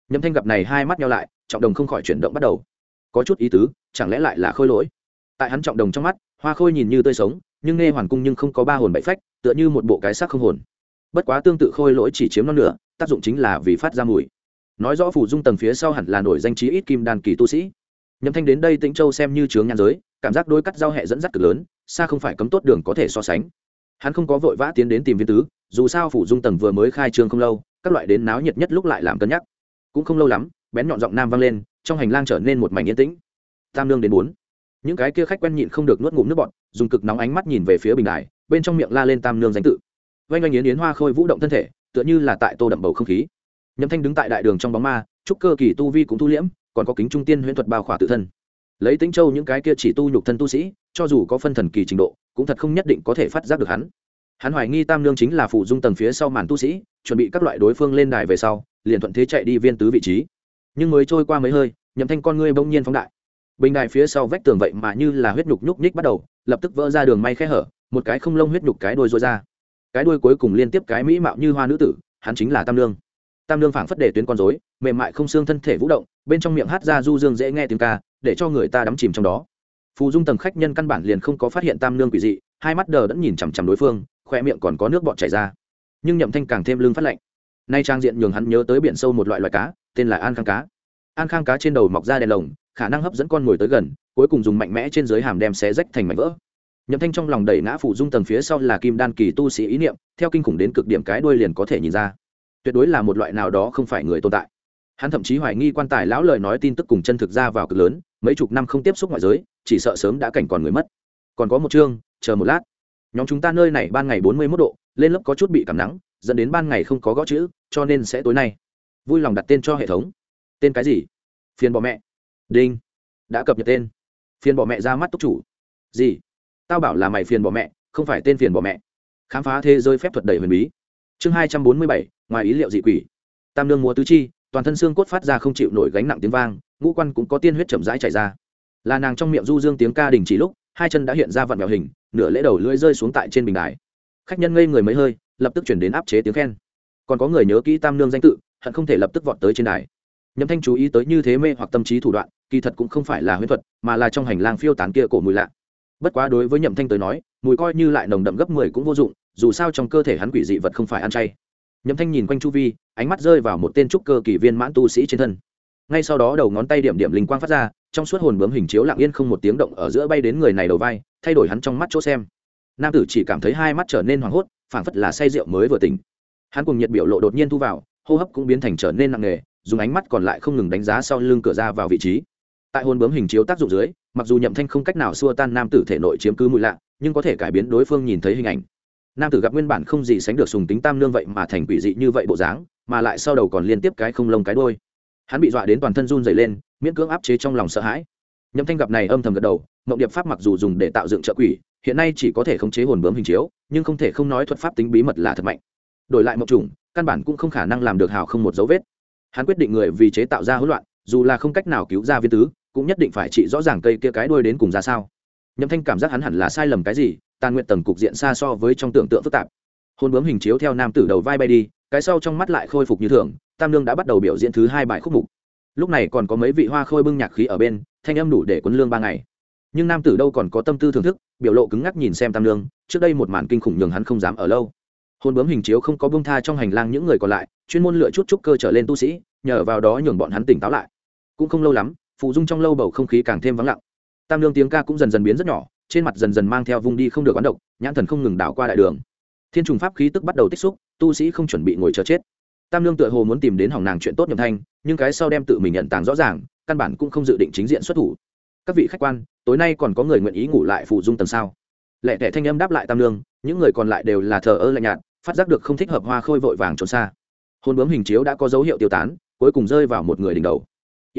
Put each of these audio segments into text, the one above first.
Nhậm Thanh gặp này hai mắt nhau lại, trọng đồng không khỏi chuyển động bắt đầu, có chút ý tứ, chẳng lẽ lại là khôi lỗi? Tại hắn trọng đồng trong mắt, hoa khôi nhìn như tươi sống, nhưng nghe hoàn cung nhưng không có ba hồn bảy phách, tựa như một bộ cái xác không hồn. Bất quá tương tự khôi lỗi chỉ chiếm non nửa, tác dụng chính là vì phát ra mùi. Nói rõ phủ dung tầng phía sau hẳn là nổi danh chí ít kim đan kỳ tu sĩ. Nhậm Thanh đến đây Tĩnh Châu xem như chướng nhãn giới, cảm giác đôi cắt giao hệ dẫn dắt cực lớn, xa không phải cấm tốt đường có thể so sánh. Hắn không có vội vã tiến đến tìm viên tứ, dù sao phủ dung tầng vừa mới khai trương không lâu, các loại đến náo nhiệt nhất lúc lại làm cân nhắc. Cũng không lâu lắm, bén nhọn giọng nam vang lên, trong hành lang trở nên một mảnh yên tĩnh. Tam nương đến 4. Những cái kia khách quen nhịn không được nuốt ngụm nước bọt, dùng cực nóng ánh mắt nhìn về phía bình đài, bên trong miệng la lên Tam nương danh tự. Vành vành yến hoa khôi vũ động thân thể, tựa như là tại tô đậm bầu không khí. Nhậm Thanh đứng tại đại đường trong bóng ma, trúc cơ kỳ tu vi cũng thu liễm, còn có kính trung tiên huyễn thuật bao khỏa tự thân. Lấy Tĩnh Châu những cái kia chỉ tu nhục thân tu sĩ, cho dù có phân thần kỳ trình độ, cũng thật không nhất định có thể phát giác được hắn. Hắn hoài nghi Tam nương chính là phụ dung tầng phía sau màn tu sĩ, chuẩn bị các loại đối phương lên đài về sau, liền thuận thế chạy đi viên tứ vị trí. Nhưng mới trôi qua mấy hơi, Nhậm Thanh con ngươi bỗng nhiên phóng đại. Bình đài phía sau vách tường vậy mà như là huyết nhục nhúc nhích bắt đầu, lập tức vỡ ra đường may khe hở, một cái không lông huyết nhục cái đuôi rũa ra. Cái đuôi cuối cùng liên tiếp cái mỹ mạo như hoa nữ tử, hắn chính là Tam nương. Tam nương phảng phất để tuyến con rối, mềm mại không xương thân thể vũ động, bên trong miệng hát ra du dương dễ nghe tiếng ca, để cho người ta đắm chìm trong đó. Phù dung tầng khách nhân căn bản liền không có phát hiện Tam nương quỷ dị, hai mắt đờ đẫn nhìn chằm chằm đối phương, khoe miệng còn có nước bọt chảy ra. Nhưng Nhậm Thanh càng thêm lưng phát lạnh. Nay trang diện nhường hắn nhớ tới biển sâu một loại loài cá, tên là an khang cá. An khang cá trên đầu mọc ra đèn lồng, khả năng hấp dẫn con mồi tới gần, cuối cùng dùng mạnh mẽ trên dưới hàm đem xé rách thành mảnh vỡ. Nhậm Thanh trong lòng đẩy ngã phụ dung tầng phía sau là kim đan kỳ tu sĩ ý niệm, theo kinh khủng đến cực điểm cái đuôi liền có thể nhìn ra, tuyệt đối là một loại nào đó không phải người tồn tại. Hắn thậm chí hoài nghi quan tài lão lời nói tin tức cùng chân thực ra vào cực lớn, mấy chục năm không tiếp xúc ngoại giới, chỉ sợ sớm đã cảnh còn người mất. Còn có một chương, chờ một lát. Nhóm chúng ta nơi này ban ngày 41 độ, lên lớp có chút bị cảm nắng, dẫn đến ban ngày không có gõ chữ, cho nên sẽ tối nay. Vui lòng đặt tên cho hệ thống. Tên cái gì? Phiền bỏ mẹ. Đinh. Đã cập nhật tên. Phiền bỏ mẹ ra mắt túc chủ. Gì? Tao bảo là mày phiền bỏ mẹ, không phải tên phiền bỏ mẹ. Khám phá thế giới phép thuật đầy huyền bí. Chương 247, ngoài ý liệu dị quỷ. Tam nương múa tứ chi, toàn thân xương cốt phát ra không chịu nổi gánh nặng tiếng vang, ngũ quan cũng có tiên huyết chậm rãi chảy ra. Là nàng trong miệng du dương tiếng ca đình chỉ lúc, hai chân đã hiện ra vặn vẹo hình, nửa lễ đầu lưỡi rơi xuống tại trên bình đài. Khách nhân ngây người mấy hơi, lập tức chuyển đến áp chế tiếng khen. Còn có người nhớ kỹ Tam nương danh tự, hận không thể lập tức vọt tới trên đài. Nhậm Thanh chú ý tới như thế mê hoặc tâm trí thủ đoạn, kỳ thật cũng không phải là huyễn thuật, mà là trong hành lang phiêu tán kia cổ mùi lạ. Bất quá đối với Nhậm Thanh tới nói, mùi coi như lại nồng đậm gấp 10 cũng vô dụng, dù sao trong cơ thể hắn quỷ dị vật không phải ăn chay. Nhậm Thanh nhìn quanh chu vi, ánh mắt rơi vào một tên trúc cơ kỳ viên mãn tu sĩ trên thân. Ngay sau đó đầu ngón tay điểm điểm linh quang phát ra, trong suốt hồn bướm hình chiếu lặng yên không một tiếng động ở giữa bay đến người này đầu vai, thay đổi hắn trong mắt chỗ xem. Nam tử chỉ cảm thấy hai mắt trở nên hoảng hốt, phảng phất là say rượu mới vừa tỉnh. Hắn cùng nhiệt biểu lộ đột nhiên thu vào, hô hấp cũng biến thành trở nên nặng nề, dùng ánh mắt còn lại không ngừng đánh giá sau lưng cửa ra vào vị trí. Tại hồn bướm hình chiếu tác dụng dưới, mặc dù Nhậm Thanh không cách nào xua tan nam tử thể nội chiếm cứ mùi lạ, nhưng có thể cải biến đối phương nhìn thấy hình ảnh. Nam tử gặp nguyên bản không gì sánh được sùng tính Tam nương vậy mà thành quỷ dị như vậy bộ dáng, mà lại sau đầu còn liên tiếp cái không lông cái đuôi. Hắn bị dọa đến toàn thân run rẩy lên, miễn cưỡng áp chế trong lòng sợ hãi. Nhậm Thanh gặp này âm thầm gật đầu, mộng điệp pháp mặc dù dùng để tạo dựng trợ quỷ, hiện nay chỉ có thể khống chế hồn bướm hình chiếu, nhưng không thể không nói thuật pháp tính bí mật là thật mạnh. Đổi lại mộng trùng, căn bản cũng không khả năng làm được hào không một dấu vết. Hắn quyết định người vì chế tạo ra hỗn loạn, dù là không cách nào cứu ra viên tứ, cũng nhất định phải trị rõ ràng cây kia cái đuôi đến cùng ra sao. Nhậm Thanh cảm giác hắn hẳn là sai lầm cái gì, tàn nguyện tầng cục diện xa so với trong tưởng tượng phức tạp. Hồn bướm hình chiếu theo nam tử đầu vai bay đi, cái sau trong mắt lại khôi phục như thường. Tam nương đã bắt đầu biểu diễn thứ 2 bài khúc mục. Lúc này còn có mấy vị hoa khôi bưng nhạc khí ở bên, thanh âm đủ để quấn lương 3 ngày. Nhưng nam tử đâu còn có tâm tư thưởng thức, biểu lộ cứng ngắc nhìn xem Tam nương, trước đây một màn kinh khủng nhường hắn không dám ở lâu. Hồn bướm hình chiếu không có buông tha trong hành lang những người còn lại, chuyên môn lựa chút trúc cơ trở lên tu sĩ, nhờ vào đó nhường bọn hắn tỉnh táo lại. Cũng không lâu lắm, phụ dung trong lâu bầu không khí càng thêm vắng lặng. Tam nương tiếng ca cũng dần dần biến rất nhỏ, trên mặt dần dần mang theo vung đi không được quán độc, nhãn thần không ngừng đảo qua đại đường. Thiên trùng pháp khí tức bắt đầu tích xúc, tu sĩ không chuẩn bị ngồi chờ chết. Tam nương tựa hồ muốn tìm đến hỏng nàng chuyện tốt Nhậm Thanh, nhưng cái sau đem tự mình nhận tàng rõ ràng, căn bản cũng không dự định chính diện xuất thủ. Các vị khách quan, tối nay còn có người nguyện ý ngủ lại phụ dung tầng sao? Lệ Tệ thanh âm đáp lại Tam nương, những người còn lại đều là thờ ơ lạnh nhạt, phát giác được không thích hợp hoa khôi vội vàng trốn xa. Hồn bướm hình chiếu đã có dấu hiệu tiêu tán, cuối cùng rơi vào một người đỉnh đầu.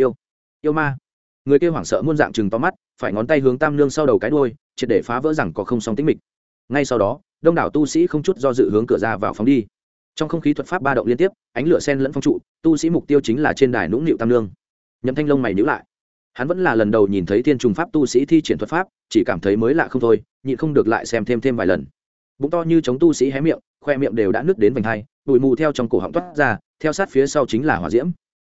Yêu ma. Người kia hoảng sợ muôn dạng trừng to mắt, phải ngón tay hướng Tam nương sau đầu cái đuôi, triệt để phá vỡ rằng có không song tĩnh mịch. Ngay sau đó, đông đảo tu sĩ không chút do dự hướng cửa ra vào phóng đi. Trong không khí thuật pháp ba động liên tiếp, ánh lửa sen lẫn phong trụ, tu sĩ mục tiêu chính là trên đài nũng nịu Tam nương. Nhậm Thanh lông mày nhíu lại. Hắn vẫn là lần đầu nhìn thấy thiên trùng pháp tu sĩ thi triển thuật pháp, chỉ cảm thấy mới lạ không thôi, nhịn không được lại xem thêm vài lần. Bụng to như chống tu sĩ hé miệng, khoe miệng đều đã nứt đến vành hai, bụi mù theo trong cổ họng toát ra, theo sát phía sau chính là hỏa diễm.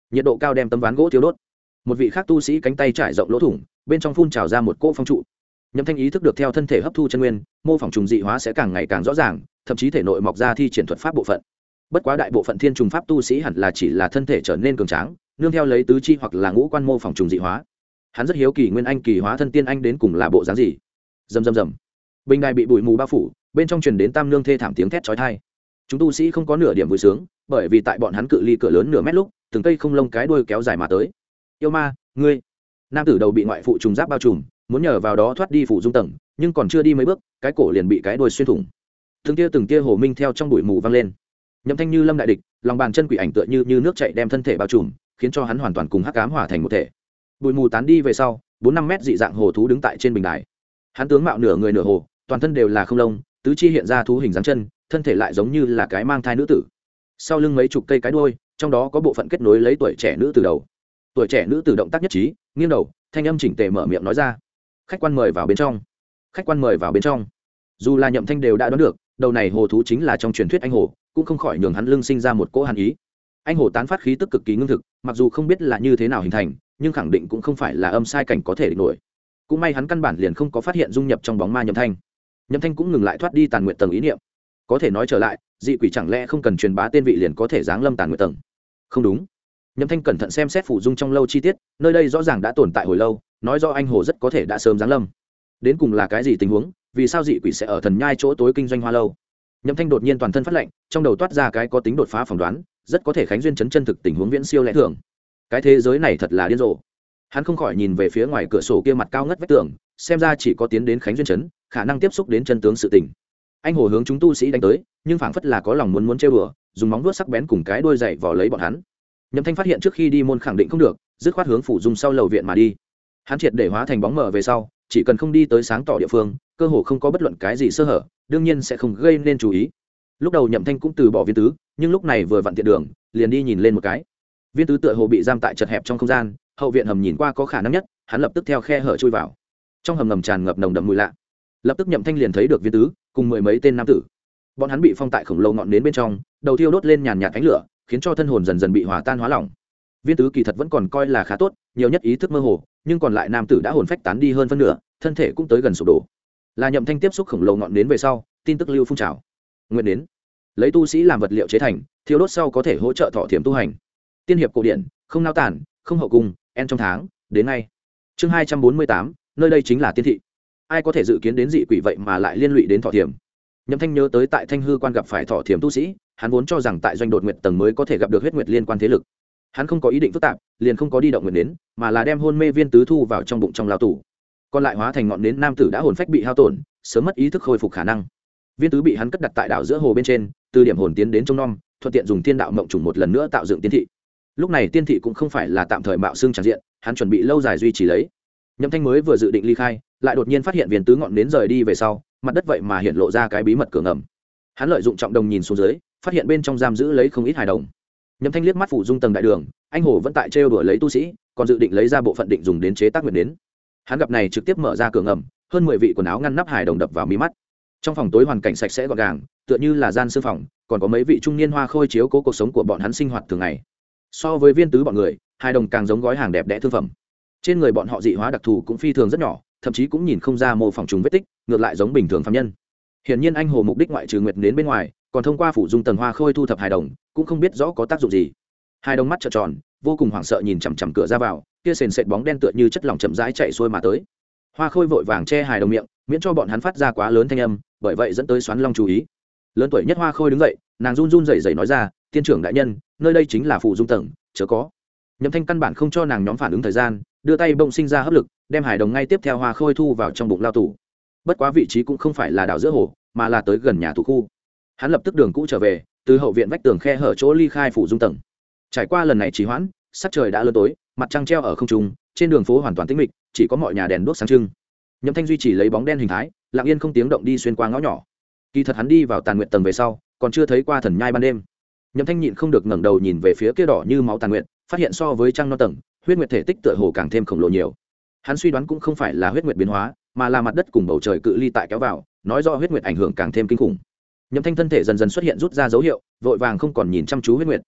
nhiệt độ cao đem tấm ván gỗ thiêu đốt. Một vị khác tu sĩ cánh tay trải rộng lỗ thủng, bên trong phun trào ra một cỗ phong trụ. Nhậm Thanh ý thức được theo thân thể hấp thu chân nguyên, mô phỏng trùng dị hóa sẽ càng ngày càng rõ ràng, thậm chí thể nội mọc ra thi triển thuật pháp bộ phận. Bất quá đại bộ phận thiên trùng pháp tu sĩ hẳn là chỉ là thân thể trở nên cường tráng, nương theo lấy tứ chi hoặc là ngũ quan mô phỏng trùng dị hóa. Hắn rất hiếu kỳ nguyên anh kỳ hóa thân tiên anh đến cùng là bộ dáng gì. Rầm rầm rầm. Bình đài bị bụi mù bao phủ, bên trong truyền đến tam nương thê thảm tiếng thét chói tai. Chúng tu sĩ không có nửa điểm vui sướng, bởi vì tại bọn hắn cự ly cửa lớn nửa mét lúc, từng cây không lông cái đuôi kéo dài mà tới. Yêu ma, ngươi! Nam tử đầu bị ngoại phụ trùng giáp bao trùm, muốn nhờ vào đó thoát đi phủ dung tầng, nhưng còn chưa đi mấy bước, cái cổ liền bị cái đuôi xuyên thủng. Từng tia hồ minh theo trong bụi mù vang lên. Nhậm Thanh như lâm đại địch, lòng bàn chân quỷ ảnh tựa như nước chảy đem thân thể bao trùm, khiến cho hắn hoàn toàn cùng hắc ám hòa thành một thể. Bụi mù tán đi về sau, 4-5 mét dị dạng hồ thú đứng tại trên bình đài. Hắn tướng mạo nửa người nửa hồ, toàn thân đều là không lông, tứ chi hiện ra thú hình dáng chân, thân thể lại giống như là cái mang thai nữ tử. Sau lưng mấy chục cây cái đuôi, trong đó có bộ phận kết nối lấy tuổi trẻ nữ tử đầu. Tuổi trẻ nữ tử động tác nhất trí, nghiêng đầu, thanh âm chỉnh tề mở miệng nói ra: "Khách quan mời vào bên trong." Khách quan mời vào bên trong. Dù là Nhậm Thanh đều đã đoán được, đầu này hồ thú chính là trong truyền thuyết anh hồ, cũng không khỏi nhường hắn lưng sinh ra một cỗ hàn ý. Anh hồ tán phát khí tức cực kỳ ngưng thực, mặc dù không biết là như thế nào hình thành, nhưng khẳng định cũng không phải là âm sai cảnh có thể địch nổi. Cũng may hắn căn bản liền không có phát hiện dung nhập trong bóng ma Nhậm Thanh. Nhậm Thanh cũng ngừng lại thoát đi tàn nguyện tầng ý niệm. Có thể nói trở lại, dị quỷ chẳng lẽ không cần truyền bá tên vị liền có thể giáng lâm tàn nguyện tầng? Không đúng. Nhậm Thanh cẩn thận xem xét phủ dung trong lâu chi tiết, nơi đây rõ ràng đã tồn tại hồi lâu, nói do anh hồ rất có thể đã sớm giáng lâm. Đến cùng là cái gì tình huống, vì sao dị quỷ sẽ ở thần nhai chỗ tối kinh doanh hoa lâu? Nhậm Thanh đột nhiên toàn thân phát lạnh, trong đầu toát ra cái có tính đột phá phỏng đoán, rất có thể khánh duyên chấn chân thực tình huống viễn siêu lẽ thường. Cái thế giới này thật là điên rồ. Hắn không khỏi nhìn về phía ngoài cửa sổ kia mặt cao ngất vách tường, xem ra chỉ có tiến đến khánh duyên chấn, khả năng tiếp xúc đến chân tướng sự tình. Anh hồ hướng chúng tu sĩ đánh tới, nhưng phảng phất là có lòng muốn trêu đùa, dùng móng vuốt sắc bén cùng cái đuôi dày vò lấy bọn hắn. Nhậm Thanh phát hiện trước khi đi môn khẳng định không được, dứt khoát hướng phủ dung sau lầu viện mà đi. Hắn triệt để hóa thành bóng mờ về sau, chỉ cần không đi tới sáng tỏ địa phương, cơ hồ không có bất luận cái gì sơ hở, đương nhiên sẽ không gây nên chú ý. Lúc đầu Nhậm Thanh cũng từ bỏ viên tứ, nhưng lúc này vừa vặn tiện đường, liền đi nhìn lên một cái. Viên tứ tựa hồ bị giam tại chật hẹp trong không gian, hậu viện hầm nhìn qua có khả năng nhất, hắn lập tức theo khe hở chui vào. Trong hầm ngầm tràn ngập nồng đậm mùi lạ. Lập tức Nhậm Thanh liền thấy được viên tứ cùng mười mấy tên nam tử. Bọn hắn bị phong tại khổng lồ ngọn nến bên trong, đầu thiêu đốt lên nhàn nhạt ánh lửa, khiến cho thân hồn dần dần bị hòa tan hóa lỏng. Viên tứ kỳ thật vẫn còn coi là khá tốt, nhiều nhất ý thức mơ hồ, nhưng còn lại nam tử đã hồn phách tán đi hơn phân nửa, thân thể cũng tới gần sụp đổ. Là Nhậm Thanh tiếp xúc khổng lồ ngọn nến về sau, tin tức lưu phun trào. Nguyện nến, lấy tu sĩ làm vật liệu chế thành, thiêu đốt sau có thể hỗ trợ thọ thiểm tu hành. Tiên hiệp cổ điển, không nao tản, không hậu cung, en trong tháng, đến ngay. Chương 248, nơi đây chính là tiên thị. Ai có thể dự kiến đến dị quỷ vậy mà lại liên lụy đến thọ thiểm? Nhậm Thanh nhớ tới tại Thanh Hư quan gặp phải thọ thiểm tu sĩ, hắn vốn cho rằng tại doanh đột nguyệt tầng mới có thể gặp được huyết nguyệt liên quan thế lực. Hắn không có ý định phức tạp, liền không có đi động nguyện đến, mà là đem hôn mê viên tứ thu vào trong bụng trong lao tù. Còn lại hóa thành ngọn nến nam tử đã hồn phách bị hao tổn, sớm mất ý thức khôi phục khả năng. Viên tứ bị hắn cất đặt tại đảo giữa hồ bên trên, từ điểm hồn tiến đến trong non, thuận tiện dùng thiên đạo mộng trùng một lần nữa tạo dựng tiên thị. Lúc này tiên thị cũng không phải là tạm thời mạo xương tràn diện, hắn chuẩn bị lâu dài duy trì lấy. Nhậm Thanh mới vừa dự định ly khai, lại đột nhiên phát hiện viên tứ ngọn nến rời đi về sau, mặt đất vậy mà hiện lộ ra cái bí mật cửa ngầm. Hắn lợi dụng trọng đồng nhìn xuống dưới, phát hiện bên trong giam giữ lấy không ít hài đồng. Nhậm Thanh liếc mắt phủ dung tầng đại đường, anh hồ vẫn tại trêu đuổi lấy tu sĩ, còn dự định lấy ra bộ phận định dùng đến chế tác nguyện đến. Hắn gặp này trực tiếp mở ra cửa ngầm, hơn 10 vị quần áo ngăn nắp hài đồng đập vào mí mắt. Trong phòng tối hoàn cảnh sạch sẽ gọn gàng, tựa như là gian sư phòng, còn có mấy vị trung niên hoa khôi chiếu cố cuộc sống của bọn hắn sinh hoạt thường ngày. So với viên tứ bọn người, hài đồng càng giống gói hàng đẹp đẽ thương phẩm. Trên người bọn họ dị hóa đặc thù cũng phi thường rất nhỏ, thậm chí cũng nhìn không ra mô phỏng trùng vết tích, ngược lại giống bình thường phàm nhân. Hiển nhiên anh hồ mục đích ngoại trừ nguyệt đến bên ngoài, còn thông qua phủ dung tầng hoa khôi thu thập hài đồng, cũng không biết rõ có tác dụng gì. Hai đồng mắt trợn tròn, vô cùng hoảng sợ nhìn chằm chằm cửa ra vào, kia sền sệt bóng đen tựa như chất lỏng chậm rãi chạy xuôi mà tới. Hoa khôi vội vàng che hài đồng miệng, miễn cho bọn hắn phát ra quá lớn thanh âm, bởi vậy dẫn tới Xoán Long chú ý. Lớn tuổi nhất hoa khôi đứng dậy, nàng run run rẩy rẩy nói ra: "Tiên trưởng đại nhân, nơi đây chính là phủ dung tầng, chớ có." Nhậm Thanh căn bản không cho nàng nhóm phản ứng thời gian, đưa tay bỗng sinh ra hấp lực, đem hài đồng ngay tiếp theo hoa khôi thu vào trong bụng lao tù. Bất quá vị trí cũng không phải là đảo giữa hồ, mà là tới gần nhà tù khu. Hắn lập tức đường cũ trở về, từ hậu viện vách tường khe hở chỗ ly khai phủ dung tầng. Trải qua lần này trì hoãn, sắc trời đã lớn tối, mặt trăng treo ở không trung, trên đường phố hoàn toàn tĩnh mịch, chỉ có mọi nhà đèn đuốc sáng trưng. Nhậm Thanh duy trì lấy bóng đen hình thái, lặng yên không tiếng động đi xuyên qua ngõ nhỏ. Kỳ thật hắn đi vào tàn nguyện tầng về sau, còn chưa thấy qua thần nhai ban đêm. Nhậm Thanh nhịn không được ngẩng đầu nhìn về phía kia đỏ như máu tàn nguyện, phát hiện so với trăng non tầng, huyết nguyệt thể tích tựa hồ càng thêm khổng lồ nhiều. Hắn suy đoán cũng không phải là huyết nguyệt biến hóa, mà là mặt đất cùng bầu trời cự ly tại kéo vào, nói rõ huyết nguyệt ảnh hưởng càng thêm kinh khủng. Nhậm Thanh thân thể dần dần xuất hiện rút ra dấu hiệu, vội vàng không còn nhìn chăm chú huyết nguyệt.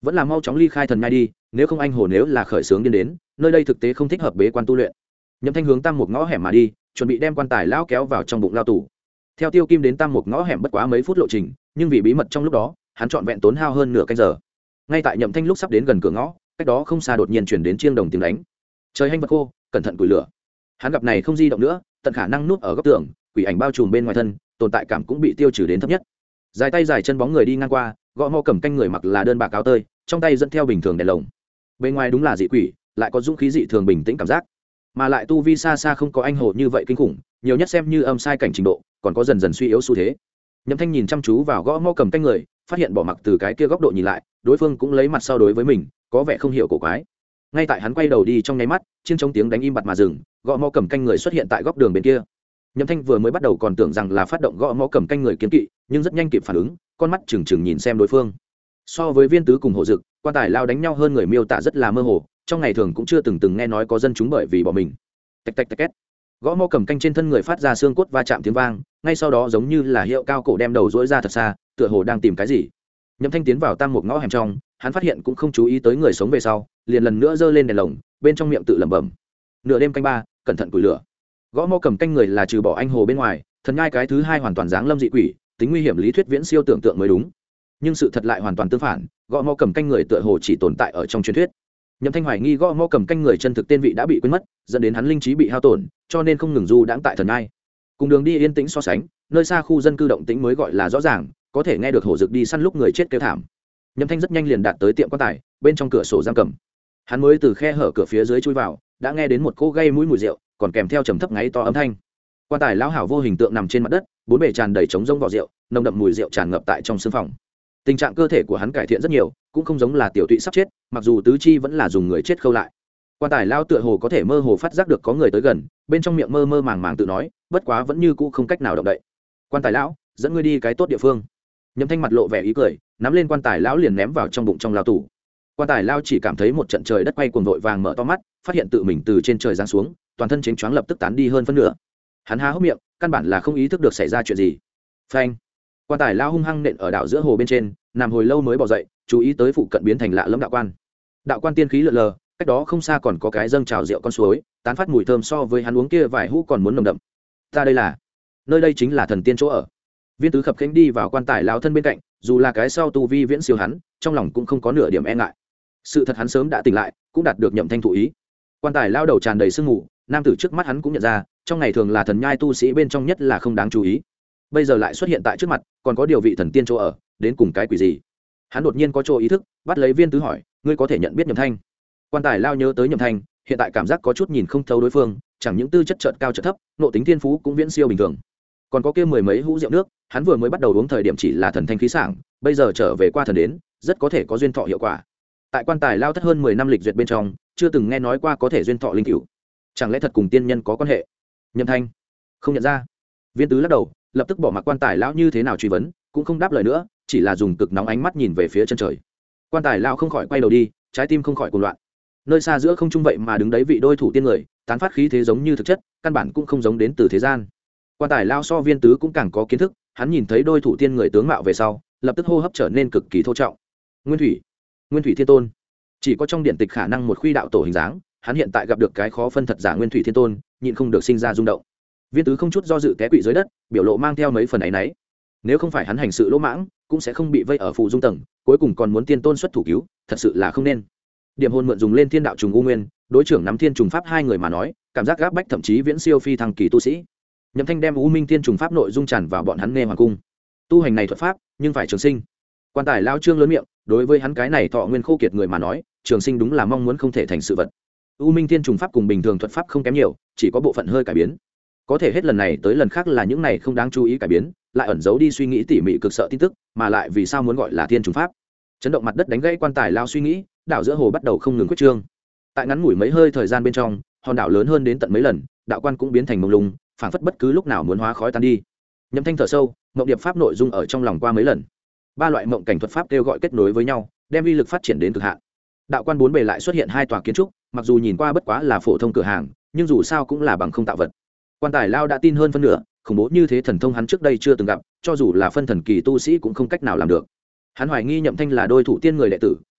vẫn là mau chóng ly khai thần nhai đi, nếu không anh hồ nếu là khởi sướng điên đến, nơi đây thực tế không thích hợp bế quan tu luyện. Nhậm Thanh hướng tam một ngõ hẻm mà đi, chuẩn bị đem quan tài lão kéo vào trong bụng lao tù. Theo Tiêu Kim đến tam một ngõ hẻm bất quá mấy phút lộ trình, nhưng vì bí mật trong lúc đó, hắn trọn vẹn tốn hao hơn nửa canh giờ. Ngay tại Nhậm Thanh lúc sắp đến gần cửa ngõ, cách đó không xa đột nhiên chuyển đến chiêng đồng tiếng đánh. Trời hanh vật khô, cẩn thận củi lửa. Hắn gặp này không di động nữa, tận khả năng núp ở góc tường, quỷ ảnh bao trùm bên ngoài thân, tồn tại cảm cũng bị tiêu trừ đến thấp nhất. Dài tay dài chân bóng người đi ngang qua, gõ mõ cầm canh người mặc là đơn bạc áo tơi, trong tay dẫn theo bình thường đèn lồng. Bên ngoài đúng là dị quỷ, lại có dũng khí dị thường bình tĩnh cảm giác, mà lại tu vi xa xa không có anh hồ như vậy kinh khủng, nhiều nhất xem như âm sai cảnh trình độ, còn có dần dần suy yếu xu thế. Nhậm Thanh nhìn chăm chú vào gõ mõ cầm canh người, phát hiện bỏ mặc từ cái kia góc độ nhìn lại, đối phương cũng lấy mặt sau đối với mình, có vẻ không hiểu cổ quái. Ngay tại hắn quay đầu đi trong nháy mắt, chiêng chống tiếng đánh im bặt mà dừng, gõ mõ cầm canh người xuất hiện tại góc đường bên kia. Nhậm Thanh vừa mới bắt đầu còn tưởng rằng là phát động gõ mõ cầm canh người kiến kỵ, nhưng rất nhanh kịp phản ứng, con mắt trừng trừng nhìn xem đối phương. So với Viên Tứ cùng Hộ Dực, quan tài lao đánh nhau hơn người miêu tả rất là mơ hồ, trong ngày thường cũng chưa từng nghe nói có dân chúng bởi vì bỏ mình. Tạch tạch tạch két. Gõ mõ cầm canh trên thân người phát ra xương cốt va chạm tiếng vang, ngay sau đó giống như là hiệu cao cổ đem đầu dỗi ra thật xa, tựa hồ đang tìm cái gì. Nhậm Thanh tiến vào tam một ngõ hẻm trong, hắn phát hiện cũng không chú ý tới người sống về sau, liền lần nữa giơ lên đèn lồng, bên trong miệng tự lẩm bẩm. Nửa đêm canh ba, cẩn thận củi lửa. Gõ mõ cầm canh người là trừ bỏ anh hồ bên ngoài, thần nhai cái thứ hai hoàn toàn dáng lâm dị quỷ, tính nguy hiểm lý thuyết viễn siêu tưởng tượng mới đúng. Nhưng sự thật lại hoàn toàn tương phản, gõ mõ cầm canh người tựa hồ chỉ tồn tại ở trong truyền thuyết. Nhậm Thanh hoài nghi gõ mõ cầm canh người chân thực tên vị đã bị quên mất, dẫn đến hắn linh trí bị hao tổn, cho nên không ngừng du đãng tại thần nhai. Cùng đường đi yên tĩnh so sánh, nơi xa khu dân cư động tĩnh mới gọi là rõ ràng, có thể nghe được hổ dực đi săn lúc người chết kêu thảm. Nhậm Thanh rất nhanh liền đạt tới tiệm quan tài, bên trong cửa sổ giam cầm. Hắn mới từ khe hở cửa phía dưới chui vào, đã nghe đến một cô gây mũi mùi rượu, còn kèm theo trầm thấp ngáy to âm thanh. Quan tài lão hảo vô hình tượng nằm trên mặt đất, bốn bề tràn đầy trống rông vỏ rượu, nồng đậm mùi rượu tràn ngập tại trong sương phòng. Tình trạng cơ thể của hắn cải thiện rất nhiều, cũng không giống là tiểu tụy sắp chết, mặc dù tứ chi vẫn là dùng người chết khâu lại. Quan tài lão tựa hồ có thể mơ hồ phát giác được có người tới gần, bên trong miệng mơ mơ màng màng tự nói, bất quá vẫn như cũ không cách nào động đậy. Quan tài lão, dẫn ngươi đi cái tốt địa phương. Nhậm Thanh mặt lộ vẻ ý cười, nắm lên quan tài lão liền ném vào trong bụng trong lao tủ. Quan tài lão chỉ cảm thấy một trận trời đất quay cuồng vội vàng mở to mắt, phát hiện tự mình từ trên trời giáng xuống, toàn thân chênh choáng lập tức tán đi hơn phân nửa. Hắn há hốc miệng, căn bản là không ý thức được xảy ra chuyện gì. Phanh! Quan tài lão hung hăng nện ở đảo giữa hồ bên trên, nằm hồi lâu mới bò dậy, chú ý tới phụ cận biến thành lạ lẫm đạo quan. Đạo quan tiên khí lượn lờ, cách đó không xa còn có cái dâng trào rượu con suối, tán phát mùi thơm so với hắn uống kia vài hũ còn muốn nồng đậm. Ta đây là, nơi đây chính là thần tiên chỗ ở. Viên Tứ khập khiễng đi vào quan tài lão thân bên cạnh, dù là cái sau tu vi viễn siêu hắn, trong lòng cũng không có nửa điểm e ngại. Sự thật hắn sớm đã tỉnh lại, cũng đạt được Nhậm Thanh thụ ý. Quan tài lao đầu tràn đầy sương mù, nam tử trước mắt hắn cũng nhận ra, trong ngày thường là thần nhai tu sĩ bên trong nhất là không đáng chú ý, bây giờ lại xuất hiện tại trước mặt, còn có điều vị thần tiên chỗ ở, đến cùng cái quỷ gì. Hắn đột nhiên có chỗ ý thức, bắt lấy Viên Tứ hỏi, ngươi có thể nhận biết Nhậm Thanh? Quan tài lao nhớ tới Nhậm Thanh, hiện tại cảm giác có chút nhìn không thấu đối phương, chẳng những tư chất chợt cao chợt thấp, nộ tính thiên phú cũng viễn siêu bình thường, còn có kia mười mấy hũ rượu nước, hắn vừa mới bắt đầu uống thời điểm chỉ là thần thanh khí sảng, bây giờ trở về qua thần đến, rất có thể có duyên thọ hiệu quả. Tại quan tài lao thất hơn 10 năm lịch duyệt bên trong, chưa từng nghe nói qua có thể duyên thọ linh cửu, chẳng lẽ thật cùng tiên nhân có quan hệ? Nhậm Thanh không nhận ra. Viên Tứ lắc đầu, lập tức bỏ mặc quan tài lão như thế nào truy vấn, cũng không đáp lời nữa, chỉ là dùng cực nóng ánh mắt nhìn về phía chân trời. Quan tài lão không khỏi quay đầu đi, trái tim không khỏi cuồng loạn. Nơi xa giữa không trung vậy mà đứng đấy vị đôi thủ tiên người, tán phát khí thế giống như thực chất, căn bản cũng không giống đến từ thế gian. Quan tài lão so Viên Tứ cũng càng có kiến thức, hắn nhìn thấy đôi thủ tiên người tướng mạo về sau, lập tức hô hấp trở nên cực kỳ thô trọng. Nguyên Thủy Thiên Tôn, chỉ có trong điện tịch khả năng một khuy đạo tổ hình dáng, hắn hiện tại gặp được cái khó phân thật giả Nguyên Thủy Thiên Tôn, nhịn không được sinh ra rung động. Viên Tứ không chút do dự té quỵ dưới đất, biểu lộ mang theo mấy phần áy náy. Nếu không phải hắn hành sự lỗ mãng, cũng sẽ không bị vây ở phù dung tầng, cuối cùng còn muốn tiên tôn xuất thủ cứu, thật sự là không nên. Điểm hồn mượn dùng lên thiên đạo trùng u nguyên, đối trưởng nắm thiên trùng pháp hai người mà nói, cảm giác gáp bách thậm chí viễn siêu phi thăng kỳ tu sĩ. Nhậm Thanh đem u minh thiên trùng pháp nội dung tràn vào bọn hắn nghe hoàng cung. Tu hành này thuật pháp, nhưng phải trường sinh. Quan tài lao trương lớn miệng, đối với hắn cái này thọ nguyên khô kiệt người mà nói, trường sinh đúng là mong muốn không thể thành sự vật. U minh thiên trùng pháp cùng bình thường thuật pháp không kém nhiều, chỉ có bộ phận hơi cải biến. Có thể hết lần này tới lần khác là những này không đáng chú ý cải biến, lại ẩn giấu đi suy nghĩ tỉ mỉ cực sợ tin tức, mà lại vì sao muốn gọi là thiên trùng pháp. Chấn động mặt đất đánh gãy quan tài lao suy nghĩ, đảo giữa hồ bắt đầu không ngừng quyết trương. Tại ngắn ngủi mấy hơi thời gian bên trong, hòn đảo lớn hơn đến tận mấy lần, đạo quan cũng biến thành mông lung, phảng phất bất cứ lúc nào muốn hóa khói tan đi. Nhậm Thanh thở sâu, mộng điệp pháp nội dung ở trong lòng qua mấy lần. Ba loại mộng cảnh thuật pháp kêu gọi kết nối với nhau, đem uy lực phát triển đến cực hạn. Đạo quan bốn bề lại xuất hiện hai tòa kiến trúc, mặc dù nhìn qua bất quá là phổ thông cửa hàng, nhưng dù sao cũng là bằng không tạo vật. Quan tài lao đã tin hơn phân nửa, khủng bố như thế thần thông hắn trước đây chưa từng gặp, cho dù là phân thần kỳ tu sĩ cũng không cách nào làm được. Hắn hoài nghi Nhậm Thanh là đôi thủ tiên người đệ tử,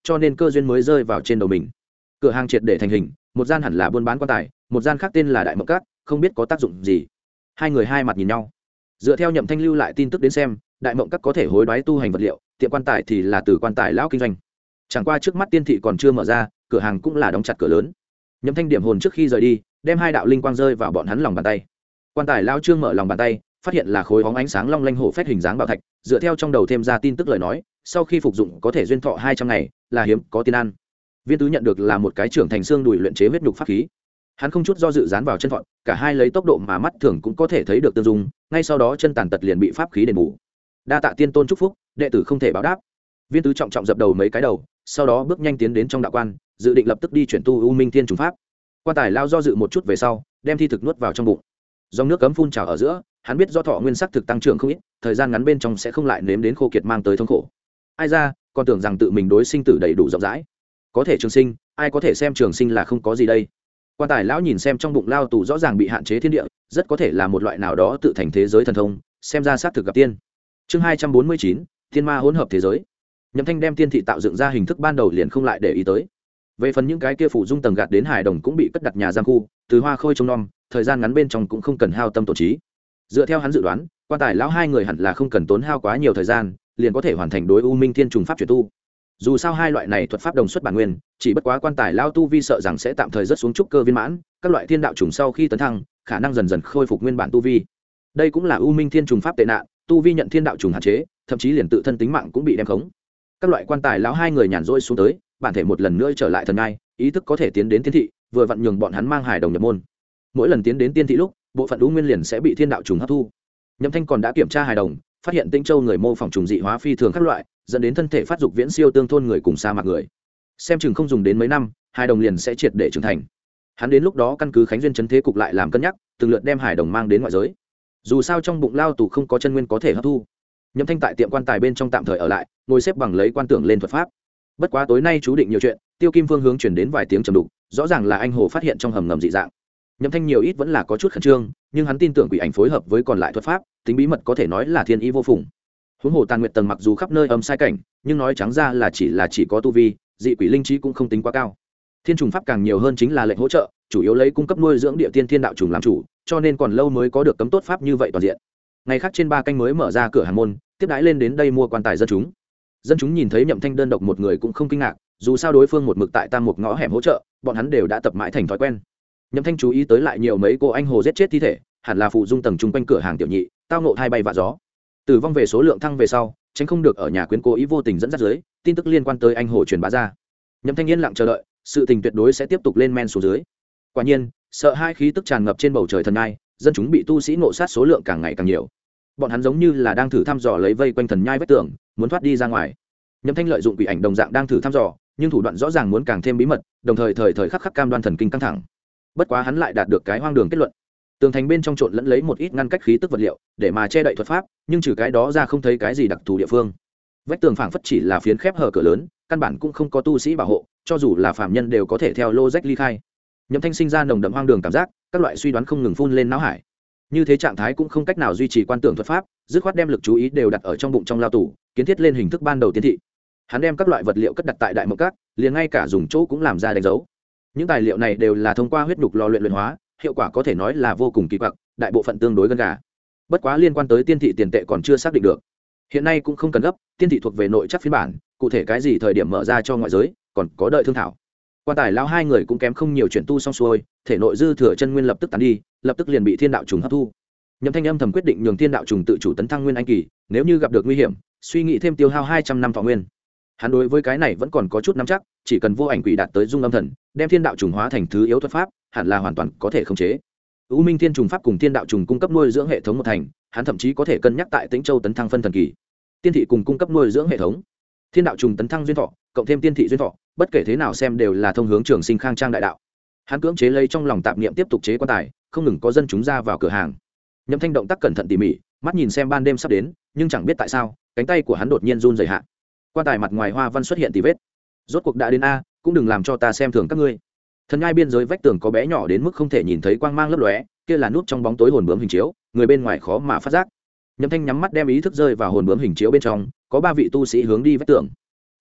cho nên cơ duyên mới rơi vào trên đầu mình. Cửa hàng triệt để thành hình, một gian hẳn là buôn bán quan tài, một gian khác tên là Đại Mộng Các, không biết có tác dụng gì. Hai người hai mặt nhìn nhau. Dựa theo Nhậm Thanh lưu lại tin tức đến xem, Đại Mộng Các có thể hối đoái tu hành vật liệu, tiệm quan tài thì là từ quan tài lão kinh doanh. Chẳng qua trước mắt tiên thị còn chưa mở ra, cửa hàng cũng là đóng chặt cửa lớn. Nhậm Thanh điểm hồn trước khi rời đi, đem hai đạo linh quang rơi vào bọn hắn lòng bàn tay. Quan tài lão trương mở lòng bàn tay, phát hiện là khối bóng ánh sáng long lanh hổ phách hình dáng bảo thạch, dựa theo trong đầu thêm ra tin tức lời nói, sau khi phục dụng có thể duyên thọ 200 ngày, là hiếm có tiên ăn. Viên tứ nhận được là một cái trưởng thành xương đùi luyện chế huyết nhục pháp khí. Hắn không chút do dự dán vào chân thọn, cả hai lấy tốc độ mà mắt thường cũng có thể thấy được tương dung, ngay sau đó chân tàn tật liền bị pháp khí đền bù. Đa tạ tiên tôn chúc phúc, đệ tử không thể báo đáp. Viên tứ trọng trọng dập đầu mấy cái đầu, sau đó bước nhanh tiến đến trong đạo quan, dự định lập tức đi chuyển tu U Minh Thiên Trùng Pháp. Quan tài lao do dự một chút về sau, đem thi thực nuốt vào trong bụng. Dòng nước cấm phun trào ở giữa, hắn biết do thọ nguyên sắc thực tăng trưởng không ít, thời gian ngắn bên trong sẽ không lại nếm đến khô kiệt mang tới thống khổ. Ai ra, còn tưởng rằng tự mình đối sinh tử đầy đủ rộng rãi. Có thể trường sinh, ai có thể xem trường sinh là không có gì đây. Quan tài lão nhìn xem trong bụng lao tù rõ ràng bị hạn chế thiên địa, rất có thể là một loại nào đó tự thành thế giới thần thông, xem ra xác thực gặp tiên. Chương 249, Thiên Ma hỗn hợp thế giới. Nhậm Thanh đem tiên thị tạo dựng ra hình thức ban đầu liền không lại để ý tới. Về phần những cái kia phụ dung tầng gạt đến hải đồng cũng bị cất đặt nhà giam khu, từ hoa khôi trông nom, thời gian ngắn bên trong cũng không cần hao tâm tổn trí. Dựa theo hắn dự đoán, quan tài lão hai người hẳn là không cần tốn hao quá nhiều thời gian, liền có thể hoàn thành đối U Minh Thiên Trùng Pháp chuyển tu. Dù sao hai loại này thuật pháp đồng xuất bản nguyên, chỉ bất quá quan tài lao tu vi sợ rằng sẽ tạm thời rất xuống trúc cơ viên mãn, các loại thiên đạo trùng sau khi tấn thăng, khả năng dần dần khôi phục nguyên bản tu vi. Đây cũng là U Minh Thiên Trùng Pháp tệ nạn, tu vi nhận thiên đạo trùng hạn chế, thậm chí liền tự thân tính mạng cũng bị đem khống. Các loại quan tài lão hai người nhàn rỗi xuống tới, bản thể một lần nữa trở lại thần ngai, ý thức có thể tiến đến thiên thị, vừa vặn nhường bọn hắn mang hài đồng nhập môn. Mỗi lần tiến đến tiên thị lúc, bộ phận U Nguyên liền sẽ bị thiên đạo trùng hấp thu. Nhậm Thanh còn đã kiểm tra hài đồng, phát hiện Tinh Châu người mô phỏng trùng dị hóa phi thường các loại, dẫn đến thân thể phát dục viễn siêu tương thôn người cùng sa mạc người. Xem chừng không dùng đến mấy năm, hài đồng liền sẽ triệt để trưởng thành. Hắn đến lúc đó căn cứ khánh duyên chấn thế cục lại làm cân nhắc, từng lượt đem hài đồng mang đến ngoại giới. Dù sao trong bụng lao tù không có chân nguyên có thể hấp thu. Nhậm Thanh tại tiệm quan tài bên trong tạm thời ở lại, ngồi xếp bằng lấy quan tưởng lên thuật pháp. Bất quá tối nay chú định nhiều chuyện, Tiêu Kim Phương hướng chuyển đến vài tiếng trầm đục, rõ ràng là anh hồ phát hiện trong hầm ngầm dị dạng. Nhậm Thanh nhiều ít vẫn là có chút khẩn trương, nhưng hắn tin tưởng quỷ ảnh phối hợp với còn lại thuật pháp, tính bí mật có thể nói là thiên ý vô phùng. Huống hồ Tàn Nguyệt tầng mặc dù khắp nơi âm sai cảnh, nhưng nói trắng ra là chỉ có tu vi, dị quỷ linh trí cũng không tính quá cao. Thiên trùng pháp càng nhiều hơn chính là lệnh hỗ trợ, chủ yếu lấy cung cấp nuôi dưỡng địa tiên thiên đạo trùng làm chủ, cho nên còn lâu mới có được cấm tốt pháp như vậy toàn diện. Ngày khác trên 3 canh mới mở ra cửa hàng môn, tiếp đãi lên đến đây mua quan tài dân chúng. Dân chúng nhìn thấy Nhậm Thanh đơn độc một người cũng không kinh ngạc, dù sao đối phương một mực tại tam một ngõ hẻm hỗ trợ, bọn hắn đều đã tập mãi thành thói quen. Nhậm Thanh chú ý tới lại nhiều mấy cô anh hồ giết chết thi thể, hẳn là phụ dung tầng trung quanh cửa hàng tiểu nhị, tao ngộ thai bay vạ gió. Tử vong về số lượng thăng về sau, tránh không được ở nhà quyến cố ý vô tình dẫn dắt dưới, tin tức liên quan tới anh hồ truyền bá ra. Nhậm Thanh yên lặng chờ đợi, sự tình tuyệt đối sẽ tiếp tục lên men xuống dưới. Quả nhiên, sợ hai khí tức tràn ngập trên bầu trời thần nhai, dân chúng bị tu sĩ ngộ sát số lượng càng ngày càng nhiều. Bọn hắn giống như là đang thử thăm dò lấy vây quanh thần nhai vách tường, muốn thoát đi ra ngoài. Nhậm Thanh lợi dụng quỷ ảnh đồng dạng đang thử thăm dò, nhưng thủ đoạn rõ ràng muốn càng thêm bí mật, đồng thời thời khắc cam đoan thần kinh căng thẳng. Bất quá hắn lại đạt được cái hoang đường kết luận. Tường thành bên trong trộn lẫn lấy một ít ngăn cách khí tức vật liệu, để mà che đậy thuật pháp, nhưng trừ cái đó ra không thấy cái gì đặc thù địa phương. Vách tường phảng phất chỉ là phiến khép hở cửa lớn, căn bản cũng không có tu sĩ bảo hộ, cho dù là phàm nhân đều có thể theo lô rách ly khai. Nhậm Thanh sinh ra nồng đậm hoang đường cảm giác, các loại suy đoán không ngừng phun lên não hải. Như thế trạng thái cũng không cách nào duy trì quan tưởng thuật pháp, dứt khoát đem lực chú ý đều đặt ở trong bụng trong lao tù, kiến thiết lên hình thức ban đầu tiên thị. Hắn đem các loại vật liệu cất đặt tại Đại Mộng Các, liền ngay cả dùng chỗ cũng làm ra đánh dấu. Những tài liệu này đều là thông qua huyết nhục lò luyện hóa, hiệu quả có thể nói là vô cùng kỳ quặc, đại bộ phận tương đối gần gà. Bất quá liên quan tới tiên thị tiền tệ còn chưa xác định được. Hiện nay cũng không cần gấp, tiên thị thuộc về nội chắc phiên bản, cụ thể cái gì thời điểm mở ra cho ngoại giới, còn có đợi thương thảo. Quan tài lão hai người cũng kém không nhiều chuyển tu xong xuôi, thể nội dư thừa chân nguyên lập tức tán đi, lập tức liền bị thiên đạo trùng hấp thu. Nhậm Thanh âm thầm quyết định nhường thiên đạo trùng tự chủ tấn thăng nguyên anh kỳ, nếu như gặp được nguy hiểm, suy nghĩ thêm tiêu hao 200 năm thọ nguyên. Hắn đối với cái này vẫn còn có chút nắm chắc, chỉ cần vô ảnh quỷ đạt tới dung âm thần, đem thiên đạo trùng hóa thành thứ yếu thuật pháp, hẳn là hoàn toàn có thể khống chế. U Minh Thiên Trùng Pháp cùng thiên đạo trùng cung cấp nuôi dưỡng hệ thống một thành, hắn thậm chí có thể cân nhắc tại Tĩnh Châu tấn thăng phân thần kỳ. Tiên thị cùng cung cấp nuôi dưỡng hệ thống, thiên đạo trùng tấn thăng duyên thọ, cộng thêm tiên thị duyên thọ, bất kể thế nào xem đều là thông hướng trường sinh khang trang đại đạo. Hắn cưỡng chế lấy trong lòng tạp niệm tiếp tục chế quan tài, không ngừng có dân chúng ra vào cửa hàng. Nhậm Thanh động tác cẩn thận tỉ mỉ, mắt nhìn xem ban đêm sắp đến, nhưng chẳng biết tại sao, cánh tay của hắn đột nhiên run rẩy hạ. Quan tài mặt ngoài hoa văn xuất hiện tì vết. Rốt cuộc đã đến a, cũng đừng làm cho ta xem thường các ngươi. Thần nhai biên giới vách tường có bé nhỏ đến mức không thể nhìn thấy quang mang lấp lóe, kia là nút trong bóng tối hồn bướm hình chiếu, người bên ngoài khó mà phát giác. Nhậm Thanh nhắm mắt đem ý thức rơi vào hồn bướm hình chiếu bên trong, có 3 vị tu sĩ hướng đi vách tường.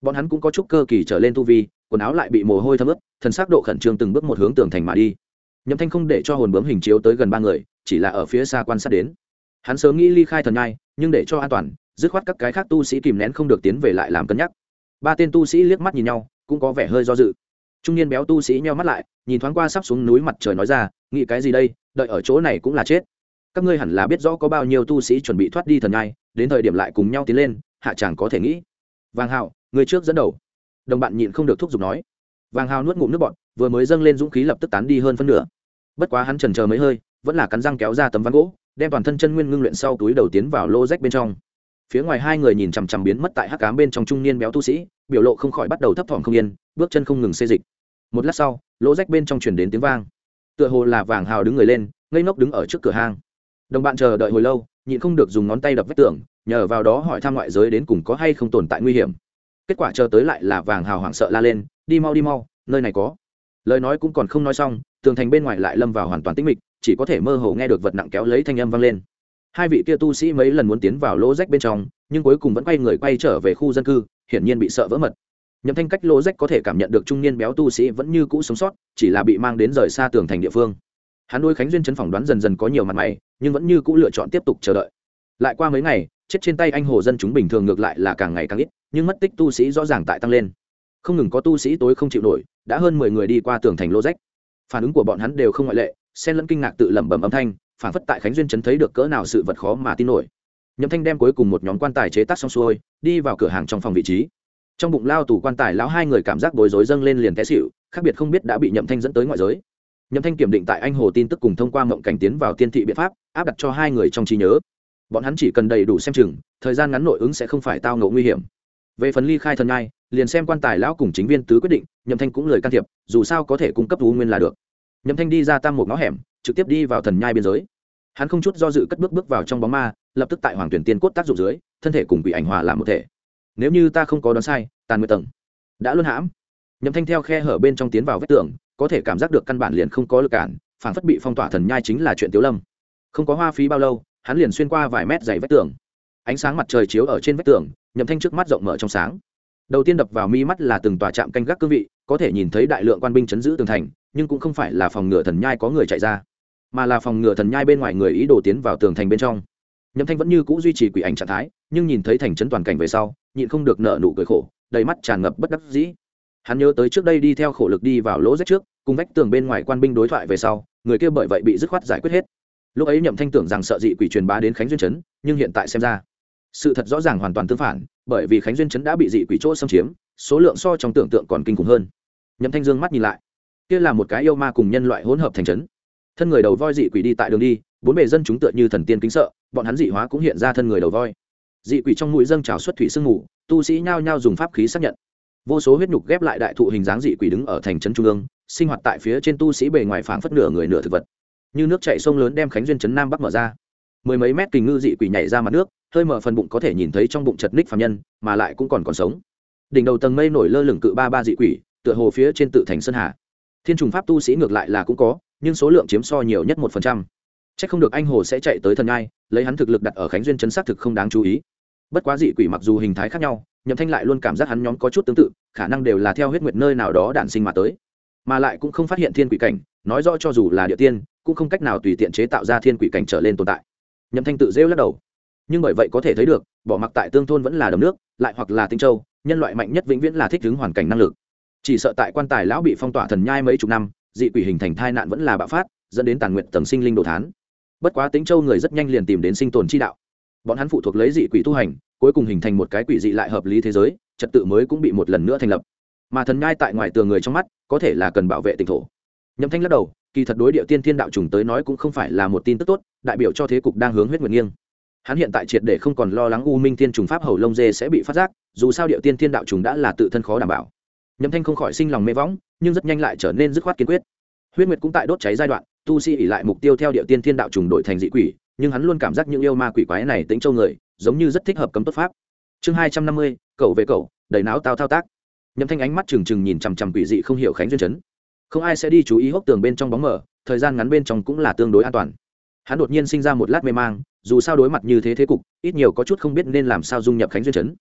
bọn hắn cũng có chút cơ kỳ trở lên tu vi, quần áo lại bị mồ hôi thấm ướt, thần sắc độ khẩn trương từng bước một hướng tường thành mà đi. Nhậm Thanh không để cho hồn bướm hình chiếu tới gần ba người, chỉ là ở phía xa quan sát đến. Hắn sớm nghĩ ly khai thần nhai, nhưng để cho an toàn, dứt khoát các cái khác tu sĩ kìm nén không được tiến về lại làm cân nhắc. Ba tên tu sĩ liếc mắt nhìn nhau, cũng có vẻ hơi do dự. Trung niên béo tu sĩ nheo mắt lại, nhìn thoáng qua sắp xuống núi mặt trời nói ra, nghĩ cái gì đây, đợi ở chỗ này cũng là chết. Các ngươi hẳn là biết rõ có bao nhiêu tu sĩ chuẩn bị thoát đi thần nhai, đến thời điểm lại cùng nhau tiến lên, hạ chàng có thể nghĩ. Vàng Hạo, người trước dẫn đầu. Đồng bạn nhịn không được thúc giục nói. Vàng Hạo nuốt ngụm nước bọt, vừa mới dâng lên dũng khí lập tức tán đi hơn phân nửa. Bất quá hắn chần chờ mấy hơi, vẫn là cắn răng kéo ra tấm ván gỗ, đem toàn thân chân nguyên ngưng luyện sau túi đầu tiến vào lô rách bên trong. Phía ngoài hai người nhìn chằm chằm biến mất tại hắc ám bên trong trung niên béo tu sĩ, biểu lộ không khỏi bắt đầu thấp thỏm không yên, bước chân không ngừng xê dịch. Một lát sau, lỗ rách bên trong truyền đến tiếng vang, tựa hồ là Vàng Hào đứng người lên, ngây ngốc đứng ở trước cửa hang. Đồng bạn chờ đợi hồi lâu, nhịn không được dùng ngón tay đập vách tường, nhờ vào đó hỏi thăm ngoại giới đến cùng có hay không tồn tại nguy hiểm. Kết quả chờ tới lại là Vàng Hào hoảng sợ la lên, đi mau, nơi này có. Lời nói cũng còn không nói xong, tường thành bên ngoài lại lâm vào hoàn toàn tĩnh mịch, chỉ có thể mơ hồ nghe được vật nặng kéo lấy thanh âm vang lên. Hai vị kia tu sĩ mấy lần muốn tiến vào lỗ rách bên trong, nhưng cuối cùng vẫn quay người quay trở về khu dân cư, hiển nhiên bị sợ vỡ mật. Nhậm Thanh cách lỗ rách có thể cảm nhận được trung niên béo tu sĩ vẫn như cũ sống sót, chỉ là bị mang đến rời xa tường thành địa phương. Hắn đối Khánh Duyên chấn phỏng đoán dần dần có nhiều mặt mày, nhưng vẫn như cũ lựa chọn tiếp tục chờ đợi. Lại qua mấy ngày, chết trên tay anh hồ dân chúng bình thường ngược lại là càng ngày càng ít, nhưng mất tích tu sĩ rõ ràng tại tăng lên. Không ngừng có tu sĩ tối không chịu nổi, đã hơn 10 người đi qua tường thành lỗ rách. Phản ứng của bọn hắn đều không ngoại lệ, xen lẫn kinh ngạc tự lẩm bẩm âm thanh, phản phất tại Khánh Duyên chấn thấy được cỡ nào sự vật khó mà tin nổi. Nhậm Thanh đem cuối cùng một nhóm quan tài chế tác xong xuôi, đi vào cửa hàng trong phòng vị trí. Trong bụng lao tủ quan tài lão hai người cảm giác bối rối dâng lên liền té xỉu, khác biệt không biết đã bị Nhậm Thanh dẫn tới ngoại giới. Nhậm Thanh kiểm định tại anh hồ tin tức cùng thông qua mộng cảnh tiến vào tiên thị biện pháp, áp đặt cho hai người trong trí nhớ. Bọn hắn chỉ cần đầy đủ xem chừng, thời gian ngắn nội ứng sẽ không phải tao ngộ nguy hiểm. Về phần ly khai thần nhai, liền xem quan tài lão cùng chính viên tứ quyết định, Nhậm Thanh cũng lời can thiệp, dù sao có thể cung cấp u nguyên là được. Nhậm Thanh đi ra tam một ngõ hẻm, trực tiếp đi vào thần nhai biên giới. Hắn không chút do dự cất bước vào trong bóng ma, lập tức tại Hoàng Tuyển Tiên cốt tác dụng dưới, thân thể cùng quỷ ảnh hòa làm một thể. Nếu như ta không có đoán sai, Tàn Nguyệt tầng đã luôn hãm. Nhậm Thanh theo khe hở bên trong tiến vào vách tường, có thể cảm giác được căn bản liền không có lực cản, phản phất bị phong tỏa thần nhai chính là chuyện tiểu lâm. Không có hoa phí bao lâu, hắn liền xuyên qua vài mét dày vách tường. Ánh sáng mặt trời chiếu ở trên vách tường, Nhậm Thanh trước mắt rộng mở trong sáng. Đầu tiên đập vào mi mắt là từng tòa trạm canh gác cương vị, có thể nhìn thấy đại lượng quan binh chấn giữ tường thành, nhưng cũng không phải là phòng ngừa thần nhai có người chạy ra, mà là phòng ngừa thần nhai bên ngoài người ý đồ tiến vào tường thành bên trong. Nhậm Thanh vẫn như cũ duy trì quỷ ảnh trạng thái, nhưng nhìn thấy thành trấn toàn cảnh về sau, nhịn không được nở nụ cười khổ, đầy mắt tràn ngập bất đắc dĩ. Hắn nhớ tới trước đây đi theo khổ lực đi vào lỗ rách trước, cùng vách tường bên ngoài quan binh đối thoại về sau, người kia bởi vậy bị dứt khoát giải quyết hết. Lúc ấy Nhậm Thanh tưởng rằng sợ dị quỷ truyền bá đến Khánh Duyên trấn, nhưng hiện tại xem ra, sự thật rõ ràng hoàn toàn tương phản, bởi vì Khánh Duyên trấn đã bị dị quỷ chỗ xâm chiếm, số lượng so trong tưởng tượng còn kinh khủng hơn. Nhậm Thanh dương mắt nhìn lại, kia là một cái yêu ma cùng nhân loại hỗn hợp thành trấn. Thân người đầu voi dị quỷ đi tại đường đi, bốn bề dân chúng tựa như thần tiên kính sợ, bọn hắn dị hóa cũng hiện ra thân người đầu voi. Dị quỷ trong mũi dâng trào xuất thủy sương mù, tu sĩ nhao nhao dùng pháp khí xác nhận. Vô số huyết nhục ghép lại đại thụ hình dáng dị quỷ đứng ở thành trấn trung ương, sinh hoạt tại phía trên tu sĩ bề ngoài phảng phất nửa người nửa thực vật. Như nước chảy sông lớn đem Khánh Duyên trấn nam bắc mở ra. Mười mấy mét kình ngư dị quỷ nhảy ra mặt nước, hơi mở phần bụng có thể nhìn thấy trong bụng chật ních phàm nhân, mà lại cũng còn sống. Đỉnh đầu tầng mây nổi lơ lửng cự ba dị quỷ, tựa hồ phía trên tự thành sơn hà. Thiên trùng pháp tu sĩ ngược lại là cũng có, nhưng số lượng chiếm so nhiều nhất 1%. Chắc không được anh hồ sẽ chạy tới thần nhai, lấy hắn thực lực đặt ở Khánh Duyên trấn xác thực không đáng chú ý. Bất quá dị quỷ mặc dù hình thái khác nhau, Nhậm Thanh lại luôn cảm giác hắn nhóm có chút tương tự, khả năng đều là theo huyết nguyệt nơi nào đó đản sinh mà tới, mà lại cũng không phát hiện thiên quỷ cảnh, nói rõ cho dù là địa tiên, cũng không cách nào tùy tiện chế tạo ra thiên quỷ cảnh trở lên tồn tại. Nhậm Thanh tự rêu lắc đầu, nhưng bởi vậy có thể thấy được, bỏ mặc tại tương thôn vẫn là đầm nước, lại hoặc là Tinh Châu, nhân loại mạnh nhất vĩnh viễn là thích ứng hoàn cảnh năng lực. Chỉ sợ tại quan tài lão bị phong tỏa thần nhai mấy chục năm, dị quỷ hình thành tai nạn vẫn là bạo phát, dẫn đến tàn nguyện tầng sinh linh đồ thán. Bất quá Tinh Châu người rất nhanh liền tìm đến sinh tồn chi đạo. Bọn hắn phụ thuộc lấy dị quỷ tu hành, cuối cùng hình thành một cái quỷ dị lại hợp lý thế giới, trật tự mới cũng bị một lần nữa thành lập. Mà thần nhai tại ngoài tường người trong mắt, có thể là cần bảo vệ tỉnh thổ. Nhậm Thanh lắc đầu, kỳ thật đối địa tiên thiên đạo trùng tới nói cũng không phải là một tin tức tốt, đại biểu cho thế cục đang hướng huyết nguyệt nghiêng. Hắn hiện tại triệt để không còn lo lắng u minh thiên trùng pháp hầu lông dê sẽ bị phát giác, dù sao địa tiên thiên đạo trùng đã là tự thân khó đảm bảo. Nhậm Thanh không khỏi sinh lòng mê võng, nhưng rất nhanh lại trở nên dứt khoát kiên quyết. Huyết nguyệt cũng tại đốt cháy giai đoạn, tu sĩ ỷ lại mục tiêu theo địa tiên thiên đạo trùng đổi thành dị quỷ, nhưng hắn luôn cảm giác những yêu ma quỷ quái này tính châu người, giống như rất thích hợp cấm tốt pháp. Chương 250, cậu về cậu, đầy não tao thao tác. Nhậm Thanh ánh mắt trừng trừng nhìn chằm chằm quỷ dị không hiểu Khánh Duyên trấn. Không ai sẽ đi chú ý hốc tường bên trong bóng mờ, thời gian ngắn bên trong cũng là tương đối an toàn. Hắn đột nhiên sinh ra một lát mê mang, dù sao đối mặt như thế thế cục, ít nhiều có chút không biết nên làm sao dung nhập Khánh Duyên trấn.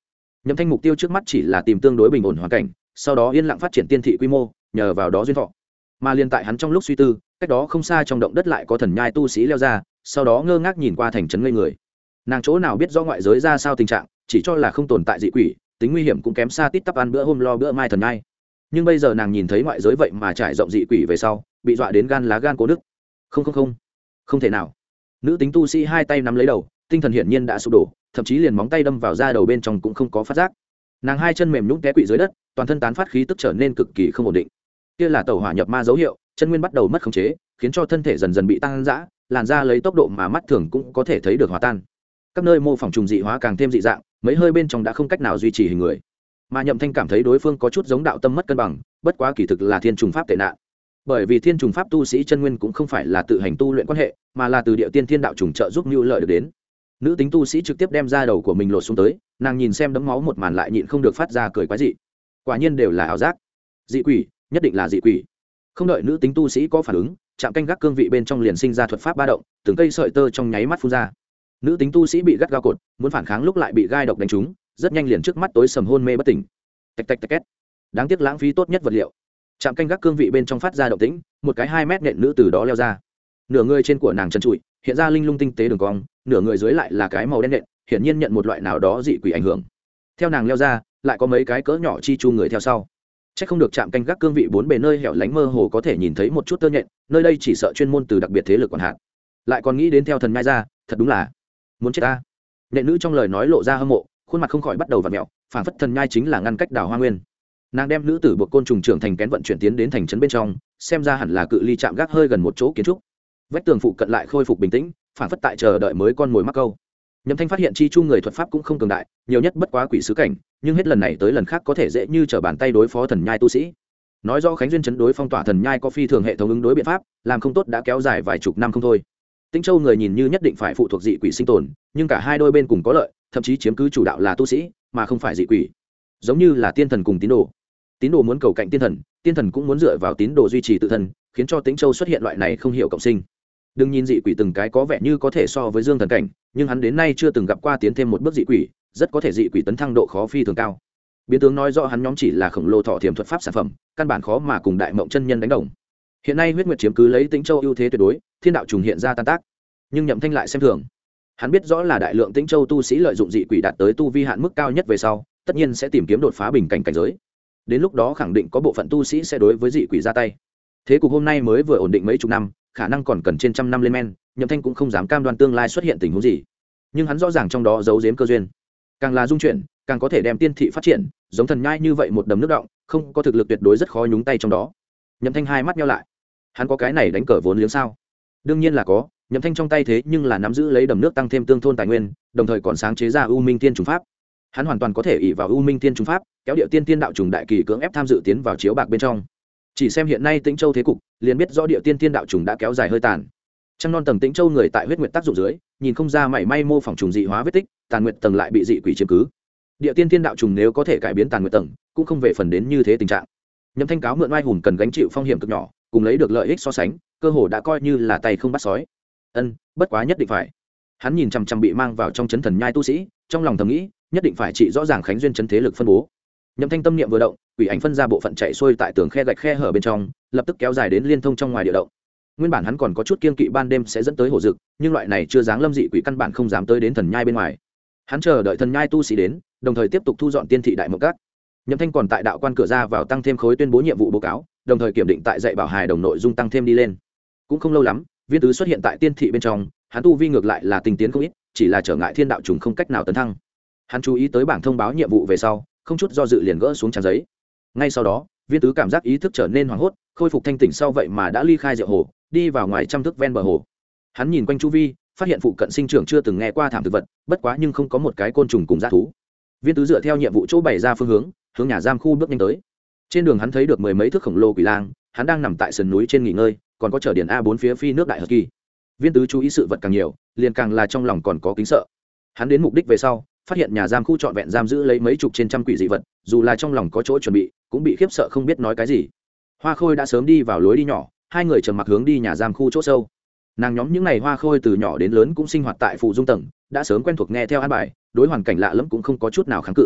Nhậm Thanh mục tiêu trước mắt chỉ là tìm tương đối bình ổn hoàn cảnh, sau đó yên lặng phát triển tiên thị quy mô, nhờ vào đó duyên thọ. Mà liên tại hắn trong lúc suy tư, cách đó không xa trong động đất lại có thần nhai tu sĩ leo ra, sau đó ngơ ngác nhìn qua thành trấn ngây người. Nàng chỗ nào biết rõ ngoại giới ra sao tình trạng, chỉ cho là không tồn tại dị quỷ, tính nguy hiểm cũng kém xa tít tắp ăn bữa hôm lo bữa mai thần nhai. Nhưng bây giờ nàng nhìn thấy ngoại giới vậy mà trải rộng dị quỷ về sau, bị dọa đến gan lá gan cố đức. Không thể nào. Nữ tính tu sĩ hai tay nắm lấy đầu, tinh thần hiển nhiên đã sụp đổ, thậm chí liền móng tay đâm vào da đầu bên trong cũng không có phát giác. Nàng hai chân mềm nhũn té quỵ dưới đất, toàn thân tán phát khí tức trở nên cực kỳ không ổn định. Kia là tẩu hỏa nhập ma dấu hiệu, chân nguyên bắt đầu mất khống chế, khiến cho thân thể dần dần bị tăng dã, làn da lấy tốc độ mà mắt thường cũng có thể thấy được hòa tan. Các nơi mô phỏng trùng dị hóa càng thêm dị dạng, mấy hơi bên trong đã không cách nào duy trì hình người. Mà Nhậm Thanh cảm thấy đối phương có chút giống đạo tâm mất cân bằng, bất quá kỳ thực là thiên trùng pháp tệ nạn. Bởi vì thiên trùng pháp tu sĩ chân nguyên cũng không phải là tự hành tu luyện quan hệ, mà là từ địa tiên thiên đạo trùng trợ giúp nhu lợi được đến. Nữ tính tu sĩ trực tiếp đem ra đầu của mình lột xuống tới, nàng nhìn xem đấm máu một màn lại nhịn không được phát ra cười quái dị. Quả nhiên đều là ảo giác. Dị quỷ, nhất định là dị quỷ. Không đợi nữ tính tu sĩ có phản ứng, trạm canh gác cương vị bên trong liền sinh ra thuật pháp ba động, từng cây sợi tơ trong nháy mắt phun ra. Nữ tính tu sĩ bị gắt gao cột, muốn phản kháng lúc lại bị gai độc đánh trúng, rất nhanh liền trước mắt tối sầm hôn mê bất tỉnh. Tạch tạch tạch két. Đáng tiếc lãng phí tốt nhất vật liệu. Trạm canh gác cương vị bên trong phát ra động tĩnh, một cái 2 mét nện nữ từ đó leo ra. Nửa người trên của nàng trần trụi, hiện ra linh lung tinh tế đường cong, nửa người dưới lại là cái màu đen nện, hiển nhiên nhận một loại nào đó dị quỷ ảnh hưởng. Theo nàng leo ra, lại có mấy cái cỡ nhỏ chi chu người theo sau. Chắc không được trạm canh gác cương vị bốn bề nơi hẻo lánh mơ hồ có thể nhìn thấy một chút tơ nhện, nơi đây chỉ sợ chuyên môn từ đặc biệt thế lực quản hạt. Lại còn nghĩ đến theo thần nhai ra, thật đúng là muốn chết ta. Nện nữ trong lời nói lộ ra hâm mộ, khuôn mặt không khỏi bắt đầu vặn mèo, phảng phất thần nhai chính là ngăn cách đảo hoa nguyên. Nàng đem nữ tử buộc côn trùng trưởng thành kén vận chuyển tiến đến thành trấn bên trong, xem ra hẳn là cự ly chạm gác hơi gần một chỗ kiến trúc. Vách tường phụ cận lại khôi phục bình tĩnh, phảng phất tại chờ đợi mới con mồi mắc câu. Nhậm Thanh phát hiện chi chu người thuật pháp cũng không cường đại, nhiều nhất bất quá quỷ sứ cảnh, nhưng hết lần này tới lần khác có thể dễ như trở bàn tay đối phó thần nhai tu sĩ. Nói rõ Khánh Duyên chấn đối phong tỏa thần nhai có phi thường hệ thống ứng đối biện pháp, làm không tốt đã kéo dài vài chục năm không thôi. Tĩnh Châu người nhìn như nhất định phải phụ thuộc dị quỷ sinh tồn, nhưng cả hai đôi bên cùng có lợi, thậm chí chiếm cứ chủ đạo là tu sĩ, mà không phải dị quỷ. Giống như là tiên thần cùng tín đồ. Tín đồ muốn cầu cạnh tiên thần cũng muốn dựa vào tín đồ duy trì tự thân, khiến cho Tĩnh Châu xuất hiện loại này không hiểu cộng sinh. Đừng nhìn dị quỷ từng cái có vẻ như có thể so với dương thần cảnh, nhưng hắn đến nay chưa từng gặp qua tiến thêm một bước dị quỷ, rất có thể dị quỷ tấn thăng độ khó phi thường cao. Biến tướng nói rõ hắn nhóm chỉ là khổng lồ thọ thiểm thuật pháp sản phẩm, căn bản khó mà cùng đại mộng chân nhân đánh đồng. Hiện nay huyết nguyệt chiếm cứ lấy Tĩnh Châu ưu thế tuyệt đối, thiên đạo trùng hiện ra tan tác. Nhưng Nhậm Thanh lại xem thường. Hắn biết rõ là đại lượng Tĩnh Châu tu sĩ lợi dụng dị quỷ đạt tới tu vi hạn mức cao nhất về sau, tất nhiên sẽ tìm kiếm đột phá bình cảnh cảnh giới. Đến lúc đó khẳng định có bộ phận tu sĩ sẽ đối với dị quỷ ra tay. Thế cục hôm nay mới vừa ổn định mấy chục năm, khả năng còn cần trên trăm năm lên men, Nhậm Thanh cũng không dám cam đoan tương lai xuất hiện tình huống gì. Nhưng hắn rõ ràng trong đó giấu giếm cơ duyên. Càng là dung chuyển, càng có thể đem tiên thị phát triển, giống thần nhai như vậy một đầm nước động, không có thực lực tuyệt đối rất khó nhúng tay trong đó. Nhậm Thanh hai mắt nheo lại. Hắn có cái này đánh cờ vốn liếng sao? Đương nhiên là có, Nhậm Thanh trong tay thế nhưng là nắm giữ lấy đầm nước tăng thêm tương thôn tài nguyên, đồng thời còn sáng chế ra U Minh Tiên trùng pháp. Hắn hoàn toàn có thể ỷ vào U Minh Tiên trùng pháp, kéo điệu tiên đạo trùng đại kỳ cưỡng ép tham dự tiến vào chiếu bạc bên trong. Chỉ xem hiện nay Tĩnh Châu thế cục, liền biết rõ điệu tiên đạo trùng đã kéo dài hơi tàn. Trăng non tầng Tĩnh Châu người tại huyết nguyệt tác dụng dưới, nhìn không ra mảy may mô phỏng trùng dị hóa vết tích, tàn nguyệt tầng lại bị dị quỷ chiếm cứ. Điệu tiên đạo trùng nếu có thể cải biến tàn nguyệt tầng, cũng không về phần đến như thế tình trạng. Nhậm Thanh cáo mượn oai hùng cần gánh chịu phong hiểm cực nhỏ, cùng lấy được lợi ích so sánh, cơ hồ đã coi như là tay không bắt sói. Bất quá nhất định phải. Hắn nhìn chằm chằm bị mang vào trong chấn thần nhai tu sĩ, trong lòng thầm nghĩ, nhất định phải trị rõ ràng Khánh Duyên chấn thế lực phân bố. Nhậm Thanh tâm niệm vừa động, quỷ ảnh phân ra bộ phận chạy xuôi tại tường khe gạch khe hở bên trong, lập tức kéo dài đến liên thông trong ngoài địa động. Nguyên bản hắn còn có chút kiên kỵ ban đêm sẽ dẫn tới hổ dực, nhưng loại này chưa dáng lâm dị quỷ căn bản không dám tới đến thần nhai bên ngoài. Hắn chờ đợi thần nhai tu sĩ đến, đồng thời tiếp tục thu dọn tiên thị đại mộng các. Nhậm Thanh còn tại đạo quan cửa ra vào tăng thêm khối tuyên bố nhiệm vụ báo cáo, đồng thời kiểm định tại dạy bảo hài đồng nội dung tăng thêm đi lên. Cũng không lâu lắm, Viên Tứ xuất hiện tại tiên thị bên trong, hắn tu vi ngược lại là tinh tiến không ít, chỉ là trở ngại thiên đạo trùng không cách nào tấn thăng. Hắn chú ý tới bảng thông báo nhiệm vụ về sau, không chút do dự liền gỡ xuống trang giấy. Ngay sau đó, Viên Tứ cảm giác ý thức trở nên hoảng hốt, khôi phục thanh tỉnh sau vậy mà đã ly khai rượu hồ, đi vào ngoài trăm thước ven bờ hồ. Hắn nhìn quanh chu vi, phát hiện phụ cận sinh trưởng chưa từng nghe qua thảm thực vật, bất quá nhưng không có một cái côn trùng cùng dã thú. Viên Tứ dựa theo nhiệm vụ chỗ bày ra phương hướng nhà giam khu bước nhanh tới. Trên đường hắn thấy được mười mấy thước khổng lồ quỷ lang, hắn đang nằm tại sườn núi trên nghỉ ngơi, còn có chở điển A4 phía phi nước đại hợp kỳ. Viên Tứ chú ý sự vật càng nhiều, liền càng là trong lòng còn có kính sợ. Hắn đến mục đích về sau, phát hiện nhà giam khu trọn vẹn giam giữ lấy mấy chục trên trăm quỷ dị vật, dù là trong lòng có chỗ chuẩn bị, cũng bị khiếp sợ không biết nói cái gì. Hoa Khôi đã sớm đi vào lối đi nhỏ, hai người trầm mặc hướng đi nhà giam khu chỗ sâu. Nàng nhóm những ngày Hoa Khôi từ nhỏ đến lớn cũng sinh hoạt tại phụ dung tầng, đã sớm quen thuộc nghe theo an bài, đối hoàn cảnh lạ lẫm cũng không có chút nào kháng cự.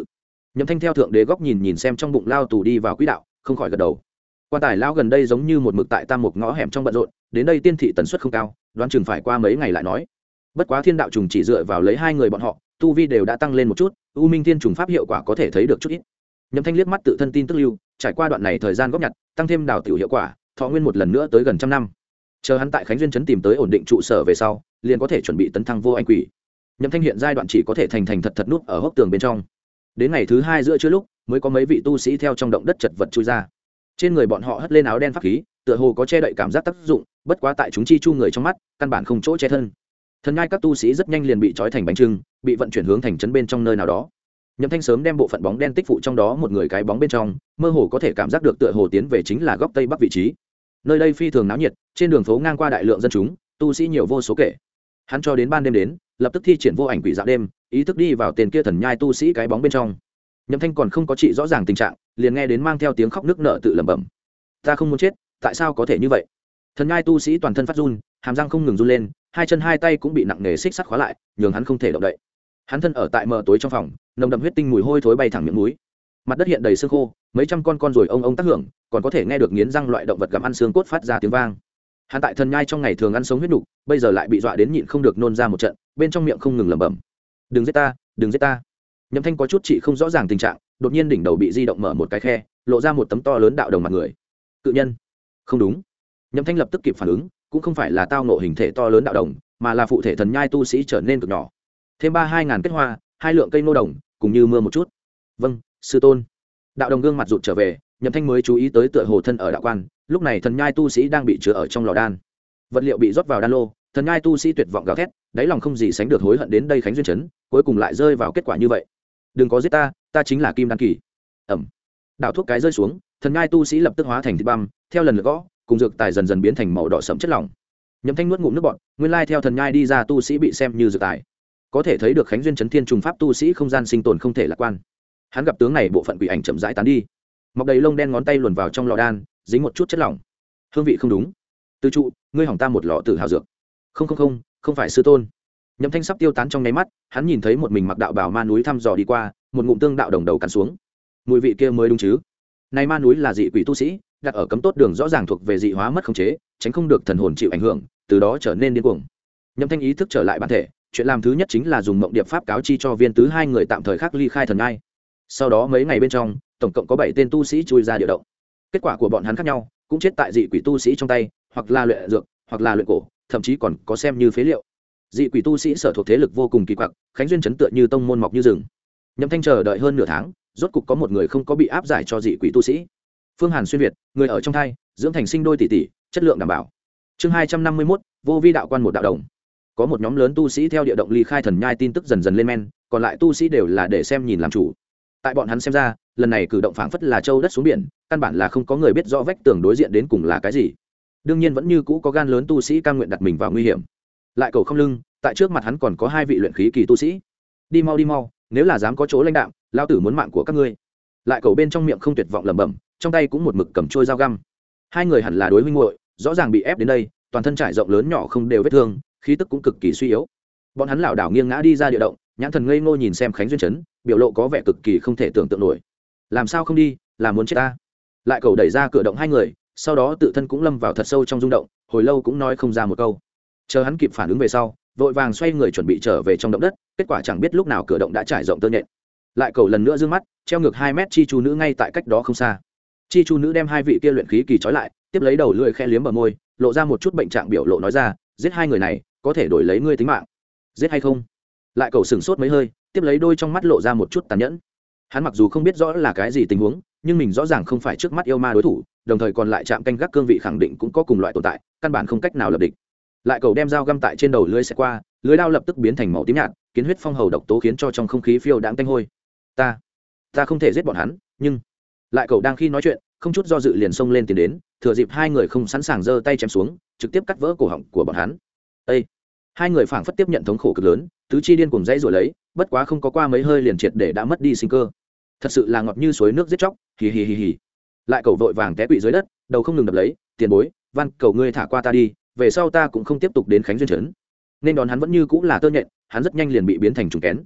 Nhậm Thanh theo thượng đế góc nhìn xem trong bụng lao tù đi vào quỹ đạo, không khỏi gật đầu. Quan tài lao gần đây giống như một mực tại tam mục ngõ hẻm trong bận rộn, đến đây tiên thị tần suất không cao, đoán chừng phải qua mấy ngày lại nói. Bất quá Thiên đạo trùng chỉ dựa vào lấy hai người bọn họ, tu vi đều đã tăng lên một chút, U Minh Thiên trùng pháp hiệu quả có thể thấy được chút ít. Nhậm Thanh liếc mắt tự thân tin tức lưu, trải qua đoạn này thời gian góp nhặt, tăng thêm đào tiểu hiệu quả, thọ nguyên một lần nữa tới gần trăm năm. Chờ hắn tại Khánh Duyên trấn tìm tới ổn định trụ sở về sau, liền có thể chuẩn bị tấn thăng vô ảnh quỷ. Nhậm Thanh hiện giai đoạn chỉ có thể thành thật thật núp ở hốc tường bên trong. Đến ngày thứ hai giữa trưa lúc, mới có mấy vị tu sĩ theo trong động đất chật vật chui ra. Trên người bọn họ hất lên áo đen pháp khí, tựa hồ có che đậy cảm giác tác dụng, bất quá tại chúng chi chu người trong mắt, căn bản không chỗ che thân. Thần nhai các tu sĩ rất nhanh liền bị trói thành bánh trưng, bị vận chuyển hướng thành trấn bên trong nơi nào đó. Nhậm Thanh sớm đem bộ phận bóng đen tích phụ trong đó một người cái bóng bên trong, mơ hồ có thể cảm giác được tựa hồ tiến về chính là góc tây bắc vị trí. Nơi đây phi thường náo nhiệt, trên đường phố ngang qua đại lượng dân chúng, tu sĩ nhiều vô số kể. Hắn cho đến ban đêm đến, lập tức thi triển vô ảnh quỷ dạo đêm, ý thức đi vào tên kia thần nhai tu sĩ cái bóng bên trong. Nhậm Thanh còn không có trị rõ ràng tình trạng, liền nghe đến mang theo tiếng khóc nức nở tự lẩm bẩm: "Ta không muốn chết, tại sao có thể như vậy?" Thần nhai tu sĩ toàn thân phát run, hàm răng không ngừng run lên, hai chân hai tay cũng bị nặng nề xích sắt khóa lại, nhường hắn không thể động đậy. Hắn thân ở tại mờ tối trong phòng, nồng đậm huyết tinh mùi hôi thối bay thẳng miệng mũi. Mặt đất hiện đầy xương khô, mấy trăm con ruồi ông tác hưởng, còn có thể nghe được nghiến răng loại động vật gặm ăn xương cốt phát ra tiếng vang. Hắn tại thần nhai trong ngày thường ăn sống huyết nục, bây giờ lại bị dọa đến nhịn không được nôn ra một trận, bên trong miệng không ngừng lẩm bẩm: "Đừng giết ta, đừng giết ta." Nhậm Thanh có chút chị không rõ ràng tình trạng, đột nhiên đỉnh đầu bị di động mở một cái khe, lộ ra một tấm to lớn đạo đồng mặt người. Cự nhân? Không đúng. Nhậm Thanh lập tức kịp phản ứng, cũng không phải là tao nộ hình thể to lớn đạo đồng, mà là phụ thể thần nhai tu sĩ trở nên cực nhỏ. Thêm 2.000 kết hoa, 2 lượng cây nô đồng, cùng như mưa một chút. "Vâng, sư tôn." Đạo đồng gương mặt rụt trở về, Nhậm Thanh mới chú ý tới tựa hồ thân ở đạo quan, lúc này thần nhai tu sĩ đang bị chứa ở trong lò đan. Vật liệu bị rót vào đan lô, thần nhai tu sĩ tuyệt vọng gào thét, đáy lòng không gì sánh được hối hận đến đây Khánh Duyên trấn, cuối cùng lại rơi vào kết quả như vậy. "Đừng có giết ta, ta chính là Kim Đan kỳ." Ẩm. Đạo thuốc cái rơi xuống, thần nhai tu sĩ lập tức hóa thành thịt băm, theo lần lượt gõ, cùng dược tài dần dần biến thành màu đỏ sẫm chất lỏng. Nhậm Thanh nuốt ngụm nước bọt, nguyên lai theo thần nhai đi ra tu sĩ bị xem như dược tài. Có thể thấy được Khánh Duyên trấn thiên trùng pháp tu sĩ không gian sinh tồn không thể lạc quan. Hắn gặp tướng này bộ phận quỷ ảnh chậm rãi tán đi, mọc đầy lông đen ngón tay luồn vào trong lò đan, dính một chút chất lỏng. Hương vị không đúng. "Tư trụ, ngươi hỏng ta một lọ tử hào dược." Không phải sư tôn." Nhậm Thanh sắp tiêu tán trong nháy mắt, hắn nhìn thấy một mình mặc đạo bào ma núi thăm dò đi qua, một ngụm tương đạo đồng đầu cắn xuống. Mùi vị kia mới đúng chứ? Này ma núi là dị quỷ tu sĩ, đặt ở cấm tốt đường rõ ràng thuộc về dị hóa mất khống chế, tránh không được thần hồn chịu ảnh hưởng, từ đó trở nên điên cuồng. Nhậm Thanh ý thức trở lại bản thể, chuyện làm thứ nhất chính là dùng mộng điệp pháp cáo chi cho viên tứ hai người tạm thời khắc ly khai thần nhai. Sau đó mấy ngày bên trong, tổng cộng có 7 tên tu sĩ chui ra địa động. Kết quả của bọn hắn khác nhau, cũng chết tại dị quỷ tu sĩ trong tay, hoặc là luyện dược, hoặc là luyện cổ, thậm chí còn có xem như phế liệu. Dị quỷ tu sĩ sở thuộc thế lực vô cùng kỳ quặc, Khánh Duyên trấn tựa như tông môn mọc như rừng. Nhậm Thanh chờ đợi hơn nửa tháng, rốt cục có một người không có bị áp giải cho dị quỷ tu sĩ. Phương Hàn xuyên việt, người ở trong thai, dưỡng thành sinh đôi tỷ tỷ, chất lượng đảm bảo. Chương 251, vô vi đạo quan một đạo đồng. Có một nhóm lớn tu sĩ theo địa động ly khai thần nhai tin tức dần dần lên men, còn lại tu sĩ đều là để xem nhìn làm chủ. Tại bọn hắn xem ra, lần này cử động phảng phất là châu đất xuống biển, căn bản là không có người biết rõ vách tường đối diện đến cùng là cái gì. Đương nhiên vẫn như cũ có gan lớn tu sĩ cam nguyện đặt mình vào nguy hiểm. Lại cầu không lưng, tại trước mặt hắn còn có 2 vị luyện khí kỳ tu sĩ. Đi mau, nếu là dám có chỗ lãnh đạm, lao tử muốn mạng của các ngươi." Lại cầu bên trong miệng không tuyệt vọng lẩm bẩm, trong tay cũng một mực cầm trôi dao găm. 2 người hẳn là đối huynh muội, rõ ràng bị ép đến đây, toàn thân trải rộng lớn nhỏ không đều vết thương, khí tức cũng cực kỳ suy yếu. Bọn hắn lảo đảo nghiêng ngã đi ra địa động, nhãn thần ngây ngô nhìn xem Khánh Duyên trấn, biểu lộ có vẻ cực kỳ không thể tưởng tượng nổi. "Làm sao không đi, là muốn chết ta?" Lại cầu đẩy ra cửa động 2 người, sau đó tự thân cũng lâm vào thật sâu trong rung động, hồi lâu cũng nói không ra một câu. Chờ hắn kịp phản ứng về sau, vội vàng xoay người chuẩn bị trở về trong động đất, kết quả chẳng biết lúc nào cửa động đã trải rộng tơ nhện. Lại cầu lần nữa giương mắt, treo ngược 2 mét chi chu nữ ngay tại cách đó không xa. Chi chu nữ đem 2 vị kia luyện khí kỳ trói lại, tiếp lấy đầu lưỡi khẽ liếm bờ môi, lộ ra một chút bệnh trạng biểu lộ nói ra: "Giết 2 người này, có thể đổi lấy ngươi tính mạng. Giết hay không?" Lại cầu sửng sốt mấy hơi, tiếp lấy đôi trong mắt lộ ra một chút tàn nhẫn. Hắn mặc dù không biết rõ là cái gì tình huống, nhưng mình rõ ràng không phải trước mắt yêu ma đối thủ, đồng thời còn lại chạm canh gác cương vị khẳng định cũng có cùng loại tồn tại, căn bản không cách nào lập địch. Lại cầu đem dao găm tại trên đầu lưỡi sẽ qua, lưỡi đao lập tức biến thành màu tím nhạt, kiến huyết phong hầu độc tố khiến cho trong không khí phiêu đãng tanh hôi. Ta không thể giết bọn hắn, nhưng lại cầu đang khi nói chuyện, không chút do dự liền xông lên tiến đến, thừa dịp 2 người không sẵn sàng giơ tay chém xuống, trực tiếp cắt vỡ cổ họng của bọn hắn. Ê! 2 người phảng phất tiếp nhận thống khổ cực lớn, tứ chi điên cuồng dãy rồi lấy, bất quá không có qua mấy hơi liền triệt để đã mất đi sinh cơ. Thật sự là ngọt như suối nước giết chóc, hì hì hì hì. Lại cầu vội vàng té quỵ dưới đất, đầu không ngừng đập lấy, "Tiền bối, van cầu ngươi thả qua ta đi, về sau ta cũng không tiếp tục đến Khánh Duyên trấn." Nên đón hắn vẫn như cũng là tơ nhện, hắn rất nhanh liền bị biến thành trùng kén.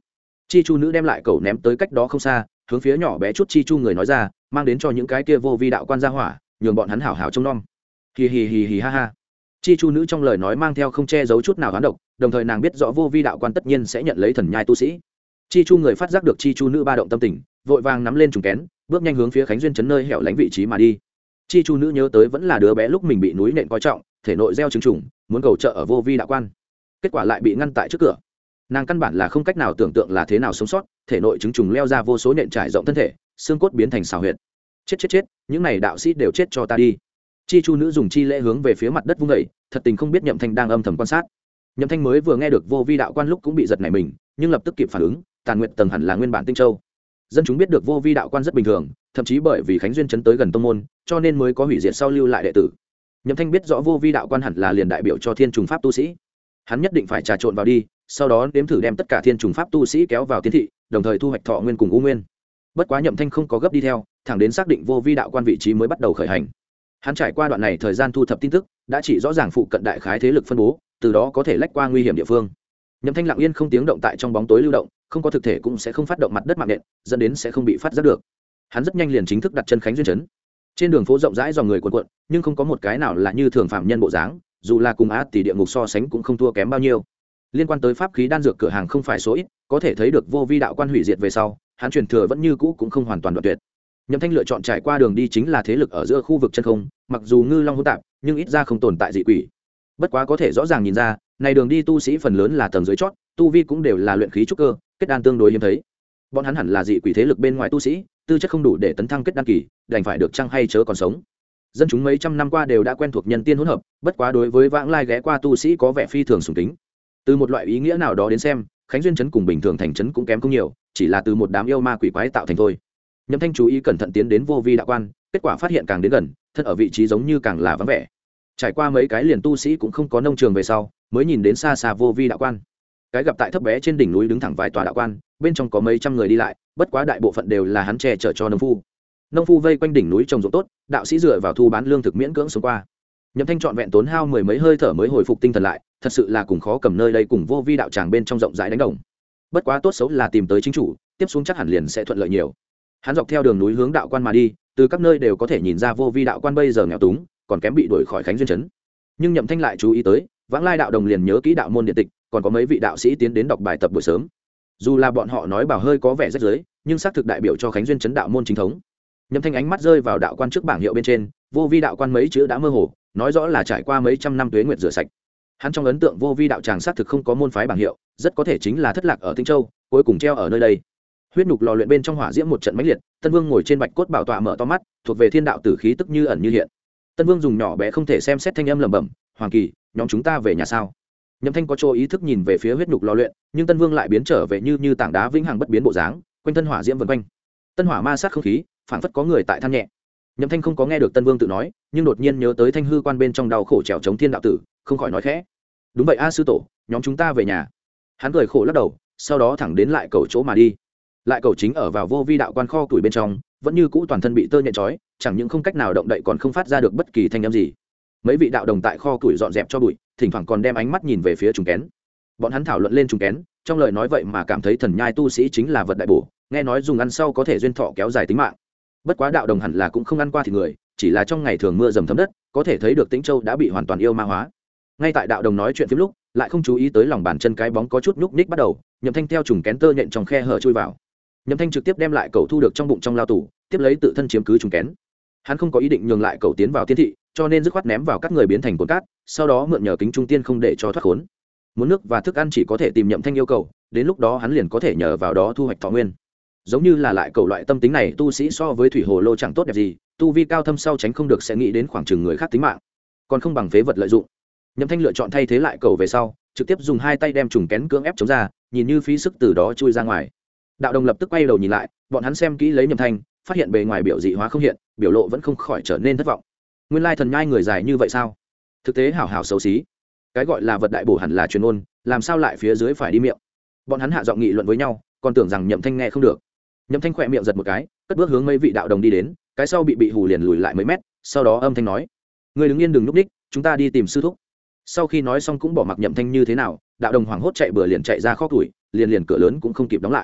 Chi chu nữ đem lại cầu ném tới cách đó không xa, hướng phía nhỏ bé chút chi chu người nói ra, mang đến cho những cái kia vô vi đạo quan gia hỏa, nhường bọn hắn hảo hảo trông nom. Hì hì hì hì ha ha. Chi chu nữ trong lời nói mang theo không che giấu chút nào hoán độc, đồng thời nàng biết rõ vô vi đạo quan tất nhiên sẽ nhận lấy thần nhai tu sĩ. Chi chu người phát giác được chi chu nữ ba động tâm tình, vội vàng nắm lên trùng kén, bước nhanh hướng phía Khánh Duyên trấn nơi hẻo lánh vị trí mà đi. Chi chu nữ nhớ tới vẫn là đứa bé lúc mình bị núi nện coi trọng, thể nội gieo chứng trùng, muốn cầu trợ ở vô vi đạo quan, kết quả lại bị ngăn tại trước cửa. Nàng căn bản là không cách nào tưởng tượng là thế nào sống sót, thể nội chứng trùng leo ra vô số nện trải rộng thân thể, xương cốt biến thành xào huyệt. Chết, những này đạo sĩ đều chết cho ta đi. Chi chu nữ dùng chi lễ hướng về phía mặt đất vung dậy, thật tình không biết Nhậm Thanh đang âm thầm quan sát. Nhậm Thanh mới vừa nghe được vô vi đạo quan lúc cũng bị giật nảy mình, nhưng lập tức kịp phản ứng, Tàn Nguyệt tầng hẳn là nguyên bản Tinh Châu. Dân chúng biết được vô vi đạo quan rất bình thường, thậm chí bởi vì Khánh Duyên trấn tới gần tông môn, cho nên mới có hủy diệt sau lưu lại đệ tử. Nhậm Thanh biết rõ vô vi đạo quan hẳn là liền đại biểu cho thiên trùng pháp tu sĩ, hắn nhất định phải trà trộn vào đi, sau đó nếm thử đem tất cả thiên trùng pháp tu sĩ kéo vào tiến thị, đồng thời thu hoạch thọ nguyên cùng u nguyên. Bất quá Nhậm Thanh không có gấp đi theo, thẳng đến xác định vô vi đạo quan vị trí mới bắt đầu khởi hành. Hắn trải qua đoạn này thời gian thu thập tin tức, đã chỉ rõ ràng phụ cận đại khái thế lực phân bố, từ đó có thể lách qua nguy hiểm địa phương. Nhậm Thanh lặng yên không tiếng động tại trong bóng tối lưu động, không có thực thể cũng sẽ không phát động mặt đất mạng nện, dẫn đến sẽ không bị phát giác được. Hắn rất nhanh liền chính thức đặt chân Khánh Duyên trấn. Trên đường phố rộng rãi dòng người cuồn cuộn, nhưng không có một cái nào là như thường phạm nhân bộ dáng, dù là cùng Á tỷ địa ngục so sánh cũng không thua kém bao nhiêu. Liên quan tới pháp khí đan dược cửa hàng không phải số ít, có thể thấy được vô vi đạo quan hủy diệt về sau, hắn truyền thừa vẫn như cũ cũng không hoàn toàn đoạn tuyệt. Nhậm Thanh lựa chọn trải qua đường đi chính là thế lực ở giữa khu vực chân không, mặc dù ngư long hỗn tạp, nhưng ít ra không tồn tại dị quỷ. Bất quá có thể rõ ràng nhìn ra, này đường đi tu sĩ phần lớn là tầng dưới chót, tu vi cũng đều là luyện khí trúc cơ, kết đan tương đối hiếm thấy. Bọn hắn hẳn là dị quỷ thế lực bên ngoài tu sĩ, tư chất không đủ để tấn thăng kết đan kỳ, đành phải được chăng hay chớ còn sống. Dân chúng mấy trăm năm qua đều đã quen thuộc nhân tiên hỗn hợp, bất quá đối với vãng lai ghé qua tu sĩ có vẻ phi thường sùng kính. Từ một loại ý nghĩa nào đó đến xem, Khánh Duyên trấn cùng bình thường thành trấn cũng kém không nhiều, chỉ là từ một đám yêu ma quỷ quái tạo thành thôi. Nhậm Thanh chú ý cẩn thận tiến đến vô vi đạo quan, kết quả phát hiện càng đến gần, thân ở vị trí giống như càng là vắng vẻ. Trải qua mấy cái liền tu sĩ cũng không có nông trường về sau, mới nhìn đến xa xa vô vi đạo quan. Cái gặp tại thấp bé trên đỉnh núi đứng thẳng vài tòa đạo quan, bên trong có mấy trăm người đi lại, bất quá đại bộ phận đều là hắn che chở cho nông phu. Nông phu vây quanh đỉnh núi trồng ruộng tốt, đạo sĩ dựa vào thu bán lương thực miễn cưỡng sống qua. Nhậm Thanh trọn vẹn tốn hao mười mấy hơi thở mới hồi phục tinh thần lại, thật sự là cùng khó cầm nơi đây cùng vô vi đạo tràng bên trong rộng rãi đánh đồng. Bất quá tốt xấu là tìm tới chính chủ, tiếp xuống chắc hẳn liền sẽ thuận lợi nhiều. Hắn dọc theo đường núi hướng đạo quan mà đi, từ các nơi đều có thể nhìn ra vô vi đạo quan bây giờ nghèo túng, còn kém bị đuổi khỏi Khánh Duyên trấn. Nhưng Nhậm Thanh lại chú ý tới, vãng lai đạo đồng liền nhớ kỹ đạo môn điện tịch, còn có mấy vị đạo sĩ tiến đến đọc bài tập buổi sớm. Dù là bọn họ nói bảo hơi có vẻ rất giới, nhưng xác thực đại biểu cho Khánh Duyên trấn đạo môn chính thống. Nhậm Thanh ánh mắt rơi vào đạo quan trước bảng hiệu bên trên, vô vi đạo quan mấy chữ đã mơ hồ, nói rõ là trải qua mấy trăm năm tuế nguyệt rửa sạch. Hắn trong ấn tượng vô vi đạo tràng xác thực không có môn phái bảng hiệu, rất có thể chính là thất lạc ở Tinh Châu, cuối cùng treo ở nơi đây. Huyết nhục lò luyện bên trong hỏa diễm một trận mãnh liệt, Tân Vương ngồi trên bạch cốt bảo tọa mở to mắt, thuộc về thiên đạo tử khí tức như ẩn như hiện. Tân Vương dùng nhỏ bé không thể xem xét thanh âm lẩm bẩm, "Hoàng Kỳ, nhóm chúng ta về nhà sao?" Nhậm Thanh có chỗ ý thức nhìn về phía huyết nhục lò luyện, nhưng Tân Vương lại biến trở về như tảng đá vĩnh hằng bất biến bộ dáng, quanh thân hỏa diễm vần quanh. Tân hỏa ma sát không khí, phảng phất có người tại than nhẹ. Nhậm Thanh không có nghe được Tân Vương tự nói, nhưng đột nhiên nhớ tới Thanh hư quan bên trong đau khổ trèo chống thiên đạo tử, không khỏi nói khẽ, "Đúng vậy a sư tổ, nhóm chúng ta về nhà." Hắn cười khổ lắc đầu, sau đó thẳng đến lại cầu chỗ mà đi. Lại cầu chính ở vào vô vi đạo quan kho tuổi bên trong, vẫn như cũ toàn thân bị tơ nhện trói, chẳng những không cách nào động đậy còn không phát ra được bất kỳ thanh âm gì. Mấy vị đạo đồng tại kho tuổi dọn dẹp cho bụi, thỉnh thoảng còn đem ánh mắt nhìn về phía trùng kén. Bọn hắn thảo luận lên trùng kén, trong lời nói vậy mà cảm thấy thần nhai tu sĩ chính là vật đại bổ, nghe nói dùng ăn sau có thể duyên thọ kéo dài tính mạng. Bất quá đạo đồng hẳn là cũng không ăn qua thịt người, chỉ là trong ngày thường mưa dầm thấm đất, có thể thấy được Tĩnh Châu đã bị hoàn toàn yêu ma hóa. Ngay tại đạo đồng nói chuyện phím lúc, lại không chú ý tới lòng bàn chân cái bóng có chút nhúc nhích bắt đầu, Nhậm Thanh theo trùng kén tơ nhện trong khe hở chui vào. Nhậm Thanh trực tiếp đem lại cầu thu được trong bụng trong lao tủ, tiếp lấy tự thân chiếm cứ trùng kén. Hắn không có ý định nhường lại cầu tiến vào tiên thị, cho nên dứt khoát ném vào các người biến thành cồn cát, sau đó mượn nhờ kính trung tiên không để cho thoát khốn. Muốn nước và thức ăn chỉ có thể tìm Nhậm Thanh yêu cầu, đến lúc đó hắn liền có thể nhờ vào đó thu hoạch thọ nguyên. Giống như là lại cầu loại tâm tính này tu sĩ so với thủy hồ lô chẳng tốt đẹp gì, tu vi cao thâm sau tránh không được sẽ nghĩ đến khoảng chừng người khác tính mạng, còn không bằng phế vật lợi dụng. Nhậm Thanh lựa chọn thay thế lại cầu về sau, trực tiếp dùng hai tay đem trùng kén cưỡng ép chống ra, nhìn như phí sức từ đó chui ra ngoài. Đạo đồng lập tức quay đầu nhìn lại, bọn hắn xem kỹ lấy Nhậm Thanh, phát hiện bề ngoài biểu dị hóa không hiện, biểu lộ vẫn không khỏi trở nên thất vọng. Nguyên lai thần nhai người dài như vậy sao? Thực tế hảo hảo xấu xí. Cái gọi là vật đại bổ hẳn là truyền ôn, làm sao lại phía dưới phải đi miệng? Bọn hắn hạ giọng nghị luận với nhau, còn tưởng rằng Nhậm Thanh nghe không được. Nhậm Thanh khỏe miệng giật một cái, cất bước hướng mấy vị đạo đồng đi đến, cái sau bị hù liền lùi lại mấy mét, sau đó âm thanh nói: "Ngươi đứng yên đừng núp đích, chúng ta đi tìm sư thúc." Sau khi nói xong cũng bỏ mặc Nhậm Thanh như thế nào, đạo đồng hoảng hốt chạy bừa liền chạy ra kho củi, liền cửa lớn cũng không kịp đóng lại.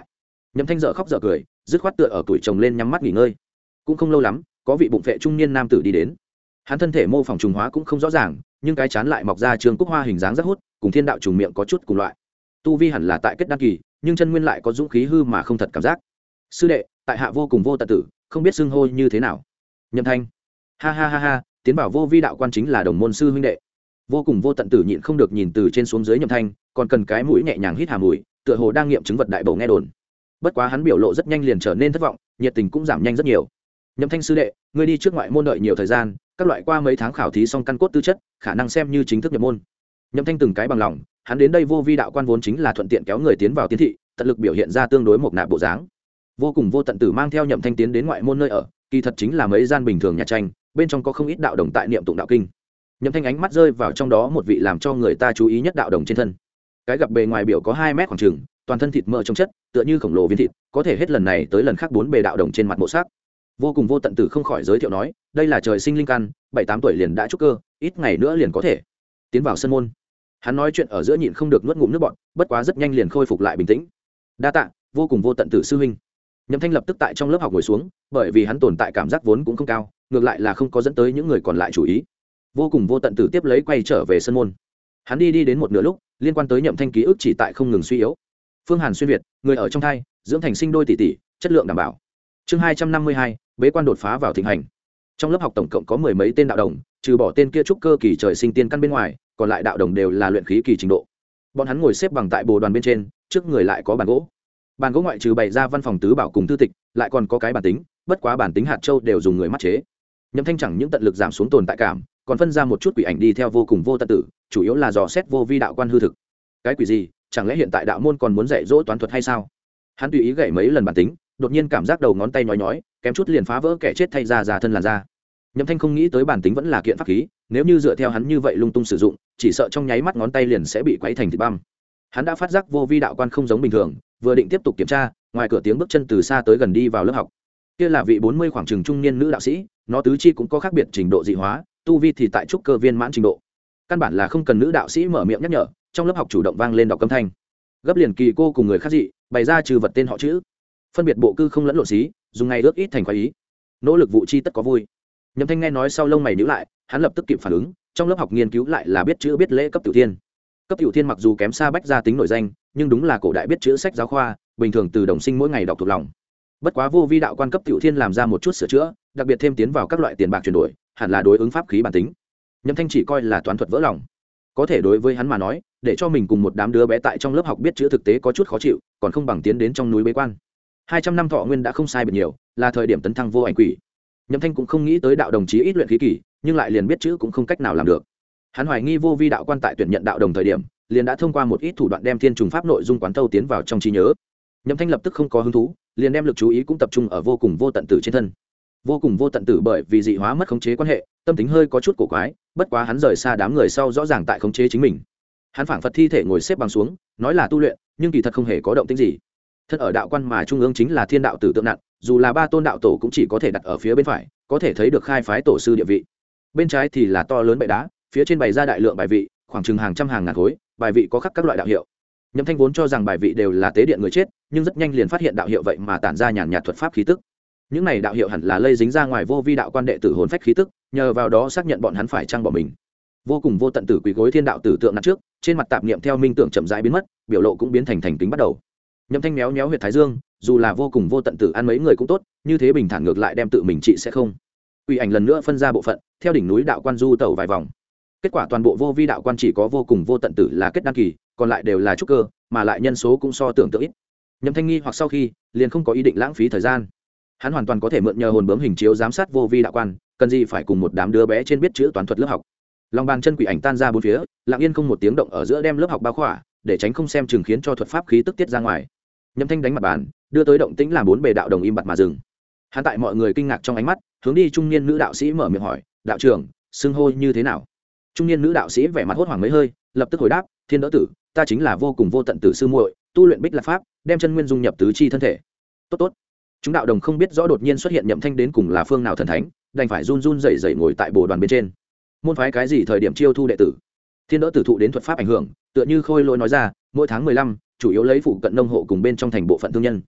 Nhậm Thanh dở khóc dở cười, dứt khoát tựa ở tuổi chồng lên nhắm mắt nghỉ ngơi. Cũng không lâu lắm, có vị bụng phệ trung niên nam tử đi đến. Hắn thân thể mô phỏng trùng hóa cũng không rõ ràng, nhưng cái chán lại mọc ra trường cúc hoa hình dáng rất hút, cùng thiên đạo trùng miệng có chút cùng loại. Tu vi hẳn là tại kết đan kỳ, nhưng chân nguyên lại có dũng khí hư mà không thật cảm giác. Sư đệ, tại hạ vô cùng vô tận tử, không biết xưng hô như thế nào. Nhậm Thanh, ha ha ha ha, tiến vào vô vi đạo quan chính là đồng môn sư huynh đệ. Vô cùng vô tận tử nhịn không được nhìn từ trên xuống dưới Nhậm Thanh, còn cần cái mũi nhẹ nhàng hít hà mùi, tựa hồ đang nghiệm chứng vật đại bổ nghe đồn. Bất quá hắn biểu lộ rất nhanh liền trở nên thất vọng, nhiệt tình cũng giảm nhanh rất nhiều. Nhậm Thanh sư đệ, ngươi đi trước ngoại môn đợi nhiều thời gian, các loại qua mấy tháng khảo thí xong căn cốt tư chất, khả năng xem như chính thức nhập môn. Nhậm Thanh từng cái bằng lòng, hắn đến đây vô vi đạo quan vốn chính là thuận tiện kéo người tiến vào tiến thị, tận lực biểu hiện ra tương đối một nạp bộ dáng. Vô cùng vô tận tử mang theo Nhậm Thanh tiến đến ngoại môn nơi ở, kỳ thật chính là mấy gian bình thường nhà tranh, bên trong có không ít đạo đồng tại niệm tụng đạo kinh. Nhậm Thanh ánh mắt rơi vào trong đó một vị làm cho người ta chú ý nhất đạo đồng trên thân. Cái gặp bề ngoài biểu có 2 mét khoảng chừng, toàn thân thịt mỡ trong chất, tựa như khổng lồ viên thịt, có thể hết lần này tới lần khác 4 bề đạo đồng trên mặt mộ sắc. Vô cùng vô tận tử không khỏi giới thiệu nói, đây là trời sinh linh căn, 7-8 tuổi liền đã trúc cơ, ít ngày nữa liền có thể tiến vào sân môn. Hắn nói chuyện ở giữa nhịn không được nuốt ngụm nước bọt, bất quá rất nhanh liền khôi phục lại bình tĩnh. Đa tạ, vô cùng vô tận tử sư huynh. Nhậm Thanh lập tức tại trong lớp học ngồi xuống, bởi vì hắn tồn tại cảm giác vốn cũng không cao, ngược lại là không có dẫn tới những người còn lại chú ý. Vô cùng vô tận tử tiếp lấy quay trở về sân môn. Hắn đi đến một nửa lúc, liên quan tới Nhậm Thanh ký ức chỉ tại không ngừng suy yếu. Phương Hàn xuyên việt, người ở trong thai, dưỡng thành sinh đôi tỷ tỷ, chất lượng đảm bảo. Chương 252, bế quan đột phá vào thịnh hành. Trong lớp học tổng cộng có 10 mấy tên đạo đồng, trừ bỏ tên kia trúc cơ kỳ trời sinh tiên căn bên ngoài, còn lại đạo đồng đều là luyện khí kỳ trình độ. Bọn hắn ngồi xếp bằng tại bồ đoàn bên trên, trước người lại có bàn gỗ. Bàn gỗ ngoại trừ bày ra văn phòng tứ bảo cùng tư tịch, lại còn có cái bản tính, bất quá bản tính hạt châu đều dùng người mắt chế. Nhậm Thanh chẳng những tận lực giảm xuống tồn tại cảm, còn phân ra một chút quỷ ảnh đi theo vô cùng vô tận tử, chủ yếu là dò xét vô vi đạo quan hư thực. Cái quỷ gì, chẳng lẽ hiện tại đạo môn còn muốn dạy dỗ toán thuật hay sao? Hắn tùy ý gảy mấy lần bản tính, đột nhiên cảm giác đầu ngón tay nhói nhói, kém chút liền phá vỡ kẻ chết thay ra thân làn da. Nhậm Thanh không nghĩ tới bản tính vẫn là kiện pháp khí, nếu như dựa theo hắn như vậy lung tung sử dụng, chỉ sợ trong nháy mắt ngón tay liền sẽ bị quấy thành thịt băm. Hắn đã phát giác vô vi đạo quan không giống bình thường, vừa định tiếp tục kiểm tra, ngoài cửa tiếng bước chân từ xa tới gần đi vào lớp học. Kia là vị 40 khoảng chừng trung niên nữ đạo sĩ, nó tứ chi cũng có khác biệt trình độ dị hóa, tu vi thì tại trúc cơ viên mãn trình độ. Căn bản là không cần nữ đạo sĩ mở miệng nhắc nhở, trong lớp học chủ động vang lên đọc âm thanh. Gấp liền kỳ cô cùng người khác dị, bày ra trừ vật tên họ chữ. Phân biệt bộ cư không lẫn lộn xí, dùng ngày ước ít thành khoái ý. Nỗ lực vụ chi tất có vui. Nhậm Thanh nghe nói sau lông mày nhíu lại, hắn lập tức kịp phản ứng, trong lớp học nghiên cứu lại là biết chữ biết lễ cấp tiểu thiên. Cấp tiểu thiên mặc dù kém xa bách gia tính nổi danh, nhưng đúng là cổ đại biết chữ sách giáo khoa, bình thường từ đồng sinh mỗi ngày đọc thuộc lòng. Bất quá vô vi đạo quan cấp tiểu thiên làm ra một chút sửa chữa, đặc biệt thêm tiến vào các loại tiền bạc chuyển đổi, hẳn là đối ứng pháp khí bản tính. Nhậm Thanh chỉ coi là toán thuật vỡ lòng. Có thể đối với hắn mà nói, để cho mình cùng một đám đứa bé tại trong lớp học biết chữ thực tế có chút khó chịu, còn không bằng tiến đến trong núi bế quan. 200 năm thọ nguyên đã không sai biệt nhiều, là thời điểm tấn thăng vô ảnh quỷ. Nhậm Thanh cũng không nghĩ tới đạo đồng chí ít luyện khí kỳ, nhưng lại liền biết chữ cũng không cách nào làm được. Hắn hoài nghi vô vi đạo quan tại tuyển nhận đạo đồng thời điểm, liền đã thông qua một ít thủ đoạn đem thiên trùng pháp nội dung quán thâu tiến vào trong trí nhớ. Nhậm Thanh lập tức không có hứng thú, liền đem lực chú ý cũng tập trung ở vô cùng vô tận tử trên thân. Vô cùng vô tận tử bởi vì dị hóa mất khống chế quan hệ, tâm tính hơi có chút cổ quái, bất quá hắn rời xa đám người sau rõ ràng tại khống chế chính mình. Hắn phảng phất thi thể ngồi xếp bằng xuống, nói là tu luyện, nhưng kỳ thật không hề có động tĩnh gì. Thân ở đạo quan mà trung ương chính là thiên đạo tử tượng nặng, dù là 3 tôn đạo tổ cũng chỉ có thể đặt ở phía bên phải, có thể thấy được khai phái tổ sư địa vị. Bên trái thì là to lớn bệ đá, phía trên bày ra đại lượng bài vị, khoảng chừng hàng trăm hàng ngàn khối, bài vị có khắc các loại đạo hiệu. Nhậm Thanh vốn cho rằng bài vị đều là tế điện người chết, nhưng rất nhanh liền phát hiện đạo hiệu vậy mà tản ra nhàn nhạt thuật pháp khí tức. Những này đạo hiệu hẳn là lây dính ra ngoài vô vi đạo quan đệ tử hồn phách khí tức, nhờ vào đó xác nhận bọn hắn phải trang bỏ mình. Vô cùng vô tận tử quỳ gối thiên đạo tử tượng nặng trước, trên mặt tạp niệm theo minh tưởng chậm rãi biến mất, biểu lộ cũng biến thành thành kính bắt đầu. Nhậm Thanh méo méo huyệt thái dương, dù là vô cùng vô tận tử ăn mấy người cũng tốt, như thế bình thản ngược lại đem tự mình trị sẽ không. Quỷ ảnh lần nữa phân ra bộ phận, theo đỉnh núi đạo quan du tẩu vài vòng. Kết quả toàn bộ vô vi đạo quan chỉ có vô cùng vô tận tử là kết đăng kỳ, còn lại đều là trúc cơ, mà lại nhân số cũng so tưởng tượng ít. Nhậm Thanh nghi hoặc sau khi, liền không có ý định lãng phí thời gian. Hắn hoàn toàn có thể mượn nhờ hồn bướm hình chiếu giám sát vô vi đạo quan, cần gì phải cùng một đám đứa bé trên biết chữ toán thuật lớp học. Lòng bàn chân quỷ ảnh tan ra bốn phía, lặng yên không một tiếng động ở giữa đem lớp học bao khỏa, để tránh không xem chừng khiến cho thuật pháp khí tức tiết ra ngoài. Nhậm Thanh đánh mặt bàn, đưa tới động tĩnh làm 4 bề đạo đồng im bặt mà dừng. Hắn tại mọi người kinh ngạc trong ánh mắt, hướng đi trung niên nữ đạo sĩ mở miệng hỏi, đạo trưởng, xưng hô như thế nào? Trung niên nữ đạo sĩ vẻ mặt hốt hoảng mấy hơi, lập tức hồi đáp, thiên đỡ tử, ta chính là vô cùng vô tận tử sư muội, tu luyện bích lạc pháp, đem chân nguyên dung nhập tứ chi thân thể. Tốt tốt. Chúng đạo đồng không biết rõ đột nhiên xuất hiện Nhậm Thanh đến cùng là phương nào thần thánh, đành phải run run rẩy rẩy ngồi tại bồ đoàn bên trên. Môn phái cái gì thời điểm chiêu thu đệ tử? Thiên đỡ tử thụ đến thuật pháp ảnh hưởng, tựa như khôi lỗi nói ra, mỗi tháng 15, chủ yếu lấy phụ cận nông hộ cùng bên trong thành bộ phận thương nhân.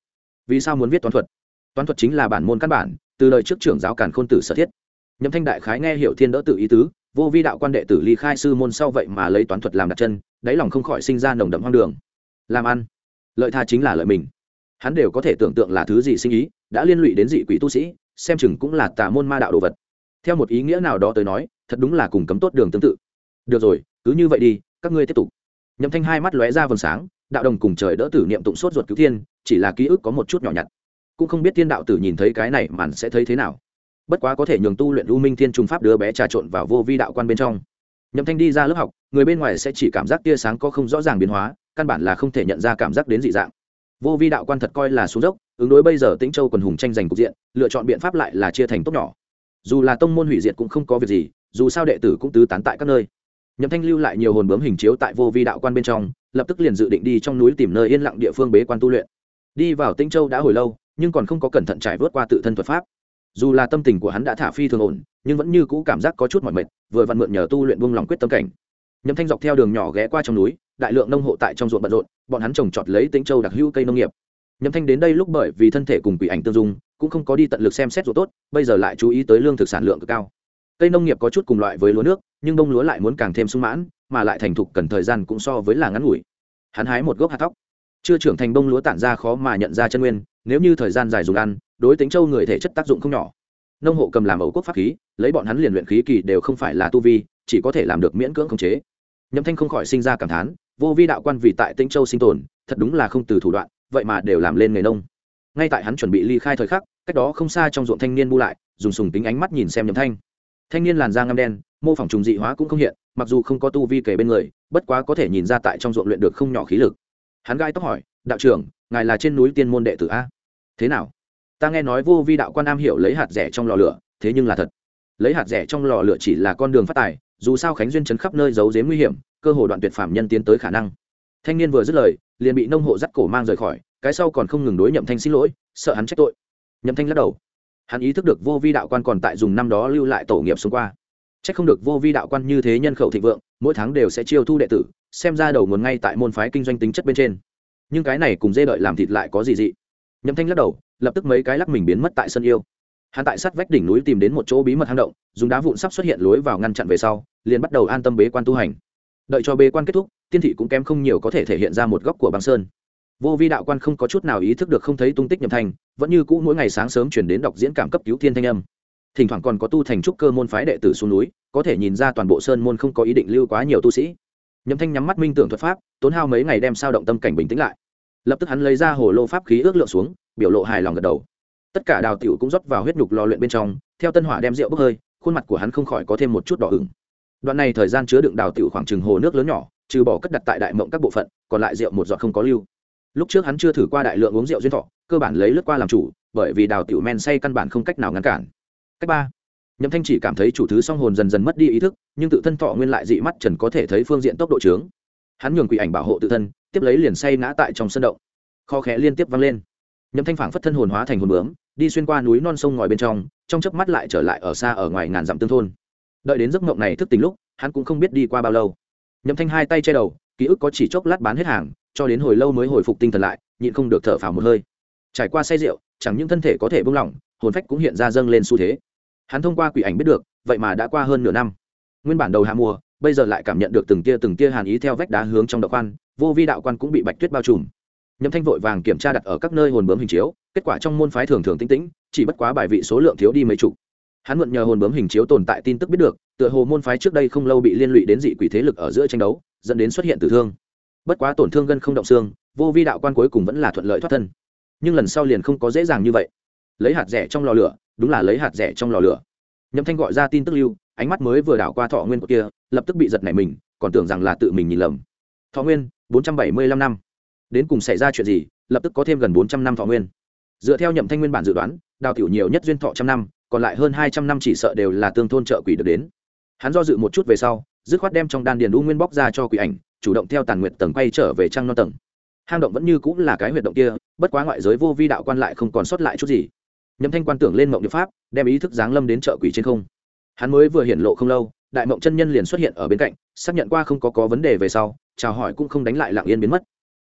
vì sao muốn viết toán thuật? Toán thuật chính là bản môn căn bản, từ đời trước trưởng giáo Càn Khôn Tử sở thiết. Nhậm Thanh đại khái nghe hiểu thiên đỡ tự ý tứ, vô vi đạo quan đệ tử ly khai sư môn sau vậy mà lấy toán thuật làm đặt chân, đáy lòng không khỏi sinh ra nồng đậm hoang đường. Làm ăn, lợi tha chính là lợi mình. Hắn đều có thể tưởng tượng là thứ gì sinh ý, đã liên lụy đến dị quỷ tu sĩ, xem chừng cũng là tà môn ma đạo đồ vật. Theo một ý nghĩa nào đó tới nói, thật đúng là cùng cấm tốt đường tương tự. Được rồi, cứ như vậy đi, các ngươi tiếp tục. Nhậm Thanh hai mắt lóe ra vầng sáng, đạo đồng cùng trời đỡ tử niệm tụng sốt ruột cứu thiên, chỉ là ký ức có một chút nhỏ nhặt, cũng không biết thiên đạo tử nhìn thấy cái này màn sẽ thấy thế nào. Bất quá có thể nhường tu luyện u minh thiên trùng pháp đứa bé trà trộn vào vô vi đạo quan bên trong. Nhậm Thanh đi ra lớp học, người bên ngoài sẽ chỉ cảm giác tia sáng có không rõ ràng biến hóa, căn bản là không thể nhận ra cảm giác đến dị dạng. Vô vi đạo quan thật coi là xuống dốc, ứng đối bây giờ Tĩnh Châu quần hùng tranh giành cục diện, lựa chọn biện pháp lại là chia thành tốt nhỏ. Dù là tông môn hủy diệt cũng không có việc gì, dù sao đệ tử cũng tứ tán tại các nơi. Nhậm Thanh lưu lại nhiều hồn bướm hình chiếu tại vô vi đạo quan bên trong, lập tức liền dự định đi trong núi tìm nơi yên lặng địa phương bế quan tu luyện. Đi vào Tĩnh Châu đã hồi lâu, nhưng còn không có cẩn thận trải vớt qua tự thân thuật pháp. Dù là tâm tình của hắn đã thả phi thường ổn, nhưng vẫn như cũ cảm giác có chút mỏi mệt, vừa vặn mượn nhờ tu luyện buông lòng quyết tâm cảnh. Nhậm Thanh dọc theo đường nhỏ ghé qua trong núi, đại lượng nông hộ tại trong ruộng bận rộn, bọn hắn trồng trọt lấy Tĩnh Châu đặc hữu cây nông nghiệp. Nhậm Thanh đến đây lúc bởi vì thân thể cùng quỷ ảnh tương dung, cũng không có đi tận lực xem xét ruộng tốt, bây giờ lại chú ý tới lương thực sản lượng cực cao. Cây nông nghiệp có chút cùng loại với lúa nước, nhưng bông lúa lại muốn càng thêm sung mãn, mà lại thành thục cần thời gian cũng so với là ngắn ngủi. Hắn hái một gốc hạt thóc, chưa trưởng thành bông lúa tản ra khó mà nhận ra chân nguyên, nếu như thời gian dài dùng ăn, đối Tĩnh Châu người thể chất tác dụng không nhỏ. Nông hộ cầm làm ẩu quốc pháp khí, lấy bọn hắn liền luyện khí kỳ đều không phải là tu vi, chỉ có thể làm được miễn cưỡng khống chế. Nhậm Thanh không khỏi sinh ra cảm thán, vô vi đạo quan vì tại Tĩnh Châu sinh tồn, thật đúng là không từ thủ đoạn, vậy mà đều làm lên nghề nông. Ngay tại hắn chuẩn bị ly khai thời khắc, cách đó không xa trong ruộng thanh niên bu lại, dùng sùng tính ánh mắt nhìn xem Nhậm Thanh. Thanh niên làn da ngăm đen, mô phỏng trùng dị hóa cũng không hiện, mặc dù không có tu vi kề bên người, bất quá có thể nhìn ra tại trong ruộng luyện được không nhỏ khí lực. Hắn gai tóc hỏi, đạo trưởng, ngài là trên núi tiên môn đệ tử a? Thế nào? Ta nghe nói vô vi đạo quan am hiểu lấy hạt rẻ trong lò lửa, thế nhưng là thật. Lấy hạt rẻ trong lò lửa chỉ là con đường phát tài, dù sao Khánh Duyên trấn khắp nơi giấu giếm nguy hiểm, cơ hội đoạn tuyệt phạm nhân tiến tới khả năng. Thanh niên vừa dứt lời, liền bị nông hộ dắt cổ mang rời khỏi, cái sau còn không ngừng đối Nhậm Thanh xin lỗi, sợ hắn trách tội. Nhậm Thanh lắc đầu. Hắn ý thức được vô vi đạo quan còn tại dùng năm đó lưu lại tổ nghiệp xung qua. Trách không được vô vi đạo quan như thế nhân khẩu thịnh vượng, mỗi tháng đều sẽ chiêu thu đệ tử, xem ra đầu nguồn ngay tại môn phái kinh doanh tính chất bên trên. Nhưng cái này cùng dê đợi làm thịt lại có gì dị? Nhậm Thanh lắc đầu, lập tức mấy cái lắc mình biến mất tại sân yêu. Hắn tại sát vách đỉnh núi tìm đến một chỗ bí mật hang động, dùng đá vụn sắp xuất hiện lối vào ngăn chặn về sau, liền bắt đầu an tâm bế quan tu hành. Đợi cho bế quan kết thúc, tiên thị cũng kém không nhiều có thể thể hiện ra một góc của băng sơn. Vô vi đạo quan không có chút nào ý thức được không thấy tung tích Nhậm Thanh, vẫn như cũ mỗi ngày sáng sớm truyền đến đọc diễn cảm cấp cứu thiên thanh âm. Thỉnh thoảng còn có tu thành trúc cơ môn phái đệ tử xuống núi, có thể nhìn ra toàn bộ sơn môn không có ý định lưu quá nhiều tu sĩ. Nhậm Thanh nhắm mắt minh tưởng thuật pháp, tốn hao mấy ngày đem sao động tâm cảnh bình tĩnh lại. Lập tức hắn lấy ra hồ lô pháp khí ước lượng xuống, biểu lộ hài lòng gật đầu. Tất cả đào tiểu cũng rót vào huyết nhục lò luyện bên trong, theo tân hỏa đem rượu bốc hơi, khuôn mặt của hắn không khỏi có thêm một chút đỏ ửng. Đoạn này thời gian chứa đựng đào tiểu khoảng chừng hồ nước lớn nhỏ, trừ bỏ cất đặt tại đại mộng các bộ phận, còn lại rượu một giọt không có lưu. Lúc trước hắn chưa thử qua đại lượng uống rượu duyên thọ, cơ bản lấy lướt qua làm chủ, bởi vì đào tiểu men say căn bản không cách nào ngăn cản. Cách ba, Nhậm Thanh chỉ cảm thấy chủ thứ song hồn dần dần mất đi ý thức, nhưng tự thân thọ nguyên lại dị mắt trần có thể thấy phương diện tốc độ trướng. Hắn nhường quỷ ảnh bảo hộ tự thân, tiếp lấy liền say ngã tại trong sân động. Kho khẽ liên tiếp vang lên. Nhậm Thanh phảng phất thân hồn hóa thành hồn bướm, đi xuyên qua núi non sông ngòi bên trong chớp mắt lại trở lại ở xa ở ngoài ngàn dặm tương thôn. Đợi đến giấc mộng này thức tỉnh lúc, hắn cũng không biết đi qua bao lâu. Nhậm Thanh hai tay che đầu, ký ức có chỉ chốc lát bán hết hàng, cho đến hồi lâu mới hồi phục tinh thần lại, nhịn không được thở phào một hơi. Trải qua say rượu, chẳng những thân thể có thể buông lỏng, hồn phách cũng hiện ra dâng lên xu thế. Hắn thông qua quỷ ảnh biết được, vậy mà đã qua hơn nửa năm. Nguyên bản đầu hạ mùa, bây giờ lại cảm nhận được từng tia hàn ý theo vách đá hướng trong động quan, vô vi đạo quan cũng bị bạch tuyết bao trùm. Nhậm Thanh vội vàng kiểm tra đặt ở các nơi hồn bướm hình chiếu, kết quả trong môn phái thường thường tĩnh tĩnh, chỉ bất quá bài vị số lượng thiếu đi mấy chục. Hắn mượn nhờ hồn bướm hình chiếu tồn tại tin tức biết được, tựa hồ môn phái trước đây không lâu bị liên lụy đến dị quỷ thế lực ở giữa tranh đấu, dẫn đến xuất hiện tử thương. Bất quá tổn thương gân không động xương, vô vi đạo quan cuối cùng vẫn là thuận lợi thoát thân. Nhưng lần sau liền không có dễ dàng như vậy. Lấy hạt rẻ trong lò lửa, đúng là lấy hạt rẻ trong lò lửa. Nhậm Thanh gọi ra tin tức lưu, ánh mắt mới vừa đảo qua thọ nguyên của kia, lập tức bị giật nảy mình, còn tưởng rằng là tự mình nhìn lầm. Thọ nguyên 475 năm. Đến cùng xảy ra chuyện gì, lập tức có thêm gần 400 năm thọ nguyên. Dựa theo Nhậm Thanh nguyên bản dự đoán, đào tiểu nhiều nhất duyên thọ 100 năm, còn lại hơn 200 năm chỉ sợ đều là tương thôn trợ quỷ được đến. Hắn do dự một chút về sau, dứt khoát đem trong đan điền u nguyên bóc ra cho quỷ ảnh, chủ động theo tàn nguyệt tầng quay trở về trang non tầng. Hang động vẫn như cũng là cái huyệt động kia, bất quá ngoại giới vô vi đạo quan lại không còn sót lại chút gì. Nhậm Thanh quan tưởng lên mộng điệp pháp, đem ý thức giáng lâm đến trợ quỷ trên không. Hắn mới vừa hiển lộ không lâu, đại mộng chân nhân liền xuất hiện ở bên cạnh, xác nhận qua không có vấn đề về sau, chào hỏi cũng không đánh lại lặng yên biến mất.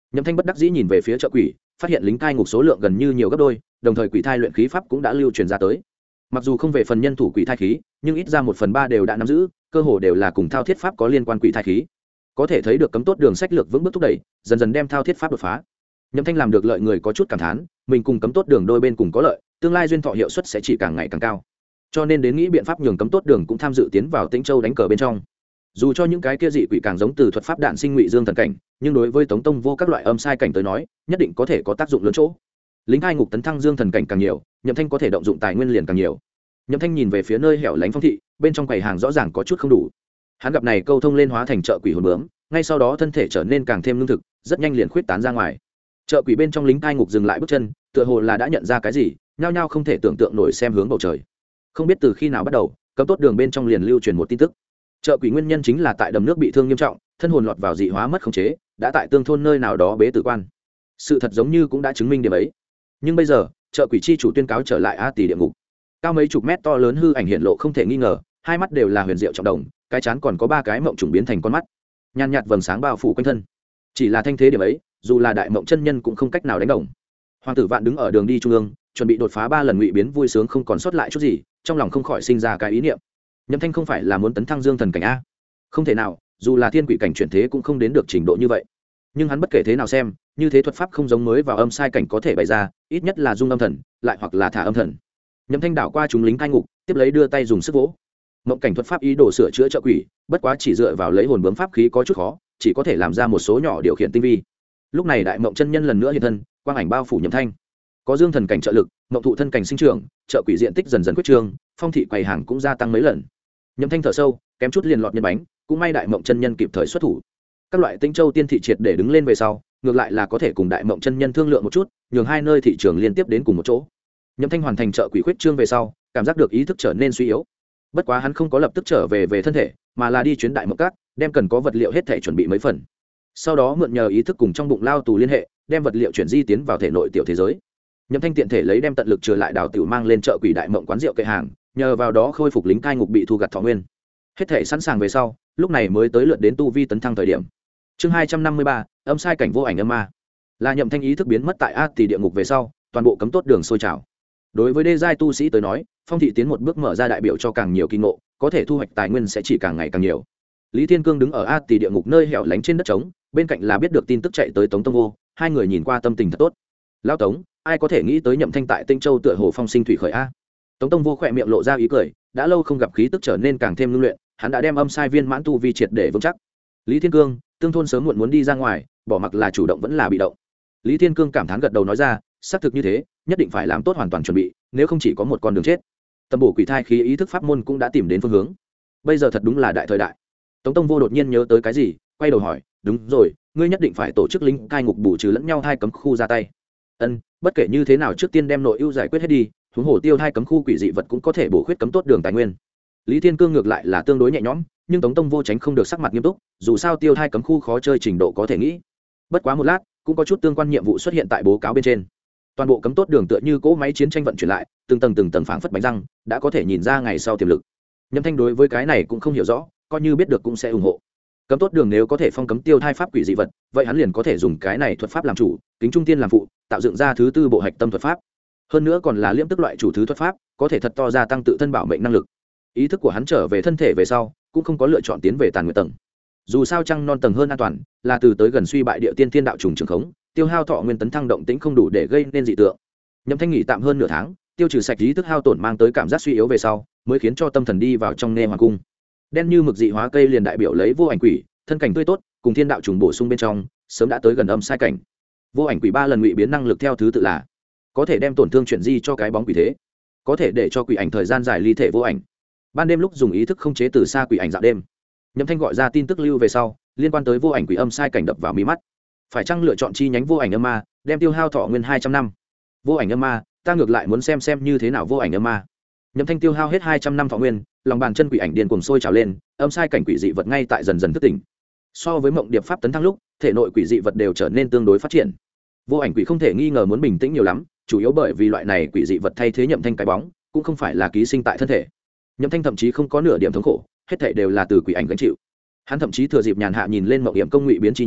Nhậm Thanh bất đắc dĩ nhìn về phía chợ quỷ, phát hiện lính cai ngục số lượng gần như nhiều gấp đôi, đồng thời quỷ thai luyện khí pháp cũng đã lưu truyền ra tới. Mặc dù không về phần nhân thủ quỷ thai khí, nhưng ít ra 1/3 đều đã nắm giữ, cơ hồ đều là cùng thao thiết pháp có liên quan quỷ thai khí. Có thể thấy được cấm tốt đường sách lược vững bước thúc đẩy, dần dần đem thao thiết pháp đột phá. Nhậm Thanh làm được lợi người có chút cảm thán, mình cùng cấm tốt đường đôi bên cùng có lợi, tương lai duyên thọ hiệu suất sẽ chỉ càng ngày càng cao. Cho nên đến nghĩ biện pháp nhường cấm tốt đường cũng tham dự tiến vào Tĩnh Châu đánh cờ bên trong. Dù cho những cái kia dị quỷ càng giống từ thuật pháp đạn sinh ngụy dương thần cảnh, nhưng đối với Tống Tông Vô các loại âm sai cảnh tới nói, nhất định có thể có tác dụng lớn chỗ. Lính hai ngục tấn thăng dương thần cảnh càng nhiều, Nhậm Thanh có thể động dụng tài nguyên liền càng nhiều. Nhậm Thanh nhìn về phía nơi hẻo lánh phong thị, bên trong quầy hàng rõ ràng có chút không đủ. Hắn gặp này câu thông lên hóa thành chợ quỷ hồn bướm, ngay sau đó thân thể trở nên càng thêm lương thực, rất nhanh liền khuyết tán ra ngoài. Chợ quỷ bên trong lính cai ngục dừng lại bước chân, tựa hồ là đã nhận ra cái gì, nhao nhao không thể tưởng tượng nổi xem hướng bầu trời. Không biết từ khi nào bắt đầu, cấm tốt đường bên trong liền lưu truyền một tin tức. Chợ quỷ nguyên nhân chính là tại đầm nước bị thương nghiêm trọng, thân hồn lọt vào dị hóa mất khống chế, đã tại tương thôn nơi nào đó bế tử quan. Sự thật giống như cũng đã chứng minh điểm ấy. Nhưng bây giờ, chợ quỷ chi chủ tuyên cáo trở lại A Tỷ địa ngục. Cao mấy chục mét to lớn hư ảnh hiện lộ không thể nghi ngờ, hai mắt đều là huyền diệu trọng đồng, cái chán còn có 3 cái mộng trùng biến thành con mắt. Nhàn nhạt vầng sáng bao phủ quanh thân. Chỉ là thanh thế điểm ấy, dù là đại mộng chân nhân cũng không cách nào đánh đồng. Hoàng tử Vạn đứng ở đường đi trung ương, chuẩn bị đột phá 3 lần ngụy biến vui sướng không còn sót lại chút gì, trong lòng không khỏi sinh ra cái ý niệm. Nhậm Thanh không phải là muốn tấn thăng dương thần cảnh a? Không thể nào, dù là thiên quỷ cảnh chuyển thế cũng không đến được trình độ như vậy. Nhưng hắn bất kể thế nào xem, như thế thuật pháp không giống mới vào âm sai cảnh có thể bày ra, ít nhất là dung âm thần, lại hoặc là thả âm thần. Nhậm Thanh đảo qua chúng lính cai ngục, tiếp lấy đưa tay dùng sức vỗ. Mộng cảnh thuật pháp ý đồ sửa chữa trợ quỷ, bất quá chỉ dựa vào lấy hồn bướm pháp khí có chút khó, chỉ có thể làm ra một số nhỏ điều khiển tinh vi. Lúc này đại mộng chân nhân lần nữa hiện thân, quang ảnh bao phủ Nhậm Thanh. Có dương thần cảnh trợ lực, mộng thụ thân cảnh sinh trưởng, trợ quỷ diện tích dần dần quyết trương, phong thị quầy hàng cũng gia tăng mấy lần. Nhậm Thanh thở sâu, kém chút liền lọt nhân bánh, cũng may đại mộng chân nhân kịp thời xuất thủ. Các loại Tĩnh Châu tiên thị triệt để đứng lên về sau, ngược lại là có thể cùng đại mộng chân nhân thương lượng một chút, nhường hai nơi thị trường liên tiếp đến cùng một chỗ. Nhậm Thanh hoàn thành trợ quỷ khuyết trương về sau, cảm giác được ý thức trở nên suy yếu. Bất quá hắn không có lập tức trở về thân thể, mà là đi chuyến đại mộng các, đem cần có vật liệu hết thể chuẩn bị mấy phần. Sau đó mượn nhờ ý thức cùng trong bụng lao tù liên hệ, đem vật liệu chuyển di tiến vào thể nội tiểu thế giới. Nhậm Thanh tiện thể lấy đem tận lực trừ lại đào tiểu mang lên chợ quỷ đại mộng quán rượu kệ hàng, nhờ vào đó khôi phục lính cai ngục bị thu gặt thọ nguyên. Hết thể sẵn sàng về sau, lúc này mới tới lượt đến tu vi tấn thăng thời điểm. Chương 253, âm sai cảnh vô ảnh âm ma. Là Nhậm Thanh ý thức biến mất tại A Tỷ địa ngục về sau, toàn bộ cấm tốt đường sôi trào. Đối với đê giai tu sĩ tới nói, phong thị tiến một bước mở ra đại biểu cho càng nhiều kỳ ngộ, có thể thu hoạch tài nguyên sẽ chỉ càng ngày càng nhiều. Lý Thiên Cương đứng ở A Tỷ địa ngục nơi hẻo lánh trên đất trống, bên cạnh là biết được tin tức chạy tới Tống Tông Vô, hai người nhìn qua tâm tình thật tốt. Lão Tống, ai có thể nghĩ tới Nhậm Thanh tại Tinh Châu tựa hồ phong sinh thủy khởi a? Tống Tông Vô khỏe miệng lộ ra ý cười, đã lâu không gặp khí tức trở nên càng thêm ngưng luyện, hắn đã đem âm sai viên mãn tu vi triệt để vững chắc. Lý Thiên Cương, tương thôn sớm muộn muốn đi ra ngoài, bỏ mặc là chủ động vẫn là bị động. Lý Thiên Cương cảm thán gật đầu nói ra, xác thực như thế, nhất định phải làm tốt hoàn toàn chuẩn bị, nếu không chỉ có một con đường chết. Tâm bổ quỷ thai khí ý thức pháp môn cũng đã tìm đến phương hướng. Bây giờ thật đúng là đại thời đại. Tống Tông Vô đột nhiên nhớ tới cái gì, quay đầu hỏi, đúng rồi, ngươi nhất định phải tổ chức lính cai ngục bù trừ lẫn nhau hai cấm khu ra tay. Ân, bất kể như thế nào trước tiên đem nội ưu giải quyết hết đi, huống hồ tiêu hai cấm khu quỷ dị vật cũng có thể bổ khuyết cấm tốt đường tài nguyên. Lý Thiên Cương ngược lại là tương đối nhẹ nhõm, nhưng Tống Tông Vô tránh không được sắc mặt nghiêm túc, dù sao tiêu hai cấm khu khó chơi trình độ có thể nghĩ. Bất quá một lát, cũng có chút tương quan nhiệm vụ xuất hiện tại bố cáo bên trên. Toàn bộ cấm tốt đường tựa như cỗ máy chiến tranh vận chuyển lại, từng tầng phảng phất bánh răng, đã có thể nhìn ra ngày sau tiềm lực. Nhậm Thanh đối với cái này cũng không hiểu rõ, coi như biết được cũng sẽ ủng hộ. Cấm tốt đường nếu có thể phong cấm tiêu thai pháp quỷ dị vật, vậy hắn liền có thể dùng cái này thuật pháp làm chủ, kính trung tiên làm phụ, tạo dựng ra thứ tư bộ hạch tâm thuật pháp. Hơn nữa còn là liễm tức loại chủ thứ thuật pháp, có thể thật to gia tăng tự thân bảo mệnh năng lực. Ý thức của hắn trở về thân thể về sau, cũng không có lựa chọn tiến về tàn nguyệt tầng. Dù sao trăng non tầng hơn an toàn, là từ tới gần suy bại địa tiên thiên đạo trùng trường khống, tiêu hao thọ nguyên tấn thăng động tĩnh không đủ để gây nên dị tượng. Nhậm Thanh nghỉ tạm hơn nửa tháng, tiêu trừ sạch ý thức hao tổn mang tới cảm giác suy yếu về sau, mới khiến cho tâm thần đi vào trong nghe hoàng cung. Đen như mực dị hóa cây liền đại biểu lấy vô ảnh quỷ, thân cảnh tươi tốt, cùng thiên đạo trùng bổ sung bên trong, sớm đã tới gần âm sai cảnh. Vô ảnh quỷ 3 lần ngụy biến năng lực theo thứ tự là: có thể đem tổn thương chuyển di cho cái bóng quỷ thế, có thể để cho quỷ ảnh thời gian dài ly thể vô ảnh, ban đêm lúc dùng ý thức không chế từ xa quỷ ảnh dạo đêm. Nhậm Thanh gọi ra tin tức lưu về sau, liên quan tới vô ảnh quỷ âm sai cảnh đập vào mí mắt. Phải chăng lựa chọn chi nhánh vô ảnh âm ma, đem tiêu hao thọ nguyên 200 năm. Vô ảnh âm ma, ta ngược lại muốn xem như thế nào vô ảnh âm ma. Nhậm Thanh tiêu hao hết 200 năm thọ nguyên, lòng bàn chân quỷ ảnh điên cuồng sôi trào lên, âm sai cảnh quỷ dị vật ngay tại dần dần thức tỉnh. So với mộng điệp pháp tấn thăng lúc, thể nội quỷ dị vật đều trở nên tương đối phát triển. Vô ảnh quỷ không thể nghi ngờ muốn bình tĩnh nhiều lắm, chủ yếu bởi vì loại này quỷ dị vật thay thế Nhậm Thanh cái bóng, cũng không phải là ký sinh tại thân thể. Nhậm Thanh thậm chí không có nửa điểm thống khổ, hết thảy đều là từ quỷ ảnh gánh chịu. Hắn thậm chí thừa dịp nhàn hạ nhìn lên mộng hiểm công ngụy biến chi nhánh,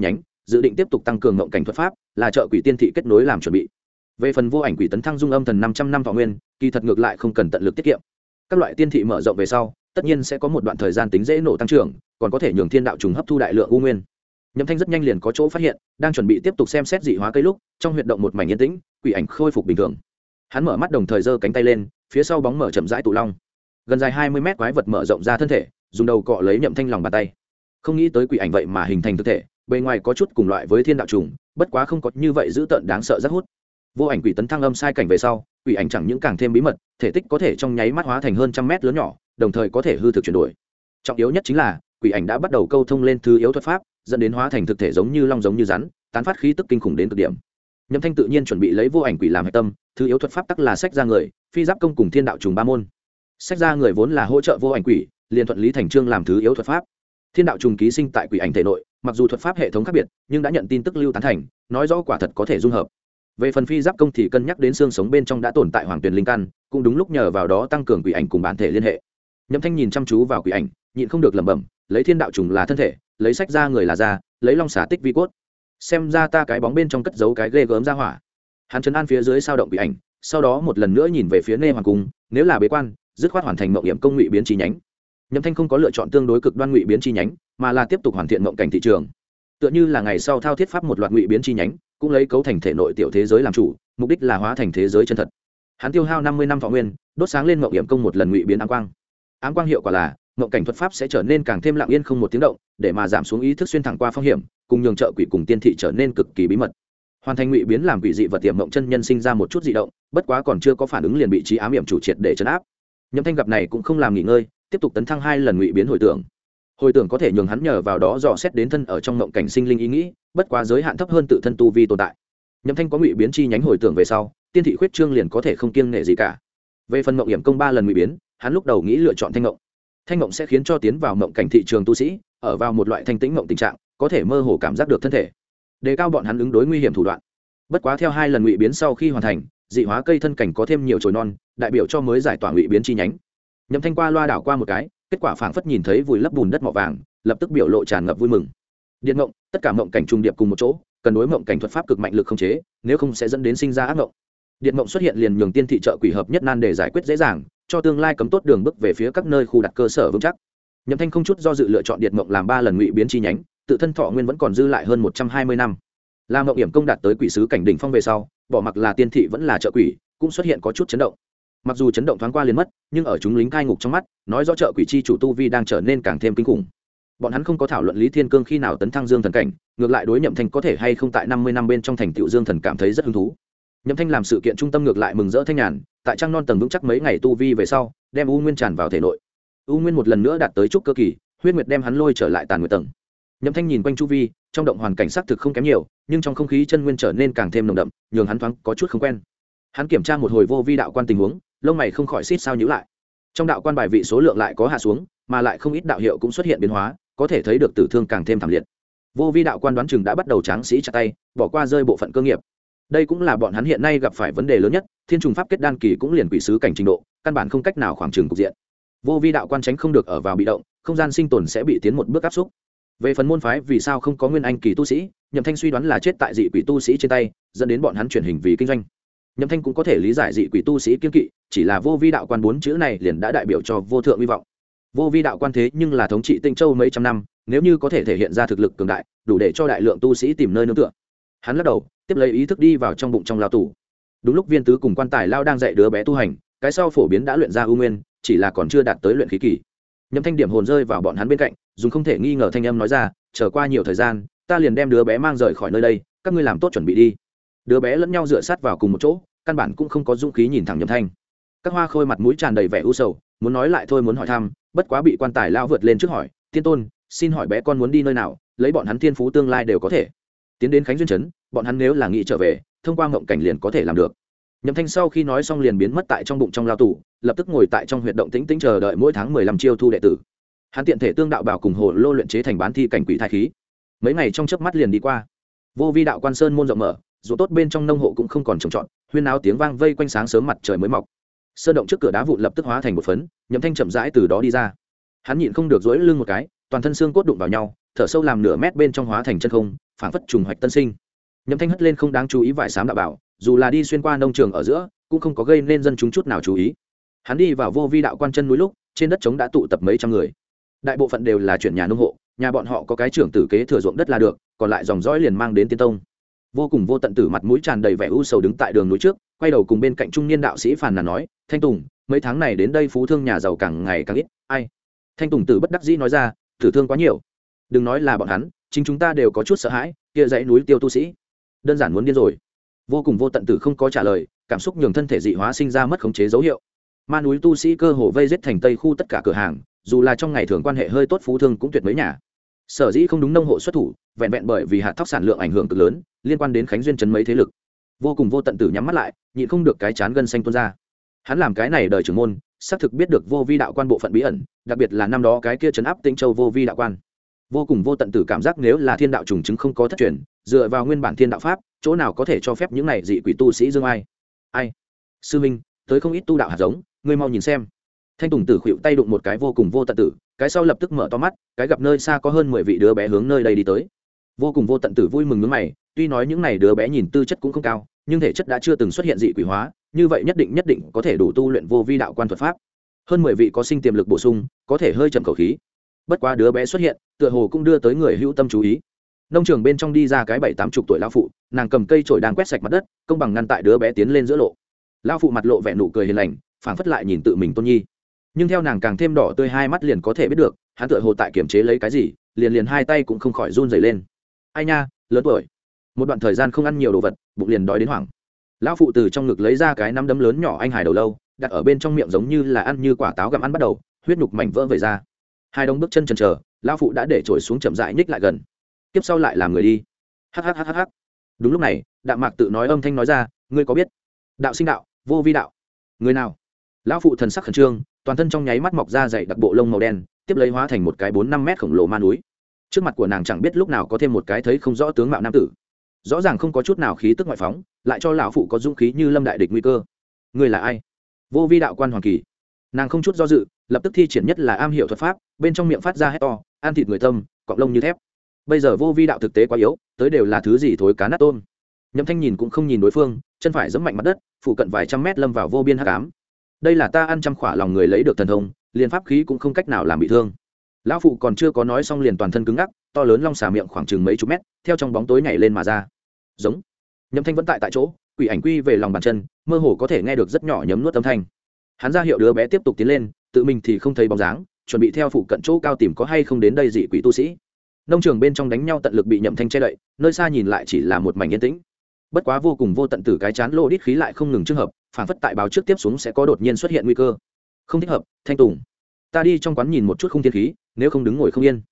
dự định tiếp tục tăng cường ngộng cảnh thuật pháp, là trợ quỷ tiên thị kết nối làm chuẩn bị. Về phần vô ảnh quỷ tấn thăng dung âm thần 500 năm thọ nguyên, kỳ thật ngược lại không cần tận lực tiết kiệm. Các loại tiên thị mở rộng về sau, tất nhiên sẽ có một đoạn thời gian tính dễ nổ tăng trưởng, còn có thể nhường thiên đạo trùng hấp thu đại lượng u nguyên. Nhậm Thanh rất nhanh liền có chỗ phát hiện, đang chuẩn bị tiếp tục xem xét dị hóa cây lúc, trong huyệt động một mảnh yên tĩnh, quỷ ảnh khôi phục bình thường. Hắn mở mắt đồng thời giơ cánh tay lên, phía sau bóng mở chậm rãi tụ long. Gần dài 20 mét quái vật mở rộng ra thân thể, dùng đầu cọ lấy Nhậm Thanh lòng bàn tay. Không nghĩ tới quỷ ảnh vậy mà hình thành thực thể, bề ngoài có chút cùng loại với thiên đạo trùng, bất quá không có như vậy dữ tợn đáng sợ rất hút. Vô ảnh quỷ tấn thăng âm sai cảnh về sau, quỷ ảnh chẳng những càng thêm bí mật, thể tích có thể trong nháy mắt hóa thành hơn trăm mét lớn nhỏ, đồng thời có thể hư thực chuyển đổi. Trọng yếu nhất chính là quỷ ảnh đã bắt đầu câu thông lên thứ yếu thuật pháp, dẫn đến hóa thành thực thể giống như long giống như rắn, tán phát khí tức kinh khủng đến cực điểm. Nhậm Thanh tự nhiên chuẩn bị lấy vô ảnh quỷ làm hệ tâm, thứ yếu thuật pháp tắc là sách ra người, phi giáp công cùng thiên đạo trùng ba môn. Sách ra người vốn là hỗ trợ vô ảnh quỷ, liền thuận lý thành chương làm thứ yếu thuật pháp. Thiên đạo trùng ký sinh tại quỷ ảnh thể nội, mặc dù thuật pháp hệ thống khác biệt, nhưng đã nhận tin tức lưu tán thành, nói rõ quả thật có thể dung hợp. Về phần phi giáp công thì cân nhắc đến xương sống bên trong đã tồn tại hoàng tuyền linh căn, cũng đúng lúc nhờ vào đó tăng cường quỷ ảnh cùng bản thể liên hệ. Nhậm Thanh nhìn chăm chú vào quỷ ảnh, nhịn không được lẩm bẩm, lấy thiên đạo trùng là thân thể, lấy sách ra người là da, lấy long xả tích vi cốt. Xem ra ta cái bóng bên trong cất giấu cái ghê gớm ra hỏa. Hắn trấn an phía dưới sao động quỷ ảnh, sau đó một lần nữa nhìn về phía Nê Hoàng cung, nếu là bế quan, dứt khoát hoàn thành mộng hiểm công ngụy biến chi nhánh. Nhậm Thanh không có lựa chọn tương đối cực đoan ngụy biến chi nhánh, mà là tiếp tục hoàn thiện mộng cảnh thị trường. Tựa như là ngày sau thao thiết pháp một loạt ngụy biến chi nhánh, cũng lấy cấu thành thể nội tiểu thế giới làm chủ, mục đích là hóa thành thế giới chân thật. Hắn tiêu hao 50 năm thọ nguyên, đốt sáng lên mộng hiểm công một lần ngụy biến ám quang. Ám quang hiệu quả là mộng cảnh thuật pháp sẽ trở nên càng thêm lặng yên không một tiếng động, để mà giảm xuống ý thức xuyên thẳng qua phong hiểm, cùng nhường trợ quỷ cùng tiên thị trở nên cực kỳ bí mật. Hoàn thành ngụy biến làm quỷ dị vật tiềm mộng chân nhân sinh ra một chút dị động, bất quá còn chưa có phản ứng liền bị trí ám hiểm chủ triệt để trấn áp. Nhậm Thanh gặp này cũng không làm nghỉ ngơi, tiếp tục tấn thăng 2 lần ngụy biến hồi tưởng. Hồi tưởng có thể nhường hắn nhờ vào đó dò xét đến thân ở trong mộng cảnh sinh linh ý nghĩ, bất quá giới hạn thấp hơn tự thân tu vi tồn tại. Nhậm Thanh có ngụy biến chi nhánh hồi tưởng về sau, tiên thị khuyết trương liền có thể không kiêng nể gì cả. Về phần mộng hiểm công 3 lần ngụy biến, hắn lúc đầu nghĩ lựa chọn thanh mộng. Thanh mộng sẽ khiến cho tiến vào mộng cảnh thị trường tu sĩ, ở vào một loại thanh tĩnh mộng tình trạng, có thể mơ hồ cảm giác được thân thể, đề cao bọn hắn ứng đối nguy hiểm thủ đoạn. Bất quá theo 2 lần ngụy biến sau khi hoàn thành, dị hóa cây thân cảnh có thêm nhiều chồi non, đại biểu cho mới giải tỏa ngụy biến chi nhánh. Nhậm Thanh qua loa đảo qua một cái, kết quả phảng phất nhìn thấy vùi lấp bùn đất mỏ vàng, lập tức biểu lộ tràn ngập vui mừng. Điện mộng, tất cả mộng cảnh trùng điệp cùng một chỗ, cần đối mộng cảnh thuật pháp cực mạnh lực khống chế, nếu không sẽ dẫn đến sinh ra ác mộng. Điện mộng xuất hiện liền nhường tiên thị trợ quỷ hợp nhất nan để giải quyết dễ dàng, cho tương lai cấm tốt đường bước về phía các nơi khu đặt cơ sở vững chắc. Nhậm Thanh không chút do dự lựa chọn điện mộng làm 3 lần ngụy biến chi nhánh, tự thân thọ nguyên vẫn còn dư lại hơn 120 năm. Làm mộng hiểm công đạt tới quỷ sứ cảnh đỉnh phong về sau, bỏ mặc là tiên thị vẫn là trợ quỷ, cũng xuất hiện có chút chấn động. Mặc dù chấn động thoáng qua liền mất, nhưng ở chúng lính cai ngục trong mắt, nói rõ trợ quỷ chi chủ tu vi đang trở nên càng thêm kinh khủng. Bọn hắn không có thảo luận Lý Thiên Cương khi nào tấn thăng Dương thần cảnh, ngược lại đối Nhậm Thanh có thể hay không tại 50 năm bên trong thành tựu Dương thần cảm thấy rất hứng thú. Nhậm Thanh làm sự kiện trung tâm ngược lại mừng rỡ thanh nhàn, tại trăng non tầng vững chắc mấy ngày tu vi về sau, đem u nguyên tràn vào thể nội. U nguyên một lần nữa đạt tới trúc cơ kỳ, huyết nguyệt đem hắn lôi trở lại tàn nguyệt tầng. Nhậm Thanh nhìn quanh chu vi, trong động hoàn cảnh xác thực không kém nhiều, nhưng trong không khí chân nguyên trở nên càng thêm nồng đậm, nhường hắn thoáng có chút không quen. Hắn kiểm tra một hồi vô vi đạo quan tình huống, lông mày không khỏi xít sao nhíu lại. Trong đạo quan bài vị số lượng lại có hạ xuống, mà lại không ít đạo hiệu cũng xuất hiện biến hóa, có thể thấy được tử thương càng thêm thảm liệt. Vô vi đạo quan đoán chừng đã bắt đầu tráng sĩ chặt tay, bỏ qua rơi bộ phận cơ nghiệp. Đây cũng là bọn hắn hiện nay gặp phải vấn đề lớn nhất, thiên trùng pháp kết đan kỳ cũng liền quỷ sứ cảnh trình độ, căn bản không cách nào khoảng trừng cục diện. Vô vi đạo quan tránh không được ở vào bị động, không gian sinh tồn sẽ bị tiến một bước áp xúc. Về phần môn phái vì sao không có nguyên anh kỳ tu sĩ, Nhậm Thanh suy đoán là chết tại dị quỷ tu sĩ trên tay, dẫn đến bọn hắn chuyển hình vì kinh doanh. Nhậm Thanh cũng có thể lý giải dị quỷ tu sĩ kiên kỵ, chỉ là vô vi đạo quan 4 chữ này liền đã đại biểu cho vô thượng hy vọng. Vô vi đạo quan thế nhưng là thống trị Tinh Châu mấy trăm năm, nếu như có thể thể hiện ra thực lực cường đại, đủ để cho đại lượng tu sĩ tìm nơi nương tựa. Hắn lắc đầu, tiếp lấy ý thức đi vào trong bụng trong lao tù. Đúng lúc Viên Tứ cùng quan tài lao đang dạy đứa bé tu hành, cái sau phổ biến đã luyện ra ưu nguyên, chỉ là còn chưa đạt tới luyện khí kỳ. Nhậm Thanh điểm hồn rơi vào bọn hắn bên cạnh, dùng không thể nghi ngờ thanh âm nói ra, chờ qua nhiều thời gian, ta liền đem đứa bé mang rời khỏi nơi đây, các ngươi làm tốt chuẩn bị đi. Đứa bé lẫn nhau dựa sát vào cùng một chỗ, căn bản cũng không có dũng khí nhìn thẳng Nhậm Thanh. Các hoa khôi mặt mũi tràn đầy vẻ u sầu, muốn nói lại thôi muốn hỏi thăm, bất quá bị quan tài lao vượt lên trước hỏi, tiên tôn, xin hỏi bé con muốn đi nơi nào, lấy bọn hắn thiên phú tương lai đều có thể. Tiến đến Khánh Duyên trấn, bọn hắn nếu là nghĩ trở về, thông qua ngộng cảnh liền có thể làm được. Nhậm Thanh sau khi nói xong liền biến mất tại trong bụng trong lao tù, lập tức ngồi tại trong huyệt động tĩnh tĩnh chờ đợi mỗi tháng 15 chiêu thu đệ tử. Hắn tiện thể tương đạo bảo cùng hồ lô luyện chế thành bán thi cảnh quỷ thai khí. Mấy ngày trong chớp mắt liền đi qua. Vô vi đạo quan sơn môn rộng mở, ruộng tốt bên trong nông hộ cũng không còn trồng trọt, huyên náo tiếng vang vây quanh sáng sớm mặt trời mới mọc. Sơn động trước cửa đá vụn lập tức hóa thành một phấn, Nhậm Thanh chậm rãi từ đó đi ra. Hắn nhịn không được duỗi lưng một cái, toàn thân xương cốt đụng vào nhau, thở sâu làm nửa mét bên trong hóa thành chân không, phảng phất trùng hoạch tân sinh. Nhậm Thanh hất lên không đáng chú ý vải xám đạo bảo, dù là đi xuyên qua nông trường ở giữa cũng không có gây nên dân chúng chút nào chú ý. Hắn đi vào vô vi đạo quan chân núi lúc trên đất trống đã tụ tập mấy trăm người, đại bộ phận đều là chuyển nhà nông hộ, nhà bọn họ có cái trưởng tử kế thừa ruộng đất là được, còn lại dòng dõi liền mang đến tiên tông. Vô cùng vô tận tử mặt mũi tràn đầy vẻ u sầu đứng tại đường núi trước, quay đầu cùng bên cạnh trung niên đạo sĩ phàn nàn nói: Thanh Tùng, mấy tháng này đến đây phú thương nhà giàu càng ngày càng ít, ai? Thanh Tùng tử bất đắc dĩ nói ra: tử thương quá nhiều, đừng nói là bọn hắn, chính chúng ta đều có chút sợ hãi, kia dãy núi tiêu tu sĩ đơn giản muốn điên rồi. Vô cùng vô tận tử không có trả lời, cảm xúc nhường thân thể dị hóa sinh ra mất khống chế dấu hiệu. Ma núi tu sĩ cơ hồ vây giết thành tây khu tất cả cửa hàng, dù là trong ngày thường quan hệ hơi tốt phú thương cũng tuyệt mấy nhà. Sở dĩ không đúng nông hộ xuất thủ, vẹn vẹn bởi vì hạt thóc sản lượng ảnh hưởng cực lớn, liên quan đến Khánh Duyên trấn mấy thế lực. Vô cùng vô tận tử nhắm mắt lại, nhịn không được cái chán gân xanh tuôn ra. Hắn làm cái này đời trưởng môn, xác thực biết được vô vi đạo quan bộ phận bí ẩn, đặc biệt là năm đó cái kia trấn áp Tĩnh Châu vô vi đạo quan. Vô cùng vô tận tử cảm giác nếu là thiên đạo trùng chứng không có thất truyền, dựa vào nguyên bản thiên đạo pháp, chỗ nào có thể cho phép những này dị quỷ tu sĩ dương ai? Sư minh, tới không ít tu đạo hạt giống, ngươi mau nhìn xem. Thanh Tùng tử khuỵu tay đụng một cái vô cùng vô tận tử, cái sau lập tức mở to mắt, cái gặp nơi xa có hơn 10 vị đứa bé hướng nơi đây đi tới. Vô cùng vô tận tử vui mừng nhướng mày, tuy nói những này đứa bé nhìn tư chất cũng không cao, nhưng thể chất đã chưa từng xuất hiện dị quỷ hóa, như vậy nhất định có thể đủ tu luyện vô vi đạo quan thuật pháp. Hơn 10 vị có sinh tiềm lực bổ sung, có thể hơi chậm khẩu khí. Bất quá đứa bé xuất hiện, tựa hồ cũng đưa tới người hữu tâm chú ý. Nông trường bên trong đi ra cái 70-80 tuổi lão phụ, nàng cầm cây chổi đang quét sạch mặt đất, công bằng ngăn tại đứa bé tiến lên giữa lộ. Lão phụ mặt lộ vẻ nụ cười hiền lành, phảng phất lại nhìn tự mình tôn nhi. Nhưng theo nàng càng thêm đỏ tươi hai mắt liền có thể biết được, hắn tựa hồ tại kiểm chế lấy cái gì, liền hai tay cũng không khỏi run rẩy lên. Ai nha, lớn tuổi, một đoạn thời gian không ăn nhiều đồ vật, bụng liền đói đến hoảng. Lão phụ từ trong ngực lấy ra cái nắm đấm lớn nhỏ anh hài đầu lâu, đặt ở bên trong miệng giống như là ăn như quả táo gặm ăn bắt đầu, huyết nhục mảnh vỡ vẩy ra. Hai đồng bước chân chần chờ, lão phụ đã để trồi xuống chậm rãi nhích lại gần. Tiếp sau lại làm người đi. Hắc. Đúng lúc này, Đạm Mạc tự nói âm thanh nói ra: ngươi có biết đạo sinh đạo, vô vi đạo, người nào? Lão phụ thần sắc khẩn trương, toàn thân trong nháy mắt mọc ra dày đặc bộ lông màu đen, tiếp lấy hóa thành một cái 4-5 mét khổng lồ ma núi. Trước mặt của nàng chẳng biết lúc nào có thêm một cái thấy không rõ tướng mạo nam tử, rõ ràng không có chút nào khí tức ngoại phóng, lại cho lão phụ có dũng khí như lâm đại địch nguy cơ. Ngươi là ai? Vô vi đạo quan Hoàng Kỳ. Nàng không chút do dự, lập tức thi triển nhất là am hiểu thuật pháp, bên trong miệng phát ra hét to, ăn thịt người tâm, cọng lông như thép. Bây giờ vô vi đạo thực tế quá yếu, tới đều là thứ gì thối cá nát tôm. Nhậm Thanh nhìn cũng không nhìn đối phương, chân phải giẫm mạnh mặt đất, phụ cận vài trăm mét lâm vào vô biên hắc ám. Đây là ta ăn trăm khỏa lòng người lấy được thần thông, liền pháp khí cũng không cách nào làm bị thương. Lão phụ còn chưa có nói xong liền toàn thân cứng ngắc, to lớn long xà miệng khoảng chừng mấy chục mét, theo trong bóng tối nhảy lên mà ra. Giống. Nhậm Thanh vẫn tại chỗ, quỷ ảnh quy về lòng bàn chân, mơ hồ có thể nghe được rất nhỏ nhấm nuốt âm thanh. Hắn ra hiệu đứa bé tiếp tục tiến lên, tự mình thì không thấy bóng dáng, chuẩn bị theo phụ cận chỗ cao tìm có hay không đến đây dị quỷ tu sĩ. Nông trường bên trong đánh nhau tận lực bị Nhậm Thanh che đậy, nơi xa nhìn lại chỉ là một mảnh yên tĩnh. Bất quá vô cùng vô tận tử cái chán lô đít khí lại không ngừng trường hợp, phản phất tại báo trước tiếp xuống sẽ có đột nhiên xuất hiện nguy cơ. Không thích hợp, Thanh Tùng, ta đi trong quán nhìn một chút không thiên khí, nếu không đứng ngồi không yên.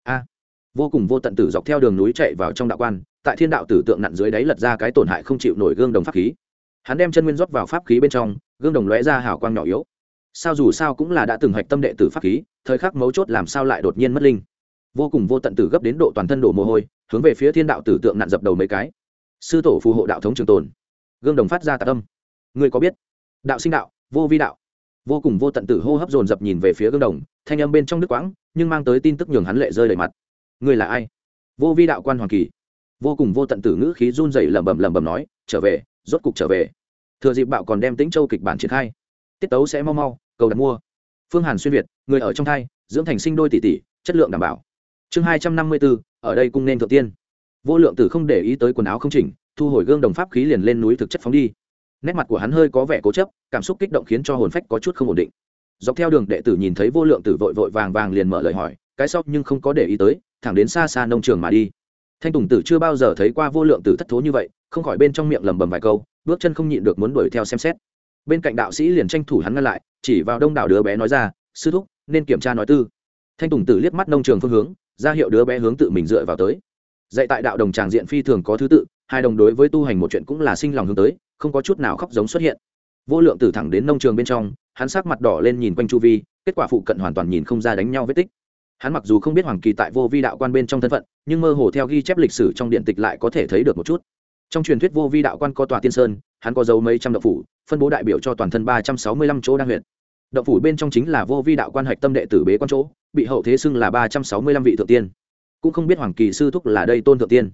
Vô cùng vô tận tử dọc theo đường núi chạy vào trong đạo quan, tại thiên đạo tử tượng nặn dưới đáy lật ra cái tổn hại không chịu nổi gương đồng pháp khí. Hắn đem chân nguyên rót vào pháp khí bên trong, gương đồng lóe ra hào quang nhỏ yếu. Sao dù sao cũng là đã từng hạch tâm đệ tử pháp khí, thời khắc mấu chốt làm sao lại đột nhiên mất linh. Vô cùng vô tận tử gấp đến độ toàn thân đổ mồ hôi, hướng về phía thiên đạo tử tượng nặn dập đầu mấy cái. Sư tổ phù hộ đạo thống trường tồn. Gương đồng phát ra tạc âm. Ngươi có biết đạo sinh đạo, vô vi đạo? Vô cùng vô tận tử hô hấp dồn dập nhìn về phía gương đồng, thanh âm bên trong đứt quãng, nhưng mang tới tin tức nhường hắn lệ rơi đầy mặt. Ngươi là ai? Vô vi đạo quan Hoàng Kỳ. Vô cùng vô tận tử ngữ khí run rẩy lẩm bẩm nói, trở về, rốt cục trở về. Thừa dịp bạo còn đem Tĩnh Châu kịch bản triển khai, tiết tấu sẽ mau, cầu đặt mua. Phương Hàn xuyên việt, người ở trong thai, dưỡng thành sinh đôi tỷ tỷ, chất lượng đảm bảo. Chương 254, ở đây cung nên thượng tiên. Vô Lượng Tử không để ý tới quần áo không chỉnh, thu hồi gương đồng pháp khí liền lên núi thực chất phóng đi. Nét mặt của hắn hơi có vẻ cố chấp, cảm xúc kích động khiến cho hồn phách có chút không ổn định. Dọc theo đường đệ tử nhìn thấy Vô Lượng Tử vội vàng liền mở lời hỏi, cái sau nhưng không có để ý tới, thẳng đến xa nông trường mà đi. Thanh Tùng Tử chưa bao giờ thấy qua Vô Lượng Tử thất thố như vậy, không khỏi bên trong miệng lẩm bẩm vài câu, bước chân không nhịn được muốn đuổi theo xem xét. Bên cạnh đạo sĩ liền tranh thủ hắn ngăn lại, chỉ vào đông đảo đứa bé nói ra, sư thúc nên kiểm tra nói tư. Thanh Tùng Tử liếc mắt nông trường phương hướng, ra hiệu đứa bé hướng tự mình dựa vào tới. Dạy tại đạo đồng tràng diện phi thường có thứ tự, hai đồng đối với tu hành một chuyện cũng là sinh lòng hướng tới, không có chút nào khóc giống xuất hiện. Vô Lượng Tử thẳng đến nông trường bên trong, hắn sắc mặt đỏ lên nhìn quanh chu vi, kết quả phụ cận hoàn toàn nhìn không ra đánh nhau vết tích. Hắn mặc dù không biết Hoàng Kỳ tại vô vi đạo quan bên trong thân phận, nhưng mơ hồ theo ghi chép lịch sử trong điện tịch lại có thể thấy được một chút. Trong truyền thuyết vô vi đạo quan có tòa tiên sơn, hắn có dấu mấy trăm động phủ, phân bố đại biểu cho toàn thân 365 chỗ đang huyện. Động phủ bên trong chính là vô vi đạo quan hạch tâm đệ tử bế quan chỗ, bị hậu thế xưng là 365 vị thượng tiên. Cũng không biết Hoàng Kỳ sư thúc là đây tôn thượng tiên.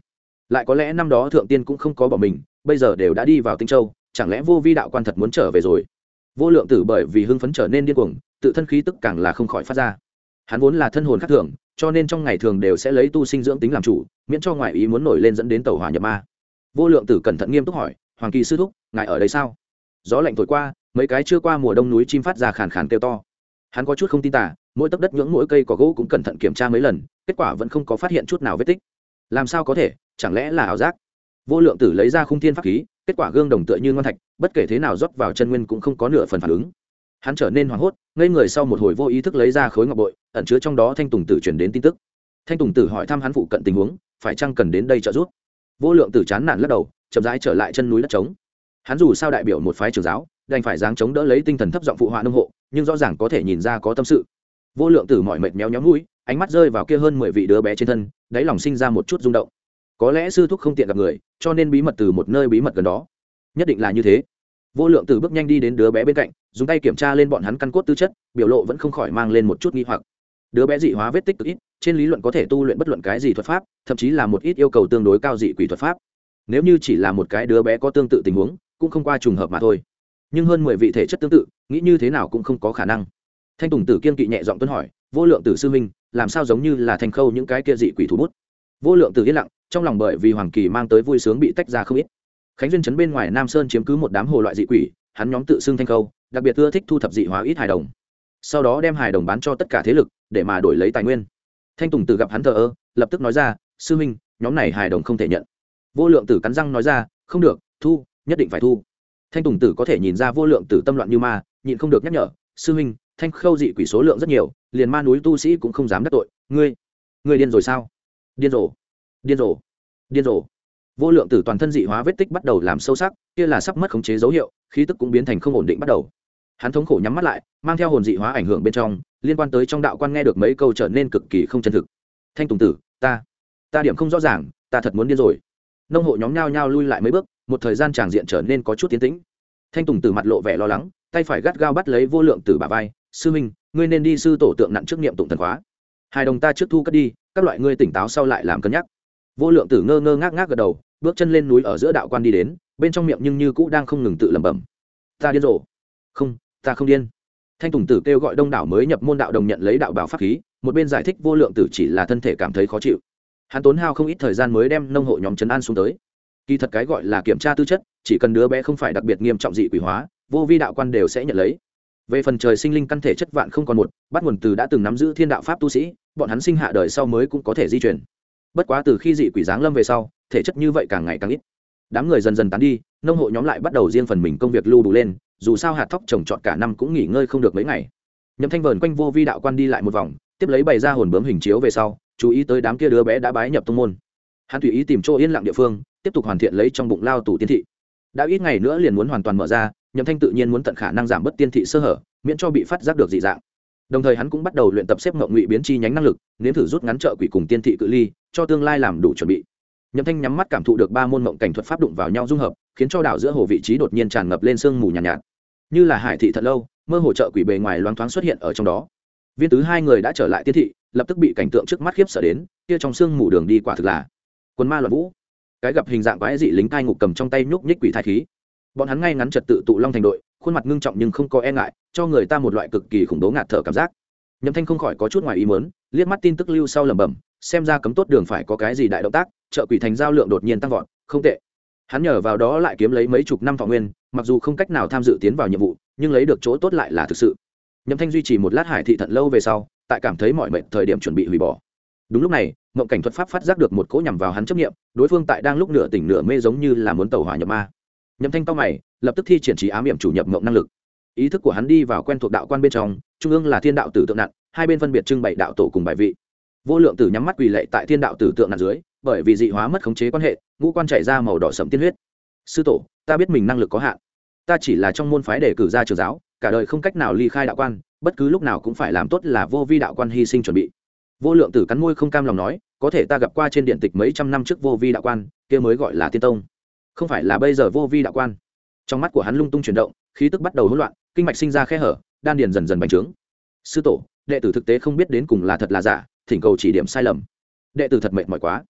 lại có lẽ năm đó thượng tiên cũng không có bỏ mình, bây giờ đều đã đi vào Tinh Châu, chẳng lẽ vô vi đạo quan thật muốn trở về rồi? Vô Lượng Tử bởi vì hưng phấn trở nên điên cuồng, tự thân khí tức càng là không khỏi phát ra. Hắn vốn là thân hồn khác thường, cho nên trong ngày thường đều sẽ lấy tu sinh dưỡng tính làm chủ, miễn cho ngoại ý muốn nổi lên dẫn đến tẩu hỏa nhập ma. Vô Lượng Tử cẩn thận nghiêm túc hỏi, Hoàng Kỳ sư thúc, ngài ở đây sao? Gió lạnh thổi qua, mấy cái chưa qua mùa đông núi chim phát ra khàn khàn kêu to. Hắn có chút không tin tả, mỗi tấc đất nhưỡng mỗi cây cỏ gỗ cũng cẩn thận kiểm tra mấy lần, kết quả vẫn không có phát hiện chút nào vết tích. Làm sao có thể, chẳng lẽ là ảo giác? Vô Lượng Tử lấy ra khung thiên pháp khí, kết quả gương đồng tựa như ngon thạch, bất kể thế nào rót vào chân nguyên cũng không có nửa phần phản ứng. Hắn trở nên hoảng hốt, ngây người sau một hồi vô ý thức lấy ra khối ngọc bội, ẩn chứa trong đó Thanh Tùng Tử truyền đến tin tức. Thanh Tùng Tử hỏi thăm hắn phụ cận tình huống, phải chăng cần đến đây trợ giúp. Vô Lượng Tử chán nản lắc đầu, chậm rãi trở lại chân núi đất trống. Hắn dù sao đại biểu một phái trưởng giáo, đành phải dáng chống đỡ lấy tinh thần thấp giọng phụ họa nông hộ, nhưng rõ ràng có thể nhìn ra có tâm sự. Vô Lượng Tử mỏi mệt méo méo mũi, ánh mắt rơi vào kia hơn 10 vị đứa bé trên thân, đáy lòng sinh ra một chút rung động. Có lẽ sư thúc không tiện gặp người, cho nên bí mật từ một nơi bí mật gần đó. Nhất định là như thế. Vô Lượng Tử bước nhanh đi đến đứa bé bên cạnh, dùng tay kiểm tra lên bọn hắn căn cốt tư chất, biểu lộ vẫn không khỏi mang lên một chút nghi hoặc. Đứa bé dị hóa vết tích cực ít, trên lý luận có thể tu luyện bất luận cái gì thuật pháp, thậm chí là một ít yêu cầu tương đối cao dị quỷ thuật pháp. Nếu như chỉ là một cái đứa bé có tương tự tình huống, cũng không qua trùng hợp mà thôi. Nhưng hơn 10 vị thể chất tương tự, nghĩ như thế nào cũng không có khả năng. Thanh Tùng Tử kiên kỵ nhẹ giọng tuân hỏi, Vô Lượng Tử sư huynh, làm sao giống như là thành khâu những cái kia dị quỷ thủ bút? Vô Lượng Tử yên lặng, trong lòng bởi vì Hoàng Kỳ mang tới vui sướng bị tách ra không ít. Khánh Duyên trấn bên ngoài Nam Sơn chiếm cứ một đám hồ loại dị quỷ, hắn nhóm tự xưng Thanh khâu, đặc biệt ưa thích thu thập dị hóa ít hài đồng, sau đó đem hài đồng bán cho tất cả thế lực để mà đổi lấy tài nguyên. Thanh Tùng Tử gặp hắn thờ ơ, lập tức nói ra, sư huynh, nhóm này hài đồng không thể nhận. Vô Lượng Tử cắn răng nói ra, không được, thu, nhất định phải thu. Thanh Tùng Tử có thể nhìn ra Vô Lượng Tử tâm loạn như ma, nhịn không được nhắc nhở, sư huynh, Thanh khâu dị quỷ số lượng rất nhiều, liền ma núi tu sĩ cũng không dám đắc tội, ngươi điên rồi sao? Điên rồ, điên rồ, điên rồ. Vô Lượng Tử toàn thân dị hóa vết tích bắt đầu làm sâu sắc, kia là sắp mất khống chế dấu hiệu, khí tức cũng biến thành không ổn định bắt đầu. Hắn thống khổ nhắm mắt lại, mang theo hồn dị hóa ảnh hưởng bên trong, liên quan tới trong đạo quan nghe được mấy câu trở nên cực kỳ không chân thực. Thanh Tùng Tử, ta điểm không rõ ràng, ta thật muốn điên rồi. Nông hộ nhóm nhao nhao lui lại mấy bước, một thời gian tràng diện trở nên có chút tiến tĩnh. Thanh Tùng Tử mặt lộ vẻ lo lắng, tay phải gắt gao bắt lấy Vô Lượng Tử bả vai, sư minh, ngươi nên đi sư tổ tượng nặng trước niệm tụng thần khóa. Hai đồng ta trước thu cất đi, các loại ngươi tỉnh táo sau lại làm cân nhắc. Vô Lượng Tử ngơ ngơ ngác ngác gật đầu, bước chân lên núi ở giữa đạo quan đi đến, bên trong miệng nhưng như cũ đang không ngừng tự lẩm bẩm, ta điên rồ. Không, ta không điên. Thanh Tùng Tử kêu gọi đông đảo mới nhập môn đạo đồng nhận lấy đạo bảo pháp khí, một bên giải thích Vô Lượng Tử chỉ là thân thể cảm thấy khó chịu. Hắn tốn hao không ít thời gian mới đem nông hộ nhóm trấn an xuống tới. Kỳ thật cái gọi là kiểm tra tư chất, chỉ cần đứa bé không phải đặc biệt nghiêm trọng dị quỷ hóa, vô vi đạo quan đều sẽ nhận lấy. Về phần trời sinh linh căn thể chất vạn không còn một, bắt nguồn từ đã từng nắm giữ thiên đạo pháp tu sĩ, bọn hắn sinh hạ đời sau mới cũng có thể di chuyển. Bất quá từ khi dị quỷ giáng lâm về sau, thể chất như vậy càng ngày càng ít. Đám người dần dần tán đi, nông hộ nhóm lại bắt đầu riêng phần mình công việc lưu đủ lên, dù sao hạt thóc trồng trọt cả năm cũng nghỉ ngơi không được mấy ngày. Nhậm Thanh vờn quanh vô vi đạo quan đi lại một vòng, tiếp lấy bày ra hồn bướm hình chiếu về sau, chú ý tới đám kia đứa bé đã bái nhập tông môn. Hắn tùy ý tìm chỗ yên lặng địa phương, tiếp tục hoàn thiện lấy trong bụng lao tủ tiên thị. Đã ít ngày nữa liền muốn hoàn toàn mở ra, Nhậm Thanh tự nhiên muốn tận khả năng giảm bớt tiên thị sơ hở, miễn cho bị phát giác được dị dạng. Đồng thời hắn cũng bắt đầu luyện tập xếp ngộng ngụy biến chi nhánh năng lực, nếm thử rút ngắn trợ quỷ cùng tiên thị cự ly, cho tương lai làm đủ chuẩn bị. Nhậm Thanh nhắm mắt cảm thụ được ba môn mộng cảnh thuật pháp đụng vào nhau dung hợp, khiến cho đảo giữa hồ vị trí đột nhiên tràn ngập lên sương mù nhàn nhạt, như là hải thị thật lâu, mơ hồ trợ quỷ bề ngoài loáng thoáng xuất hiện ở trong đó. Viên tứ hai người đã trở lại tiên thị, lập tức bị cảnh tượng trước mắt khiếp sợ đến, kia trong sương mù đường đi quả thực là quân ma loạn vũ. Cái gặp hình dạng quái dị lính cai ngục cầm trong tay nhúc nhích quỷ thai khí, bọn hắn ngay ngắn trật tự tụ long thành đội, khuôn mặt ngưng trọng nhưng không có e ngại, cho người ta một loại cực kỳ khủng bố ngạt thở cảm giác. Nhậm Thanh không khỏi có chút ngoài ý muốn, liếc mắt tin tức lưu sau lẩm bẩm, xem ra cấm tốt đường phải có cái gì đại động tác, trợ quỷ thành giao lượng đột nhiên tăng vọt, không tệ. Hắn nhờ vào đó lại kiếm lấy mấy chục năm thọ nguyên, mặc dù không cách nào tham dự tiến vào nhiệm vụ, nhưng lấy được chỗ tốt lại là thực sự. Nhậm Thanh duy trì một lát hải thị thận lâu về sau, tại cảm thấy mỏi mệt thời điểm chuẩn bị hủy bỏ. Đúng lúc này, ngộng cảnh thuật pháp phát giác được một cỗ nhằm vào hắn chấp niệm, đối phương tại đang lúc nửa tỉnh nửa mê giống như là muốn tẩu hỏa nhập ma. Nhậm Thanh cau mày, lập tức thi triển trí ám niệm chủ nhập ngộng năng lực. Ý thức của hắn đi vào quen thuộc đạo quan bên trong, trung ương là thiên đạo tử tượng nặng, hai bên phân biệt trưng bày đạo tổ cùng bài vị. Vô Lượng Tử nhắm mắt quỳ lạy tại thiên đạo tử tượng nặng dưới, bởi vì dị hóa mất khống chế quan hệ, ngũ quan chảy ra màu đỏ sẫm tiên huyết. Sư tổ, ta biết mình năng lực có hạn, ta chỉ là trong môn phái đề cử ra trưởng giáo, cả đời không cách nào ly khai đạo quan, bất cứ lúc nào cũng phải làm tốt là vô vi đạo quan hy sinh chuẩn bị. Vô Lượng Tử cắn môi không cam lòng nói, có thể ta gặp qua trên điện tịch mấy trăm năm trước vô vi đạo quan, kia mới gọi là tiên tông, không phải là bây giờ vô vi đạo quan. Trong mắt của hắn lung tung chuyển động, khí tức bắt đầu hỗn loạn, kinh mạch sinh ra khe hở, đan điền dần dần bành trướng. Sư tổ, đệ tử thực tế không biết đến cùng là thật là giả, thỉnh cầu chỉ điểm sai lầm. Đệ tử thật mệt mỏi quá.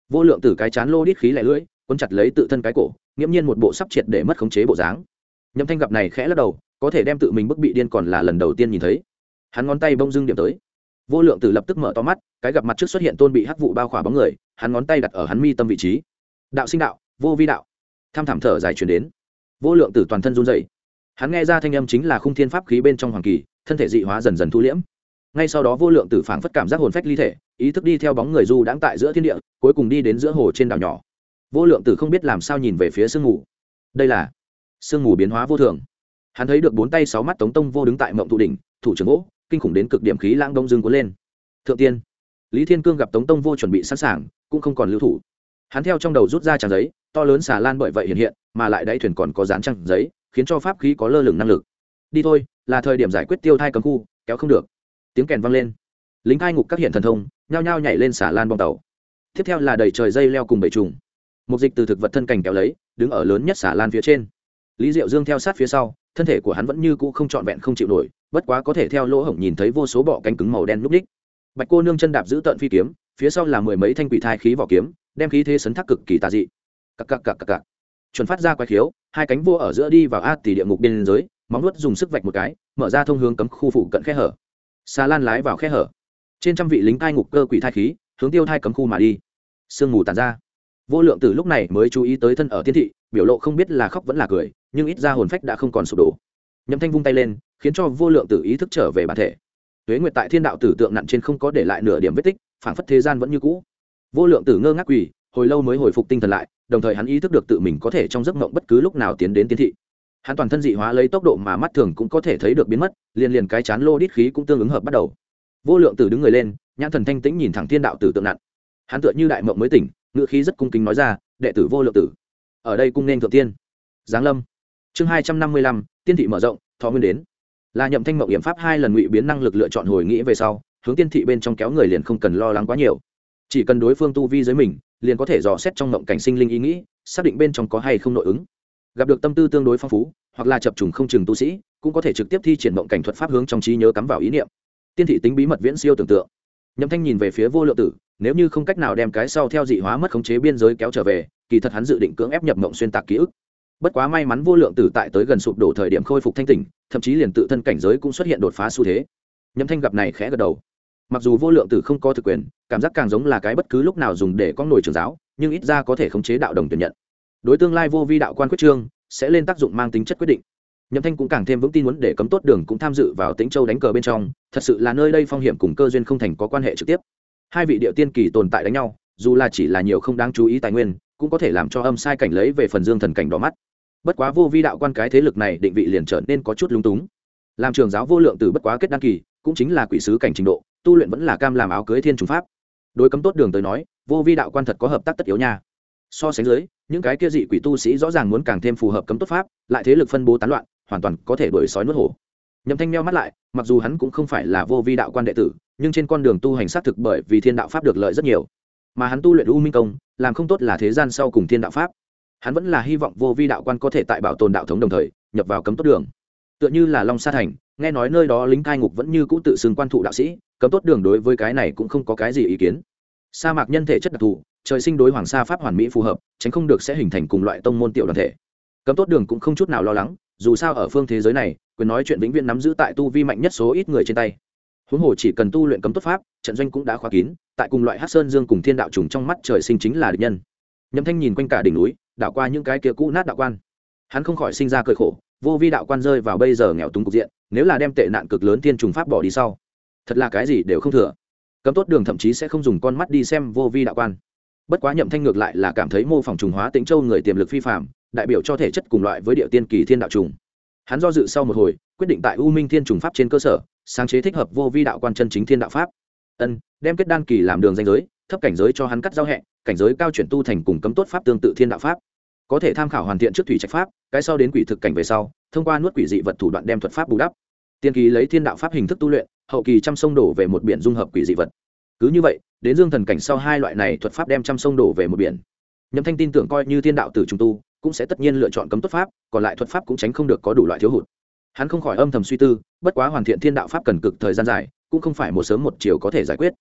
Vô Lượng Tử cái chán lô đít khí lẻ lưỡi, cuốn chặt lấy tự thân cái cổ, nghiễm nhiên một bộ sắp triệt để mất khống chế bộ dáng. Nhậm Thanh gặp này khẽ lắc đầu, có thể đem tự mình bức bị điên còn là lần đầu tiên nhìn thấy. Hắn ngón tay bông dưng điểm tới. Vô Lượng Tử lập tức mở to mắt, cái gặp mặt trước xuất hiện tôn bị hắc vụ bao khỏa bóng người, hắn ngón tay đặt ở hắn mi tâm vị trí. Đạo sinh đạo, vô vi đạo. Tham thảm thở dài truyền đến. Vô Lượng Tử toàn thân run rẩy. Hắn nghe ra thanh âm chính là khung thiên pháp khí bên trong hoàng kỳ, thân thể dị hóa dần dần thu liễm. Ngay sau đó Vô Lượng Tử phảng phất cảm giác hồn phách ly thể, ý thức đi theo bóng người du đãng tại giữa thiên địa, cuối cùng đi đến giữa hồ trên đảo nhỏ. Vô Lượng Tử không biết làm sao nhìn về phía sương mù. Đây là sương mù biến hóa vô thường. Hắn thấy được bốn tay sáu mắt Tống Tông Vô đứng tại mộng thụ đỉnh, thủ trưởng gỗ, kinh khủng đến cực điểm khí lãng đông dương cuốn lên. Thượng tiên, Lý Thiên Cương gặp Tống Tông Vô chuẩn bị sẵn sàng, cũng không còn lưu thủ. Hắn theo trong đầu rút ra trang giấy, to lớn xà lan bởi vậy hiện hiện, mà lại đáy thuyền còn có dán trang giấy, khiến cho pháp khí có lơ lửng năng lực. Đi thôi, là thời điểm giải quyết tiêu thai cấm khu, kéo không được. Tiếng kèn vang lên, lính cai ngục các hiện thần thông, nhao nhao nhảy lên xà lan bong tàu. Tiếp theo là đầy trời dây leo cùng bầy trùng. Một dịch từ thực vật thân cành kéo lấy, đứng ở lớn nhất xà lan phía trên. Lý Diệu Dương theo sát phía sau, thân thể của hắn vẫn như cũ không trọn vẹn không chịu nổi, bất quá có thể theo lỗ hổng nhìn thấy vô số bọ cánh cứng màu đen lúc ních. Bạch cô nương chân đạp giữ tận phi kiếm, phía sau là mười mấy thanh quỷ thai khí vỏ kiếm, đem khí thế sấn thác cực kỳ tà dị. Cặc. Chuẩn phát ra quái khiếu, hai cánh vô ở giữa đi vào a tỷ địa ngục biên giới, móng vuốt dùng sức vạch một cái, mở ra thông hướng cấm khu phụ cận khe hở. Xà lan lái vào khe hở. Trên trăm vị lính cai ngục cơ quỷ thai khí, hướng tiêu thai cấm khu mà đi. Sương mù tàn ra. Vô Lượng Tử lúc này mới chú ý tới thân ở tiên thị, biểu lộ không biết là khóc vẫn là cười, nhưng ít ra hồn phách đã không còn sụp đổ. Nhậm Thanh vung tay lên, khiến cho Vô Lượng Tử ý thức trở về bản thể. Tuế Nguyệt tại thiên đạo tử tượng nặn trên không có để lại nửa điểm vết tích, phảng phất thế gian vẫn như cũ. Vô Lượng Tử ngơ ngác quỳ, hồi lâu mới hồi phục tinh thần lại, đồng thời hắn ý thức được tự mình có thể trong giấc mộng bất cứ lúc nào tiến đến tiên thị. Hắn toàn thân dị hóa lấy tốc độ mà mắt thường cũng có thể thấy được biến mất, liền cái chán lô đít khí cũng tương ứng hợp bắt đầu. Vô Lượng Tử đứng người lên, nhãn thần thanh tĩnh nhìn thẳng thiên đạo tử tượng nặn. Hắn tựa như đại mộng mới tỉnh, ngữ khí rất cung kính nói ra, đệ tử Vô Lượng Tử ở đây cung nên thượng tiên. Giáng lâm. Chương 255, tiên thị mở rộng, thọ nguyên đến. Là Nhậm Thanh mộng yểm pháp hai lần ngụy biến năng lực lựa chọn hồi nghĩ về sau, hướng tiên thị bên trong kéo người liền không cần lo lắng quá nhiều. Chỉ cần đối phương tu vi dưới mình, liền có thể dò xét trong mộng cảnh sinh linh ý nghĩ, xác định bên trong có hay không nội ứng. Gặp được tâm tư tương đối phong phú, hoặc là chập trùng không chừng tu sĩ, cũng có thể trực tiếp thi triển mộng cảnh thuật pháp hướng trong trí nhớ cắm vào ý niệm. Tiên thị tính bí mật viễn siêu tưởng tượng. Nhậm Thanh nhìn về phía Vô Lượng Tử, nếu như không cách nào đem cái sau theo dị hóa mất khống chế biên giới kéo trở về, kỳ thật hắn dự định cưỡng ép nhập mộng xuyên tạc ký ức. Bất quá may mắn Vô Lượng Tử tại tới gần sụp đổ thời điểm khôi phục thanh tỉnh, thậm chí liền tự thân cảnh giới cũng xuất hiện đột phá xu thế. Nhậm Thanh gặp này khẽ gật đầu. Mặc dù Vô Lượng Tử không có thực quyền, cảm giác càng giống là cái bất cứ lúc nào dùng để con nổi trưởng giáo, nhưng ít ra có thể khống chế đạo đồng tuyển nhận. Đối tương lai vô vi đạo quan quyết trương sẽ lên tác dụng mang tính chất quyết định. Nhậm Thanh cũng càng thêm vững tin muốn để cấm tốt đường cũng tham dự vào Tĩnh Châu đánh cờ bên trong, thật sự là nơi đây phong hiểm cùng cơ duyên không thành có quan hệ trực tiếp. Hai vị địa tiên kỳ tồn tại đánh nhau, dù là chỉ là nhiều không đáng chú ý tài nguyên, cũng có thể làm cho âm sai cảnh lấy về phần dương thần cảnh đỏ mắt. Bất quá vô vi đạo quan cái thế lực này định vị liền trở nên có chút lung túng. Làm trưởng giáo Vô Lượng Tử bất quá kết đăng kỳ, cũng chính là quỷ sứ cảnh trình độ, tu luyện vẫn là cam làm áo cưới thiên trùng pháp. Đối cấm tốt đường tới nói, vô vi đạo quan thật có hợp tác tất yếu nha. So sánh dưới, những cái kia dị quỷ tu sĩ rõ ràng muốn càng thêm phù hợp cấm tốt pháp, lại thế lực phân bố tán loạn, hoàn toàn có thể đuổi sói nuốt hổ. Nhậm Thanh meo mắt lại, mặc dù hắn cũng không phải là vô vi đạo quan đệ tử, nhưng trên con đường tu hành xác thực bởi vì thiên đạo pháp được lợi rất nhiều, mà hắn tu luyện u minh công, làm không tốt là thế gian sau cùng thiên đạo pháp. Hắn vẫn là hy vọng vô vi đạo quan có thể tại bảo tồn đạo thống đồng thời nhập vào cấm tốt đường. Tựa như là Long Sa Thành, nghe nói nơi đó lính cai ngục vẫn như cũ tự xưng quan thụ đạo sĩ, cấm tốt đường đối với cái này cũng không có cái gì ý kiến. Sa mạc nhân thể chất đặc thù, trời sinh đối hoàng sa pháp hoàn mỹ phù hợp, tránh không được sẽ hình thành cùng loại tông môn tiểu đoàn thể. Cấm tốt đường cũng không chút nào lo lắng, dù sao ở phương thế giới này, quyền nói chuyện vĩnh viễn nắm giữ tại tu vi mạnh nhất số ít người trên tay. Huống hồ chỉ cần tu luyện cấm tốt pháp, trận doanh cũng đã khóa kín, tại cùng loại Hắc Sơn Dương cùng Thiên đạo trùng trong mắt trời sinh chính là địch nhân. Nhậm Thanh nhìn quanh cả đỉnh núi, đảo qua những cái kia cũ nát đạo quan, hắn không khỏi sinh ra cười khổ, vô vi đạo quan rơi vào bây giờ nghèo túng cục diện, nếu là đem tệ nạn cực lớn thiên trùng pháp bỏ đi sau, thật là cái gì đều không thừa. Cấm tốt đường thậm chí sẽ không dùng con mắt đi xem vô vi đạo quan. Bất quá Nhậm Thanh ngược lại là cảm thấy mô phỏng trùng hóa Tĩnh Châu người tiềm lực phi phàm, đại biểu cho thể chất cùng loại với địa tiên kỳ thiên đạo trùng. Hắn do dự sau một hồi, quyết định tại U Minh Thiên trùng pháp trên cơ sở, sáng chế thích hợp vô vi đạo quan chân chính thiên đạo pháp. Đem kết đan kỳ làm đường danh giới, thấp cảnh giới cho hắn cắt giao hẹn, cảnh giới cao chuyển tu thành cùng cấm tốt pháp tương tự thiên đạo pháp. Có thể tham khảo hoàn thiện trước thủy trạch pháp, cái sau đến quỷ thực cảnh về sau, thông qua nuốt quỷ dị vật thủ đoạn đem thuật pháp bù đắp. Tiên kỳ lấy thiên đạo pháp hình thức tu luyện, hậu kỳ trăm sông đổ về một biển dung hợp quỷ dị vật. Cứ như vậy, đến dương thần cảnh sau hai loại này thuật pháp đem trăm sông đổ về một biển. Nhậm Thanh tin tưởng coi như thiên đạo tử trùng tu, cũng sẽ tất nhiên lựa chọn cấm tốt pháp, còn lại thuật pháp cũng tránh không được có đủ loại thiếu hụt. Hắn không khỏi âm thầm suy tư, bất quá hoàn thiện thiên đạo pháp cần cực thời gian dài, cũng không phải một sớm một chiều có thể giải quyết.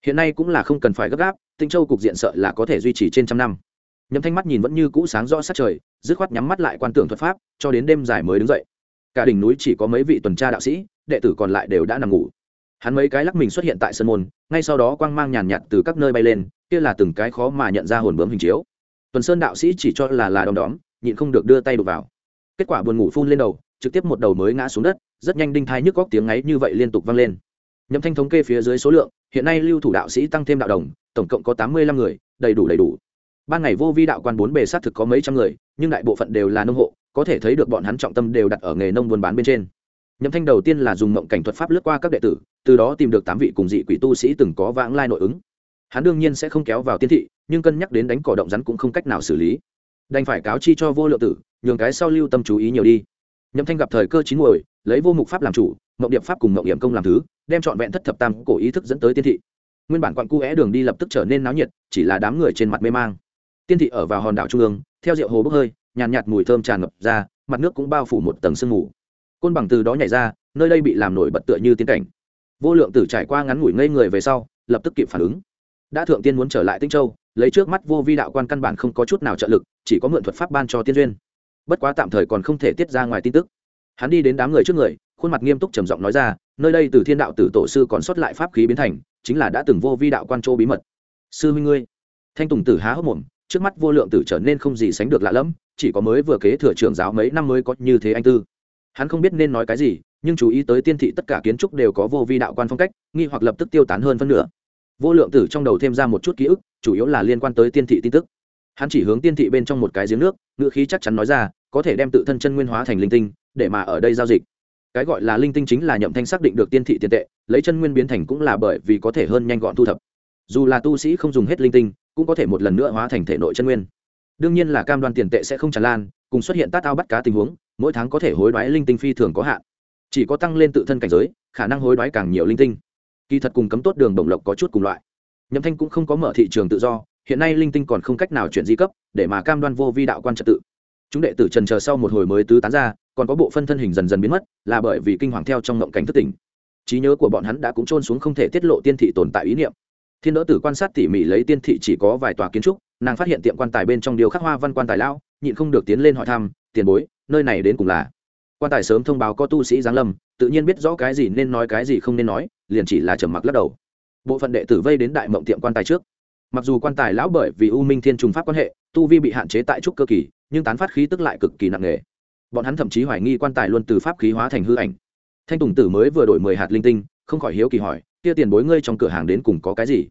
hiện nay cũng là không cần phải gấp gáp, Tinh Châu cục diện sợ là có thể duy trì trên trăm năm. Nhậm Thanh mắt nhìn vẫn như cũ sáng rõ sát trời, dứt khoát nhắm mắt lại quan tưởng thuật pháp, cho đến đêm dài mới đứng dậy. Cả đỉnh núi chỉ có mấy vị tuần tra đạo sĩ, đệ tử còn lại đều đã nằm ngủ. Hắn mấy cái lắc mình xuất hiện tại sân môn, ngay sau đó quang mang nhàn nhạt từ các nơi bay lên, kia là từng cái khó mà nhận ra hồn bướm hình chiếu. Tuần Sơn đạo sĩ chỉ cho là đom đóm, nhịn không được đưa tay đụng vào. Kết quả buồn ngủ phun lên đầu, trực tiếp một đầu mới ngã xuống đất, rất nhanh đinh thai nhức góc tiếng ngáy như vậy liên tục vang lên. Nhậm Thanh thống kê phía dưới số lượng, hiện nay lưu thủ đạo sĩ tăng thêm đạo đồng, tổng cộng có 85 người, đầy đủ. Ban ngày vô vi đạo quan bốn bề sát thực có mấy trăm người, nhưng đại bộ phận đều là nông hộ, có thể thấy được bọn hắn trọng tâm đều đặt ở nghề nông buôn bán bên trên. Nhậm Thanh đầu tiên là dùng mộng cảnh thuật pháp lướt qua các đệ tử, từ đó tìm được 8 vị cùng dị quỷ tu sĩ từng có vãng lai nội ứng. Hắn đương nhiên sẽ không kéo vào tiên thị, nhưng cân nhắc đến đánh cỏ động rắn cũng không cách nào xử lý, đành phải cáo chi cho Vô Lượng Tử, nhường cái sau lưu tâm chú ý nhiều đi. Nhậm Thanh gặp thời cơ chín muồi, lấy vô mục pháp làm chủ, mộng điệp pháp cùng mộng hiểm công làm thứ, đem trọn vẹn thất thập tam cổ ý thức dẫn tới tiên thị. Nguyên bản quặng cu é đường đi lập tức trở nên náo nhiệt, chỉ là đám người trên mặt mê mang. Tiên thị ở vào hòn đảo trung ương, theo rượu hồ bốc hơi, nhàn nhạt mùi thơm tràn ngập ra, mặt nước cũng bao phủ một tầng sương mù. Côn bằng từ đó nhảy ra, nơi đây bị làm nổi bật tựa như tiên cảnh. Vô Lượng Tử trải qua ngắn ngủi ngây người về sau, lập tức kịp phản ứng. Đã thượng tiên muốn trở lại Tinh Châu, lấy trước mắt vô vi đạo quan căn bản không có chút nào trợ lực, chỉ có mượn thuật pháp ban cho tiên duyên. Bất quá tạm thời còn không thể tiết ra ngoài tin tức. Hắn đi đến đám người trước người, khuôn mặt nghiêm túc trầm giọng nói ra, nơi đây từ Thiên đạo tử tổ sư còn sót lại pháp khí biến thành, chính là đã từng vô vi đạo quan chỗ bí mật. Sư huynh ngươi. Thanh Tùng Tử há hốc mồm, trước mắt Vô Lượng Tử trở nên không gì sánh được lạ lẫm, chỉ có mới vừa kế thừa trưởng giáo mấy năm mới có như thế anh tư. Hắn không biết nên nói cái gì, nhưng chú ý tới tiên thị tất cả kiến trúc đều có vô vi đạo quan phong cách, nghi hoặc lập tức tiêu tán hơn phân nửa. Vô Lượng Tử trong đầu thêm ra một chút ký ức, chủ yếu là liên quan tới tiên thị tin tức. Hắn chỉ hướng tiên thị bên trong một cái giếng nước, ngữ khí chắc chắn nói ra, có thể đem tự thân chân nguyên hóa thành linh tinh, để mà ở đây giao dịch. Cái gọi là linh tinh chính là Nhậm Thanh xác định được tiên thị tiền tệ, lấy chân nguyên biến thành cũng là bởi vì có thể hơn nhanh gọn thu thập. Dù là tu sĩ không dùng hết linh tinh, cũng có thể một lần nữa hóa thành thể nội chân nguyên. Đương nhiên là cam đoan tiền tệ sẽ không tràn lan, cùng xuất hiện tát ao bắt cá tình huống, mỗi tháng có thể hối đoái linh tinh phi thường có hạn. Chỉ có tăng lên tự thân cảnh giới, khả năng hối đoái càng nhiều linh tinh. Kỳ thật cùng cấm tốt đường đồng lộc có chút cùng loại. Nhậm Thanh cũng không có mở thị trường tự do, hiện nay linh tinh còn không cách nào chuyển di cấp, để mà cam đoan vô vi đạo quan trật tự. Chúng đệ tử trần chờ sau một hồi mới tứ tán ra, còn có bộ phân thân hình dần dần biến mất, là bởi vì kinh hoàng theo trong ngộng cảnh thức tỉnh. Trí nhớ của bọn hắn đã cũng trôn xuống không thể tiết lộ tiên thị tồn tại ý niệm. Thiên Đỡ Tử quan sát tỉ mỉ lấy tiên thị chỉ có vài tòa kiến trúc, nàng phát hiện tiệm quan tài bên trong điêu khắc hoa văn quan tài lão, nhịn không được tiến lên hỏi thăm, tiền bối, nơi này đến cùng là? Quan tài sớm thông báo có tu sĩ giáng lâm, tự nhiên biết rõ cái gì nên nói cái gì không nên nói, liền chỉ là trầm mặc lắc đầu. Bộ phận đệ tử vây đến đại mộng tiệm quan tài trước. Mặc dù quan tài lão bởi vì U Minh Thiên trùng pháp quan hệ, tu vi bị hạn chế tại trúc cơ kỳ, nhưng tán phát khí tức lại cực kỳ nặng nề. Bọn hắn thậm chí hoài nghi quan tài luôn từ pháp khí hóa thành hư ảnh. Thanh Tùng Tử mới vừa đổi 10 hạt linh tinh, không khỏi hiếu kỳ hỏi, kia tiền bối ngươi trong cửa hàng đến cùng có cái gì?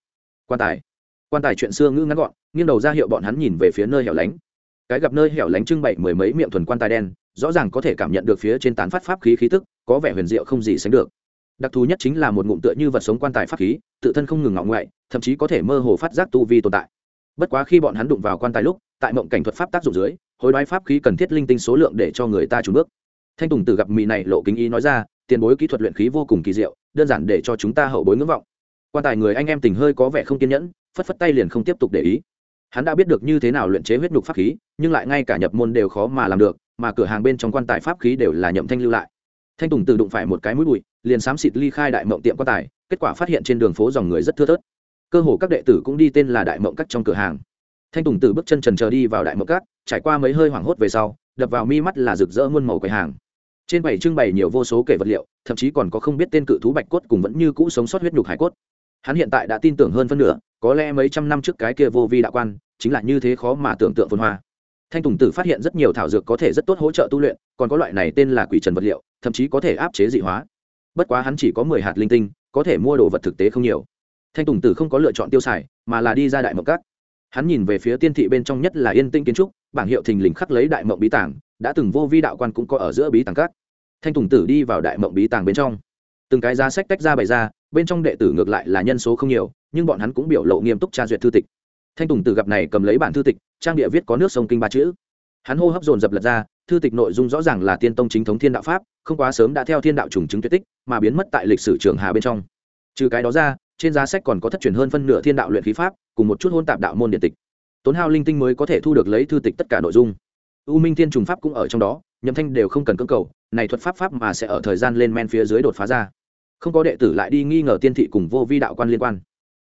Quan tài chuyện xưa ngữ ngắn gọn, nghiêng đầu ra hiệu bọn hắn nhìn về phía nơi hẻo lánh. Cái gặp nơi hẻo lánh trưng bày mười mấy miệng thuần quan tài đen, rõ ràng có thể cảm nhận được phía trên tán phát pháp khí khí tức, có vẻ huyền diệu không gì sánh được. Đặc thù nhất chính là một ngụm tựa như vật sống quan tài pháp khí, tự thân không ngừng ngọ ngoại, thậm chí có thể mơ hồ phát giác tu vi tồn tại. Bất quá khi bọn hắn đụng vào quan tài lúc, tại mộng cảnh thuật pháp tác dụng dưới, hối đoái pháp khí cần thiết linh tinh số lượng để cho người ta chùn bước. Thanh Tùng Tử gặp mị này lộ kính ý nói ra, tiền bối kỹ thuật luyện khí vô cùng kỳ diệu, đơn giản để cho chúng ta hậu bối ngưỡng vọng. Quan tài người anh em tình hơi có vẻ không kiên nhẫn, phất phất tay liền không tiếp tục để ý. Hắn đã biết được như thế nào luyện chế huyết nhục pháp khí, nhưng lại ngay cả nhập môn đều khó mà làm được, mà cửa hàng bên trong quan tài pháp khí đều là Nhậm Thanh lưu lại. Thanh Tùng Tử đụng phải một cái mũi bụi, liền xám xịt ly khai đại mộng tiệm quan tài, kết quả phát hiện trên đường phố dòng người rất thưa thớt. Cơ hồ các đệ tử cũng đi tên là đại mộng các trong cửa hàng. Thanh Tùng Tử bước chân trần chờ đi vào đại mộng các, trải qua mấy hơi hoảng hốt về sau, đập vào mi mắt là rực rỡ muôn màu quầy hàng. Trên bảy trưng bày nhiều vô số kể vật liệu, thậm chí còn có không biết tên cự thú bạch cốt cùng vẫn như cũ sống sót huyết nhục hải cốt. Hắn hiện tại đã tin tưởng hơn phân nửa, có lẽ mấy trăm năm trước cái kia vô vi đạo quan chính là như thế khó mà tưởng tượng phồn hoa. Thanh Tùng Tử phát hiện rất nhiều thảo dược có thể rất tốt hỗ trợ tu luyện, còn có loại này tên là quỷ trần vật liệu, thậm chí có thể áp chế dị hóa. Bất quá hắn chỉ có 10 hạt linh tinh, có thể mua đồ vật thực tế không nhiều. Thanh Tùng Tử không có lựa chọn tiêu xài, mà là đi ra đại mộng các. Hắn nhìn về phía tiên thị bên trong nhất là yên tĩnh kiến trúc, bảng hiệu thình lình khắc lấy đại mộng bí tàng, đã từng vô vi đạo quan cũng có ở giữa bí tàng các. Thanh Tùng Tử đi vào đại mộng bí tàng bên trong, từng cái giá sách tách ra bày ra, bên trong đệ tử ngược lại là nhân số không nhiều, nhưng bọn hắn cũng biểu lộ nghiêm túc tra duyệt thư tịch. Thanh Tùng Tử gặp này cầm lấy bản thư tịch, trang địa viết có nước sông kinh ba chữ. Hắn hô hấp dồn dập lật ra, thư tịch nội dung rõ ràng là tiên tông chính thống thiên đạo pháp, không quá sớm đã theo thiên đạo trùng chứng tuyệt tích, mà biến mất tại lịch sử trường hà bên trong. Trừ cái đó ra, trên giá sách còn có thất truyền hơn phân nửa thiên đạo luyện khí pháp, cùng một chút hôn tạp đạo môn điện tịch. Tốn hao linh tinh mới có thể thu được lấy thư tịch tất cả nội dung. U Minh Thiên trùng pháp cũng ở trong đó, Nhậm Thanh đều không cần cưỡng cầu, này thuật pháp mà sẽ ở thời gian lên men phía dưới đột phá ra. Không có đệ tử lại đi nghi ngờ tiên thị cùng vô vi đạo quan liên quan.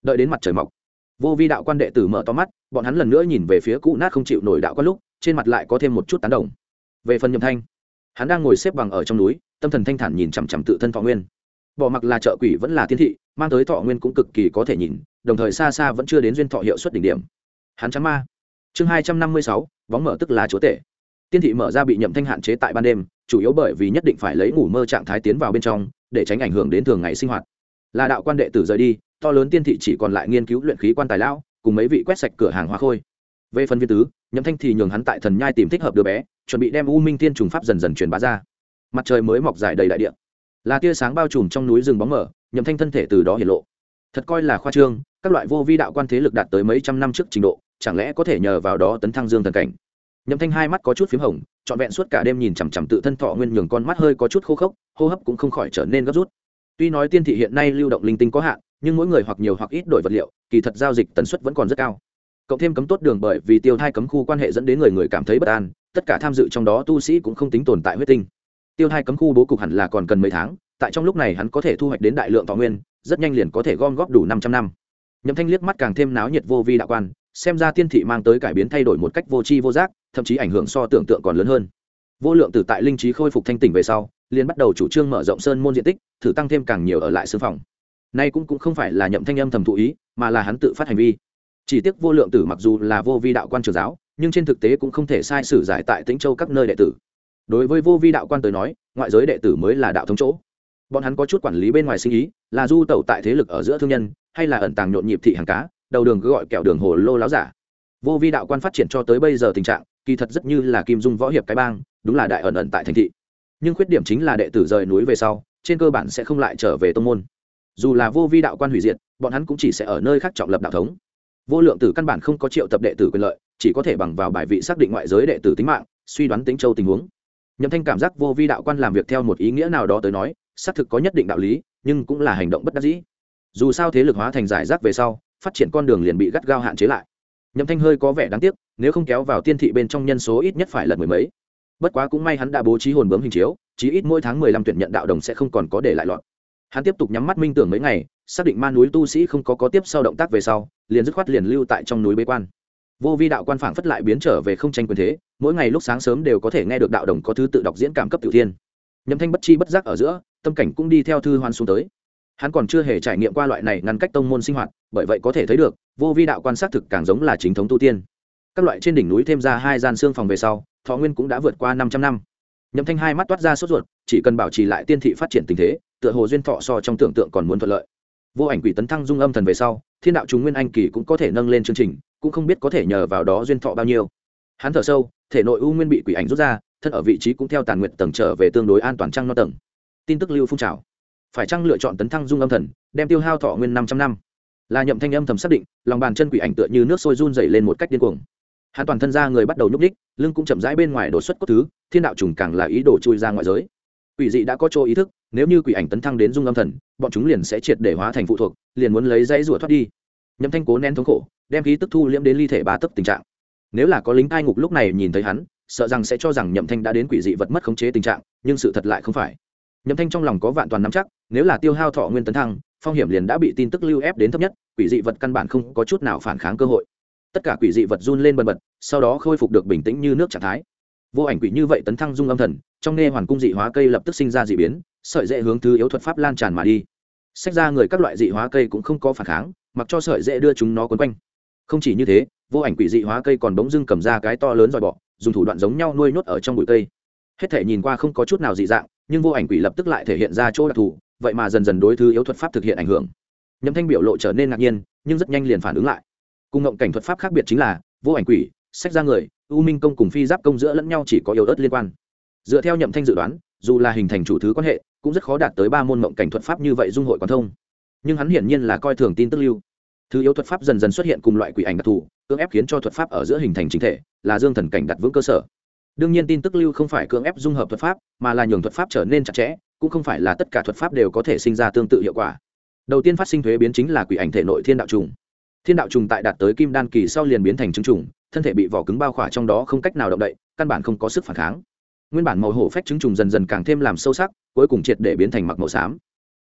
đợi đến mặt trời mọc, vô vi đạo quan đệ tử mở to mắt, bọn hắn lần nữa nhìn về phía cũ nát không chịu nổi đạo quan lúc, trên mặt lại có thêm một chút tán đồng. Về phần Nhậm Thanh, hắn đang ngồi xếp bằng ở trong núi, tâm thần thanh thản nhìn chằm chằm tự thân thọ nguyên. Bỏ mặc là trợ quỷ vẫn là tiên thị, mang tới thọ nguyên cũng cực kỳ có thể nhìn, đồng thời xa xa vẫn chưa đến duyên thọ hiệu suất đỉnh điểm. Hắn chán ma. Chương 256, bóng mở tức là chúa tể. Tiên thị mở ra bị Nhậm Thanh hạn chế tại ban đêm, chủ yếu bởi vì nhất định phải lấy ngủ mơ trạng thái tiến vào bên trong, để tránh ảnh hưởng đến thường ngày sinh hoạt. Là đạo quan đệ tử rời đi, to lớn tiên thị chỉ còn lại nghiên cứu luyện khí quan tài lão, cùng mấy vị quét sạch cửa hàng hoa khôi. Về phần Viên Tứ, Nhậm Thanh thì nhường hắn tại Thần Nhai tìm thích hợp đứa bé, chuẩn bị đem U Minh Tiên trùng pháp dần dần truyền bá ra. Mặt trời mới mọc dài đầy đại địa, là tia sáng bao trùm trong núi rừng bóng mở, Nhậm Thanh thân thể từ đó hiển lộ. Thật coi là khoa trương, các loại vô vi đạo quan thế lực đạt tới mấy trăm năm trước trình độ, chẳng lẽ có thể nhờ vào đó tấn thăng dương thần cảnh. Nhậm Thanh hai mắt có chút phím hồng, trọn vẹn suốt cả đêm nhìn chằm chằm tự thân thọ nguyên, nhường con mắt hơi có chút khô khốc, hô hấp cũng không khỏi trở nên gấp rút. Tuy nói tiên thị hiện nay lưu động linh tinh có hạn, nhưng mỗi người hoặc nhiều hoặc ít đổi vật liệu, kỳ thật giao dịch tần suất vẫn còn rất cao. Cộng thêm cấm tốt đường bởi vì tiêu thai cấm khu quan hệ dẫn đến người người cảm thấy bất an, tất cả tham dự trong đó tu sĩ cũng không tính tồn tại huyết tinh. Tiêu thai cấm khu bố cục hẳn là còn cần mấy tháng, tại trong lúc này hắn có thể thu hoạch đến đại lượng thọ nguyên, rất nhanh liền có thể gom góp đủ 500 năm. Nhậm Thanh liếc mắt càng thêm náo nhiệt vô vi đạo quan, xem ra tiên thị mang tới cải biến thay đổi một cách vô tri vô giác, thậm chí ảnh hưởng so tưởng tượng còn lớn hơn. Vô lượng tử tại linh trí khôi phục thanh tỉnh về sau, liền bắt đầu chủ trương mở rộng sơn môn diện tích, thử tăng thêm càng nhiều ở lại xương phòng. Nay cũng không phải là Nhậm Thanh âm thầm thụ ý, mà là hắn tự phát hành vi. Chỉ tiếc vô lượng tử mặc dù là vô vi đạo quan trưởng giáo, nhưng trên thực tế cũng không thể sai sử giải tại Tĩnh Châu các nơi đệ tử. Đối với vô vi đạo quan tới nói, ngoại giới đệ tử mới là đạo thống chỗ. Bọn hắn có chút quản lý bên ngoài sinh ý, là du tẩu tại thế lực ở giữa thương nhân, hay là ẩn tàng nhộn nhịp thị hàng cá, đầu đường cứ gọi kẹo đường hồ lô láo giả. Vô vi đạo quan phát triển cho tới bây giờ tình trạng, kỳ thật rất như là kim dung võ hiệp cái bang, đúng là đại ẩn ẩn tại thành thị. Nhưng khuyết điểm chính là đệ tử rời núi về sau, trên cơ bản sẽ không lại trở về tông môn. Dù là vô vi đạo quan hủy diệt, bọn hắn cũng chỉ sẽ ở nơi khác trọng lập đạo thống. Vô lượng tử căn bản không có triệu tập đệ tử quyền lợi, chỉ có thể bằng vào bài vị xác định ngoại giới đệ tử tính mạng, suy đoán Tĩnh Châu tình huống. Nhậm Thanh cảm giác vô vi đạo quan làm việc theo một ý nghĩa nào đó tới nói, xác thực có nhất định đạo lý, nhưng cũng là hành động bất đắc dĩ. Dù sao thế lực hóa thành giải rác về sau, phát triển con đường liền bị gắt gao hạn chế lại. Nhậm Thanh hơi có vẻ đáng tiếc, nếu không kéo vào tiên thị bên trong nhân số ít nhất phải lật mười mấy. Bất quá cũng may hắn đã bố trí hồn bướm hình chiếu, chí ít mỗi tháng 15 tuyển nhận đạo đồng sẽ không còn có để lại loạn. Hắn tiếp tục nhắm mắt minh tưởng mấy ngày, xác định ma núi tu sĩ không có tiếp sau động tác về sau, liền dứt khoát liền lưu tại trong núi bế quan. Vô vi đạo quan phảng phất lại biến trở về không tranh quyền thế, mỗi ngày lúc sáng sớm đều có thể nghe được đạo đồng có thứ tự đọc diễn cảm cấp tiểu thiên. Nhậm Thanh bất chi bất giác ở giữa, tâm cảnh cũng đi theo thư hoan xuống tới. Hắn còn chưa hề trải nghiệm qua loại này ngăn cách tông môn sinh hoạt, bởi vậy có thể thấy được, vô vi đạo quan sát thực càng giống là chính thống tu tiên. Các loại trên đỉnh núi thêm ra 2 gian xương phòng về sau, thọ nguyên cũng đã vượt qua 500 năm. Nhậm Thanh hai mắt toát ra sốt ruột, chỉ cần bảo trì lại tiên thị phát triển tình thế, tựa hồ duyên thọ so trong tưởng tượng còn muốn thuận lợi. Vô ảnh quỷ tấn thăng dung âm thần về sau, thiên đạo trùng nguyên anh kỳ cũng có thể nâng lên chương trình, cũng không biết có thể nhờ vào đó duyên thọ bao nhiêu. Hắn thở sâu, thể nội u nguyên bị quỷ ảnh rút ra, thân ở vị trí cũng theo tàn nguyệt tầng trở về tương đối an toàn trăng no tầng. Tin tức lưu phun trào, phải chăng lựa chọn tấn thăng dung âm thần, đem tiêu hao thọ nguyên 500 năm. Là Nhậm Thanh âm thầm xác định, lòng bàn chân quỷ ảnh tựa như nước sôi run rẩy lên một cách điên cuồng. Hắn toàn thân ra người bắt đầu nhúc nhích, lưng cũng chậm rãi bên ngoài đổ xuất cốt thứ, thiên đạo trùng càng là ý đồ chui ra ngoại giới. Quỷ dị đã có chỗ ý thức, nếu như quỷ ảnh tấn thăng đến dung âm thần, bọn chúng liền sẽ triệt để hóa thành phụ thuộc, liền muốn lấy dãy rủa thoát đi. Nhậm Thanh cố nén thống khổ, đem khí tức thu liễm đến ly thể bá tấc tình trạng. Nếu là có lính cai ngục lúc này nhìn thấy hắn, sợ rằng sẽ cho rằng Nhậm Thanh đã đến quỷ dị vật mất khống chế tình trạng, nhưng sự thật lại không phải. Nhậm Thanh trong lòng có vạn toàn nắm chắc, nếu là tiêu hao thọ nguyên tấn thăng, phong hiểm liền đã bị tin tức lưu ép đến thấp nhất, quỷ dị vật căn bản không có chút nào phản kháng cơ hội. Tất cả quỷ dị vật run lên bần bật, sau đó khôi phục được bình tĩnh như nước trạng thái. Vô ảnh quỷ như vậy tấn thăng dung âm thần, trong nghe hoàn cung dị hóa cây lập tức sinh ra dị biến, sợi dễ hướng thứ yếu thuật pháp lan tràn mà đi. Xét ra người các loại dị hóa cây cũng không có phản kháng, mặc cho sợi dễ đưa chúng nó quấn quanh. Không chỉ như thế, vô ảnh quỷ dị hóa cây còn bỗng dưng cầm ra cái to lớn dòi bọ, dùng thủ đoạn giống nhau nuôi nhốt ở trong bụi cây. Hết thể nhìn qua không có chút nào dị dạng, nhưng vô ảnh quỷ lập tức lại thể hiện ra chỗ đặc thù, vậy mà dần dần đối thứ yếu thuật pháp thực hiện ảnh hưởng. Nhậm Thanh biểu lộ trở nên ngạc nhiên, nhưng rất nhanh liền phản ứng lại. Cùng ngộng cảnh thuật pháp khác biệt chính là, vô ảnh quỷ, sách ra người, u minh công cùng phi giáp công giữa lẫn nhau chỉ có yếu ớt liên quan. Dựa theo Nhậm Thanh dự đoán, dù là hình thành chủ thứ quan hệ, cũng rất khó đạt tới 3 môn ngộng cảnh thuật pháp như vậy dung hội quan thông. Nhưng hắn hiển nhiên là coi thường tin tức lưu. Thứ yếu thuật pháp dần dần xuất hiện cùng loại quỷ ảnh đặc thù, cưỡng ép khiến cho thuật pháp ở giữa hình thành chính thể, là dương thần cảnh đặt vững cơ sở. Đương nhiên tin tức lưu không phải cưỡng ép dung hợp thuật pháp, mà là nhường thuật pháp trở nên chặt chẽ, cũng không phải là tất cả thuật pháp đều có thể sinh ra tương tự hiệu quả. Đầu tiên phát sinh thuế biến chính là quỷ ảnh thể nội thiên đạo trùng. Thiên đạo trùng tại đạt tới kim đan kỳ sau liền biến thành trứng trùng, thân thể bị vỏ cứng bao khỏa trong đó không cách nào động đậy, căn bản không có sức phản kháng. Nguyên bản màu hổ phách trứng trùng dần dần càng thêm làm sâu sắc, cuối cùng triệt để biến thành mặc màu xám.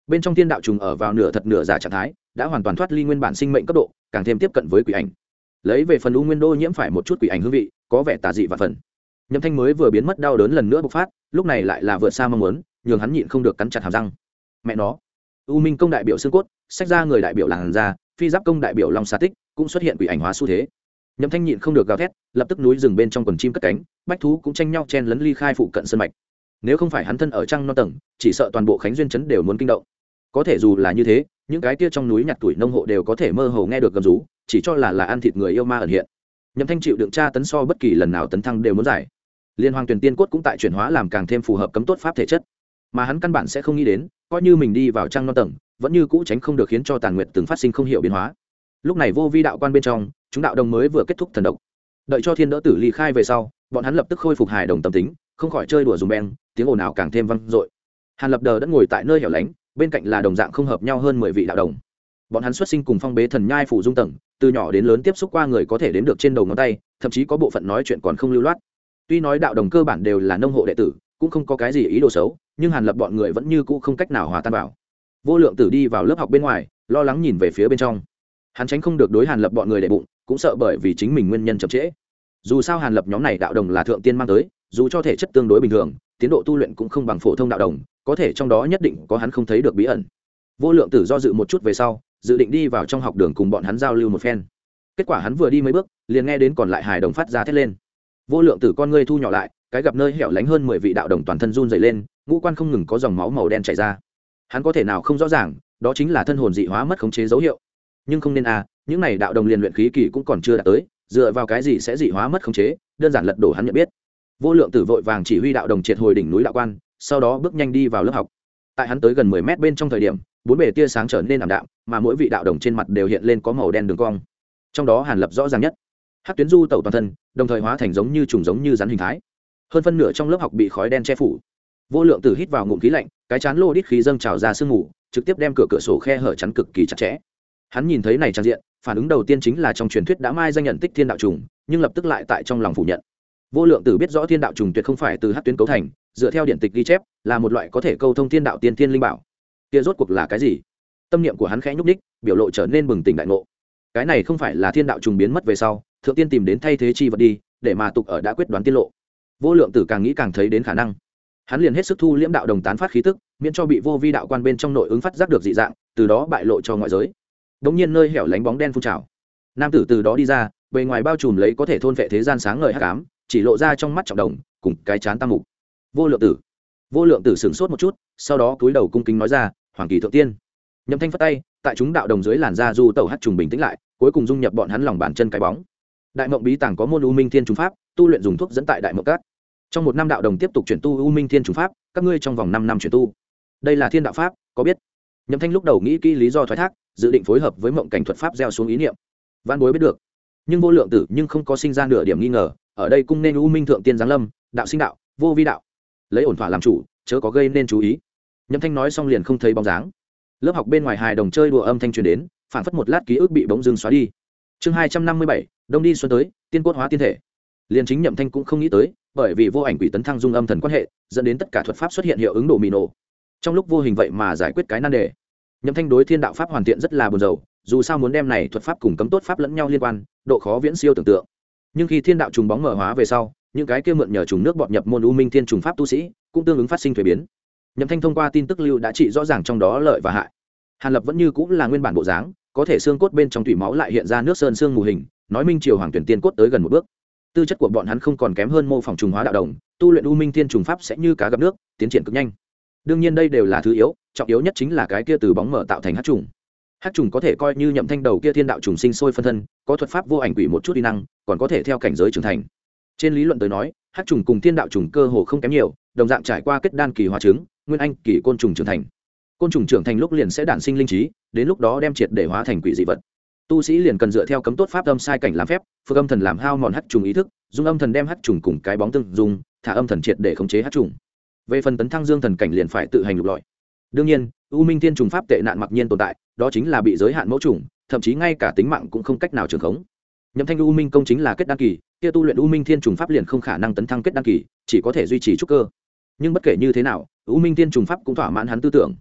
bên trong thiên đạo trùng ở vào nửa thật nửa giả trạng thái, đã hoàn toàn thoát ly nguyên bản sinh mệnh cấp độ, càng thêm tiếp cận với quỷ ảnh. Lấy về phần u nguyên đô nhiễm phải một chút quỷ ảnh hương vị, có vẻ tà dị và phần. Nhậm Thanh mới vừa biến mất đau đớn lần nữa bộc phát, lúc này lại là vượt xa mong muốn, nhường hắn nhịn không được cắn chặt hàm răng. Mẹ nó, u minh công đại biểu xương cốt, sách ra người đại biểu làn da, phi giáp công đại biểu long xà tích, cũng xuất hiện quỷ ảnh hóa xu thế. Nhậm Thanh nhịn không được gào thét, lập tức núi rừng bên trong quần chim cất cánh, bách thú cũng tranh nhau chen lấn ly khai phụ cận sơn mạch. Nếu không phải hắn thân ở trăng non tầng, chỉ sợ toàn bộ Khánh Duyên trấn đều muốn kinh động. Có thể dù là như thế, những cái kia trong núi nhặt tuổi nông hộ đều có thể mơ hồ nghe được gầm rú, chỉ cho là ăn thịt người yêu ma ẩn hiện. Nhậm Thanh chịu đựng tra tấn so bất kỳ lần nào tấn thăng đều muốn giải. Liên Hoàng Tuyển Tiên cốt cũng tại chuyển hóa làm càng thêm phù hợp cấm tốt pháp thể chất, mà hắn căn bản sẽ không nghĩ đến, coi như mình đi vào trăng non tầng, vẫn như cũ tránh không được khiến cho Tàn Nguyệt từng phát sinh không hiểu biến hóa. Lúc này vô vi đạo quan bên trong, chúng đạo đồng mới vừa kết thúc thần độc, đợi cho thiên đỡ tử ly khai về sau, bọn hắn lập tức khôi phục hài đồng tâm tính, không khỏi chơi đùa dùng beng, tiếng ồn ào càng thêm vang dội. Hàn Lập Đờ đã ngồi tại nơi hẻo lánh, bên cạnh là đồng dạng không hợp nhau hơn 10 vị đạo đồng. Bọn hắn xuất sinh cùng phong bế thần nhai phủ dung tầng, từ nhỏ đến lớn tiếp xúc qua người có thể đếm được trên đầu ngón tay, thậm chí có bộ phận nói chuyện còn không lưu loát. Tuy nói đạo đồng cơ bản đều là nông hộ đệ tử, cũng không có cái gì ý đồ xấu, nhưng Hàn Lập bọn người vẫn như cũ không cách nào hòa tan vào. Vô Lượng Tử đi vào lớp học bên ngoài, lo lắng nhìn về phía bên trong. Hắn tránh không được đối Hàn Lập bọn người để bụng, cũng sợ bởi vì chính mình nguyên nhân chậm trễ. Dù sao Hàn Lập nhóm này đạo đồng là thượng tiên mang tới, dù cho thể chất tương đối bình thường, tiến độ tu luyện cũng không bằng phổ thông đạo đồng, có thể trong đó nhất định có hắn không thấy được bí ẩn. Vô Lượng Tử do dự một chút về sau, dự định đi vào trong học đường cùng bọn hắn giao lưu một phen. Kết quả hắn vừa đi mấy bước, liền nghe đến còn lại hài đồng phát ra thét lên. Vô Lượng Tử con ngươi thu nhỏ lại, cái gặp nơi hẻo lánh hơn 10 vị đạo đồng toàn thân run rẩy lên, ngũ quan không ngừng có dòng máu màu đen chảy ra. Hắn có thể nào không rõ ràng, đó chính là thân hồn dị hóa mất khống chế dấu hiệu. Nhưng không nên những này đạo đồng liền luyện khí kỳ cũng còn chưa đạt tới, dựa vào cái gì sẽ dị hóa mất khống chế, đơn giản lật đổ hắn nhận biết. Vô Lượng Tử vội vàng chỉ huy đạo đồng triệt hồi đỉnh núi đạo quan, sau đó bước nhanh đi vào lớp học. Tại hắn tới gần 10 mét bên trong thời điểm, bốn bề tia sáng trở nên ảm đạm, mà mỗi vị đạo đồng trên mặt đều hiện lên có màu đen đường cong. Trong đó Hàn Lập rõ ràng nhất. Hắc tuyến du tẩu toàn thân, đồng thời hóa thành giống như trùng giống như rắn hình thái. Hơn phân nửa trong lớp học bị khói đen che phủ. Vô Lượng Tử hít vào ngụm khí lạnh, cái chán lô đít khí dâng trào ra sương mù, trực tiếp đem cửa sổ khe hở chắn cực kỳ chặt chẽ. Hắn nhìn thấy này trang diện, phản ứng đầu tiên chính là trong truyền thuyết đã mai danh nhận tích thiên đạo trùng, nhưng lập tức lại tại trong lòng phủ nhận. Vô Lượng Tử biết rõ thiên đạo trùng tuyệt không phải từ hắc tuyến cấu thành, dựa theo điện tịch ghi chép, là một loại có thể câu thông thiên đạo tiên thiên linh bảo. Kia rốt cuộc là cái gì? Tâm niệm của hắn khẽ nhúc nhích, biểu lộ trở nên bừng tỉnh đại ngộ. Cái này không phải là thiên đạo trùng biến mất về sau, thượng tiên tìm đến thay thế chi vật đi, để mà tục ở đã quyết đoán tiết lộ. Vô Lượng Tử càng nghĩ càng thấy đến khả năng. Hắn liền hết sức thu liễm đạo đồng tán phát khí tức, miễn cho bị vô vi đạo quan bên trong nội ứng phát giác được dị dạng, từ đó bại lộ cho ngoại giới. Đống nhiên nơi hẻo lánh bóng đen phun trào. Nam tử từ đó đi ra, bề ngoài bao trùm lấy có thể thôn vệ thế gian sáng ngời hắc ám, chỉ lộ ra trong mắt trọng đồng, cùng cái chán tam mục. Vô Lượng Tử sửng sốt một chút, sau đó cúi đầu cung kính nói ra, "Hoàng kỳ thượng tiên." Nhậm Thanh phất tay, tại chúng đạo đồng dưới làn da du tẩu hắc trùng bình tĩnh lại, cuối cùng dung nhập bọn hắn lòng bàn chân cái bóng. Đại Mộng Bí Tàng có môn U Minh Thiên Trùng Pháp, tu luyện dùng thuốc dẫn tại Đại Mộng Các. Trong 1 năm đạo đồng tiếp tục chuyển tu U Minh Thiên Trùng Pháp, các ngươi trong vòng 5 năm chuyển tu. Đây là Thiên đạo pháp, có biết? Nhậm Thanh lúc đầu nghĩ kỹ lý do thoái thác, dự định phối hợp với Mộng Cảnh thuật pháp gieo xuống ý niệm. Vạn bối biết được. Nhưng Vô Lượng Tử nhưng không có sinh ra nửa điểm nghi ngờ, ở đây cung nên U Minh thượng tiên giáng lâm, đạo sinh đạo, vô vi đạo. Lấy ổn thỏa làm chủ, chớ có gây nên chú ý. Nhậm Thanh nói xong liền không thấy bóng dáng. Lớp học bên ngoài hài đồng chơi đùa âm thanh truyền đến, phản phất một lát ký ức bị bỗng dưng xóa đi. Chương 257, đông đi xuân tới, tiên cốt hóa tiên thể. Liên chính Nhậm Thanh cũng không nghĩ tới, bởi vì vô ảnh quỷ tấn thăng dung âm thần quan hệ, dẫn đến tất cả thuật pháp xuất hiện hiệu ứng độ mì nổ. Trong lúc vô hình vậy mà giải quyết cái nan đề. Nhậm Thanh đối thiên đạo pháp hoàn thiện rất là buồn rầu, dù sao muốn đem này thuật pháp cùng cấm tốt pháp lẫn nhau liên quan, độ khó viễn siêu tưởng tượng. Nhưng khi thiên đạo trùng bóng mở hóa về sau, những cái kia mượn nhờ trùng nước bọt nhập môn U Minh Thiên trùng pháp tu sĩ, cũng tương ứng phát sinh thay biến. Nhậm Thanh thông qua tin tức lưu đã trị rõ ràng trong đó lợi và hại. Hàn Lập vẫn như cũng là nguyên bản bộ dáng, có thể xương cốt bên trong thủy máu lại hiện ra nước sơn xương mù hình, nói minh triều hoàng tuyển tiên cốt tới gần một bước. Tư chất của bọn hắn không còn kém hơn mô phỏng trùng hóa đạo đồng, tu luyện U Minh Thiên trùng pháp sẽ như cá gặp nước, tiến triển cực nhanh. Đương nhiên đây đều là thứ yếu, trọng yếu nhất chính là cái kia từ bóng mở tạo thành hắc trùng. Hắc trùng có thể coi như Nhậm Thanh đầu kia thiên đạo trùng sinh sôi phân thân, có thuật pháp vô ảnh quỷ một chút uy năng, còn có thể theo cảnh giới trưởng thành. Trên lý luận tới nói, hắc trùng cùng thiên đạo trùng cơ hồ không kém nhiều, đồng dạng trải qua kết đan kỳ hóa trứng, nguyên anh kỳ côn trùng trưởng thành. Côn trùng trưởng thành lúc liền sẽ đản sinh linh trí, đến lúc đó đem triệt để hóa thành quỷ dị vật. Tu sĩ liền cần dựa theo cấm tốt pháp âm sai cảnh làm phép, phược âm thần làm hao mòn hắc trùng ý thức, dung âm thần đem hắc trùng cùng cái bóng tương dung, thả âm thần triệt để khống chế hắc trùng. Về phần tấn thăng dương thần cảnh liền phải tự hành lục lọi. Đương nhiên, U Minh Thiên trùng pháp tệ nạn mặc nhiên tồn tại, đó chính là bị giới hạn mẫu trùng, thậm chí ngay cả tính mạng cũng không cách nào trường khống. Nhậm Thanh U Minh công chính là kết đan kỳ, kia tu luyện U Minh Thiên trùng pháp liền không khả năng tấn thăng kết đan kỳ, chỉ có thể duy trì trúc cơ. Nhưng bất kể như thế nào, U Minh Thiên trùng pháp cũng thỏa mãn hắn tư tưởng.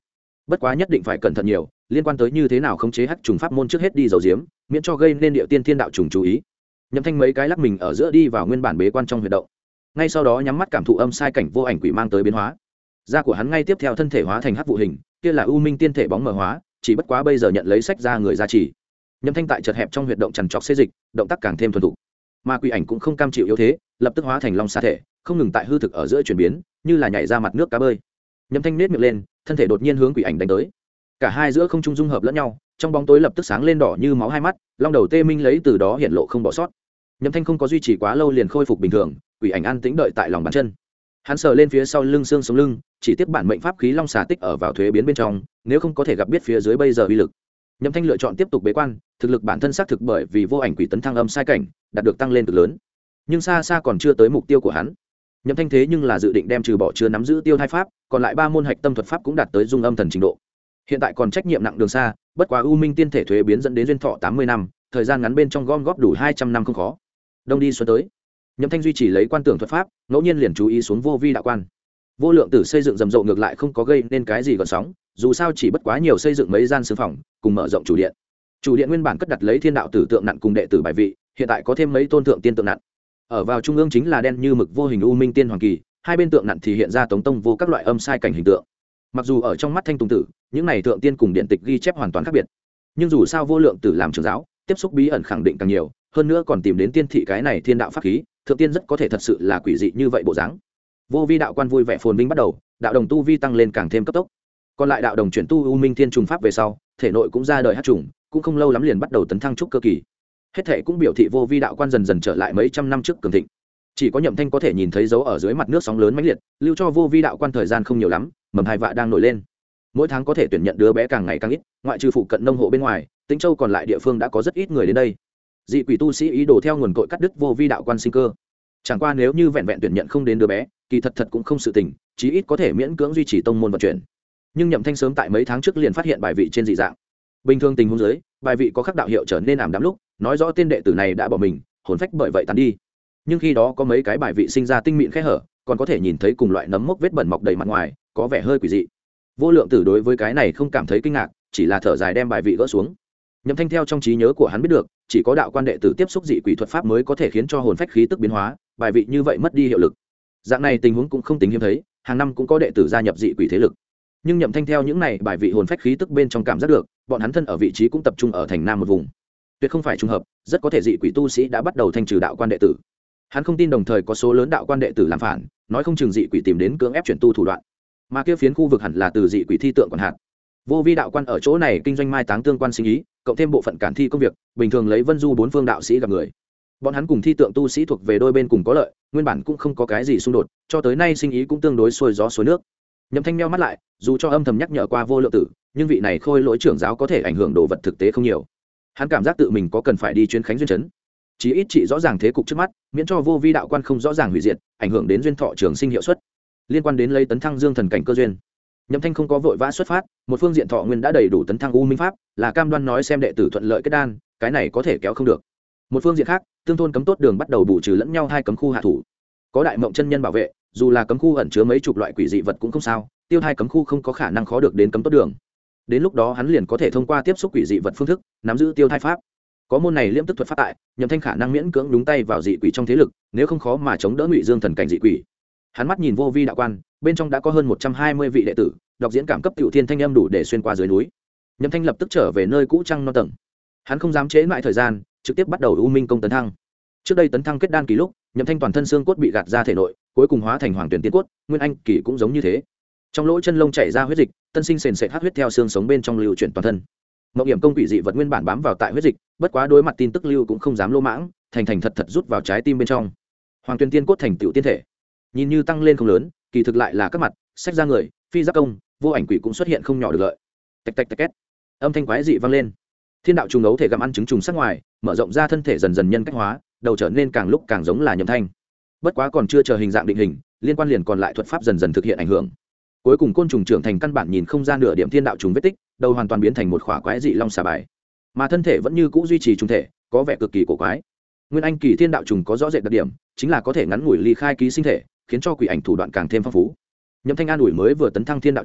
bất quá nhất định phải cẩn thận nhiều, liên quan tới như thế nào khống chế hắc trùng pháp môn trước hết đi dầu diếm, miễn cho gây nên địa tiên thiên đạo trùng chú ý. Nhậm Thanh mấy cái lắc mình ở giữa đi vào nguyên bản bế quan trong huyệt động, ngay sau đó nhắm mắt cảm thụ âm sai cảnh vô ảnh quỷ mang tới biến hóa. Da của hắn ngay tiếp theo thân thể hóa thành hắc vụ hình, kia là u minh tiên thể bóng mờ hóa, chỉ bất quá bây giờ nhận lấy sách ra người ra chỉ. Nhậm Thanh tại chật hẹp trong huyệt động trằn trọc xê dịch, động tác càng thêm thuần thục. Mà quỷ ảnh cũng không cam chịu yếu thế, lập tức hóa thành long xà thể, không ngừng tại hư thực ở giữa chuyển biến, như là nhảy ra mặt nước cá bơi. Nhậm Thanh nết miệng lên, thân thể đột nhiên hướng quỷ ảnh đánh tới. Cả hai giữa không trung dung hợp lẫn nhau, trong bóng tối lập tức sáng lên đỏ như máu hai mắt, long đầu tê minh lấy từ đó hiện lộ không bỏ sót. Nhậm Thanh không có duy trì quá lâu liền khôi phục bình thường, quỷ ảnh an tĩnh đợi tại lòng bàn chân. Hắn sờ lên phía sau lưng xương sống lưng, chỉ tiếp bản mệnh pháp khí long xà tích ở vào thuế biến bên trong, nếu không có thể gặp biết phía dưới bây giờ uy lực. Nhậm Thanh lựa chọn tiếp tục bế quan, thực lực bản thân xác thực bởi vì vô ảnh quỷ tấn thăng âm sai cảnh, đạt được tăng lên cực lớn. Nhưng xa xa còn chưa tới mục tiêu của hắn. Nhậm Thanh thế nhưng là dự định đem trừ bỏ chưa nắm giữ tiêu thai pháp, còn lại 3 môn hạch tâm thuật pháp cũng đạt tới dung âm thần trình độ. Hiện tại còn trách nhiệm nặng đường xa, bất quá u minh tiên thể thuế biến dẫn đến duyên thọ 80 năm, thời gian ngắn bên trong gom góp đủ 200 năm không khó. Đông đi xuân tới. Nhậm Thanh duy trì lấy quan tưởng thuật pháp, ngẫu nhiên liền chú ý xuống vô vi đạo quan. Vô lượng tử xây dựng rầm rộ ngược lại không có gây nên cái gì gợn sóng, dù sao chỉ bất quá nhiều xây dựng mấy gian sư phòng, cùng mở rộng chủ điện. Chủ điện nguyên bản cất đặt lấy thiên đạo tử tượng nặng cùng đệ tử bài vị, hiện tại có thêm mấy tôn tượng tiên tượng nặng. Ở vào trung ương chính là đen như mực vô hình u minh tiên hoàng kỳ, hai bên tượng nặng thì hiện ra tống tông vô các loại âm sai cảnh hình tượng. Mặc dù ở trong mắt Thanh Tùng Tử, những này tượng tiên cùng điện tịch ghi chép hoàn toàn khác biệt, nhưng dù sao vô lượng tử làm trưởng giáo, tiếp xúc bí ẩn khẳng định càng nhiều, hơn nữa còn tìm đến tiên thị cái này thiên đạo pháp khí, thượng tiên rất có thể thật sự là quỷ dị như vậy bộ dáng. Vô vi đạo quan vui vẻ phồn vinh bắt đầu, đạo đồng tu vi tăng lên càng thêm cấp tốc. Còn lại đạo đồng chuyển tu u minh thiên trùng pháp về sau, thể nội cũng ra đời hắc trùng, cũng không lâu lắm liền bắt đầu tấn thăng trúc cơ kỳ. Hết thể cũng biểu thị vô vi đạo quan dần dần trở lại mấy trăm năm trước cường thịnh. Chỉ có Nhậm Thanh có thể nhìn thấy dấu ở dưới mặt nước sóng lớn mãnh liệt, lưu cho vô vi đạo quan thời gian không nhiều lắm, mầm hai vạ đang nổi lên. Mỗi tháng có thể tuyển nhận đứa bé càng ngày càng ít, ngoại trừ phụ cận nông hộ bên ngoài, Tĩnh Châu còn lại địa phương đã có rất ít người đến đây. Dị quỷ tu sĩ ý đồ theo nguồn cội cắt đứt vô vi đạo quan sinh cơ. Chẳng qua nếu như vẹn vẹn tuyển nhận không đến đứa bé, kỳ thật cũng không sự tình, chí ít có thể miễn cưỡng duy trì tông môn vận chuyển. Nhưng Nhậm Thanh sớm tại mấy tháng trước liền phát hiện bài vị trên dị dạng. Bình thường tình huống dưới, bài vị có khắc đạo hiệu trở nên ảm đạm lúc, nói rõ tên đệ tử này đã bỏ mình, hồn phách bởi vậy tàn đi. Nhưng khi đó có mấy cái bài vị sinh ra tinh mịn khe hở, còn có thể nhìn thấy cùng loại nấm mốc vết bẩn mọc đầy mặt ngoài, có vẻ hơi quỷ dị. Vô lượng tử đối với cái này không cảm thấy kinh ngạc, chỉ là thở dài đem bài vị gỡ xuống. Nhậm Thanh theo trong trí nhớ của hắn biết được, chỉ có đạo quan đệ tử tiếp xúc dị quỷ thuật pháp mới có thể khiến cho hồn phách khí tức biến hóa, bài vị như vậy mất đi hiệu lực. Dạng này tình huống cũng không tính hiếm thấy, hàng năm cũng có đệ tử gia nhập dị quỷ thế lực. Nhưng Nhậm Thanh theo những này bài vị hồn phách khí tức bên trong cảm giác được, bọn hắn thân ở vị trí cũng tập trung ở thành nam một vùng. Tuyệt không phải trùng hợp, rất có thể dị quỷ tu sĩ đã bắt đầu thanh trừ đạo quan đệ tử. Hắn không tin đồng thời có số lớn đạo quan đệ tử làm phản, nói không chừng dị quỷ tìm đến cưỡng ép chuyển tu thủ đoạn. Mà kia phiến khu vực hẳn là từ dị quỷ thi tượng quản hạt. Vô vi đạo quan ở chỗ này kinh doanh mai táng tương quan sinh ý, cộng thêm bộ phận cản thi công việc, bình thường lấy vân du bốn phương đạo sĩ gặp người. Bọn hắn cùng thi tượng tu sĩ thuộc về đôi bên cùng có lợi, nguyên bản cũng không có cái gì xung đột, cho tới nay sinh ý cũng tương đối xuôi gió xuôi nước. Nhậm Thanh meo mắt lại, dù cho âm thầm nhắc nhở qua vô lượng tử, nhưng vị này khôi lỗi trưởng giáo có thể ảnh hưởng đồ vật thực tế không nhiều. Hắn cảm giác tự mình có cần phải đi chuyến khánh duyên trấn, chí ít trị rõ ràng thế cục trước mắt, miễn cho vô vi đạo quan không rõ ràng hủy diệt, ảnh hưởng đến duyên thọ trường sinh hiệu suất. Liên quan đến lấy tấn thăng dương thần cảnh cơ duyên, Nhậm Thanh không có vội vã xuất phát, một phương diện thọ nguyên đã đầy đủ tấn thăng u minh pháp, là cam đoan nói xem đệ tử thuận lợi kết đan, cái này có thể kéo không được. Một phương diện khác, tương thôn cấm tốt đường bắt đầu bù trừ lẫn nhau hai cấm khu hạ thủ. Có đại mộng chân nhân bảo vệ, dù là cấm khu ẩn chứa mấy chục loại quỷ dị vật cũng không sao, tiêu hai cấm khu không có khả năng khó được đến cấm tốt đường. Đến lúc đó hắn liền có thể thông qua tiếp xúc quỷ dị vật phương thức, nắm giữ tiêu thai pháp. Có môn này liễm tức thuật pháp tại, Nhậm Thanh khả năng miễn cưỡng đúng tay vào dị quỷ trong thế lực, nếu không khó mà chống đỡ Ngụy Dương thần cảnh dị quỷ. Hắn mắt nhìn vô vi đạo quan, bên trong đã có hơn 120 vị đệ tử, đọc diễn cảm cấp tiểu thiên thanh âm đủ để xuyên qua dưới núi. Nhậm Thanh lập tức trở về nơi cũ trăng non tầng. Hắn không dám trễ mãi thời gian, trực tiếp bắt đầu u minh công tấn thăng. Trước đây tấn thăng kết đan kỳ lúc, Nhậm Thanh toàn thân xương cốt bị gạt ra thể nội, cuối cùng hóa thành hoàng tuyển tiên cốt, nguyên anh kỳ cũng giống như thế. Trong lỗ chân lông chảy ra huyết dịch, tân sinh sền sệt hắc huyết theo xương sống bên trong lưu chuyển toàn thân. Mộng hiểm công quỷ dị vật nguyên bản bám vào tại huyết dịch, bất quá đối mặt tin tức lưu cũng không dám lô mãng, thành thành thật thật rút vào trái tim bên trong. Hoàng tuyển tiên cốt thành tựu tiên thể, nhìn như tăng lên không lớn, kỳ thực lại là các mặt sách ra người, phi giáp công, vô ảnh quỷ cũng xuất hiện không nhỏ được lợi. Tạch tạch tạch két, âm thanh quái dị vang lên. Thiên đạo trùng ấu thể gặm ăn trứng trùng sắc ngoài, mở rộng ra thân thể dần dần nhân cách hóa, đầu trở nên càng lúc càng giống là Nhậm Thanh. Bất quá còn chưa chờ hình dạng định hình, liên quan liền còn lại thuật pháp dần dần thực hiện ảnh hưởng. Cuối cùng côn trùng trưởng thành căn bản nhìn không ra nửa điểm thiên đạo trùng vết tích, đầu hoàn toàn biến thành một khỏa quái dị long xà bài, mà thân thể vẫn như cũ duy trì trùng thể, có vẻ cực kỳ cổ quái. Nguyên anh kỳ thiên đạo trùng có rõ rệt đặc điểm, chính là có thể ngắn ngủi ly khai ký sinh thể, khiến cho quỷ ảnh thủ đoạn càng thêm phong phú. Nhậm Thanh an ủi mới vừa tấn thăng thiên đạo trùng,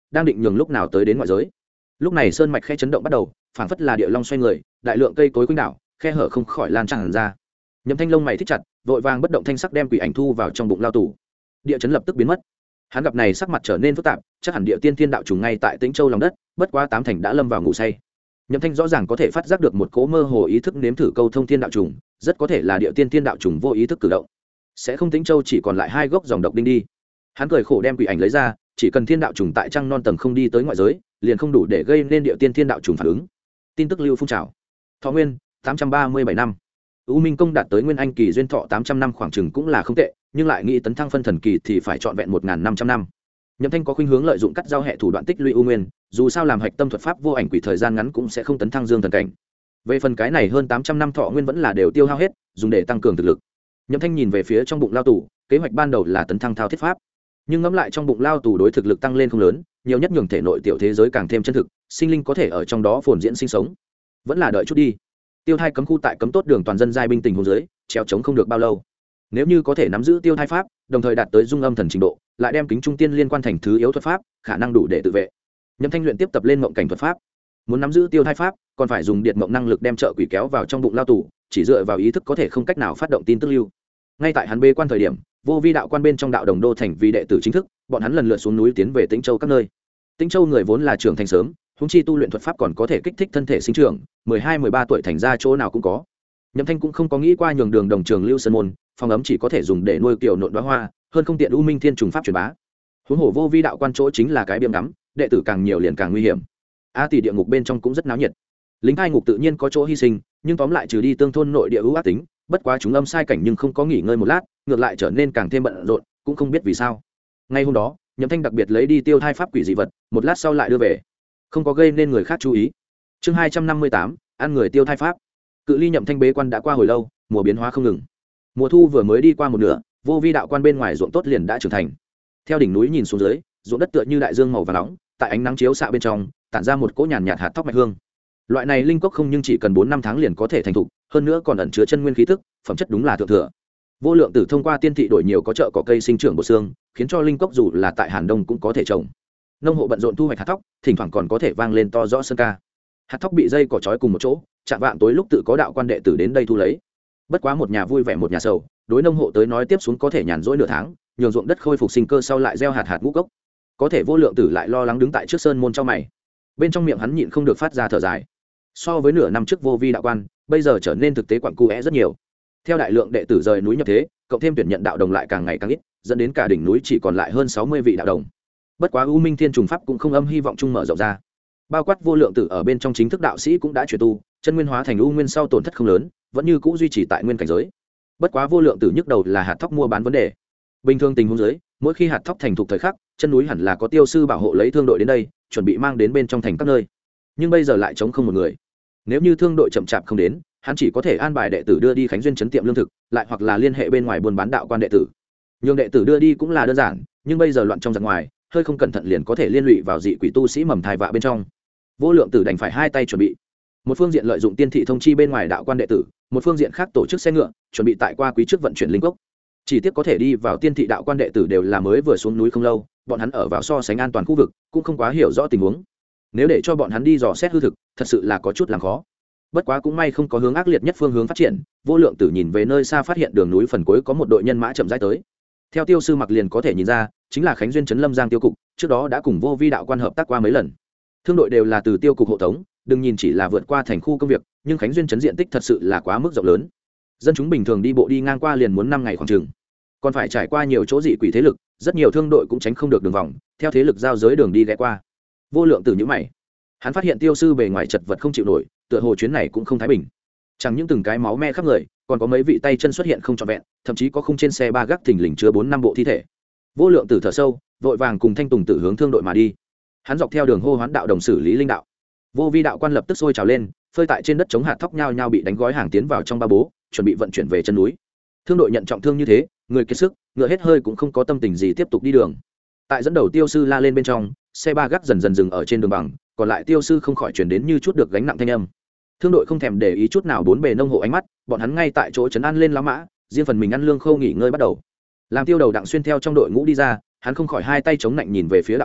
đang định nhường lúc nào tới đến ngoại giới. Lúc này sơn mạch khe chấn động bắt đầu, phảng phất là địa long xoay người, đại lượng cây cối quanh đảo, khe hở không khỏi lan tràn ra. Nhậm Thanh lông mày thích chặt, vội vàng bất động thanh sắc đem quỷ ảnh thu vào trong bụng lao tù. Địa chấn lập tức biến mất. Hắn gặp này sắc mặt trở nên phức tạp, chắc hẳn địa tiên thiên đạo trùng ngay tại Tĩnh Châu lòng đất, bất quá tám thành đã lâm vào ngủ say. Nhậm Thanh rõ ràng có thể phát giác được một cỗ mơ hồ ý thức nếm thử câu thông thiên đạo trùng, rất có thể là địa tiên thiên đạo trùng vô ý thức cử động. Sẽ không Tĩnh Châu chỉ còn lại hai gốc dòng độc đinh đi. Hắn cười khổ đem quỷ ảnh lấy ra, chỉ cần thiên đạo trùng tại trăng non tầng không đi tới ngoại giới, liền không đủ để gây nên địa tiên thiên đạo trùng phản ứng. Tin tức lưu phun trào. Thọ nguyên 837 năm. U Minh công đạt tới nguyên anh kỳ duyên thọ 800 năm khoảng chừng cũng là không tệ, nhưng lại nghĩ tấn thăng phân thần kỳ thì phải trọn vẹn 1500 năm. Nhậm Thanh có khuynh hướng lợi dụng cắt giao hệ thủ đoạn tích lũy u nguyên, dù sao làm hạch tâm thuật pháp vô ảnh quỷ thời gian ngắn cũng sẽ không tấn thăng dương thần cảnh. Về phần cái này hơn 800 năm thọ nguyên vẫn là đều tiêu hao hết, dùng để tăng cường thực lực. Nhậm Thanh nhìn về phía trong bụng lao tù, kế hoạch ban đầu là tấn thăng thao thiết pháp, nhưng ngẫm lại trong bụng lao tù đối thực lực tăng lên không lớn, nhiều nhất nhường thể nội tiểu thế giới càng thêm chân thực, sinh linh có thể ở trong đó phồn diễn sinh sống. Vẫn là đợi chút đi. Tiêu thai cấm khu tại cấm tốt đường toàn dân giai binh tình huống dưới, treo chống không được bao lâu. Nếu như có thể nắm giữ tiêu thai pháp, đồng thời đạt tới dung âm thần trình độ, lại đem kính trung tiên liên quan thành thứ yếu thuật pháp, khả năng đủ để tự vệ. Nhậm Thanh luyện tiếp tập lên mộng cảnh thuật pháp. Muốn nắm giữ tiêu thai pháp, còn phải dùng điện mộng năng lực đem trợ quỷ kéo vào trong bụng lao tù, chỉ dựa vào ý thức có thể không cách nào phát động tin tức lưu. Ngay tại hắn bê quan thời điểm, vô vi đạo quan bên trong đạo đồng đô thành vì đệ tử chính thức, bọn hắn lần lượt xuống núi tiến về Tĩnh Châu các nơi. Tĩnh Châu người vốn là trưởng thành sớm, huống chi tu luyện thuật pháp còn có thể kích thích thân thể sinh trưởng, 12-13 tuổi thành ra chỗ nào cũng có. Nhậm Thanh cũng không có nghĩ qua nhường đường đồng trường lưu sơn môn, phòng ấm chỉ có thể dùng để nuôi kiều nộn đóa hoa, hơn không tiện U Minh Thiên trùng pháp truyền bá. Huống hồ vô vi đạo quan chỗ chính là cái biếm ngắm, đệ tử càng nhiều liền càng nguy hiểm. A tỷ địa ngục bên trong cũng rất náo nhiệt. Lính hai ngục tự nhiên có chỗ hy sinh, nhưng tóm lại trừ đi tương thôn nội địa ưu ác tính, bất quá chúng âm sai cảnh nhưng không có nghỉ ngơi một lát, ngược lại trở nên càng thêm bận rộn, cũng không biết vì sao. Ngay hôm đó, Nhậm Thanh đặc biệt lấy đi tiêu thai pháp quỷ dị vật, một lát sau lại đưa về, không có gây nên người khác chú ý. Chương 258, ăn người tiêu thai pháp. Cự ly Nhậm Thanh bế quan đã qua hồi lâu, mùa biến hóa không ngừng. Mùa thu vừa mới đi qua một nửa, vô vi đạo quan bên ngoài ruộng tốt liền đã trưởng thành. Theo đỉnh núi nhìn xuống dưới, ruộng đất tựa như đại dương màu vàng nóng, tại ánh nắng chiếu xạ bên trong, tản ra một cỗ nhàn nhạt hạt thóc mạch hương. Loại này linh cốc không nhưng chỉ cần 4 năm tháng liền có thể thành thục, hơn nữa còn ẩn chứa chân nguyên khí tức, phẩm chất đúng là thượng thừa. Vô lượng tử thông qua tiên thị đổi nhiều có chợ cỏ cây sinh trưởng bổ xương, khiến cho linh cốc dù là tại Hàn Đông cũng có thể trồng. Nông hộ bận rộn thu hoạch hạt thóc, thỉnh thoảng còn có thể vang lên to rõ sơn ca. Hạt thóc bị dây cỏ trói cùng một chỗ, chạm vạng tối lúc tự có đạo quan đệ tử đến đây thu lấy. Bất quá một nhà vui vẻ một nhà sầu, đối nông hộ tới nói tiếp xuống có thể nhàn rỗi nửa tháng, nhường ruộng đất khôi phục sinh cơ sau lại gieo hạt ngũ cốc. Có thể vô lượng tử lại lo lắng đứng tại trước sơn môn trong mày. Bên trong miệng hắn nhịn không được phát ra thở dài. So với nửa năm trước vô vi đạo quan, bây giờ trở nên thực tế quặng cu rất nhiều. Theo đại lượng đệ tử rời núi nhập thế, cộng thêm tuyển nhận đạo đồng lại càng ngày càng ít, dẫn đến cả đỉnh núi chỉ còn lại hơn 60 vị đạo đồng. Bất quá U Minh Thiên trùng pháp cũng không âm hy vọng chung mở rộng ra. Bao quát vô lượng tử ở bên trong chính thức đạo sĩ cũng đã chuyển tu, chân nguyên hóa thành U Nguyên sau tổn thất không lớn, vẫn như cũ duy trì tại nguyên cảnh giới. Bất quá vô lượng tử nhức đầu là hạt thóc mua bán vấn đề. Bình thường tình huống dưới, mỗi khi hạt thóc thành thục thời khắc, chân núi hẳn là có tiêu sư bảo hộ lấy thương đội đến đây, chuẩn bị mang đến bên trong thành các nơi. Nhưng bây giờ lại trống không một người. Nếu như thương đội chậm chạp không đến, hắn chỉ có thể an bài đệ tử đưa đi Khánh Duyên trấn tiệm lương thực, lại hoặc là liên hệ bên ngoài buôn bán đạo quan đệ tử. Nhưng đệ tử đưa đi cũng là đơn giản, nhưng bây giờ loạn trong giặc ngoài, hơi không cẩn thận liền có thể liên lụy vào dị quỷ tu sĩ mầm thai vạ bên trong. Vô lượng tử đành phải hai tay chuẩn bị. Một phương diện lợi dụng tiên thị thông chi bên ngoài đạo quan đệ tử, một phương diện khác tổ chức xe ngựa, chuẩn bị tại qua quý trước vận chuyển linh cốc. Chỉ tiếc có thể đi vào tiên thị đạo quan đệ tử đều là mới vừa xuống núi không lâu, bọn hắn ở vào so sánh an toàn khu vực, cũng không quá hiểu rõ tình huống. Nếu để cho bọn hắn đi dò xét hư thực, thật sự là có chút làm khó. Bất quá cũng may không có hướng ác liệt nhất phương hướng phát triển, vô lượng tử nhìn về nơi xa phát hiện đường núi phần cuối có một đội nhân mã chậm rãi tới. Theo tiêu sư mặc liền có thể nhìn ra, chính là Khánh Duyên trấn Lâm Giang tiêu cục, trước đó đã cùng vô vi đạo quan hợp tác qua mấy lần. Thương đội đều là từ tiêu cục hộ tống, đừng nhìn chỉ là vượt qua thành khu công việc, nhưng Khánh Duyên trấn diện tích thật sự là quá mức rộng lớn. Dân chúng bình thường đi bộ đi ngang qua liền muốn 5 ngày khoảng chừng. Còn phải trải qua nhiều chỗ dị quỷ thế lực, rất nhiều thương đội cũng tránh không được đường vòng, theo thế lực giao giới đường đi ghé qua. Vô lượng tử nhíu mày. Hắn phát hiện tiêu sư bề ngoài chật vật không chịu nổi, tựa hồ chuyến này cũng không thái bình. Chẳng những từng cái máu me khắp người, còn có mấy vị tay chân xuất hiện không trọn vẹn, thậm chí có khung trên xe ba gác thình lình chứa 4-5 bộ thi thể. Vô lượng tử thở sâu, vội vàng cùng Thanh Tùng tử hướng thương đội mà đi. Hắn dọc theo đường hô hoán đạo đồng xử lý linh đạo. Vô vi đạo quan lập tức sôi trào lên, phơi tại trên đất chống hạt thóc nhao nhao bị đánh gói hàng tiến vào trong ba bố, chuẩn bị vận chuyển về chân núi. Thương đội nhận trọng thương như thế, người kiệt sức, ngựa hết hơi cũng không có tâm tình gì tiếp tục đi đường. Tại dẫn đầu tiêu sư la lên bên trong, xe ba gác dần dần dừng ở trên đường bằng, còn lại tiêu sư không khỏi chuyển đến như chút được gánh nặng thanh âm. Thương đội không thèm để ý chút nào bốn bề nông hộ ánh mắt, bọn hắn ngay tại chỗ trấn an lên lá mã, riêng phần mình ăn lương khâu nghỉ ngơi bắt đầu. Làm tiêu đầu đặng xuyên theo trong đội ngũ đi ra, hắn không khỏi hai tay chống lạnh nhìn về phía đạo quan,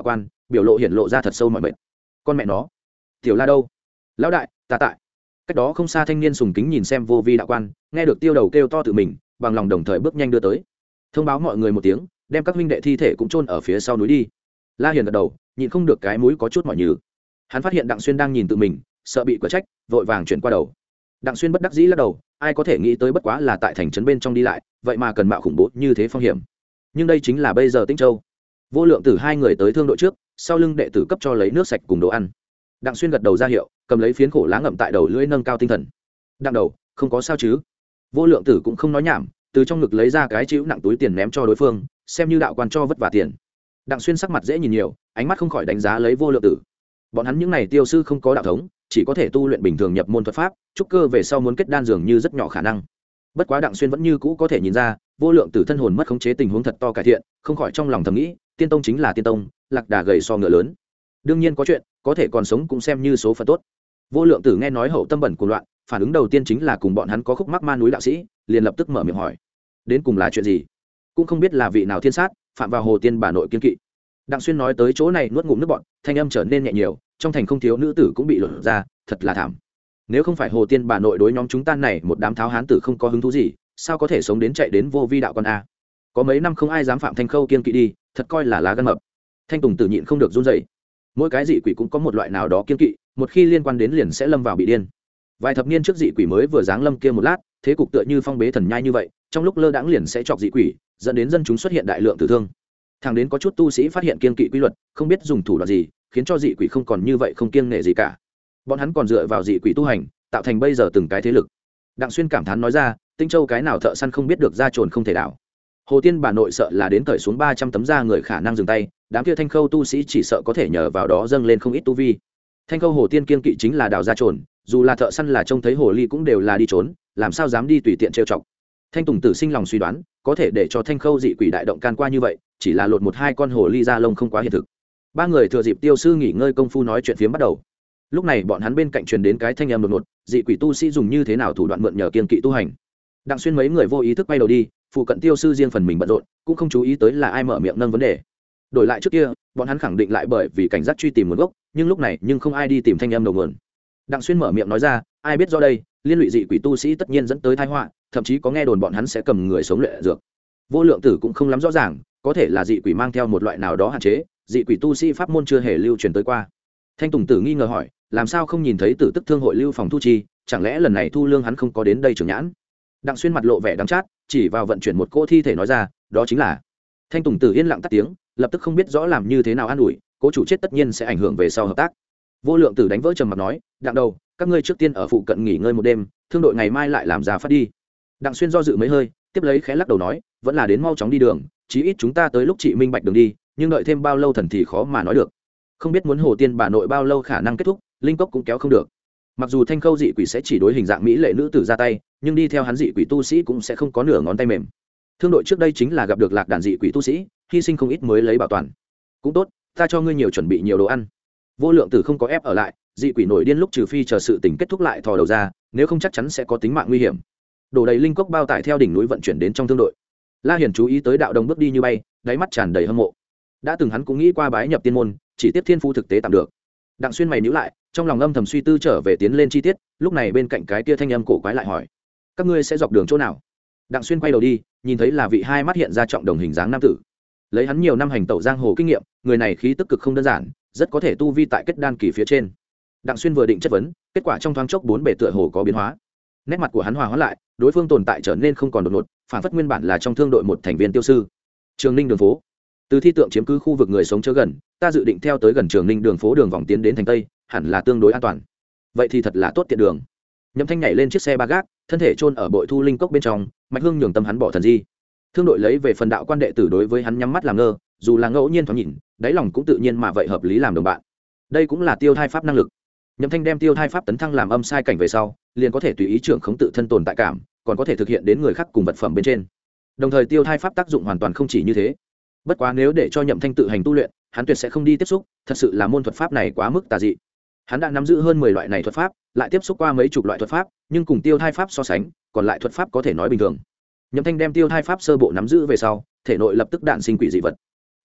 biểu lộ hiện lộ ra thật sâu mọi mệt. Con mẹ nó, tiểu La đâu? Lão đại, ta tại. Cách đó không xa thanh niên sùng kính nhìn xem vô vi đạo quan, nghe được tiêu đầu kêu to tự mình, bằng lòng đồng thời bước nhanh đưa tới, thông báo mọi người một tiếng, đem các huynh đệ thi thể cũng chôn ở phía sau núi đi. La Hiền gật đầu, nhịn không được cái mũi có chút mỏi nhừ. Hắn phát hiện Đặng Xuyên đang nhìn tự mình, sợ bị quả trách, vội vàng chuyển qua đầu. Đặng Xuyên bất đắc dĩ lắc đầu, ai có thể nghĩ tới bất quá là tại thành trấn bên trong đi lại, vậy mà cần mạo khủng bố như thế phong hiểm. Nhưng đây chính là bây giờ Tĩnh Châu. Vô Lượng Tử hai người tới thương đội trước, sau lưng đệ tử cấp cho lấy nước sạch cùng đồ ăn. Đặng Xuyên gật đầu ra hiệu, cầm lấy phiến khổ lá ngậm tại đầu lưỡi nâng cao tinh thần. Đặng đầu, không có sao chứ? Vô Lượng Tử cũng không nói nhảm, từ trong ngực lấy ra cái chĩu nặng túi tiền ném cho đối phương, xem như đạo quan cho vất vả tiền. Đặng Xuyên sắc mặt dễ nhìn nhiều, ánh mắt không khỏi đánh giá lấy Vô Lượng Tử. Bọn hắn những này tiêu sư không có đạo thống, chỉ có thể tu luyện bình thường nhập môn thuật pháp, trúc cơ về sau muốn kết đan dường như rất nhỏ khả năng. Bất quá Đặng Xuyên vẫn như cũ có thể nhìn ra, Vô Lượng Tử thân hồn mất khống chế tình huống thật to cải thiện, không khỏi trong lòng thầm nghĩ, tiên tông chính là tiên tông, lạc đà gầy so ngựa lớn. Đương nhiên có chuyện, có thể còn sống cũng xem như số phận tốt. Vô Lượng Tử nghe nói hậu tâm bẩn cuồng loạn, phản ứng đầu tiên chính là cùng bọn hắn có khúc mắc ma núi đạo sĩ, liền lập tức mở miệng hỏi, đến cùng là chuyện gì? Cũng không biết là vị nào thiên sát phạm vào hồ tiên bà nội kiên kỵ. Đặng Xuyên nói tới chỗ này nuốt ngụm nước bọt, thanh âm trở nên nhẹ nhiều, trong thành không thiếu nữ tử cũng bị lột ra, thật là thảm. Nếu không phải hồ tiên bà nội đối nhóm chúng ta này một đám tháo hán tử không có hứng thú gì, sao có thể sống đến chạy đến vô vi đạo con a? Có mấy năm không ai dám phạm Thanh Khâu kiên kỵ đi, thật coi là lá gan mập. Thanh Tùng Tử nhịn không được run rẩy. Mỗi cái dị quỷ cũng có một loại nào đó kiên kỵ, một khi liên quan đến liền sẽ lâm vào bị điên. Vài thập niên trước dị quỷ mới vừa giáng lâm kia một lát, thế cục tựa như phong bế thần nhai như vậy, trong lúc lơ đãng liền sẽ chọc dị quỷ, dẫn đến dân chúng xuất hiện đại lượng tử thương. Thẳng đến có chút tu sĩ phát hiện kiên kỵ quy luật, không biết dùng thủ đoạn gì, khiến cho dị quỷ không còn như vậy không kiêng nể gì cả. Bọn hắn còn dựa vào dị quỷ tu hành, tạo thành bây giờ từng cái thế lực. Đặng Xuyên cảm thán nói ra, Tinh Châu cái nào thợ săn không biết được ra trồn không thể đảo. Hồ tiên bà nội sợ là đến cởi xuống 300 tấm da người khả năng dừng tay, đám kia Thanh Khâu tu sĩ chỉ sợ có thể nhờ vào đó dâng lên không ít tu vi. Thanh Khâu hồ tiên kiên kỵ chính là đào ra trồn, dù là thợ săn là trông thấy hồ ly cũng đều là đi trốn, làm sao dám đi tùy tiện trêu chọc. Thanh Tùng Tử sinh lòng suy đoán, có thể để cho Thanh Khâu dị quỷ đại động can qua như vậy, chỉ là lột một hai con hồ ly ra lông không quá hiện thực. Ba người thừa dịp tiêu sư nghỉ ngơi công phu nói chuyện phiếm bắt đầu. Lúc này bọn hắn bên cạnh truyền đến cái thanh âm đột ngột, dị quỷ tu sĩ dùng như thế nào thủ đoạn mượn nhờ kiên kỵ tu hành. Đặng Xuyên mấy người vô ý thức quay đầu đi, phụ cận tiêu sư riêng phần mình bận rộn, cũng không chú ý tới là ai mở miệng nâng vấn đề. Đổi lại trước kia, bọn hắn khẳng định lại bởi vì cảnh giác truy tìm nguồn gốc, nhưng lúc này nhưng không ai đi tìm thanh âm đầu nguồn. Đặng Xuyên mở miệng nói ra, ai biết do đây, liên lụy dị quỷ tu sĩ tất nhiên dẫn tới tai họa, thậm chí có nghe đồn bọn hắn sẽ cầm người sống luyện dược. Vô Lượng Tử cũng không lắm rõ ràng, có thể là dị quỷ mang theo một loại nào đó hạn chế, dị quỷ tu sĩ pháp môn chưa hề lưu truyền tới qua. Thanh Tùng Tử nghi ngờ hỏi, làm sao không nhìn thấy Tử Tức Thương hội lưu phòng thu chi, chẳng lẽ lần này thu lương hắn không có đến đây trưởng nhãn? Đặng Xuyên mặt lộ vẻ đắng chát, chỉ vào vận chuyển một cỗ thi thể nói ra, đó chính là. Thanh Tùng Tử yên lặng tắt tiếng, lập tức không biết rõ làm như thế nào an ủi, cố chủ chết tất nhiên sẽ ảnh hưởng về sau hợp tác. Vô Lượng Tử đánh vỡ trầm mặc nói, đặng đầu, các ngươi trước tiên ở phụ cận nghỉ ngơi một đêm, thương đội ngày mai lại làm ra phát đi. Đặng Xuyên do dự mấy hơi, tiếp lấy khẽ lắc đầu nói, vẫn là đến mau chóng đi đường, chí ít chúng ta tới lúc chị minh bạch đường đi, nhưng đợi thêm bao lâu thần thì khó mà nói được. Không biết muốn hồ tiên bà nội bao lâu khả năng kết thúc, linh cốc cũng kéo không được. Mặc dù Thanh Khâu dị quỷ sẽ chỉ đối hình dạng mỹ lệ nữ tử ra tay, nhưng đi theo hắn dị quỷ tu sĩ cũng sẽ không có nửa ngón tay mềm. Thương đội trước đây chính là gặp được lạc đàn dị quỷ tu sĩ, hy sinh không ít mới lấy bảo toàn. Cũng tốt, ta cho ngươi nhiều chuẩn bị nhiều đồ ăn. Vô Lượng Tử không có ép ở lại, dị quỷ nổi điên lúc trừ phi chờ sự tình kết thúc lại thò đầu ra, nếu không chắc chắn sẽ có tính mạng nguy hiểm. Đổ đầy linh cốc bao tải theo đỉnh núi vận chuyển đến trong thương đội. La Hiển chú ý tới đạo đồng bước đi như bay, đáy mắt tràn đầy hâm mộ. Đã từng hắn cũng nghĩ qua bái nhập tiên môn, chỉ tiếp thiên phu thực tế tạm được. Đặng Xuyên mày nhíu lại, trong lòng âm thầm suy tư trở về tiến lên chi tiết, lúc này bên cạnh cái kia thanh âm cổ quái lại hỏi, các ngươi sẽ dọc đường chỗ nào? Đặng Xuyên quay đầu đi, nhìn thấy là vị hai mắt hiện ra trọng đồng hình dáng nam tử. Lấy hắn nhiều năm hành tẩu giang hồ kinh nghiệm, người này khí tức cực không đơn giản, rất có thể tu vi tại kết đan kỳ phía trên. Đặng Xuyên vừa định chất vấn, kết quả trong thoáng chốc bốn bề tựa hồ có biến hóa. Nét mặt của hắn hòa hóa lại, đối phương tồn tại trở nên không còn đột ngột, phản phất nguyên bản là trong thương đội một thành viên tiêu sư. Trường Ninh đường phố, từ thi tượng chiếm cứ khu vực người sống chớ gần, ta dự định theo tới gần Trường Ninh đường phố đường vòng tiến đến thành tây, hẳn là tương đối an toàn. Vậy thì thật là tốt tiện đường. Nhậm Thanh nhảy lên chiếc xe ba gác, thân thể chôn ở bội thu linh cốc bên trong, mạch hương nhường tâm hắn bỏ thần di. Thương đội lấy về phần đạo quan đệ tử đối với hắn nhắm mắt làm ngơ, dù là ngẫu nhiên thoáng nhìn, đáy lòng cũng tự nhiên mà vậy hợp lý làm đồng bạn. Đây cũng là tiêu thai pháp năng lực. Nhậm Thanh đem tiêu thai pháp tấn thăng làm âm sai cảnh về sau, liền có thể tùy ý trưởng khống tự thân tồn tại cảm, còn có thể thực hiện đến người khác cùng vật phẩm bên trên. Đồng thời tiêu thai pháp tác dụng hoàn toàn không chỉ như thế. Bất quá nếu để cho Nhậm Thanh tự hành tu luyện, hắn tuyệt sẽ không đi tiếp xúc, thật sự là môn thuật pháp này quá mức tà dị. Hắn đã nắm giữ hơn 10 loại này thuật pháp, lại tiếp xúc qua mấy chục loại thuật pháp, nhưng cùng tiêu thai pháp so sánh, còn lại thuật pháp có thể nói bình thường. Nhậm Thanh đem tiêu thai pháp sơ bộ nắm giữ về sau, thể nội lập tức đạn sinh quỷ dị vật.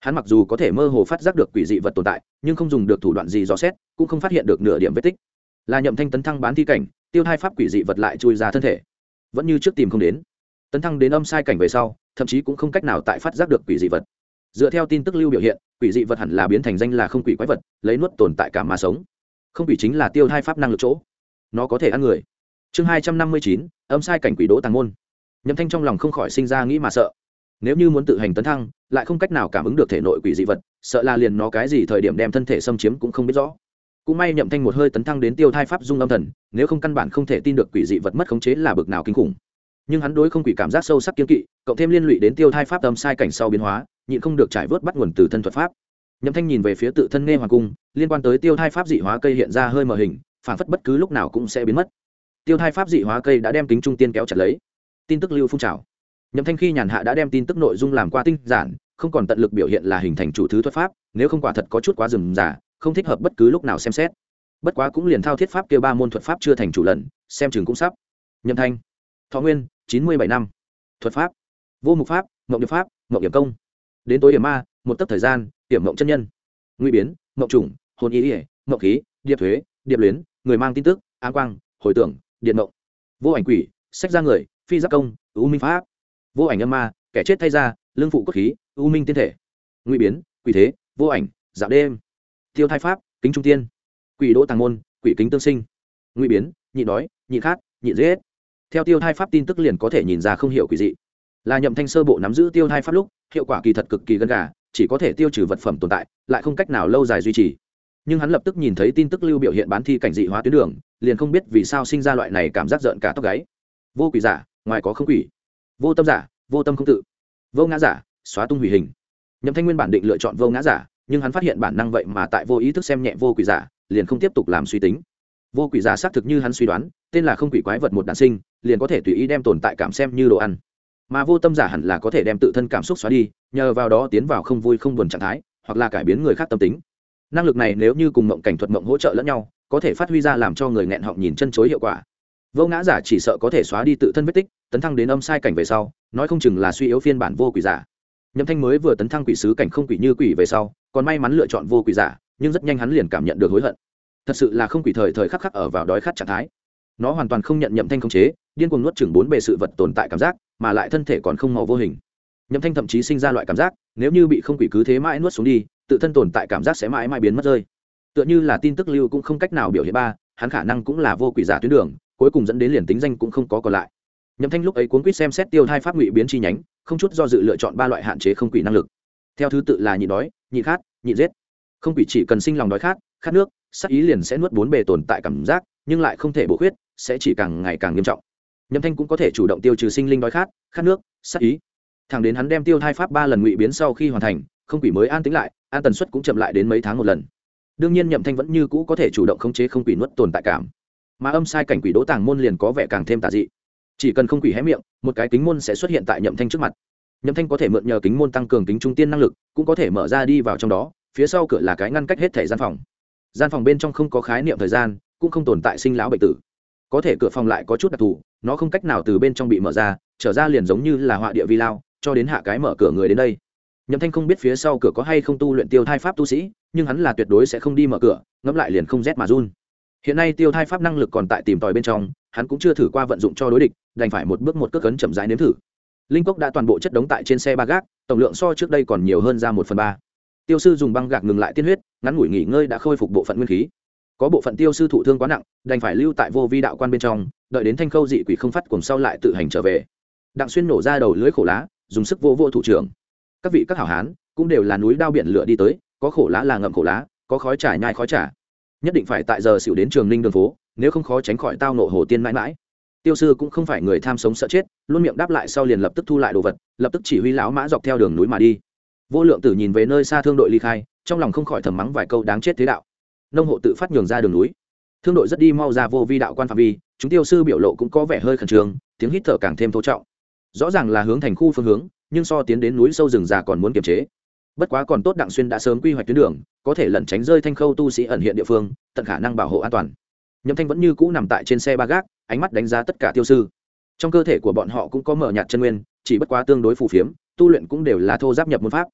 Hắn mặc dù có thể mơ hồ phát giác được quỷ dị vật tồn tại nhưng không dùng được thủ đoạn gì dò xét cũng không phát hiện được nửa điểm vết tích. Là Nhậm Thanh tấn thăng bán thi cảnh, tiêu thai pháp quỷ dị vật lại chui ra thân thể, vẫn như trước tìm không đến. Tấn thăng đến âm sai cảnh về sau thậm chí cũng không cách nào tại phát giác được quỷ dị vật. Dựa theo tin tức lưu biểu hiện, quỷ dị vật hẳn là biến thành danh là không quỷ quái vật, lấy nuốt tồn tại cảm mà sống. Không quỷ chính là tiêu thai pháp năng lực chỗ, nó có thể ăn người. Chương 259, âm sai cảnh quỷ đỗ tàng môn. Nhậm Thanh trong lòng không khỏi sinh ra nghĩ mà sợ. Nếu như muốn tự hành tấn thăng, lại không cách nào cảm ứng được thể nội quỷ dị vật, sợ là liền nó cái gì thời điểm đem thân thể xâm chiếm cũng không biết rõ. Cũng may Nhậm Thanh một hơi tấn thăng đến tiêu thai pháp dung âm thần, nếu không căn bản không thể tin được quỷ dị vật mất khống chế là bực nào kinh khủng. Nhưng hắn đối không quỷ cảm giác sâu sắc kiên kỵ, cộng thêm liên lụy đến tiêu thai pháp âm sai cảnh sau biến hóa, nhịn không được trải vớt bắt nguồn từ thân thuật pháp. Nhậm Thanh nhìn về phía tự thân nghe hoàng cung, liên quan tới tiêu thai pháp dị hóa cây hiện ra hơi mờ hình, phản phất bất cứ lúc nào cũng sẽ biến mất. Tiêu thai pháp dị hóa cây đã đem kính trung tiên kéo chặt lấy. Tin tức lưu phun trào. Nhậm Thanh khi nhàn hạ đã đem tin tức nội dung làm qua tinh giản, không còn tận lực biểu hiện là hình thành chủ thứ thuật pháp, nếu không quả thật có chút quá rườm rà, không thích hợp bất cứ lúc nào xem xét. Bất quá cũng liền thao thiết pháp kia ba môn thuật pháp chưa thành chủ lần, xem chừng cũng sắp. Nhậm Thanh, thọ nguyên 97 năm, thuật pháp, vô mục pháp, mộng điệp pháp, mộng điệp công, đến tối điểm ma, một tấc thời gian, điểm mộng chân nhân, nguy biến, mộng trùng, hồn ý ỉa, mộng khí, điệp thuế, điệp luyến, người mang tin tức, áng quang, hồi tưởng, điện mộng, vô ảnh quỷ, sách ra người, phi giáp công, u minh pháp, vô ảnh âm ma, kẻ chết thay ra, lương phụ cốt khí, u minh tiên thể, nguy biến, quỷ thế, vô ảnh, dạo đêm, tiêu thai pháp, kính trung tiên, quỷ đỗ tàng môn, quỷ kính tương sinh, nguy biến, nhịn đói, nhịn khát, nhịn giết. Theo tiêu thai pháp tin tức liền có thể nhìn ra không hiểu quỷ dị. Là Nhậm Thanh sơ bộ nắm giữ tiêu thai pháp lúc, hiệu quả kỳ thật cực kỳ gần gà, chỉ có thể tiêu trừ vật phẩm tồn tại, lại không cách nào lâu dài duy trì. Nhưng hắn lập tức nhìn thấy tin tức lưu biểu hiện bán thi cảnh dị hóa tuyến đường, liền không biết vì sao sinh ra loại này cảm giác giận cả tóc gáy. Vô quỷ giả, ngoài có không quỷ; vô tâm giả, vô tâm không tự; vô ngã giả, xóa tung hủy hình. Nhậm Thanh nguyên bản định lựa chọn vô ngã giả, nhưng hắn phát hiện bản năng vậy mà tại vô ý thức xem nhẹ vô quỷ giả, liền không tiếp tục làm suy tính. Vô quỷ giả xác thực như hắn suy đoán, tên là không quỷ quái vật một đản sinh, liền có thể tùy ý đem tồn tại cảm xem như đồ ăn. Mà vô tâm giả hẳn là có thể đem tự thân cảm xúc xóa đi, nhờ vào đó tiến vào không vui không buồn trạng thái, hoặc là cải biến người khác tâm tính. Năng lực này nếu như cùng mộng cảnh thuật mộng hỗ trợ lẫn nhau, có thể phát huy ra làm cho người nghẹn họng nhìn chân chối hiệu quả. Vô ngã giả chỉ sợ có thể xóa đi tự thân vết tích, tấn thăng đến âm sai cảnh về sau, nói không chừng là suy yếu phiên bản vô quỷ giả. Nhậm Thanh mới vừa tấn thăng quỷ sứ cảnh không quỷ như quỷ về sau, còn may mắn lựa chọn vô quỷ giả, nhưng rất nhanh hắn liền cảm nhận được hối hận. Thật sự là không quỷ thời thời khắc khắc ở vào đói khát trạng thái. Nó hoàn toàn không nhận Nhậm Thanh khống chế, điên cuồng nuốt chửng bốn bề sự vật tồn tại cảm giác, mà lại thân thể còn không màu vô hình. Nhậm Thanh thậm chí sinh ra loại cảm giác, nếu như bị không quỷ cứ thế mãi nuốt xuống đi, tự thân tồn tại cảm giác sẽ mãi mãi biến mất rơi. Tựa như là tin tức lưu cũng không cách nào biểu hiện ba, hắn khả năng cũng là vô quỷ giả tuyến đường, cuối cùng dẫn đến liền tính danh cũng không có còn lại. Nhậm Thanh lúc ấy cuốn quýt xem xét tiêu thai pháp ngụy biến chi nhánh, không chút do dự lựa chọn ba loại hạn chế không quỷ năng lực. Theo thứ tự là nhịn đói, nhịn khát, nhịn giết. Không quỷ chỉ cần sinh lòng đói khát, khát nước, sát ý liền sẽ nuốt bốn bề tồn tại cảm giác, nhưng lại không thể bổ khuyết, sẽ chỉ càng ngày càng nghiêm trọng. Nhậm Thanh cũng có thể chủ động tiêu trừ sinh linh đói khát, khát nước, sát ý. Thẳng đến hắn đem tiêu thai pháp ba lần ngụy biến sau khi hoàn thành, không quỷ mới an tĩnh lại, an tần suất cũng chậm lại đến mấy tháng một lần. Đương nhiên Nhậm Thanh vẫn như cũ có thể chủ động khống chế không quỷ nuốt tồn tại cảm, mà âm sai cảnh quỷ đỗ tàng môn liền có vẻ càng thêm tà dị. Chỉ cần không quỷ hé miệng, một cái kính môn sẽ xuất hiện tại Nhậm Thanh trước mặt. Nhậm Thanh có thể mượn nhờ kính môn tăng cường kính trung tiên năng lực, cũng có thể mở ra đi vào trong đó, phía sau cửa là cái ngăn cách hết thể gian phòng. Gian phòng bên trong không có khái niệm thời gian, cũng không tồn tại sinh lão bệnh tử. Có thể cửa phòng lại có chút đặc thù, nó không cách nào từ bên trong bị mở ra, trở ra liền giống như là họa địa vi lao, cho đến hạ cái mở cửa người đến đây. Nhậm Thanh không biết phía sau cửa có hay không tu luyện tiêu thai pháp tu sĩ, nhưng hắn là tuyệt đối sẽ không đi mở cửa, ngẫm lại liền không rét mà run. Hiện nay tiêu thai pháp năng lực còn tại tìm tòi bên trong, hắn cũng chưa thử qua vận dụng cho đối địch, đành phải một bước một cước cấn chậm rãi nếm thử. Linh cốc đã toàn bộ chất đống tại trên xe ba gác, tổng lượng so trước đây còn nhiều hơn ra 1/3. Tiêu sư dùng băng gạc ngừng lại tiên huyết, ngắn ngủi nghỉ ngơi đã khôi phục bộ phận nguyên khí. Có bộ phận tiêu sư thụ thương quá nặng, đành phải lưu tại vô vi đạo quan bên trong, đợi đến thanh khâu dị quỷ không phát cùng sau lại tự hành trở về. Đặng Xuyên nổ ra đầu lưới khổ lá, dùng sức vô thủ trưởng. Các vị các hảo hán cũng đều là núi đao biển lửa đi tới, có khổ lá là ngậm khổ lá, có khói trà nhai khói trà. Nhất định phải tại giờ xỉu đến Trường Ninh đường phố, nếu không khó tránh khỏi tao nộ hồ tiên mãi mãi. Tiêu sư cũng không phải người tham sống sợ chết, luôn miệng đáp lại sau liền lập tức thu lại đồ vật, lập tức chỉ huy lão mã dọc theo đường núi mà đi. Vô Lượng Tử nhìn về nơi xa thương đội ly khai, trong lòng không khỏi thầm mắng vài câu đáng chết thế đạo. Nông hộ tự phát nhường ra đường núi, thương đội rất đi mau ra vô vi đạo quan phạm vi, chúng tiêu sư biểu lộ cũng có vẻ hơi khẩn trương, tiếng hít thở càng thêm thô trọng. Rõ ràng là hướng thành khu phương hướng, nhưng so tiến đến núi sâu rừng già còn muốn kiềm chế. Bất quá còn tốt Đặng Xuyên đã sớm quy hoạch tuyến đường, có thể lẩn tránh rơi thanh khâu tu sĩ ẩn hiện địa phương, tận khả năng bảo hộ an toàn. Nhậm Thanh vẫn như cũ nằm tại trên xe ba gác, ánh mắt đánh giá tất cả tiêu sư. Trong cơ thể của bọn họ cũng có mở nhạt chân nguyên, chỉ bất quá tương đối phù phiếm, tu luyện cũng đều là thô giáp nhập môn pháp.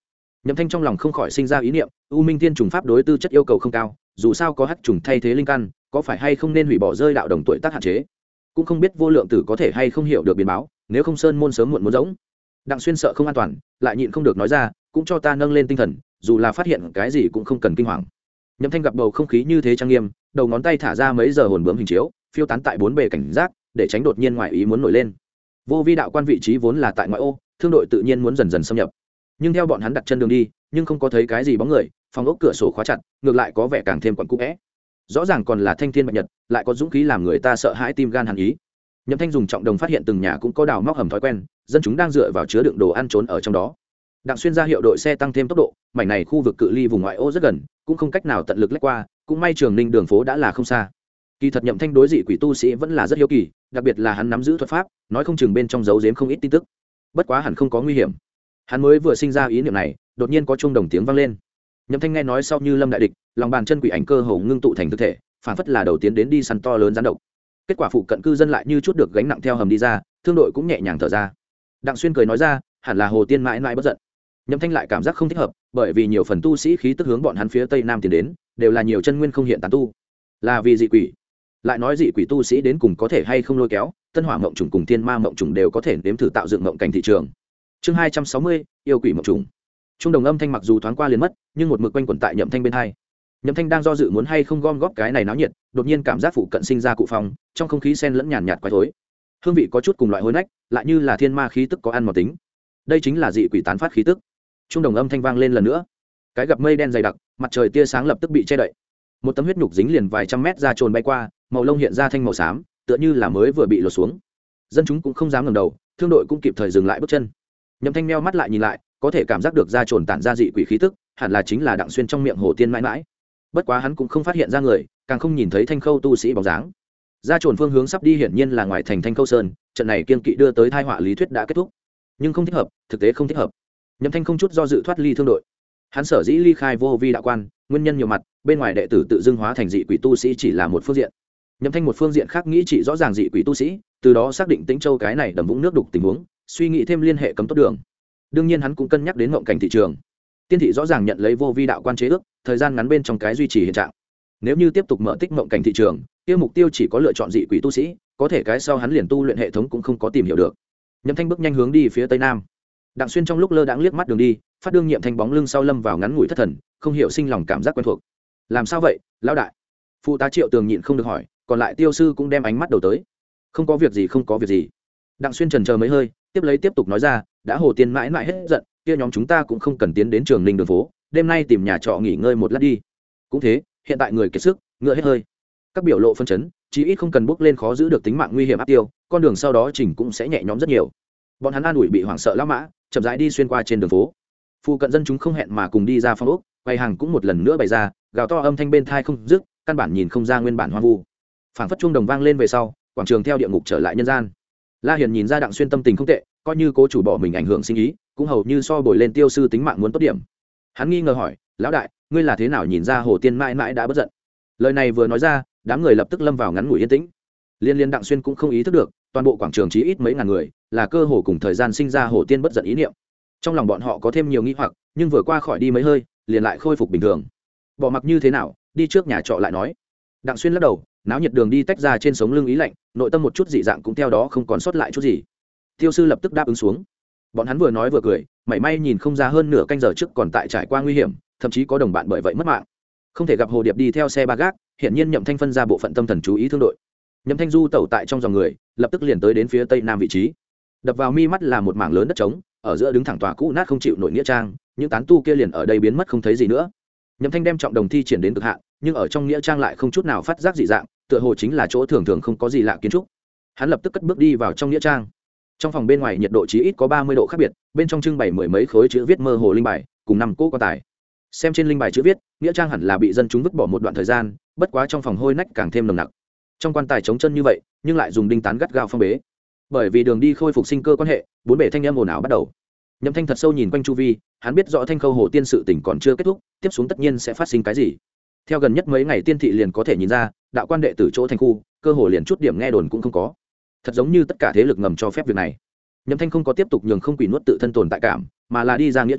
Nhậm Thanh trong lòng không khỏi sinh ra ý niệm, U Minh Tiên trùng pháp đối tư chất yêu cầu không cao, dù sao có hắc trùng thay thế linh căn, có phải hay không nên hủy bỏ rơi đạo đồng tuổi tác hạn chế. Cũng không biết Vô Lượng Tử có thể hay không hiểu được biến báo, nếu không sơn môn sớm muộn muốn rỗng. Đặng Xuyên sợ không an toàn, lại nhịn không được nói ra, cũng cho ta nâng lên tinh thần, dù là phát hiện cái gì cũng không cần kinh hoàng. Nhậm Thanh gặp bầu không khí như thế trang nghiêm, đầu ngón tay thả ra mấy giờ hồn bướm hình chiếu, phiêu tán tại bốn bề cảnh giác, để tránh đột nhiên ngoại ý muốn nổi lên. Vô vi đạo quan vị trí vốn là tại ngoại ô, thương đội tự nhiên muốn dần dần xâm nhập. Nhưng theo bọn hắn đặt chân đường đi, nhưng không có thấy cái gì bóng người, phòng ốc cửa sổ khóa chặt, ngược lại có vẻ càng thêm quặn cũ é. Rõ ràng còn là thanh thiên bạch nhật, lại có dũng khí làm người ta sợ hãi tim gan hàn ý. Nhậm Thanh dùng trọng đồng phát hiện từng nhà cũng có đào móc hầm thói quen, dân chúng đang dựa vào chứa đựng đồ ăn trốn ở trong đó. Đặng Xuyên ra hiệu đội xe tăng thêm tốc độ, mảnh này khu vực cự ly vùng ngoại ô rất gần, cũng không cách nào tận lực lách qua, cũng may Trường Ninh đường phố đã là không xa. Kỳ thật Nhậm Thanh đối dị quỷ tu sĩ vẫn là rất hiếu kỳ, đặc biệt là hắn nắm giữ thuật pháp, nói không chừng bên trong giấu giếm không ít tin tức. Bất quá hẳn không có nguy hiểm. Hắn mới vừa sinh ra ý niệm này, đột nhiên có chuông đồng tiếng vang lên. Nhậm Thanh nghe nói sau như lâm đại địch, lòng bàn chân quỷ ảnh cơ hồ ngưng tụ thành thực thể, phản phất là đầu tiến đến đi săn to lớn rắn độc. Kết quả phụ cận cư dân lại như chút được gánh nặng theo hầm đi ra, thương đội cũng nhẹ nhàng thở ra. Đặng Xuyên cười nói ra, hẳn là Hồ Tiên mãi mãi bất giận. Nhậm Thanh lại cảm giác không thích hợp, bởi vì nhiều phần tu sĩ khí tức hướng bọn hắn phía tây nam tiến đến, đều là nhiều chân nguyên không hiện tán tu, là vì dị quỷ. Lại nói dị quỷ tu sĩ đến cùng có thể hay không lôi kéo, Tân Hỏa Mộng Trùng cùng Thiên Ma Mộng Trùng đều có thể nếm thử tạo dựng mộng cảnh thị trường. Chương 260, yêu quỷ mộng trùng. Trung đồng âm thanh mặc dù thoáng qua liền mất, nhưng một mực quanh quẩn tại Nhậm Thanh bên hai. Nhậm Thanh đang do dự muốn hay không gom góp cái này náo nhiệt, đột nhiên cảm giác phụ cận sinh ra cụ phong, trong không khí xen lẫn nhàn nhạt quái thối. Hương vị có chút cùng loại hôi nách, lại như là thiên ma khí tức có ăn mòn tính. Đây chính là dị quỷ tán phát khí tức. Trung đồng âm thanh vang lên lần nữa. Cái gặp mây đen dày đặc, mặt trời tia sáng lập tức bị che đậy. Một tấm huyết nhục dính liền vài trăm mét ra trồn bay qua, màu lông hiện ra thanh màu xám, tựa như là mới vừa bị lột xuống. Dân chúng cũng không dám ngẩng đầu, thương đội cũng kịp thời dừng lại bước chân. Nhậm Thanh meo mắt lại nhìn lại, có thể cảm giác được da trồn tản ra dị quỷ khí tức, hẳn là chính là Đặng Xuyên trong miệng Hồ Tiên mãi mãi. Bất quá hắn cũng không phát hiện ra người, càng không nhìn thấy Thanh Khâu tu sĩ bóng dáng. Da trồn phương hướng sắp đi hiển nhiên là ngoài thành Thanh Khâu Sơn, trận này kiên kỵ đưa tới tai họa lý thuyết đã kết thúc. Nhưng không thích hợp, thực tế không thích hợp. Nhậm Thanh không chút do dự thoát ly thương đội. Hắn sở dĩ ly khai Vô Vi đạo quan, nguyên nhân nhiều mặt, bên ngoài đệ tử tự dưng hóa thành dị quỷ tu sĩ chỉ là một phương diện. Nhậm Thanh một phương diện khác nghĩ chỉ rõ ràng dị quỷ tu sĩ, từ đó xác định Tĩnh Châu cái này đầm vũng nước đục tình huống, suy nghĩ thêm liên hệ cấm tốt đường. Đương nhiên hắn cũng cân nhắc đến ngộng cảnh thị trường. Tiên thị rõ ràng nhận lấy Vô Vi đạo quan chế ước, thời gian ngắn bên trong cái duy trì hiện trạng. Nếu như tiếp tục mở tích ngộng cảnh thị trường, tiêu mục tiêu chỉ có lựa chọn dị quỷ tu sĩ, có thể cái sau hắn liền tu luyện hệ thống cũng không có tìm hiểu được. Nhậm Thanh bước nhanh hướng đi phía tây nam. Đặng Xuyên trong lúc lơ đãng liếc mắt đường đi, phát đương nhiệm Thanh bóng lưng sau lâm vào ngắn ngủi thất thần, không hiểu sinh lòng cảm giác quen thuộc. Làm sao vậy, lão đại? Phụ tá Triệu Tường nhịn không được hỏi, còn lại tiêu sư cũng đem ánh mắt đầu tới. Không có việc gì, không có việc gì. Đặng Xuyên trần chờ mấy hơi, tiếp tục nói ra, đã Hồ Tiên mãi mãi hết giận, kia nhóm chúng ta cũng không cần tiến đến Trường Ninh đường phố, đêm nay tìm nhà trọ nghỉ ngơi một lát đi. Cũng thế, hiện tại người kiệt sức, ngựa hết hơi. Các biểu lộ phân chấn, chí ít không cần bước lên khó giữ được tính mạng nguy hiểm áp tiêu, con đường sau đó chỉnh cũng sẽ nhẹ nhõm rất nhiều. Bọn hắn an ủi bị hoảng sợ lão mã, chậm rãi đi xuyên qua trên đường phố. Phụ cận dân chúng không hẹn mà cùng đi ra phong ốc, quầy hàng cũng một lần nữa bày ra, gào to âm thanh bên thai không dứt, căn bản nhìn không ra nguyên bản hoang vu. Phảng phất chuông đồng vang lên về sau, quảng trường theo địa ngục trở lại nhân gian. La Hiền nhìn ra Đặng Xuyên tâm tình không tệ, coi như cố chủ bỏ mình ảnh hưởng sinh ý, cũng hầu như so bồi lên tiêu sư tính mạng muốn tốt điểm. Hắn nghi ngờ hỏi, lão đại, ngươi là thế nào nhìn ra Hồ Tiên mãi mãi đã bất giận? Lời này vừa nói ra, đám người lập tức lâm vào ngắn ngủi yên tĩnh. Liên Đặng Xuyên cũng không ý thức được, toàn bộ quảng trường chỉ ít mấy ngàn người, là cơ hồ cùng thời gian sinh ra Hồ Tiên bất giận ý niệm. Trong lòng bọn họ có thêm nhiều nghi hoặc, nhưng vừa qua khỏi đi mấy hơi, liền lại khôi phục bình thường. Bỏ mặc như thế nào, đi trước nhà trọ lại nói. Đặng Xuyên lắc đầu, náo nhiệt đường đi tách ra trên sống lưng ý lạnh, nội tâm một chút dị dạng cũng theo đó không còn sót lại chút gì. Tiêu sư lập tức đáp ứng xuống. Bọn hắn vừa nói vừa cười, mảy may nhìn không ra hơn nửa canh giờ trước còn tại trải qua nguy hiểm, thậm chí có đồng bạn bởi vậy mất mạng. Không thể gặp Hồ Điệp đi theo xe ba gác, hiển nhiên Nhậm Thanh phân ra bộ phận tâm thần chú ý thương đội. Nhậm Thanh du tẩu tại trong dòng người, lập tức liền tới đến phía tây nam vị trí. Đập vào mi mắt là một mảng lớn đất trống, ở giữa đứng thẳng tòa cũ nát không chịu nổi nghĩa trang, những tán tu kia liền ở đây biến mất không thấy gì nữa. Nhậm Thanh đem trọng đồng thi triển đến cực hạn, nhưng ở trong nghĩa trang lại không chút nào phát giác dị dạng, tựa hồ chính là chỗ thường thường không có gì lạ kiến trúc. Hắn lập tức cất bước đi vào trong nghĩa trang. Trong phòng bên ngoài nhiệt độ chí ít có 30 độ khác biệt, bên trong trưng bày mười mấy khối chữ viết mơ hồ linh bài, cùng 5 cỗ quan tài. Xem trên linh bài chữ viết, nghĩa trang hẳn là bị dân chúng vứt bỏ một đoạn thời gian, bất quá trong phòng hôi nách càng thêm nồng nặc. Trong quan tài trống chân như vậy, nhưng lại dùng đinh tán gắt gao phong bế. Bởi vì đường đi khôi phục sinh cơ quan hệ, bốn bề thanh âm ồn ào bắt đầu. Nhậm Thanh thật sâu nhìn quanh chu vi, hắn biết rõ Thanh Khâu Hồ Tiên sự tình còn chưa kết thúc, tiếp xuống tất nhiên sẽ phát sinh cái gì. Theo gần nhất mấy ngày tiên thị liền có thể nhìn ra, đạo quan đệ tử chỗ thành khu, cơ hồ liền chút điểm nghe đồn cũng không có. Thật giống như tất cả thế lực ngầm cho phép việc này. Nhậm Thanh không có tiếp tục nhường không quỷ nuốt tự thân tồn tại cảm, mà là đi ra nghĩa trang,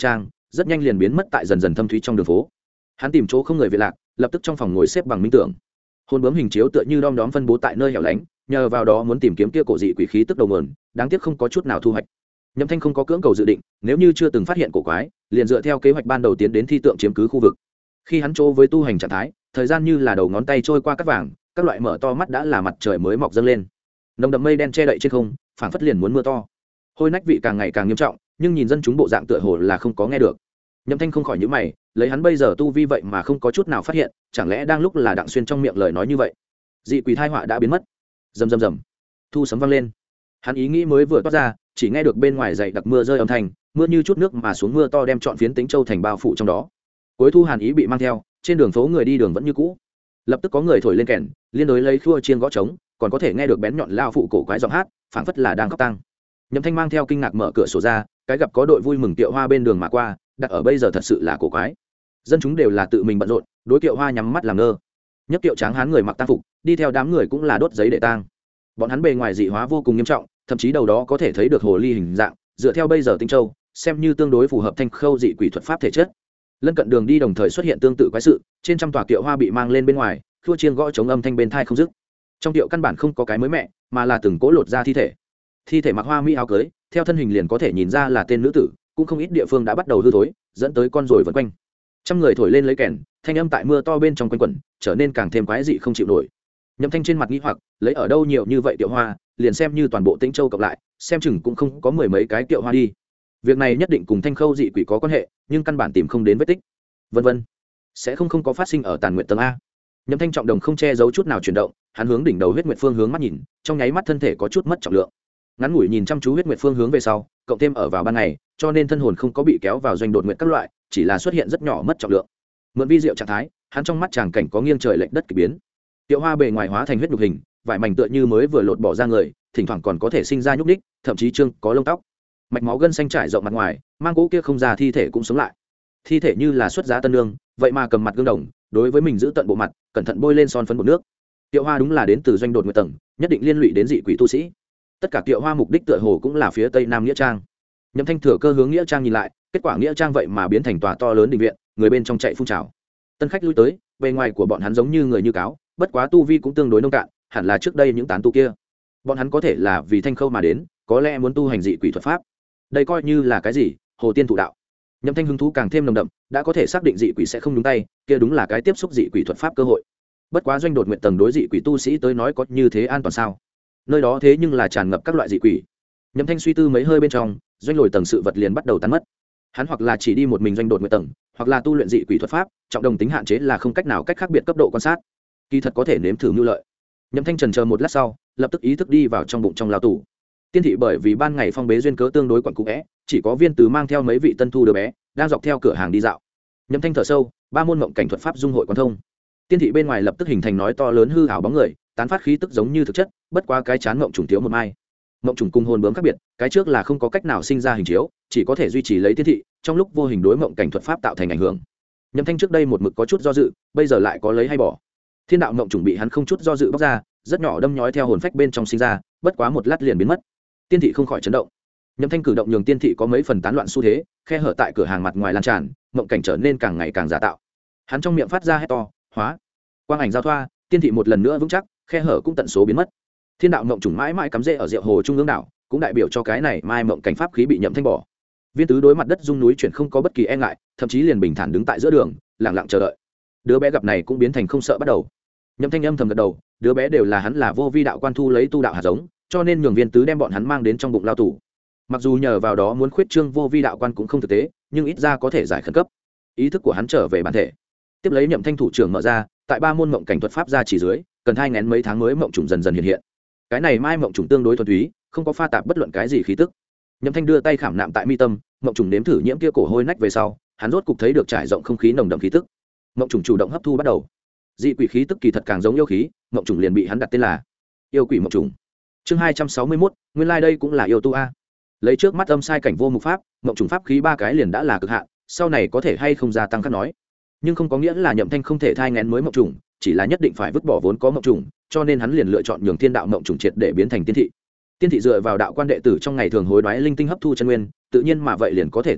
rất nhanh liền biến mất tại dần dần thâm thúy trong đường phố. Hắn tìm chỗ không người viện lạc, lập tức trong phòng ngồi xếp bằng minh tưởng. Hồn bướm hình chiếu tựa như đom đóm phân bố tại nơi hẻo lánh, nhờ vào đó muốn tìm kiếm kia cổ dị quỷ khí tức đầu nguồn, đáng tiếc không có chút nào thu hoạch. Nhậm Thanh không có cưỡng cầu dự định, nếu như chưa từng phát hiện cổ quái, liền dựa theo kế hoạch ban đầu tiến đến thi tượng chiếm cứ khu vực. Khi hắn chỗ với tu hành trạng thái, thời gian như là đầu ngón tay trôi qua cát vàng, các loại mở to mắt đã là mặt trời mới mọc dâng lên. Nồng đậm mây đen che đậy trên không, phảng phất liền muốn mưa to. Hôi nách vị càng ngày càng nghiêm trọng, nhưng nhìn dân chúng bộ dạng tựa hồ là không có nghe được. Nhậm Thanh không khỏi nhíu mày, lấy hắn bây giờ tu vi vậy mà không có chút nào phát hiện, chẳng lẽ đang lúc là Đặng Xuyên trong miệng lời nói như vậy. Dị quỷ thai họa đã biến mất. Rầm rầm rầm. Thu sấm vang lên. Hắn ý nghĩ mới vừa toát ra, chỉ nghe được bên ngoài dày đặc mưa rơi âm thanh, mưa như chút nước mà xuống, mưa to đem trọn phiến Tĩnh Châu thành bao phủ trong đó. Cuối thu hàn ý bị mang theo, trên đường phố người đi đường vẫn như cũ. Lập tức có người thổi lên kèn, liên đối lấy khua chiên gõ trống, còn có thể nghe được bén nhọn lao phụ cổ quái giọng hát, phảng phất là đang khóc tang. Nhậm Thanh mang theo kinh ngạc mở cửa sổ ra, cái gặp có đội vui mừng tiệu hoa bên đường mà qua, đặt ở bây giờ thật sự là cổ quái. Dân chúng đều là tự mình bận rộn, đối tiệu hoa nhắm mắt làm ngơ. Nhất tiệu tráng hán người mặc tang phục, đi theo đám người cũng là đốt giấy để tang. Bọn hắn bề ngoài dị hóa vô cùng nghiêm trọng, thậm chí đầu đó có thể thấy được hồ ly hình dạng, dựa theo bây giờ Tĩnh Châu, xem như tương đối phù hợp thanh khâu dị quỷ thuật pháp thể chất. Lân cận đường đi đồng thời xuất hiện tương tự quái sự, trên trăm tòa kiệu hoa bị mang lên bên ngoài, khua chiêng gõ chống âm thanh bên thai không dứt. Trong tiệu căn bản không có cái mới mẹ, mà là từng cỗ lột ra thi thể. Thi thể mặc hoa mỹ áo cưới, theo thân hình liền có thể nhìn ra là tên nữ tử, cũng không ít địa phương đã bắt đầu hư thối, dẫn tới con ruồi vần quanh. Trăm người thổi lên lấy kèn, thanh âm tại mưa to bên trong quanh quẩn, trở nên càng thêm quái dị không chịu nổi. Nhậm Thanh trên mặt nghi hoặc, lấy ở đâu nhiều như vậy tiệu hoa, liền xem như toàn bộ Tĩnh Châu cộng lại, xem chừng cũng không có mười mấy cái tiệu hoa đi. Việc này nhất định cùng thanh khâu dị quỷ có quan hệ, nhưng căn bản tìm không đến vết tích. Vân vân, sẽ không có phát sinh ở Tàn Nguyện tầng a. Nhậm Thanh trọng đồng không che giấu chút nào chuyển động, hắn hướng đỉnh đầu huyết nguyệt phương hướng mắt nhìn, trong nháy mắt thân thể có chút mất trọng lượng. Ngắn ngủi nhìn chăm chú huyết nguyệt phương hướng về sau, cộng thêm ở vào ban ngày, cho nên thân hồn không có bị kéo vào doanh đột nguyện các loại, chỉ là xuất hiện rất nhỏ mất trọng lượng. Mượn vi diệu trạng thái, hắn trong mắt chàng cảnh có nghiêng trời lệch đất kỳ biến. Tiệu hoa bề ngoài hóa thành huyết nhục hình, vải mảnh tựa như mới vừa lột bỏ ra người, thỉnh thoảng còn có thể sinh ra nhúc nhích, thậm chí trương có lông tóc. Mạch máu gân xanh trải rộng mặt ngoài, mang cỗ kia không ra thi thể cũng sống lại. Thi thể như là xuất giá tân nương, vậy mà cầm mặt gương đồng, đối với mình giữ tận bộ mặt, cẩn thận bôi lên son phấn bột nước. Tiệu hoa đúng là đến từ doanh đột nguyệt tầng, nhất định liên lụy đến dị quỷ tu sĩ. Tất cả tiệu hoa mục đích tựa hồ cũng là phía tây nam nghĩa trang. Nhậm Thanh thừa cơ hướng nghĩa trang nhìn lại, kết quả nghĩa trang vậy mà biến thành tòa to lớn đình viện, người bên trong chạy phun trào. Tân khách lui tới, bề ngoài của bọn hắn giống như người như cáo, bất quá tu vi cũng tương đối nông cạn, hẳn là trước đây những tán tu kia. Bọn hắn có thể là vì thanh khâu mà đến, có lẽ muốn tu hành dị quỷ thuật pháp. Đây coi như là cái gì? Hồ tiên thụ đạo. Nhậm Thanh hứng thú càng thêm nồng đậm, đã có thể xác định dị quỷ sẽ không nhúng tay, kia đúng là cái tiếp xúc dị quỷ thuật pháp cơ hội. Bất quá doanh đột nguyện tầng đối dị quỷ tu sĩ tới nói có như thế an toàn sao? Nơi đó thế nhưng là tràn ngập các loại dị quỷ. Nhậm Thanh suy tư mấy hơi bên trong, doanh lồi tầng sự vật liền bắt đầu tan mất. Hắn hoặc là chỉ đi một mình doanh đột nguyện tầng, hoặc là tu luyện dị quỷ thuật pháp, trọng đồng tính hạn chế là không cách nào cách khác biệt cấp độ quan sát. Kỳ thật có thể nếm thử mưu lợi. Nhậm Thanh chần chờ một lát sau, lập tức ý thức đi vào trong bụng trong lao tù. Tiên thị bởi vì ban ngày phong bế duyên cớ tương đối quẩn cũ é, chỉ có Viên Tứ mang theo mấy vị tân thu đứa bé, đang dọc theo cửa hàng đi dạo. Nhậm Thanh thở sâu, ba môn mộng cảnh thuật pháp dung hội quan thông. Tiên thị bên ngoài lập tức hình thành nói to lớn hư ảo bóng người, tán phát khí tức giống như thực chất, bất quá cái chán mộng trùng thiếu một mai. Mộng trùng cùng hồn bướm khác biệt, cái trước là không có cách nào sinh ra hình chiếu, chỉ có thể duy trì lấy tiên thị, trong lúc vô hình đối mộng cảnh thuật pháp tạo thành ảnh hưởng. Nhậm Thanh trước đây một mực có chút do dự, bây giờ lại có lấy hay bỏ. Thiên đạo mộng trùng bị hắn không chút do dự bóc ra, rất nhỏ đâm nhói theo hồn phách bên trong sinh ra, bất quá một lát liền biến mất. Tiên thị không khỏi chấn động. Nhậm Thanh cử động nhường tiên thị có mấy phần tán loạn xu thế, khe hở tại cửa hàng mặt ngoài lan tràn, mộng cảnh trở nên càng ngày càng giả tạo. Hắn trong miệng phát ra hét to, hóa. Quang ảnh giao thoa, tiên thị một lần nữa vững chắc, khe hở cũng tận số biến mất. Thiên đạo mộng trùng mãi mãi cắm rễ ở Diệu Hồ trung ương đảo, cũng đại biểu cho cái này mai mộng cảnh pháp khí bị Nhậm Thanh bỏ. Viên Tứ đối mặt đất rung núi chuyển không có bất kỳ e ngại, thậm chí liền bình thản đứng tại giữa đường, lặng lặng chờ đợi. Đứa bé gặp này cũng biến thành không sợ bắt đầu. Nhậm Thanh âm thầm gật đầu, đứa bé đều là hắn là vô vi đạo quan thu lấy tu đạo hạt giống, cho nên nhường Viên Tứ đem bọn hắn mang đến trong bụng lao tù. Mặc dù nhờ vào đó muốn khuyết trương vô vi đạo quan cũng không thực tế, nhưng ít ra có thể giải khẩn cấp. Ý thức của hắn trở về bản thể. Tiếp lấy Nhậm Thanh thủ trưởng mở ra, tại ba môn mộng cảnh thuật pháp ra chỉ dưới, cần thai nghén mấy tháng mới mộng trùng dần dần hiện hiện. Cái này mai mộng trùng tương đối thuần túy, không có pha tạp bất luận cái gì khí tức. Nhậm Thanh đưa tay khảm nạm tại mi tâm, mộng trùng nếm thử nhiễm kia cổ hôi nách về sau, hắn rốt cục thấy được trải rộng không khí nồng đậm khí tức. Mộng trùng chủ động hấp thu bắt đầu. Dị quỷ khí tức kỳ thật càng giống yêu khí, mộng trùng liền bị hắn đặt tên là yêu quỷ mộng trùng. Chương 261, nguyên lai đây cũng là yêu tu a. Lấy trước mắt âm sai cảnh vô mục pháp, mộng trùng pháp khí ba cái liền đã là cực hạn, sau này có thể hay không gia tăng khác nói. Nhưng không có nghĩa là Nhậm Thanh không thể thai nghén mới mộng trùng, chỉ là nhất định phải vứt bỏ vốn có mộng trùng, cho nên hắn liền lựa chọn nhường thiên đạo mộng trùng triệt để biến thành tiên thị. Tiên thị dựa vào đạo quan đệ tử trong ngày thường hối đoái linh tinh hấp thu chân nguyên, tự nhiên mà vậy liền có thể tầm bổ,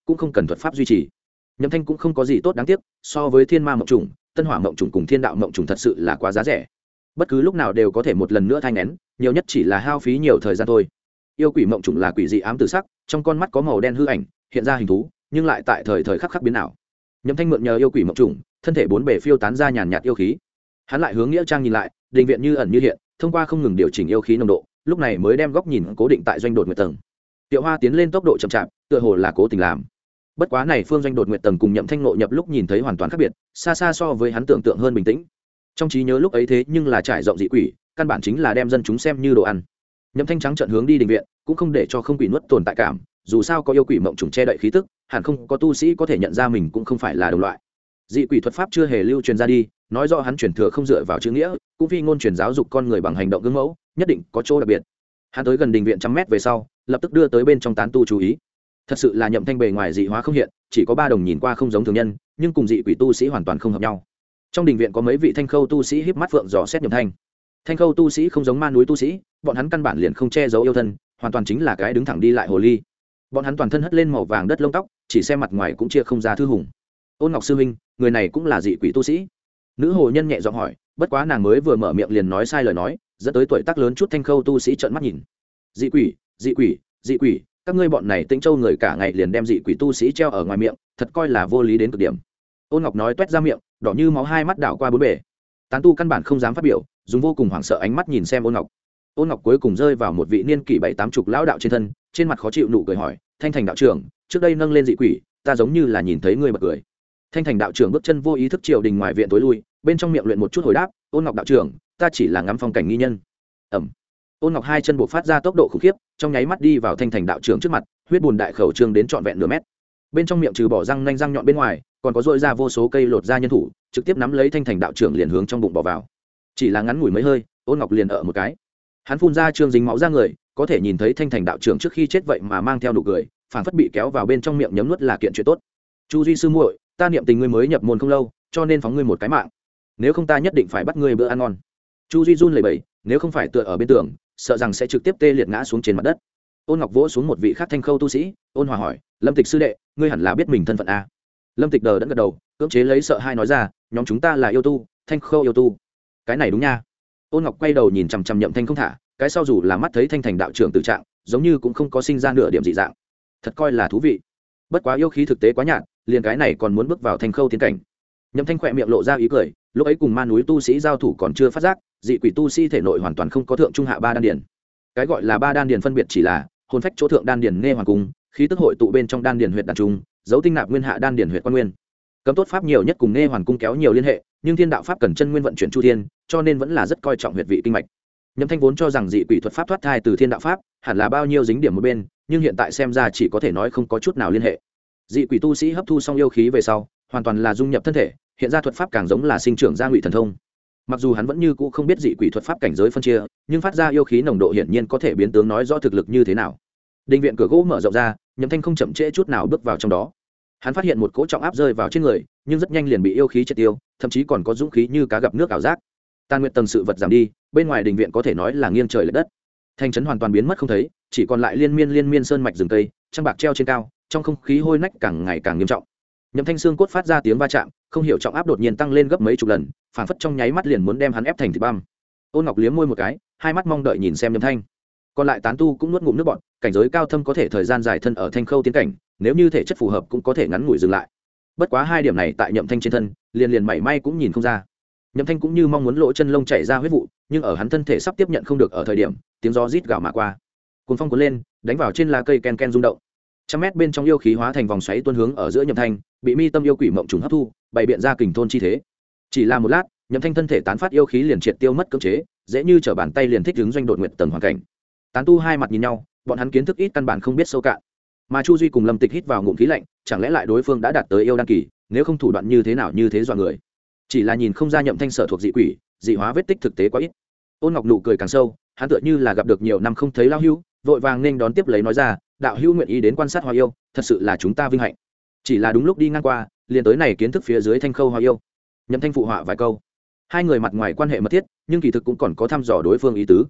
cũng không cần thuật pháp duy trì. Nhậm Thanh cũng không có gì tốt đáng tiếc, so với thiên ma mộng trùng, tân hỏa mộng trùng cùng thiên đạo mộng trùng thật sự là quá giá rẻ. Bất cứ lúc nào đều có thể một lần nữa thai nghén, nhiều nhất chỉ là hao phí nhiều thời gian thôi. Yêu quỷ mộng trùng là quỷ dị ám tử sắc, trong con mắt có màu đen hư ảnh, hiện ra hình thú, nhưng lại tại thời khắc biến ảo. Nhậm Thanh mượn nhờ yêu quỷ mộng trùng, thân thể bốn bề phiêu tán ra nhàn nhạt yêu khí. Hắn lại hướng nghĩa trang nhìn lại, đình viện như ẩn như hiện, thông qua không ngừng điều chỉnh yêu khí nồng độ, lúc này mới đem góc nhìn cố định tại doanh đột nguyệt tầng. Tiểu Hoa tiến lên tốc độ chậm chạp, tựa hồ là cố tình làm. Bất quá này phương doanh đột nguyệt tầng cùng Nhậm Thanh ngộ nhập lúc nhìn thấy hoàn toàn khác biệt, xa xa so với hắn tưởng tượng hơn bình tĩnh. Trong trí nhớ lúc ấy thế nhưng là trải rộng dị quỷ, căn bản chính là đem dân chúng xem như đồ ăn. Nhậm Thanh trắng trợn hướng đi đình viện, cũng không để cho không quỷ nuốt tồn tại cảm, dù sao có yêu quỷ mộng trùng che đậy khí tức, hẳn không có tu sĩ có thể nhận ra mình cũng không phải là đồng loại. Dị quỷ thuật pháp chưa hề lưu truyền ra đi, nói rõ hắn truyền thừa không dựa vào chữ nghĩa, cũng phi ngôn truyền giáo dục con người bằng hành động gương mẫu, nhất định có chỗ đặc biệt. Hắn tới gần đình viện trăm mét về sau, lập tức đưa tới bên trong tán tu chú ý. Thật sự là Nhậm Thanh bề ngoài dị hóa không hiện, chỉ có ba đồng nhìn qua không giống thường nhân, nhưng cùng dị quỷ tu sĩ hoàn toàn không hợp nhau. Trong đình viện có mấy vị thanh khâu tu sĩ híp mắt phượng dò xét Nhậm Thanh. Thanh khâu tu sĩ không giống ma núi tu sĩ, bọn hắn căn bản liền không che giấu yêu thân, hoàn toàn chính là cái đứng thẳng đi lại hồ ly. Bọn hắn toàn thân hất lên màu vàng đất lông tóc, chỉ xem mặt ngoài cũng chia không ra thư hùng. Ôn Ngọc sư huynh, người này cũng là dị quỷ tu sĩ. Nữ hồ nhân nhẹ giọng hỏi, bất quá nàng mới vừa mở miệng liền nói sai lời nói, dẫn tới tuổi tác lớn chút thanh khâu tu sĩ trợn mắt nhìn. Dị quỷ, dị quỷ, dị quỷ, các ngươi bọn này Tĩnh Châu người cả ngày liền đem dị quỷ tu sĩ treo ở ngoài miệng, thật coi là vô lý đến cực điểm. Ôn Ngọc nói toét ra miệng, đỏ như máu hai mắt đảo qua bốn bề. Tán tu căn bản không dám phát biểu, dùng vô cùng hoảng sợ ánh mắt nhìn xem Ôn Ngọc. Ôn Ngọc cuối cùng rơi vào một vị niên kỷ 70-80 lão đạo trên thân, trên mặt khó chịu nụ cười hỏi, Thanh Thành đạo trưởng, trước đây nâng lên dị quỷ, ta giống như là nhìn thấy ngươi bật cười. Thanh Thành đạo trưởng bước chân vô ý thức triều đình ngoài viện tối lui, bên trong miệng luyện một chút hồi đáp, Ôn Ngọc đạo trưởng, ta chỉ là ngắm phong cảnh nghi nhân. Ẩm. Ôn Ngọc hai chân buộc phát ra tốc độ khủng khiếp, trong nháy mắt đi vào Thanh Thành đạo trưởng trước mặt, huyết bùn đại khẩu trương đến trọn vẹn nửa mét. Bên trong miệng trừ bỏ răng nanh răng nhọn bên ngoài, còn có rỗi ra vô số cây lột da nhân thủ, trực tiếp nắm lấy Thanh Thành đạo trưởng liền hướng trong bụng bỏ vào. Chỉ là ngắn ngủi mấy hơi, Ôn Ngọc liền ở một cái. Hắn phun ra trương dính máu ra người, có thể nhìn thấy Thanh Thành đạo trưởng trước khi chết vậy mà mang theo nụ cười, phảng phất bị kéo vào bên trong miệng nhấm nuốt là kiện chuyện tốt. Chu Duy sư muội, ta niệm tình ngươi mới nhập môn không lâu, cho nên phóng ngươi một cái mạng, nếu không ta nhất định phải bắt ngươi bữa ăn ngon. Chu Duy run lẩy bẩy, nếu không phải tựa ở bên tường, sợ rằng sẽ trực tiếp tê liệt ngã xuống trên mặt đất. Ôn Ngọc vỗ xuống một vị khác thanh khâu tu sĩ, ôn hòa hỏi, Lâm Tịch sư đệ, ngươi hẳn là biết mình thân phận a? Lâm Tịch đờ đẫn gật đầu, cưỡng chế lấy sợ hai nói ra, nhóm chúng ta là yêu tu, thanh khâu yêu tu. Cái này đúng nha. Ôn Ngọc quay đầu nhìn chằm chằm Nhậm Thanh không thả, cái sau dù là mắt thấy Thanh Thành đạo trưởng tự trạng, giống như cũng không có sinh ra nửa điểm dị dạng, thật coi là thú vị. Bất quá yêu khí thực tế quá nhạt, liền cái này còn muốn bước vào thanh khâu tiến cảnh. Nhậm Thanh khỏe miệng lộ ra ý cười, lúc ấy cùng ma núi tu sĩ giao thủ còn chưa phát giác, dị quỷ tu sĩ thể nội hoàn toàn không có thượng trung hạ ba đan điền. Cái gọi là ba đan điền phân biệt chỉ là hồn phách chỗ thượng đan điền nghe hoàng cung, khí tức hội tụ bên trong đan điền huyệt đan trung, dấu tinh nạp nguyên hạ đan điền huyệt quan nguyên. Cấm tốt pháp nhiều nhất cùng nghe hoàn cung kéo nhiều liên hệ, nhưng thiên đạo pháp cần chân nguyên vận chuyển chu thiên, cho nên vẫn là rất coi trọng huyệt vị kinh mạch. Nhậm Thanh vốn cho rằng dị quỷ thuật pháp thoát thai từ thiên đạo pháp, hẳn là bao nhiêu dính điểm một bên, nhưng hiện tại xem ra chỉ có thể nói không có chút nào liên hệ. Dị quỷ tu sĩ hấp thu xong yêu khí về sau, hoàn toàn là dung nhập thân thể, hiện ra thuật pháp càng giống là sinh trưởng ra ngụy thần thông. Mặc dù hắn vẫn như cũ không biết dị quỷ thuật pháp cảnh giới phân chia, nhưng phát ra yêu khí nồng độ hiển nhiên có thể biến tướng nói rõ thực lực như thế nào. Đình viện cửa gỗ mở rộng ra, Nhậm Thanh không chậm trễ chút nào bước vào trong đó. Hắn phát hiện một cỗ trọng áp rơi vào trên người, nhưng rất nhanh liền bị yêu khí triệt tiêu, thậm chí còn có dũng khí như cá gặp nước ảo giác. Tàn nguyệt tầng sự vật giảm đi, bên ngoài đình viện có thể nói là nghiêng trời lệch đất. Thành trấn hoàn toàn biến mất không thấy, chỉ còn lại liên miên sơn mạch rừng cây, trăng bạc treo trên cao, trong không khí hôi nách càng ngày càng nghiêm trọng. Nhậm Thanh xương cốt phát ra tiếng va chạm, không hiểu trọng áp đột nhiên tăng lên gấp mấy chục lần, phảng phất trong nháy mắt liền muốn đem hắn ép thành thịt băm. Ôn Ngọc liếm môi một cái, hai mắt mong đợi nhìn xem Nhậm Thanh. Còn lại tán tu cũng nuốt ngụm nước bọt, cảnh giới cao thâm có thể thời gian dài thân ở thanh khâu tiến cảnh, nếu như thể chất phù hợp cũng có thể ngắn ngủi dừng lại. Bất quá hai điểm này tại Nhậm Thanh trên thân, liền mảy may cũng nhìn không ra. Nhậm Thanh cũng như mong muốn lỗ chân lông chảy ra huyết vụ, nhưng ở hắn thân thể sắp tiếp nhận không được ở thời điểm, tiếng gió rít gào mà qua. Cuồng phong cuốn lên, đánh vào trên lá cây ken ken rung động. Trăm mét bên trong yêu khí hóa thành vòng xoáy tuôn hướng ở giữa Nhậm Thanh, bị mi tâm yêu quỷ mộng trùng hấp thu, bày biện ra kình thôn chi thế. Chỉ là một lát, Nhậm Thanh thân thể tán phát yêu khí liền triệt tiêu mất cưỡng chế, dễ như trở bàn tay liền thích ứng doanh đột nguyệt tầng hoàn cảnh. Tán tu hai mặt nhìn nhau, bọn hắn kiến thức ít căn bản không biết sâu cạn. Mà Chu Duy cùng Lâm Tịch hít vào ngụm khí lạnh, chẳng lẽ lại đối phương đã đạt tới yêu đan kỳ, nếu không thủ đoạn như thế nào như thế dọa người. Chỉ là nhìn không ra Nhậm Thanh sở thuộc dị quỷ, dị hóa vết tích thực tế quá ít. Ôn Ngọc nụ cười càng sâu, hắn tựa như là gặp được nhiều năm không thấy lao hưu, vội vàng nên đón tiếp lấy nói ra, đạo hưu nguyện ý đến quan sát hoa yêu, thật sự là chúng ta vinh hạnh. Chỉ là đúng lúc đi ngang qua, liền tới này kiến thức phía dưới thanh khâu hoa yêu. Nhậm Thanh phụ họa vài câu, hai người mặt ngoài quan hệ mật thiết, nhưng kỳ thực cũng còn có thăm dò đối phương ý tứ.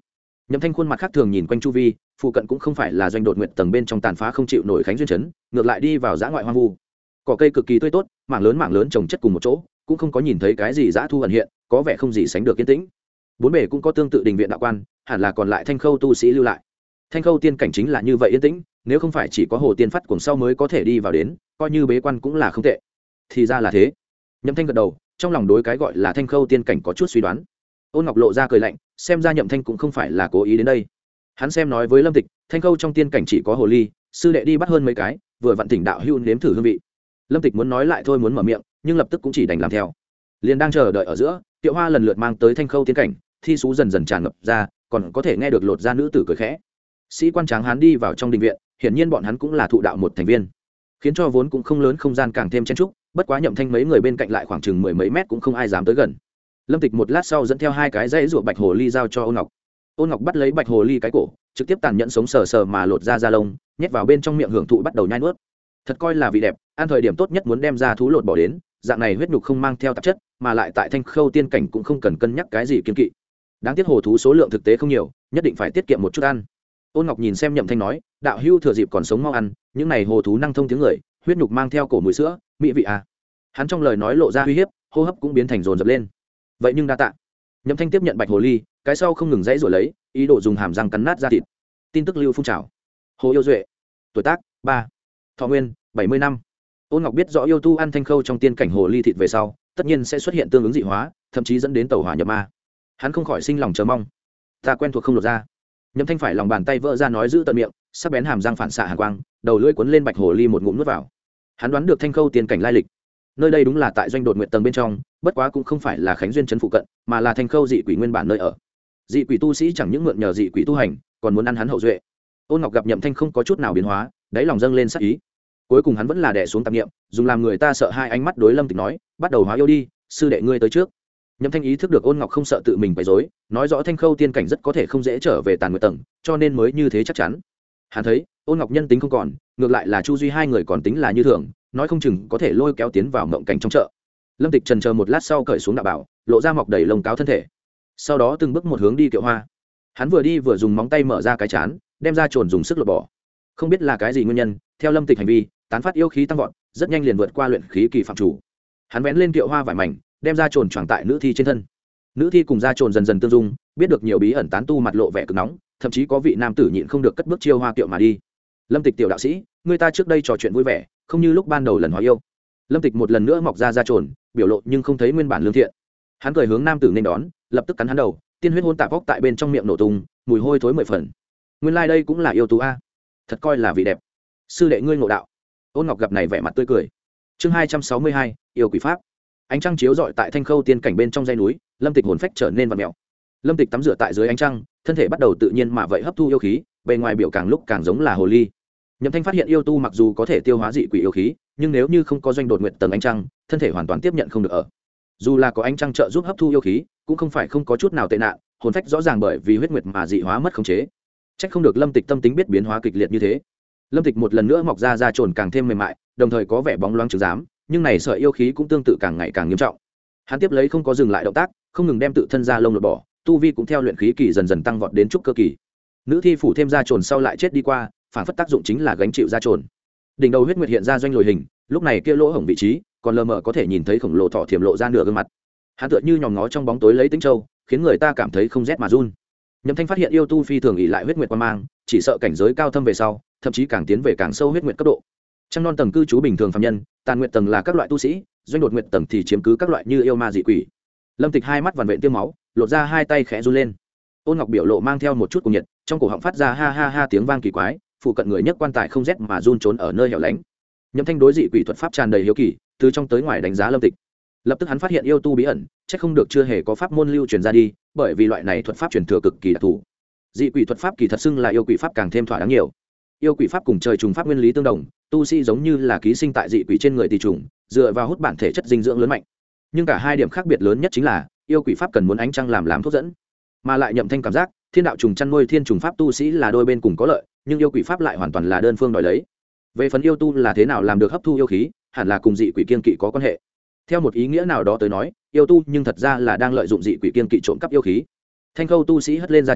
Nhậm Thanh khuôn mặt khác thường nhìn quanh chu vi, phụ cận cũng không phải là doanh đột nguyện tầng bên trong tàn phá không chịu nổi khánh duyên chấn, ngược lại đi vào dã ngoại hoang vu. Cỏ cây cực kỳ tươi tốt, mảng lớn trồng chất cùng một chỗ, cũng không có nhìn thấy cái gì dã thu ẩn hiện, có vẻ không gì sánh được yên tĩnh. Bốn bề cũng có tương tự đình viện đạo quan, hẳn là còn lại Thanh Khâu tu sĩ lưu lại. Thanh Khâu tiên cảnh chính là như vậy yên tĩnh, nếu không phải chỉ có hồ tiên phát cuồng sau mới có thể đi vào đến, coi như bế quan cũng là không tệ. Thì ra là thế. Nhậm Thanh gật đầu, trong lòng đối cái gọi là Thanh Khâu tiên cảnh có chút suy đoán. Ôn Ngọc lộ ra cười lạnh, xem ra Nhậm Thanh cũng không phải là cố ý đến đây. Hắn xem nói với Lâm Tịch, Thanh Khâu trong tiên cảnh chỉ có hồ ly, sư đệ đi bắt hơn mấy cái, vừa vặn thỉnh đạo hưu nếm thử hương vị. Lâm Tịch muốn nói lại thôi muốn mở miệng, nhưng lập tức cũng chỉ đành làm theo. Liền đang chờ đợi ở giữa, Tiệu Hoa lần lượt mang tới Thanh Khâu tiên cảnh, thi sú dần dần tràn ngập ra, còn có thể nghe được lột ra nữ tử cười khẽ. Sĩ quan tráng hán đi vào trong đình viện, hiển nhiên bọn hắn cũng là thụ đạo một thành viên, khiến cho vốn cũng không lớn không gian càng thêm chen trúc. Bất quá Nhậm Thanh mấy người bên cạnh lại khoảng chừng mười mấy mét cũng không ai dám tới gần. Lâm Tịch một lát sau dẫn theo hai cái dãy rùa bạch hồ ly giao cho Ôn Ngọc. Ôn Ngọc bắt lấy bạch hồ ly cái cổ, trực tiếp tàn nhẫn sống sờ sờ mà lột ra da lông, nhét vào bên trong miệng hưởng thụ bắt đầu nhai nuốt. Thật coi là vị đẹp, ăn thời điểm tốt nhất muốn đem ra thú lột bỏ đến, dạng này huyết nhục không mang theo tạp chất, mà lại tại Thanh Khâu tiên cảnh cũng không cần cân nhắc cái gì kiêng kỵ. Đáng tiếc hồ thú số lượng thực tế không nhiều, nhất định phải tiết kiệm một chút ăn. Ôn Ngọc nhìn xem Nhậm Thanh nói, đạo hưu thừa dịp còn sống mau ăn, những này hồ thú năng thông tiếng người, huyết nhục mang theo cổ mùi sữa, mỹ vị à. Hắn trong lời nói lộ ra uy hiếp, hô hấp cũng biến thành dồn dập lên. Vậy nhưng đa tạ. Nhậm Thanh tiếp nhận bạch hồ ly, cái sau không ngừng dãy rồi lấy, ý đồ dùng hàm răng cắn nát ra thịt. Tin tức lưu phun trào. Hồ Yêu Duệ, tuổi tác 3, thọ nguyên 70 năm. Ôn Ngọc biết rõ yêu tu ăn Thanh Khâu trong tiên cảnh hồ ly thịt về sau, tất nhiên sẽ xuất hiện tương ứng dị hóa, thậm chí dẫn đến tẩu hỏa nhập ma. Hắn không khỏi sinh lòng chờ mong. Ta quen thuộc không lột ra. Nhậm Thanh phải lòng bàn tay vỡ ra nói giữ tận miệng, sắc bén hàm răng phản xạ hàn quang, đầu lưỡi cuốn lên bạch hồ ly một ngụm nuốt vào. Hắn đoán được Thanh Khâu tiên cảnh lai lịch. Nơi đây đúng là tại doanh đột nguyện tầng bên trong, bất quá cũng không phải là Khánh Duyên trấn phụ cận, mà là Thanh Khâu dị quỷ nguyên bản nơi ở. Dị quỷ tu sĩ chẳng những mượn nhờ dị quỷ tu hành, còn muốn ăn hắn hậu duệ. Ôn Ngọc gặp Nhậm Thanh không có chút nào biến hóa, đáy lòng dâng lên sắc ý. Cuối cùng hắn vẫn là đè xuống tạp niệm, dùng làm người ta sợ hai ánh mắt đối Lâm Tịch nói, bắt đầu hóa yêu đi, sư đệ ngươi tới trước. Nhậm Thanh ý thức được Ôn Ngọc không sợ tự mình quấy rối, nói rõ Thanh Khâu tiên cảnh rất có thể không dễ trở về tàn nguyệt tầng, cho nên mới như thế chắc chắn. Hắn thấy Ôn Ngọc nhân tính không còn, ngược lại là Chu Duy hai người còn tính là như thường, nói không chừng có thể lôi kéo tiến vào mộng cảnh trong chợ. Lâm Tịch trần chờ một lát sau cởi xuống đạo bảo, lộ ra mọc đầy lông cáo thân thể, sau đó từng bước một hướng đi Kiệu Hoa. Hắn vừa đi vừa dùng móng tay mở ra cái chán, đem ra trồn dùng sức lột bỏ. Không biết là cái gì nguyên nhân, theo Lâm Tịch hành vi, tán phát yêu khí tăng vọt, rất nhanh liền vượt qua luyện khí kỳ phạm chủ. Hắn vén lên Kiệu Hoa vải mảnh, đem ra trồn choàng tại nữ thi trên thân. Nữ thi cùng ra trồn dần dần tương dung, biết được nhiều bí ẩn tán tu mặt lộ vẻ cực nóng, thậm chí có vị nam tử nhịn không được cất bước chiêu Hoa Kiệu mà đi. Lâm Tịch tiểu đạo sĩ, người ta trước đây trò chuyện vui vẻ, không như lúc ban đầu lần hóa yêu. Lâm Tịch một lần nữa mọc ra trồn, biểu lộ nhưng không thấy nguyên bản lương thiện. Hắn cười hướng nam tử nên đón, lập tức cắn hắn đầu, tiên huyết hôn tạp óc tại bên trong miệng nổ tung, mùi hôi thối mười phần. Nguyên lai đây cũng là yêu tú a, thật coi là vị đẹp. Sư đệ ngươi ngộ đạo. Ôn Ngọc gặp này vẻ mặt tươi cười. Chương 262, yêu quỷ pháp. Ánh trăng chiếu rọi tại Thanh Khâu tiên cảnh bên trong dãy núi, Lâm Tịch hồn phách trở nên vặn mèo. Lâm Tịch tắm rửa tại dưới ánh trăng, thân thể bắt đầu tự nhiên mà vậy hấp thu yêu khí, bề ngoài biểu càng lúc càng giống là hồ ly. Nhậm Thanh phát hiện yêu tu mặc dù có thể tiêu hóa dị quỷ yêu khí, nhưng nếu như không có doanh đột nguyện tầng ánh trăng, thân thể hoàn toàn tiếp nhận không được ở. Dù là có ánh trăng trợ giúp hấp thu yêu khí, cũng không phải không có chút nào tệ nạn, hồn phách rõ ràng bởi vì huyết nguyệt mà dị hóa mất khống chế. Trách không được Lâm Tịch tâm tính biết biến hóa kịch liệt như thế. Lâm Tịch một lần nữa mọc ra trồn càng thêm mềm mại, đồng thời có vẻ bóng loáng trứng giám, nhưng này sợi yêu khí cũng tương tự càng ngày càng nghiêm trọng. Hắn tiếp lấy không có dừng lại động tác, không ngừng đem tự thân ra lông lột bỏ, tu vi cũng theo luyện khí kỳ dần dần tăng vọt đến trúc cơ kỳ. Nữ thi phủ thêm ra trồn sau lại chết đi qua, phản phất tác dụng chính là gánh chịu ra trồn. Đỉnh đầu huyết nguyệt hiện ra doanh lồi hình, lúc này kia lỗ hổng vị trí, còn lờ mờ có thể nhìn thấy khổng lồ thọ thiểm lộ ra nửa gương mặt. Hắn tựa như nhòm ngó trong bóng tối lấy tính châu, khiến người ta cảm thấy không rét mà run. Nhậm Thanh phát hiện yêu tu phi thường ỷ lại huyết nguyệt quan mang, chỉ sợ cảnh giới cao thâm về sau, thậm chí càng tiến về càng sâu huyết nguyệt cấp độ. Trăng non tầng cư trú bình thường phàm nhân, tàn nguyệt tầng là các loại tu sĩ, doanh đột nguyệt tầng thì chiếm cứ các loại như yêu ma dị quỷ. Lâm Tịch hai mắt vằn vện tiêm máu, lột ra hai tay khẽ run lên. Ôn Ngọc biểu lộ mang theo một chút cuồng nhiệt, trong cổ họng phát ra ha ha ha tiếng vang kỳ quái, phụ cận người nhấc quan tài không rét mà run trốn ở nơi hẻo lánh. Nhậm Thanh đối dị quỷ thuật pháp tràn đầy hiếu kỳ, từ trong tới ngoài đánh giá Lâm Tịch. Lập tức hắn phát hiện yêu tu bí ẩn, chắc không được chưa hề có pháp môn lưu truyền ra đi, bởi vì loại này thuật pháp truyền thừa cực kỳ đặc thù. Dị quỷ thuật pháp kỳ thật xưng là yêu quỷ pháp càng thêm thỏa đáng nhiều. Yêu quỷ pháp cùng trời trùng pháp nguyên lý tương đồng, tu sĩ giống như là ký sinh tại dị quỷ trên người tỳ trùng, dựa vào hút bản thể chất dinh dưỡng lớn mạnh. Nhưng cả hai điểm khác biệt lớn nhất chính là yêu quỷ pháp cần muốn ánh trăng làm thuốc dẫn, mà lại Nhậm Thanh cảm giác thiên đạo trùng chăn nuôi thiên trùng pháp tu sĩ là đôi bên cùng có lợi, nhưng yêu quỷ pháp lại hoàn toàn là đơn phương đòi lấy. Về phần yêu tu là thế nào làm được hấp thu yêu khí, hẳn là cùng dị quỷ kiên kỵ có quan hệ. Theo một ý nghĩa nào đó tới nói, yêu tu nhưng thật ra là đang lợi dụng dị quỷ kiên kỵ trộm cắp yêu khí. Thanh Khâu tu sĩ hất lên ra trồn,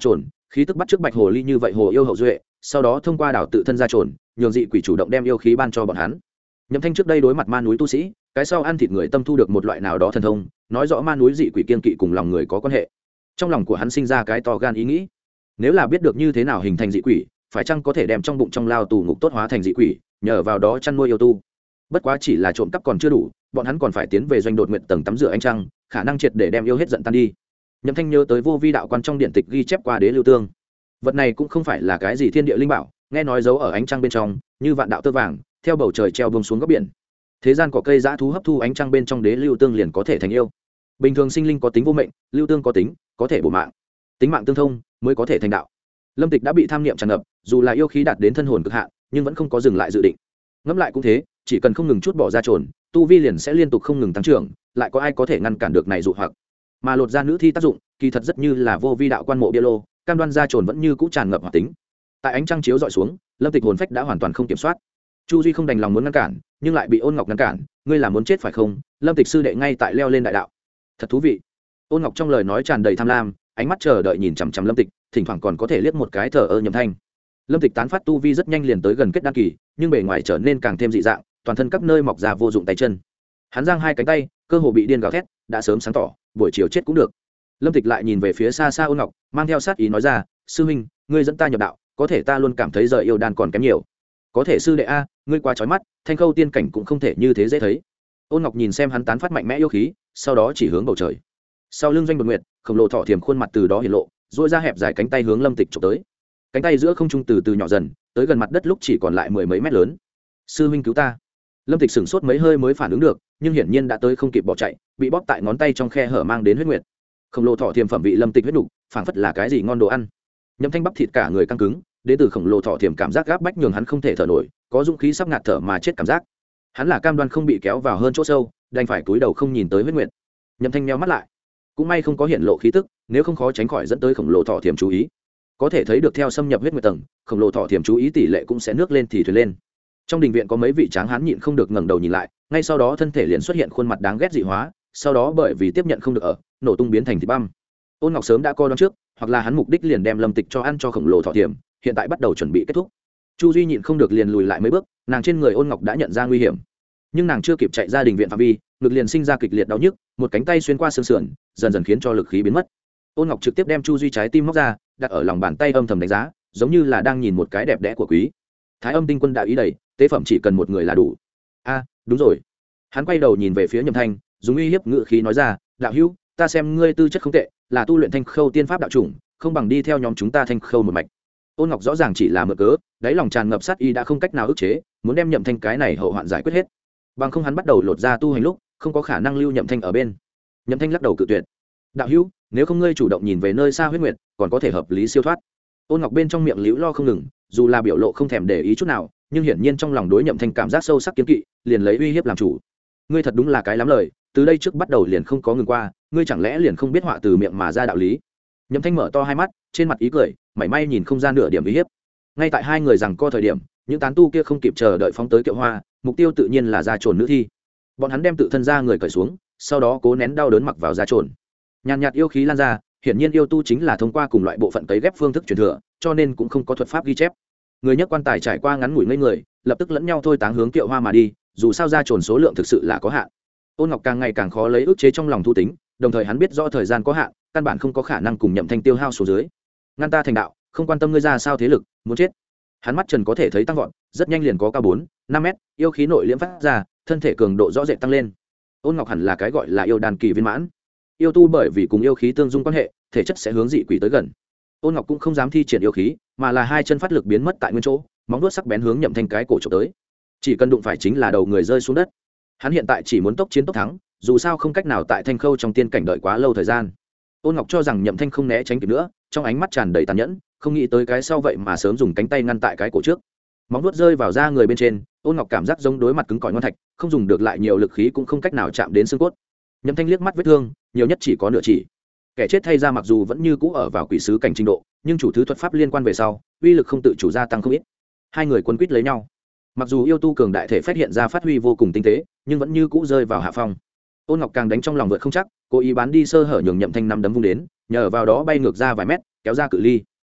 khí tức bắt trước bạch hồ ly như vậy hồ yêu hậu duệ, sau đó thông qua đảo tự thân ra trồn, nhường dị quỷ chủ động đem yêu khí ban cho bọn hắn. Nhậm Thanh trước đây đối mặt ma núi tu sĩ, cái sau ăn thịt người tâm thu được một loại nào đó thần thông, nói rõ ma núi dị quỷ kiên kỵ cùng lòng người có quan hệ. Trong lòng của hắn sinh ra cái to gan ý nghĩ, nếu là biết được như thế nào hình thành dị quỷ, phải chăng có thể đem trong bụng trong lao tù ngục tốt hóa thành dị quỷ, nhờ vào đó chăn nuôi yêu tu. Bất quá chỉ là trộm cắp còn chưa đủ, bọn hắn còn phải tiến về doanh đột nguyện tầng tắm rửa ánh trăng, khả năng triệt để đem yêu hết giận tan đi. Nhậm Thanh nhớ tới vô vi đạo quan trong điện tịch ghi chép qua đế lưu tương, vật này cũng không phải là cái gì thiên địa linh bảo, nghe nói giấu ở ánh trăng bên trong, như vạn đạo tơ vàng, theo bầu trời treo buông xuống góc biển. Thế gian có cây dã thú hấp thu ánh trăng bên trong đế lưu tương liền có thể thành yêu. Bình thường sinh linh có tính vô mệnh, lưu tương có tính, có thể bổ mạng. Tính mạng tương thông mới có thể thành đạo. Lâm Tịch đã bị tham niệm tràn ngập, dù là yêu khí đạt đến thân hồn cực hạn, nhưng vẫn không có dừng lại dự định. Ngẫm lại cũng thế, chỉ cần không ngừng chút bỏ ra trồn, tu vi liền sẽ liên tục không ngừng tăng trưởng, lại có ai có thể ngăn cản được này dụ hoặc. Mà lột ra nữ thi tác dụng, kỳ thật rất như là vô vi đạo quan mộ bia lô, cam đoan ra trồn vẫn như cũ tràn ngập hoạt tính. Tại ánh trăng chiếu dọi xuống, Lâm Tịch hồn phách đã hoàn toàn không kiểm soát. Chu Duy không đành lòng muốn ngăn cản, nhưng lại bị Ôn Ngọc ngăn cản, ngươi là muốn chết phải không? Lâm Tịch sư đệ ngay tại leo lên đại đạo. Thật thú vị. Ôn Ngọc trong lời nói tràn đầy tham lam, ánh mắt chờ đợi nhìn chằm chằm Lâm Tịch, thỉnh thoảng còn có thể liếc một cái thờ ơ Nhậm Thanh. Lâm Tịch tán phát tu vi rất nhanh liền tới gần kết đan kỳ, nhưng bề ngoài trở nên càng thêm dị dạng, toàn thân các nơi mọc ra vô dụng tay chân. Hắn giang hai cánh tay, cơ hồ bị điên gào thét, đã sớm sáng tỏ, buổi chiều chết cũng được. Lâm Tịch lại nhìn về phía xa xa Ôn Ngọc, mang theo sát ý nói ra, sư huynh, ngươi dẫn ta nhập đạo, có thể ta luôn cảm thấy giờ yêu đan còn kém nhiều. Có thể sư đệ a, ngươi quá chói mắt, thanh khâu tiên cảnh cũng không thể như thế dễ thấy. Ôn Ngọc nhìn xem hắn tán phát mạnh mẽ yêu khí, sau đó chỉ hướng bầu trời. Sau lưng doanh đột nguyệt, khổng lồ thọ thiềm khuôn mặt từ đó hiện lộ, duỗi ra hẹp dài cánh tay hướng Lâm Tịch chụp tới. Cánh tay giữa không trung từ từ nhỏ dần, tới gần mặt đất lúc chỉ còn lại mười mấy mét lớn. Sư huynh cứu ta. Lâm Tịch sửng sốt mấy hơi mới phản ứng được, nhưng hiển nhiên đã tới không kịp bỏ chạy, bị bóp tại ngón tay trong khe hở mang đến huyết nguyệt. Khổng lồ thọ thiềm phẩm vị Lâm Tịch huyết nục, phảng phất là cái gì ngon đồ ăn. Nhậm Thanh bắp thịt cả người căng cứng, đến từ khổng lồ thọ thiềm cảm giác gáp bách nhường hắn không thể thở nổi, có dũng khí sắp ngạt thở mà chết cảm giác. Hắn là cam đoan không bị kéo vào hơn chỗ sâu, đành phải cúi đầu không nhìn tới huyết nguyệt. Nhậm Thanh nheo mắt lại, cũng may không có hiện lộ khí tức, nếu không khó tránh khỏi dẫn tới khổng lồ thọ thiềm chú ý. Có thể thấy được theo xâm nhập huyết nguyệt tầng, khổng lồ thọ thiềm chú ý tỷ lệ cũng sẽ nước lên thì thuyền lên. Trong đình viện có mấy vị tráng hán nhịn không được ngẩng đầu nhìn lại, ngay sau đó thân thể liền xuất hiện khuôn mặt đáng ghét dị hóa, sau đó bởi vì tiếp nhận không được ở, nổ tung biến thành thịt băm. Ôn Ngọc sớm đã coi đoán trước, hoặc là hắn mục đích liền đem Lâm Tịch cho ăn cho khổng lồ thọ thiềm, hiện tại bắt đầu chuẩn bị kết thúc. Chu Duy nhịn không được liền lùi lại mấy bước, nàng trên người Ôn Ngọc đã nhận ra nguy hiểm, nhưng nàng chưa kịp chạy ra đình viện phạm vi, ngực liền sinh ra kịch liệt đau nhức, một cánh tay xuyên qua xương sườn, dần dần khiến cho lực khí biến mất. Ôn Ngọc trực tiếp đem Chu Duy trái tim móc ra, đặt ở lòng bàn tay âm thầm đánh giá, giống như là đang nhìn một cái đẹp đẽ của quý. Thái Âm Tinh Quân đạo ý đầy, tế phẩm chỉ cần một người là đủ. A, đúng rồi. Hắn quay đầu nhìn về phía Nhậm Thanh, dùng uy hiếp ngữ khí nói ra, đạo hữu, ta xem ngươi tư chất không tệ, là tu luyện Thanh Khâu tiên pháp đạo chủng, không bằng đi theo nhóm chúng ta Thanh Khâu một mạch. Ôn Ngọc rõ ràng chỉ là mượn cớ, đáy lòng tràn ngập sát ý đã không cách nào ức chế, muốn đem Nhậm Thanh cái này hậu hoạn giải quyết hết. Bằng không hắn bắt đầu lột ra tu hành lúc, không có khả năng lưu Nhậm Thanh ở bên. Nhậm Thanh lắc đầu cự tuyệt. Đạo hữu, nếu không ngươi chủ động nhìn về nơi xa huyết nguyệt, còn có thể hợp lý siêu thoát. Ôn Ngọc bên trong miệng liễu lo không ngừng, dù là biểu lộ không thèm để ý chút nào, nhưng hiển nhiên trong lòng đối Nhậm Thanh cảm giác sâu sắc kiên kỵ, liền lấy uy hiếp làm chủ. Ngươi thật đúng là cái lắm lời, từ đây trước bắt đầu liền không có ngừng qua, ngươi chẳng lẽ liền không biết họa từ miệng mà ra đạo lý. Nhậm Thanh mở to hai mắt, trên mặt ý cười, mảy may nhìn không ra nửa điểm uy hiếp. Ngay tại hai người rằng co thời điểm, những tán tu kia không kịp chờ đợi phóng tới Kiệu Hoa, mục tiêu tự nhiên là gia trồn nữ thi. Bọn hắn đem tự thân ra người cởi xuống, sau đó cố nén đau đớn mặc vào gia trồn. Nhàn nhạt yêu khí lan ra, hiển nhiên yêu tu chính là thông qua cùng loại bộ phận cấy ghép phương thức truyền thừa, cho nên cũng không có thuật pháp ghi chép. Người nhấc quan tài trải qua ngắn ngủi ngây người, lập tức lẫn nhau thôi táng hướng Kiệu Hoa mà đi, dù sao gia trồn số lượng thực sự là có hạn. Ôn Ngọc càng ngày càng khó lấy ức chế trong lòng thu tính, đồng thời hắn biết rõ thời gian có hạn, căn bản không có khả năng cùng Nhậm Thanh tiêu hao số dưới. Ngăn ta thành đạo, không quan tâm ngươi ra sao thế lực, muốn chết. Hắn mắt trần có thể thấy tăng vọt, rất nhanh liền có cao 4-5 mét, yêu khí nội liễm phát ra, thân thể cường độ rõ rệt tăng lên. Ôn Ngọc hẳn là cái gọi là yêu đan kỳ viên mãn. Yêu tu bởi vì cùng yêu khí tương dung quan hệ, thể chất sẽ hướng dị quỷ tới gần. Ôn Ngọc cũng không dám thi triển yêu khí, mà là hai chân phát lực biến mất tại nguyên chỗ, móng vuốt sắc bén hướng Nhậm Thanh cái cổ chụp tới. Chỉ cần đụng phải chính là đầu người rơi xuống đất. Hắn hiện tại chỉ muốn tốc chiến tốc thắng, dù sao không cách nào tại Thanh Khâu trong tiên cảnh đợi quá lâu thời gian. Ôn Ngọc cho rằng Nhậm Thanh không né tránh kịp nữa, trong ánh mắt tràn đầy tàn nhẫn, không nghĩ tới cái sau vậy mà sớm dùng cánh tay ngăn tại cái cổ trước. Móng vuốt rơi vào da người bên trên, Ôn Ngọc cảm giác giống đối mặt cứng cỏi ngon thạch, không dùng được lại nhiều lực khí cũng không cách nào chạm đến xương cốt. Nhậm Thanh liếc mắt vết thương, nhiều nhất chỉ có nửa chỉ. Kẻ chết thay ra mặc dù vẫn như cũ ở vào quỷ sứ cảnh trình độ, nhưng chủ thứ thuật pháp liên quan về sau, uy lực không tự chủ gia tăng không ít. Hai người quấn quýt lấy nhau. Mặc dù yêu tu cường đại thể phát hiện ra phát huy vô cùng tinh tế, nhưng vẫn như cũ rơi vào hạ phong. Ôn Ngọc càng đánh trong lòng vượt không chắc, cố ý bán đi sơ hở nhường Nhậm Thanh năm đấm vung đến, nhờ vào đó bay ngược ra vài mét, kéo ra cự ly.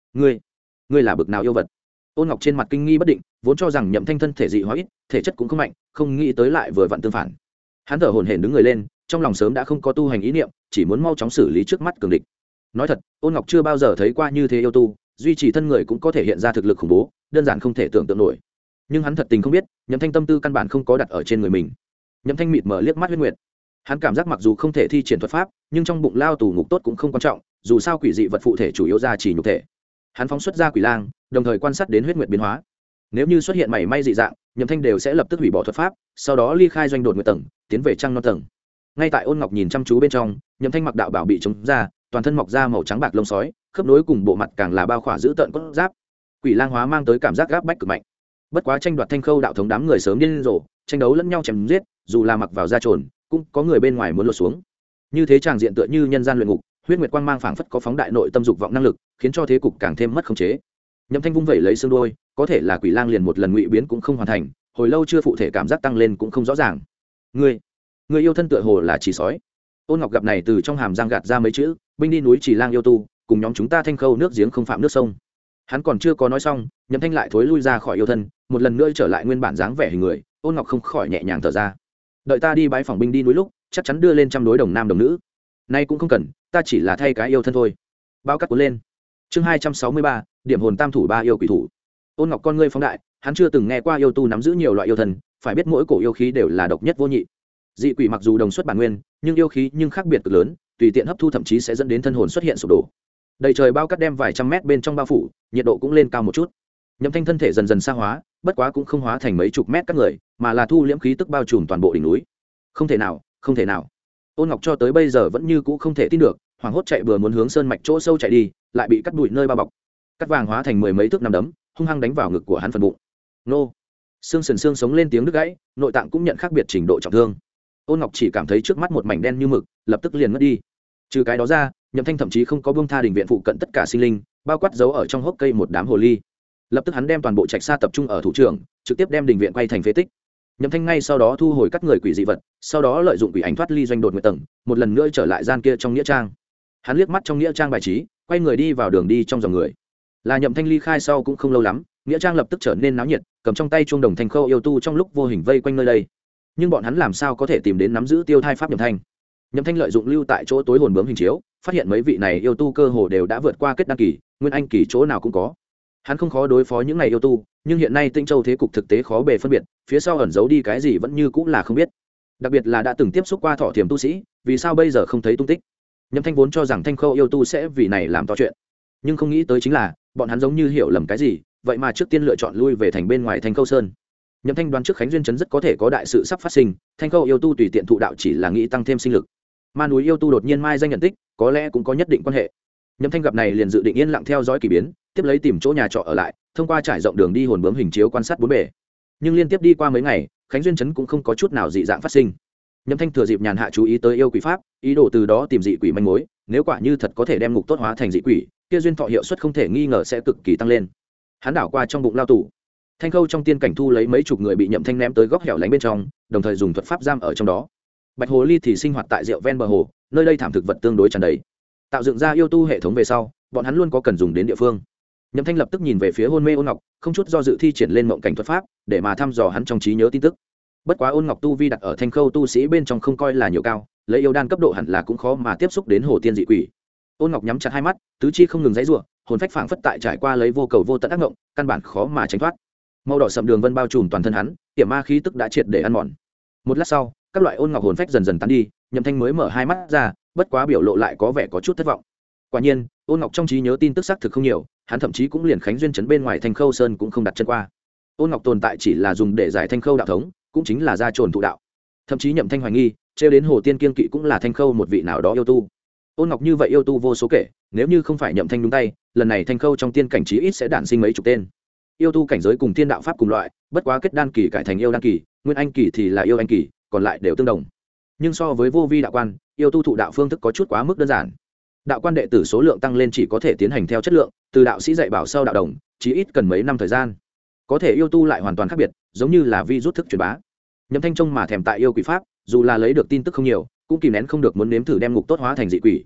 ngươi là bực nào yêu vật? Ôn Ngọc trên mặt kinh nghi bất định, vốn cho rằng Nhậm Thanh thân thể dị hóa ít, thể chất cũng không mạnh, không nghĩ tới lại vừa vặn tương phản. Hắn thở hổn hển đứng người lên, trong lòng sớm đã không có tu hành ý niệm, chỉ muốn mau chóng xử lý trước mắt cường địch. Nói thật, Ôn Ngọc chưa bao giờ thấy qua như thế yêu tu, duy trì thân người cũng có thể hiện ra thực lực khủng bố, đơn giản không thể tưởng tượng nổi. Nhưng hắn thật tình không biết, Nhậm Thanh tâm tư căn bản không có đặt ở trên người mình. Nhậm Thanh mịt mở liếc mắt Huyết Nguyệt. Hắn cảm giác mặc dù không thể thi triển thuật pháp, nhưng trong bụng lao tù ngục tốt cũng không quan trọng, dù sao quỷ dị vật phụ thể chủ yếu ra chỉ nhục thể. Hắn phóng xuất ra quỷ lang, đồng thời quan sát đến Huyết Nguyệt biến hóa. Nếu như xuất hiện mảy may dị dạng, Nhậm Thanh đều sẽ lập tức hủy bỏ thuật pháp, sau đó ly khai doanh đột nguyệt tầng, tiến về trăng non tầng. Ngay tại Ôn Ngọc nhìn chăm chú bên trong, Nhậm Thanh mặc đạo bảo bị chống ra, toàn thân mọc ra màu trắng bạc lông sói, khớp nối cùng bộ mặt càng là bao khỏa giữ tợn cốt giáp. Quỷ lang hóa mang tới cảm giác gáp bách cực mạnh. Bất quá tranh đoạt Thanh Khâu đạo thống đám người sớm điên rồ, tranh đấu lẫn nhau chém giết, dù là mặc vào da trồn, cũng có người bên ngoài muốn lột xuống. Như thế tràng diện tựa như nhân gian luyện ngục, Huyết Nguyệt quang mang phảng phất có phóng đại nội tâm dục vọng năng lực, khiến cho thế cục càng thêm mất khống chế. Nhậm Thanh vung vẩy lấy xương đôi, có thể là quỷ lang liền một lần ngụy biến cũng không hoàn thành, hồi lâu chưa phụ thể cảm giác tăng lên cũng không rõ ràng. Người yêu thân tựa hồ là chỉ sói. Ôn Ngọc gặp này từ trong hàm răng gạt ra mấy chữ, binh đi núi chỉ lang yêu tu, cùng nhóm chúng ta Thanh Khâu nước giếng không phạm nước sông. Hắn còn chưa có nói xong, Nhậm Thanh lại thối lui ra khỏi yêu thân, một lần nữa trở lại nguyên bản dáng vẻ hình người. Ôn Ngọc không khỏi nhẹ nhàng thở ra. Đợi ta đi bái phòng binh đi núi lúc, chắc chắn đưa lên trăm đối đồng nam đồng nữ. Nay cũng không cần, ta chỉ là thay cái yêu thân thôi. Bao cắt cuốn lên. Chương 263, điểm hồn tam thủ ba yêu quỷ thủ. Ôn Ngọc con ngươi phóng đại, hắn chưa từng nghe qua yêu tu nắm giữ nhiều loại yêu thần, phải biết mỗi cổ yêu khí đều là độc nhất vô nhị. Dị quỷ mặc dù đồng xuất bản nguyên, nhưng yêu khí nhưng khác biệt cực lớn, tùy tiện hấp thu thậm chí sẽ dẫn đến thân hồn xuất hiện sụp đổ. Đầy trời bao cát đem vài trăm mét bên trong bao phủ, nhiệt độ cũng lên cao một chút. Nhậm Thanh thân thể dần dần xa hóa, bất quá cũng không hóa thành mấy chục mét các người, mà là thu liễm khí tức bao trùm toàn bộ đỉnh núi. Không thể nào, không thể nào. Ôn Ngọc cho tới bây giờ vẫn như cũ không thể tin được, hoảng hốt chạy vừa muốn hướng sơn mạch chỗ sâu chạy đi, lại bị cắt đuổi nơi bao bọc. Cắt vàng hóa thành mười mấy thước nằm đấm, hung hăng đánh vào ngực của hắn phần bụng. Nô! Xương sườn xương sống lên tiếng đứt gãy, nội tạng cũng nhận khác biệt trình độ trọng thương. Ôn Ngọc chỉ cảm thấy trước mắt một mảnh đen như mực, lập tức liền mất đi. Trừ cái đó ra, Nhậm Thanh thậm chí không có buông tha đình viện phụ cận tất cả sinh linh, bao quát giấu ở trong hốc cây một đám hồ ly. Lập tức hắn đem toàn bộ trạch xa tập trung ở thủ trưởng, trực tiếp đem đình viện quay thành phế tích. Nhậm Thanh ngay sau đó thu hồi cắt người quỷ dị vật, sau đó lợi dụng quỷ ảnh thoát ly doanh đột nguyệt tầng, một lần nữa trở lại gian kia trong nghĩa trang. Hắn liếc mắt trong nghĩa trang bài trí, quay người đi vào đường đi trong dòng người. Là Nhậm Thanh ly khai sau cũng không lâu lắm, nghĩa trang lập tức trở nên náo nhiệt, cầm trong tay chuông đồng Thanh Khâu yêu tu trong lúc vô hình vây quanh nơi đây. Nhưng bọn hắn làm sao có thể tìm đến nắm giữ tiêu thai pháp Nhậm Thanh? Nhậm Thanh lợi dụng lưu tại chỗ tối hồn bướm hình chiếu, phát hiện mấy vị này yêu tu cơ hồ đều đã vượt qua kết đăng kỳ, nguyên anh kỳ chỗ nào cũng có. Hắn không khó đối phó những này yêu tu, nhưng hiện nay Tinh Châu thế cục thực tế khó bề phân biệt, phía sau ẩn giấu đi cái gì vẫn như cũng là không biết. Đặc biệt là đã từng tiếp xúc qua thọ thiềm tu sĩ, vì sao bây giờ không thấy tung tích? Nhậm Thanh vốn cho rằng Thanh Khâu yêu tu sẽ vì này làm to chuyện, nhưng không nghĩ tới chính là bọn hắn giống như hiểu lầm cái gì, vậy mà trước tiên lựa chọn lui về thành bên ngoài Thanh Khâu Sơn. Nhậm Thanh đoán trước Khánh Duyên trấn rất có thể có đại sự sắp phát sinh, Thanh Khâu yêu tu tùy tiện thụ đạo chỉ là nghĩ tăng thêm sinh lực. Ma núi yêu tu đột nhiên mai danh nhận tích, có lẽ cũng có nhất định quan hệ. Nhậm Thanh gặp này liền dự định yên lặng theo dõi kỳ biến, tiếp lấy tìm chỗ nhà trọ ở lại, thông qua trải rộng đường đi hồn bướm hình chiếu quan sát bốn bề. Nhưng liên tiếp đi qua mấy ngày, Khánh Duyên trấn cũng không có chút nào dị dạng phát sinh. Nhậm Thanh thừa dịp nhàn hạ chú ý tới yêu quỷ pháp, ý đồ từ đó tìm dị quỷ manh mối, nếu quả như thật có thể đem ngục tốt hóa thành dị quỷ, kia duyên thọ hiệu suất không thể nghi ngờ sẽ cực kỳ tăng lên. Hắn đảo qua trong bụng lao tù, Thanh Khâu trong tiên cảnh thu lấy mấy chục người bị Nhậm Thanh ném tới góc hẻo lánh bên trong, đồng thời dùng thuật pháp giam ở trong đó. Bạch hồ ly thì sinh hoạt tại rượu ven bờ hồ, nơi đây thảm thực vật tương đối tràn đầy. Tạo dựng ra yêu tu hệ thống về sau, bọn hắn luôn có cần dùng đến địa phương. Nhậm Thanh lập tức nhìn về phía hôn mê Ôn Ngọc, không chút do dự thi triển lên mộng cảnh thuật pháp, để mà thăm dò hắn trong trí nhớ tin tức. Bất quá Ôn Ngọc tu vi đặt ở Thanh Khâu tu sĩ bên trong không coi là nhiều cao, lấy yêu đan cấp độ hẳn là cũng khó mà tiếp xúc đến hồ tiên dị quỷ. Ôn Ngọc nhắm chặt hai mắt, tứ chi không ngừng giãy giụa, hồn phách phảng phất tại trải qua lấy vô cầu vô tận ác ngộng, căn bản khó mà tránh thoát. Màu đỏ sậm đường vân bao trùm toàn thân hắn, tiềm ma khí tức đã triệt để ăn mòn. Một lát sau, các loại Ôn Ngọc hồn phách dần dần tán đi, Nhậm Thanh mới mở hai mắt ra, bất quá biểu lộ lại có vẻ có chút thất vọng. Quả nhiên, Ôn Ngọc trong trí nhớ tin tức xác thực không nhiều, hắn thậm chí cũng liền Khánh Duyên trấn bên ngoài Thanh Khâu Sơn cũng không đặt chân qua. Ôn Ngọc tồn tại chỉ là dùng để giải Thanh Khâu đạo thống, cũng chính là gia trồn thụ đạo. Thậm chí Nhậm Thanh hoài nghi, trêu đến hồ tiên kiên kỵ cũng là Thanh Khâu một vị nào đó yêu tu. Ôn Ngọc như vậy yêu tu vô số kể, nếu như không phải Nhậm Thanh đúng tay, lần này Thanh Khâu trong tiên cảnh chí ít sẽ đản sinh mấy chục tên. Yêu tu cảnh giới cùng tiên đạo pháp cùng loại, bất quá kết đan kỳ cải thành yêu đan kỳ, nguyên anh kỳ thì là yêu anh kỳ, còn lại đều tương đồng. Nhưng so với vô vi đạo quan, yêu tu thụ đạo phương thức có chút quá mức đơn giản. Đạo quan đệ tử số lượng tăng lên chỉ có thể tiến hành theo chất lượng, từ đạo sĩ dạy bảo sau đạo đồng, chí ít cần mấy năm thời gian. Có thể yêu tu lại hoàn toàn khác biệt, giống như là vi rút thức truyền bá. Nhậm Thanh trông mà thèm tại yêu quỷ pháp, dù là lấy được tin tức không nhiều, cũng kìm nén không được muốn nếm thử đem ngục tốt hóa thành dị quỷ.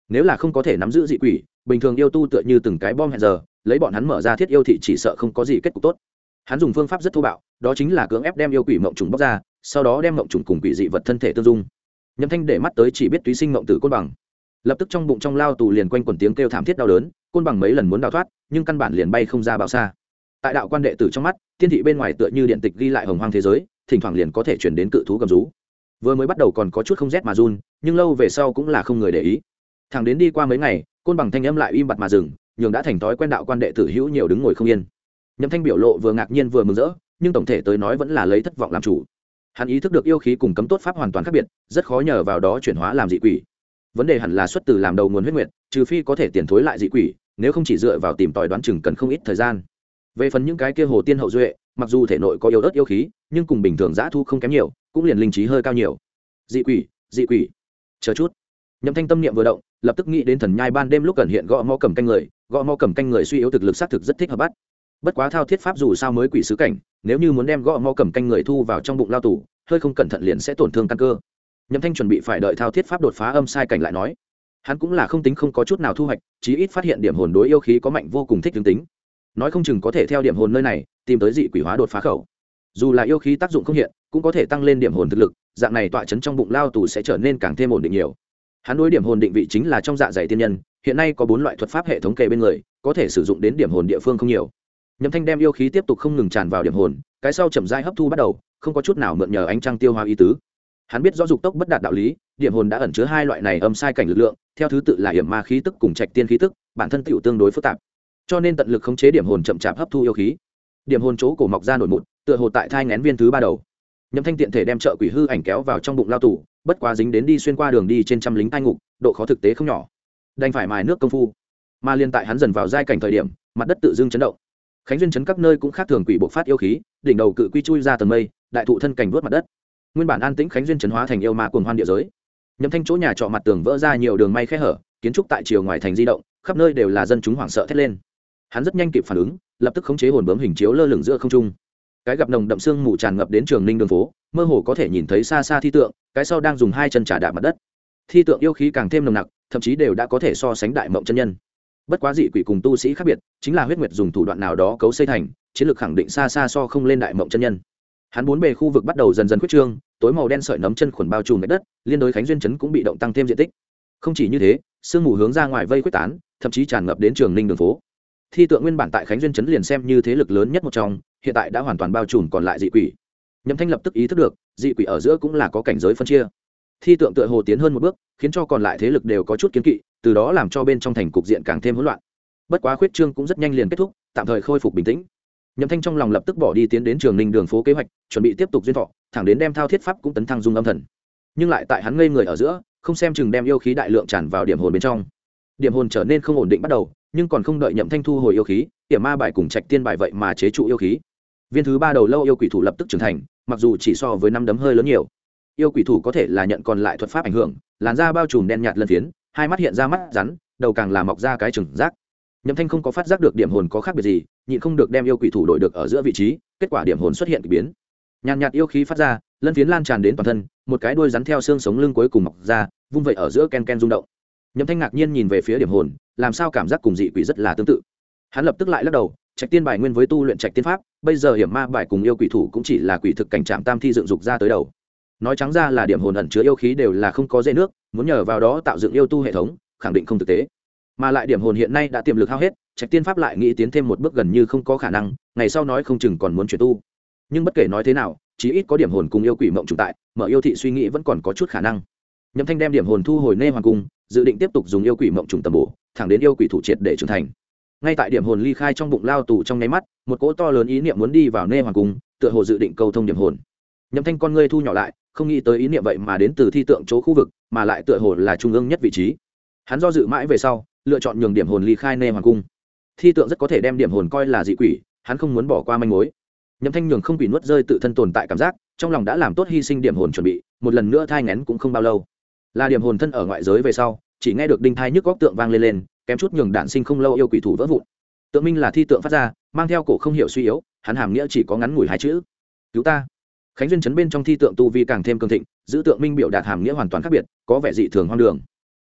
nếu là không có thể nắm giữ dị quỷ, bình thường yêu tu tựa như từng cái bom hẹn giờ, lấy bọn hắn mở ra thiết yêu thị chỉ sợ không có gì kết cục tốt. Hắn dùng phương pháp rất thô bạo, đó chính là cưỡng ép đem yêu quỷ mộng trùng bóc ra, sau đó đem mộng trùng cùng quỷ dị vật thân thể tương dung. Nhậm Thanh để mắt tới chỉ biết túy sinh mộng tử côn bằng, lập tức trong bụng trong lao tù liền quanh quẩn tiếng kêu thảm thiết đau đớn, côn bằng mấy lần muốn đào thoát, nhưng căn bản liền bay không ra bao xa. Tại đạo quan đệ tử trong mắt, tiên thị bên ngoài tựa như điện tịch ghi lại hồng hoang thế giới, thỉnh thoảng liền có thể truyền đến cự thú gầm rú. Vừa mới bắt đầu còn có chút không rét mà run, nhưng lâu về sau cũng là không người để ý. Thẳng đến đi qua mấy ngày, côn bằng thanh âm lại im bặt mà dừng, nhường đã thành thói quen đạo quan đệ tử hữu nhiều đứng ngồi không yên. Nhậm Thanh biểu lộ vừa ngạc nhiên vừa mừng rỡ, nhưng tổng thể tới nói vẫn là lấy thất vọng làm chủ. Hắn ý thức được yêu khí cùng cấm tốt pháp hoàn toàn khác biệt, rất khó nhờ vào đó chuyển hóa làm dị quỷ. Vấn đề hẳn là xuất từ làm đầu nguồn huyết nguyệt, trừ phi có thể tiền thối lại dị quỷ, nếu không chỉ dựa vào tìm tòi đoán chừng cần không ít thời gian. Về phần những cái kia hồ tiên hậu duệ, mặc dù thể nội có yếu ớt yêu khí, nhưng cùng bình thường dã thu không kém nhiều, cũng liền linh trí hơi cao nhiều. Dị quỷ, dị quỷ. Chờ chút. Nhậm Thanh tâm niệm vừa động, lập tức nghĩ đến thần nhai ban đêm lúc cần hiện gõ mõ cầm canh người suy yếu thực lực xác thực rất thích hợp bắt. Bất quá thao thiết pháp dù sao mới quỷ sứ cảnh, nếu như muốn đem gõ mõ cầm canh người thu vào trong bụng lao tù, hơi không cẩn thận liền sẽ tổn thương căn cơ. Nhậm Thanh chuẩn bị phải đợi thao thiết pháp đột phá âm sai cảnh lại nói. Hắn cũng là không tính không có chút nào thu hoạch, chí ít phát hiện điểm hồn đối yêu khí có mạnh vô cùng thích tương tính. Nói không chừng có thể theo điểm hồn nơi này tìm tới dị quỷ hóa đột phá khẩu. Dù là yêu khí tác dụng không hiện, cũng có thể tăng lên điểm hồn thực lực, dạng này tọa chấn trong bụng lao tù sẽ trở nên càng thêm ổn định nhiều. Hắn đối điểm hồn định vị chính là trong dạ dày tiên nhân, hiện nay có 4 loại thuật pháp hệ thống kề bên người, có thể sử dụng đến điểm hồn địa phương không nhiều. Nhậm Thanh đem yêu khí tiếp tục không ngừng tràn vào điểm hồn, cái sau chậm rãi hấp thu bắt đầu, không có chút nào mượn nhờ ánh trăng tiêu hóa ý tứ. Hắn biết rõ dục tốc bất đạt đạo lý, điểm hồn đã ẩn chứa 2 loại này âm sai cảnh lực lượng, theo thứ tự là hiểm ma khí tức cùng trạch tiên khí tức, bản thân tiểu tương đối phức tạp. Cho nên tận lực khống chế điểm hồn chậm chạp hấp thu yêu khí. Điểm hồn chỗ cổ mọc ra nổi mụn, tựa hồ tại thai nghén viên thứ 3 đầu. Nhậm Thanh tiện thể đem trợ quỷ hư ảnh kéo vào trong bụng lao tù, bất quá dính đến đi xuyên qua đường đi trên trăm lính tai ngục, độ khó thực tế không nhỏ. Đành phải mài nước công phu. Mà liên tại hắn dần vào giai cảnh thời điểm, mặt đất tự dưng chấn động. Khánh duyên chấn các nơi cũng khác thường quỷ bộc phát yêu khí, đỉnh đầu cự quy chui ra tầng mây, đại thụ thân cảnh vuốt mặt đất. Nguyên bản an tĩnh Khánh duyên chấn hóa thành yêu ma cuồng hoan địa giới. Nhậm Thanh chỗ nhà trọ mặt tường vỡ ra nhiều đường may khe hở, kiến trúc tại chiều ngoài thành di động, khắp nơi đều là dân chúng hoảng sợ thét lên. Hắn rất nhanh kịp phản ứng, lập tức khống chế hồn bướm hình chiếu lơ lửng giữa không trung. Cái gặp nồng đậm sương mù tràn ngập đến Trường Ninh đường phố, mơ hồ có thể nhìn thấy xa xa thi tượng, cái sau đang dùng 2 chân trà đạp mặt đất. Thi tượng yêu khí càng thêm nồng nặc, thậm chí đều đã có thể so sánh đại mộng chân nhân. Bất quá dị quỷ cùng tu sĩ khác biệt, chính là huyết nguyệt dùng thủ đoạn nào đó cấu xây thành, chiến lược khẳng định xa xa so không lên đại mộng chân nhân. Hắn 4 bề khu vực bắt đầu dần dần khuyết trương, tối màu đen sợi nấm chân khuẩn bao trùm đất, liên đối Khánh duyên trấn cũng bị động tăng thêm diện tích. Không chỉ như thế, sương mù hướng ra ngoài vây quyết tán, thậm chí tràn ngập đến Trường Ninh đường phố. Thi tượng nguyên bản tại Khánh duyên trấn liền xem như thế lực lớn nhất một trong, hiện tại đã hoàn toàn bao trùm còn lại dị quỷ. Nhậm Thanh lập tức ý thức được, dị quỷ ở giữa cũng là có cảnh giới phân chia. Thi tượng tựa hồ tiến hơn một bước, khiến cho còn lại thế lực đều có chút kiến kỵ, từ đó làm cho bên trong thành cục diện càng thêm hỗn loạn. Bất quá khuyết trương cũng rất nhanh liền kết thúc, tạm thời khôi phục bình tĩnh. Nhậm Thanh trong lòng lập tức bỏ đi tiến đến Trường Ninh đường phố kế hoạch, chuẩn bị tiếp tục duyên thọ, thẳng đến đem thao thiết pháp cũng tấn thăng dung âm thần. Nhưng lại tại hắn ngây người ở giữa, không xem chừng đem yêu khí đại lượng tràn vào điểm hồn bên trong. Điểm hồn trở nên không ổn định bắt đầu, nhưng còn không đợi Nhậm Thanh thu hồi yêu khí, Tiểm Ma bài cùng Trạch Tiên bài vậy mà chế trụ yêu khí. Viên thứ 3 đầu lâu yêu quỷ thủ lập tức trưởng thành, mặc dù chỉ so với 5 đấm hơi lớn nhiều. Yêu quỷ thủ có thể là nhận còn lại thuật pháp ảnh hưởng, làn da bao trùm đen nhạt lân phiến, 2 mắt hiện ra mắt rắn, đầu càng là mọc ra cái trừng rác. Nhậm Thanh không có phát giác được điểm hồn có khác biệt gì, nhịn không được đem yêu quỷ thủ đổi được ở giữa vị trí, kết quả điểm hồn xuất hiện kỳ biến. Nhàn nhạt yêu khí phát ra, lân phiến lan tràn đến toàn thân, một cái đuôi rắn theo xương sống lưng cuối cùng mọc ra, vung vậy ở giữa ken ken rung động. Nhậm Thanh ngạc nhiên nhìn về phía điểm hồn, làm sao cảm giác cùng dị quỷ rất là tương tự. Hắn lập tức lại lắc đầu, Trạch Tiên bài nguyên với tu luyện Trạch Tiên pháp, bây giờ hiểm ma bài cùng yêu quỷ thủ cũng chỉ là quỷ thực cảnh trạm tam thi dựng dục ra tới đầu. Nói trắng ra là điểm hồn ẩn chứa yêu khí đều là không có dễ nước, muốn nhờ vào đó tạo dựng yêu tu hệ thống, khẳng định không thực tế. Mà lại điểm hồn hiện nay đã tiềm lực hao hết, Trạch Tiên pháp lại nghĩ tiến thêm một bước gần như không có khả năng, ngày sau nói không chừng còn muốn chuyển tu. Nhưng bất kể nói thế nào, chí ít có điểm hồn cùng yêu quỷ mộng trùng tại, mở yêu thị suy nghĩ vẫn còn có chút khả năng. Nhậm Thanh đem điểm hồn thu hồi Nê Hoàng cung, dự định tiếp tục dùng yêu quỷ mộng trùng tầm bổ, thẳng đến yêu quỷ thủ triệt để trưởng thành. Ngay tại điểm hồn ly khai trong bụng lao tù trong nháy mắt, một cỗ to lớn ý niệm muốn đi vào Nê Hoàng cung, tựa hồ dự định câu thông điểm hồn. Nhậm Thanh con ngươi thu nhỏ lại, không nghĩ tới ý niệm vậy mà đến từ thi tượng chỗ khu vực, mà lại tựa hồ là trung ương nhất vị trí. Hắn do dự mãi về sau, lựa chọn nhường điểm hồn ly khai Nê Hoàng cung. Thi tượng rất có thể đem điểm hồn coi là dị quỷ, hắn không muốn bỏ qua manh mối. Nhậm Thanh nhường không quỷ nuốt rơi tự thân tồn tại cảm giác, trong lòng đã làm tốt hy sinh điểm hồn chuẩn bị, một lần nữa thai nghén cũng không bao lâu. Là điểm hồn thân ở ngoại giới về sau, chỉ nghe được đinh thai nhức góc tượng vang lên, kém chút nhường đạn sinh không lâu yêu quỷ thủ vỡ vụn. Tượng minh là thi tượng phát ra, mang theo cổ không hiểu suy yếu, hắn hàm nghĩa chỉ có ngắn ngủi 2 chữ: cứu ta. Khánh duyên trấn bên trong thi tượng tu vi càng thêm cường thịnh, giữ tượng minh biểu đạt hàm nghĩa hoàn toàn khác biệt, có vẻ dị thường hoang đường.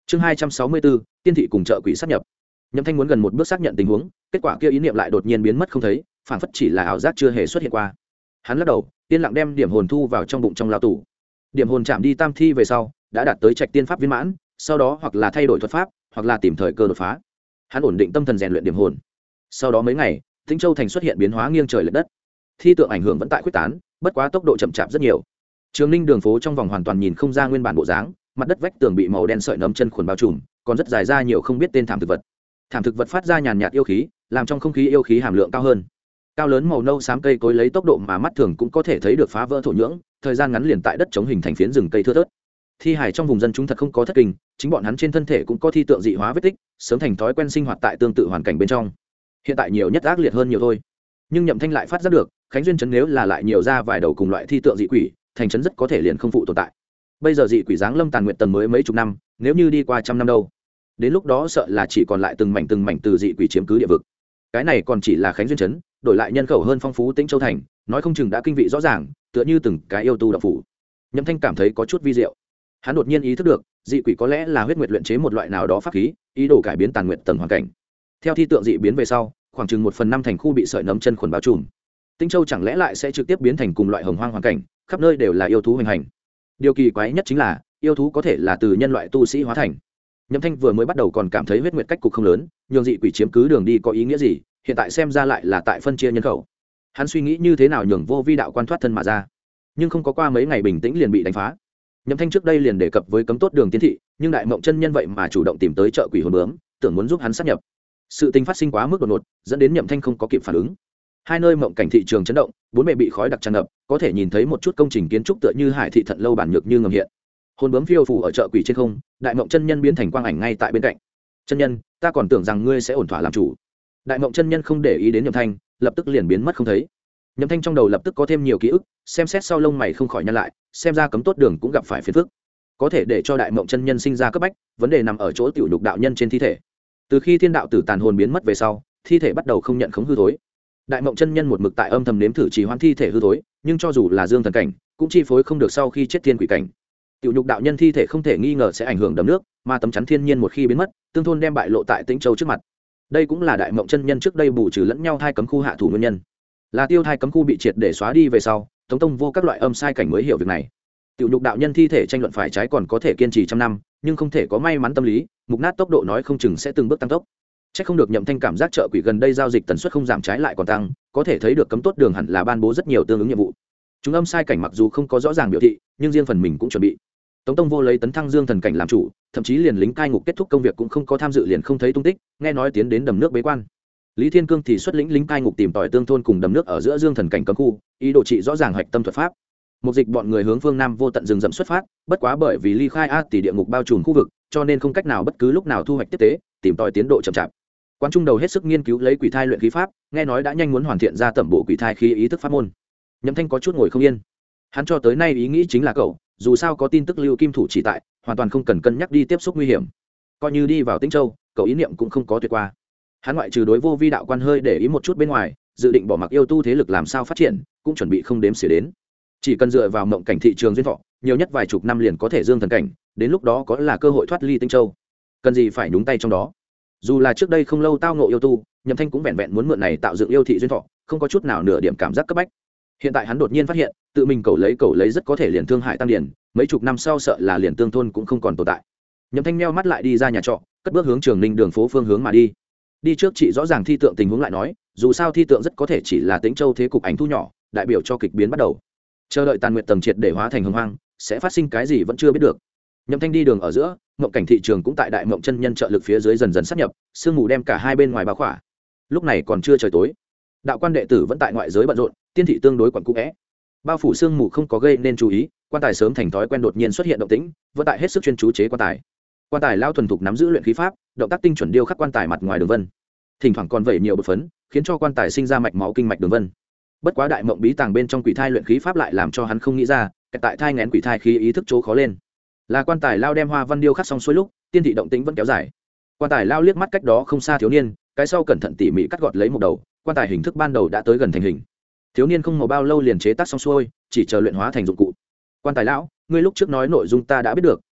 chương 264, tiên thị cùng chợ quỷ sát nhập. Nhậm Thanh muốn gần một bước xác nhận tình huống, kết quả kia ý niệm lại đột nhiên biến mất không thấy, phản phất chỉ là ảo giác chưa hề xuất hiện qua. Hắn lắc đầu, yên lặng đem điểm hồn thu vào trong bụng trong lao tủ. Điểm hồn chạm đi tam thi về sau, đã đạt tới trạch tiên pháp viên mãn, sau đó hoặc là thay đổi thuật pháp, hoặc là tìm thời cơ đột phá. Hắn ổn định tâm thần rèn luyện điểm hồn. Sau đó mấy ngày, Tĩnh Châu thành xuất hiện biến hóa nghiêng trời lệch đất. Thi tượng ảnh hưởng vẫn tại quyết tán, bất quá tốc độ chậm chạp rất nhiều. Trường Ninh đường phố trong vòng hoàn toàn nhìn không ra nguyên bản bộ dáng, mặt đất vách tường bị màu đen sợi nấm chân khuẩn bao trùm, còn rất dài ra nhiều không biết tên thảm thực vật. Thảm thực vật phát ra nhàn nhạt yêu khí, làm trong không khí yêu khí hàm lượng cao hơn. Cao lớn màu nâu xám cây cối lấy tốc độ mà mắt thường cũng có thể thấy được phá vỡ thổ nhưỡng, thời gian ngắn liền tại đất chống hình thành phiến rừng cây thưa thớt. Thi hài trong vùng dân chúng thật không có thất kinh, chính bọn hắn trên thân thể cũng có thi tượng dị hóa vết tích, sớm thành thói quen sinh hoạt tại tương tự hoàn cảnh bên trong. Hiện tại nhiều nhất ác liệt hơn nhiều thôi. Nhưng Nhậm Thanh lại phát giác được, Khánh Duyên trấn nếu là lại nhiều ra vài đầu cùng loại thi tượng dị quỷ, thành trấn rất có thể liền không phụ tồn tại. Bây giờ dị quỷ giáng lâm tàn nguyện tầng mới mấy chục năm, nếu như đi qua trăm năm đâu, đến lúc đó sợ là chỉ còn lại từng mảnh từ dị quỷ chiếm cứ địa vực. Cái này còn chỉ là Khánh Duyên trấn, đổi lại nhân khẩu hơn phong phú Tĩnh Châu thành, nói không chừng đã kinh vị rõ ràng, tựa như từng cái yêu tu đạo phủ. Nhậm Thanh cảm thấy có chút vi diệu. Hắn đột nhiên ý thức được, dị quỷ có lẽ là huyết nguyệt luyện chế một loại nào đó pháp khí, ý đồ cải biến tàn nguyện tầng hoàn cảnh. Theo thi tượng dị biến về sau, khoảng chừng 1/5 thành khu bị sợi nấm chân khuẩn bao trùm. Tĩnh Châu chẳng lẽ lại sẽ trực tiếp biến thành cùng loại hồng hoang hoàn cảnh, khắp nơi đều là yêu thú hoành hành. Điều kỳ quái nhất chính là, yêu thú có thể là từ nhân loại tu sĩ hóa thành. Nhậm Thanh vừa mới bắt đầu còn cảm thấy huyết nguyệt cách cục không lớn, nhường dị quỷ chiếm cứ đường đi có ý nghĩa gì, hiện tại xem ra lại là tại phân chia nhân khẩu. Hắn suy nghĩ như thế nào nhường vô vi đạo quan thoát thân mà ra, nhưng không có qua mấy ngày bình tĩnh liền bị đánh phá. Nhậm Thanh trước đây liền đề cập với cấm tốt đường tiên thị, nhưng đại mộng chân nhân vậy mà chủ động tìm tới chợ quỷ hồn bướm, tưởng muốn giúp hắn sát nhập. Sự tình phát sinh quá mức đột ngột, dẫn đến Nhậm Thanh không có kịp phản ứng. Hai nơi mộng cảnh thị trường chấn động, bốn bề bị khói đặc tràn ngập, có thể nhìn thấy một chút công trình kiến trúc tựa như hải thị thận lâu bản nhược như ngầm hiện. Hồn bướm phiêu phù ở chợ quỷ trên không, đại mộng chân nhân biến thành quang ảnh ngay tại bên cạnh. Chân nhân, ta còn tưởng rằng ngươi sẽ ổn thỏa làm chủ. Đại mộng chân nhân không để ý đến Nhậm Thanh, lập tức liền biến mất không thấy. Nhậm Thanh trong đầu lập tức có thêm nhiều ký ức, xem xét sau lông mày không khỏi nhăn lại, xem ra cấm tốt đường cũng gặp phải phiền phức. Có thể để cho đại mộng chân nhân sinh ra cấp bách, vấn đề nằm ở chỗ tiểu nhục đạo nhân trên thi thể. Từ khi thiên đạo tử tàn hồn biến mất về sau, thi thể bắt đầu không nhận khống hư thối. Đại mộng chân nhân một mực tại âm thầm nếm thử trì hoãn thi thể hư thối, nhưng cho dù là dương thần cảnh, cũng chi phối không được sau khi chết thiên quỷ cảnh. Tiểu nhục đạo nhân thi thể không thể nghi ngờ sẽ ảnh hưởng đầm nước, mà tấm chắn thiên nhiên một khi biến mất, tương thôn đem bại lộ tại Tĩnh Châu trước mặt. Đây cũng là đại mộng chân nhân trước đây bù trừ lẫn nhau hai cấm khu hạ thủ nguyên nhân. Là tiêu thai cấm khu bị triệt để xóa đi về sau, Tống Tông vô các loại âm sai cảnh mới hiểu việc này. Tiểu nhục đạo nhân thi thể tranh luận phải trái còn có thể kiên trì trăm năm, nhưng không thể có may mắn tâm lý, mục nát tốc độ nói không chừng sẽ từng bước tăng tốc. Chắc không được Nhậm Thanh cảm giác chợ quỷ gần đây giao dịch tần suất không giảm trái lại còn tăng, có thể thấy được cấm tốt đường hẳn là ban bố rất nhiều tương ứng nhiệm vụ. Chúng âm sai cảnh mặc dù không có rõ ràng biểu thị, nhưng riêng phần mình cũng chuẩn bị. Tống Tông vô lấy tấn thăng dương thần cảnh làm chủ, thậm chí liền lính cai ngục kết thúc công việc cũng không có tham dự liền không thấy tung tích, nghe nói tiến đến đầm nước bế quan. Lý Thiên Cương thì xuất lĩnh lính cai ngục tìm tòi tương thôn cùng đầm nước ở giữa dương thần cảnh cấm khu, ý đồ trị rõ ràng hoạch tâm thuật pháp. Một dịch bọn người hướng phương nam vô tận rừng rậm xuất phát, bất quá bởi vì ly khai a tỷ địa ngục bao trùm khu vực, cho nên không cách nào bất cứ lúc nào thu hoạch tiếp tế, tìm tòi tiến độ chậm chạp. Quan trung đầu hết sức nghiên cứu lấy quỷ thai luyện khí pháp, nghe nói đã nhanh muốn hoàn thiện ra tẩm bộ quỷ thai khí ý thức pháp môn. Nhậm Thanh có chút ngồi không yên. Hắn cho tới nay ý nghĩ chính là cậu, dù sao có tin tức lưu kim thủ chỉ tại, hoàn toàn không cần cân nhắc đi tiếp xúc nguy hiểm. Coi như đi vào Tĩnh Châu, cậu ý niệm cũng không có tuyệt qua. Hắn ngoại trừ đối vô vi đạo quan hơi để ý một chút bên ngoài, dự định bỏ mặc yêu tu thế lực làm sao phát triển, cũng chuẩn bị không đếm xỉa đến. Chỉ cần dựa vào mộng cảnh thị trường duyên thọ, nhiều nhất vài chục năm liền có thể dương thần cảnh, đến lúc đó có là cơ hội thoát ly Tĩnh Châu. Cần gì phải nhúng tay trong đó? Dù là trước đây không lâu tao ngộ yêu tu, Nhậm Thanh cũng vẹn vẹn muốn mượn này tạo dựng yêu thị duyên thọ, không có chút nào nửa điểm cảm giác cấp bách. Hiện tại hắn đột nhiên phát hiện, tự mình cầu lấy rất có thể liền thương hại tăng điển, mấy chục năm sau sợ là liền tương thôn cũng không còn tồn tại. Nhậm Thanh meo mắt lại đi ra nhà trọ, cất bước hướng Trường Ninh đường phố phương hướng mà đi. Đi trước chị rõ ràng thi tượng tình huống lại nói, dù sao thi tượng rất có thể chỉ là Tĩnh Châu thế cục ảnh thu nhỏ, đại biểu cho kịch biến bắt đầu. Chờ đợi tàn nguyện tầng triệt để hóa thành hồng hoang, sẽ phát sinh cái gì vẫn chưa biết được. Nhậm Thanh đi đường ở giữa, mộng cảnh thị trường cũng tại đại mộng chân nhân trợ lực phía dưới dần dần sát nhập, sương mù đem cả hai bên ngoài bao khỏa. Lúc này còn chưa trời tối, đạo quan đệ tử vẫn tại ngoại giới bận rộn, tiên thị tương đối quẩn cũ é. Bao phủ sương mù không có gây nên chú ý, quan tài sớm thành thói quen đột nhiên xuất hiện động tĩnh, vẫn tại hết sức chuyên chú chế quan tài. Quan tài lao thuần thục nắm giữ luyện khí pháp, động tác tinh chuẩn điêu khắc quan tài mặt ngoài đường vân, thỉnh thoảng còn vẩy nhiều bột phấn, khiến cho quan tài sinh ra mạch máu kinh mạch đường vân. Bất quá đại mộng bí tàng bên trong quỷ thai luyện khí pháp lại làm cho hắn không nghĩ ra, tại thai nghén quỷ thai khí ý thức chỗ khó lên. Là quan tài lao đem hoa văn điêu khắc xong xuôi lúc, tiên thị động tĩnh vẫn kéo dài. Quan tài lao liếc mắt cách đó không xa thiếu niên, cái sau cẩn thận tỉ mỉ cắt gọt lấy một đầu, quan tài hình thức ban đầu đã tới gần thành hình. Thiếu niên không màu bao lâu liền chế tác xong xuôi, chỉ chờ luyện hóa thành dụng cụ. Quan tài lão, ngươi lúc trước nói nội dung ta đã biết được,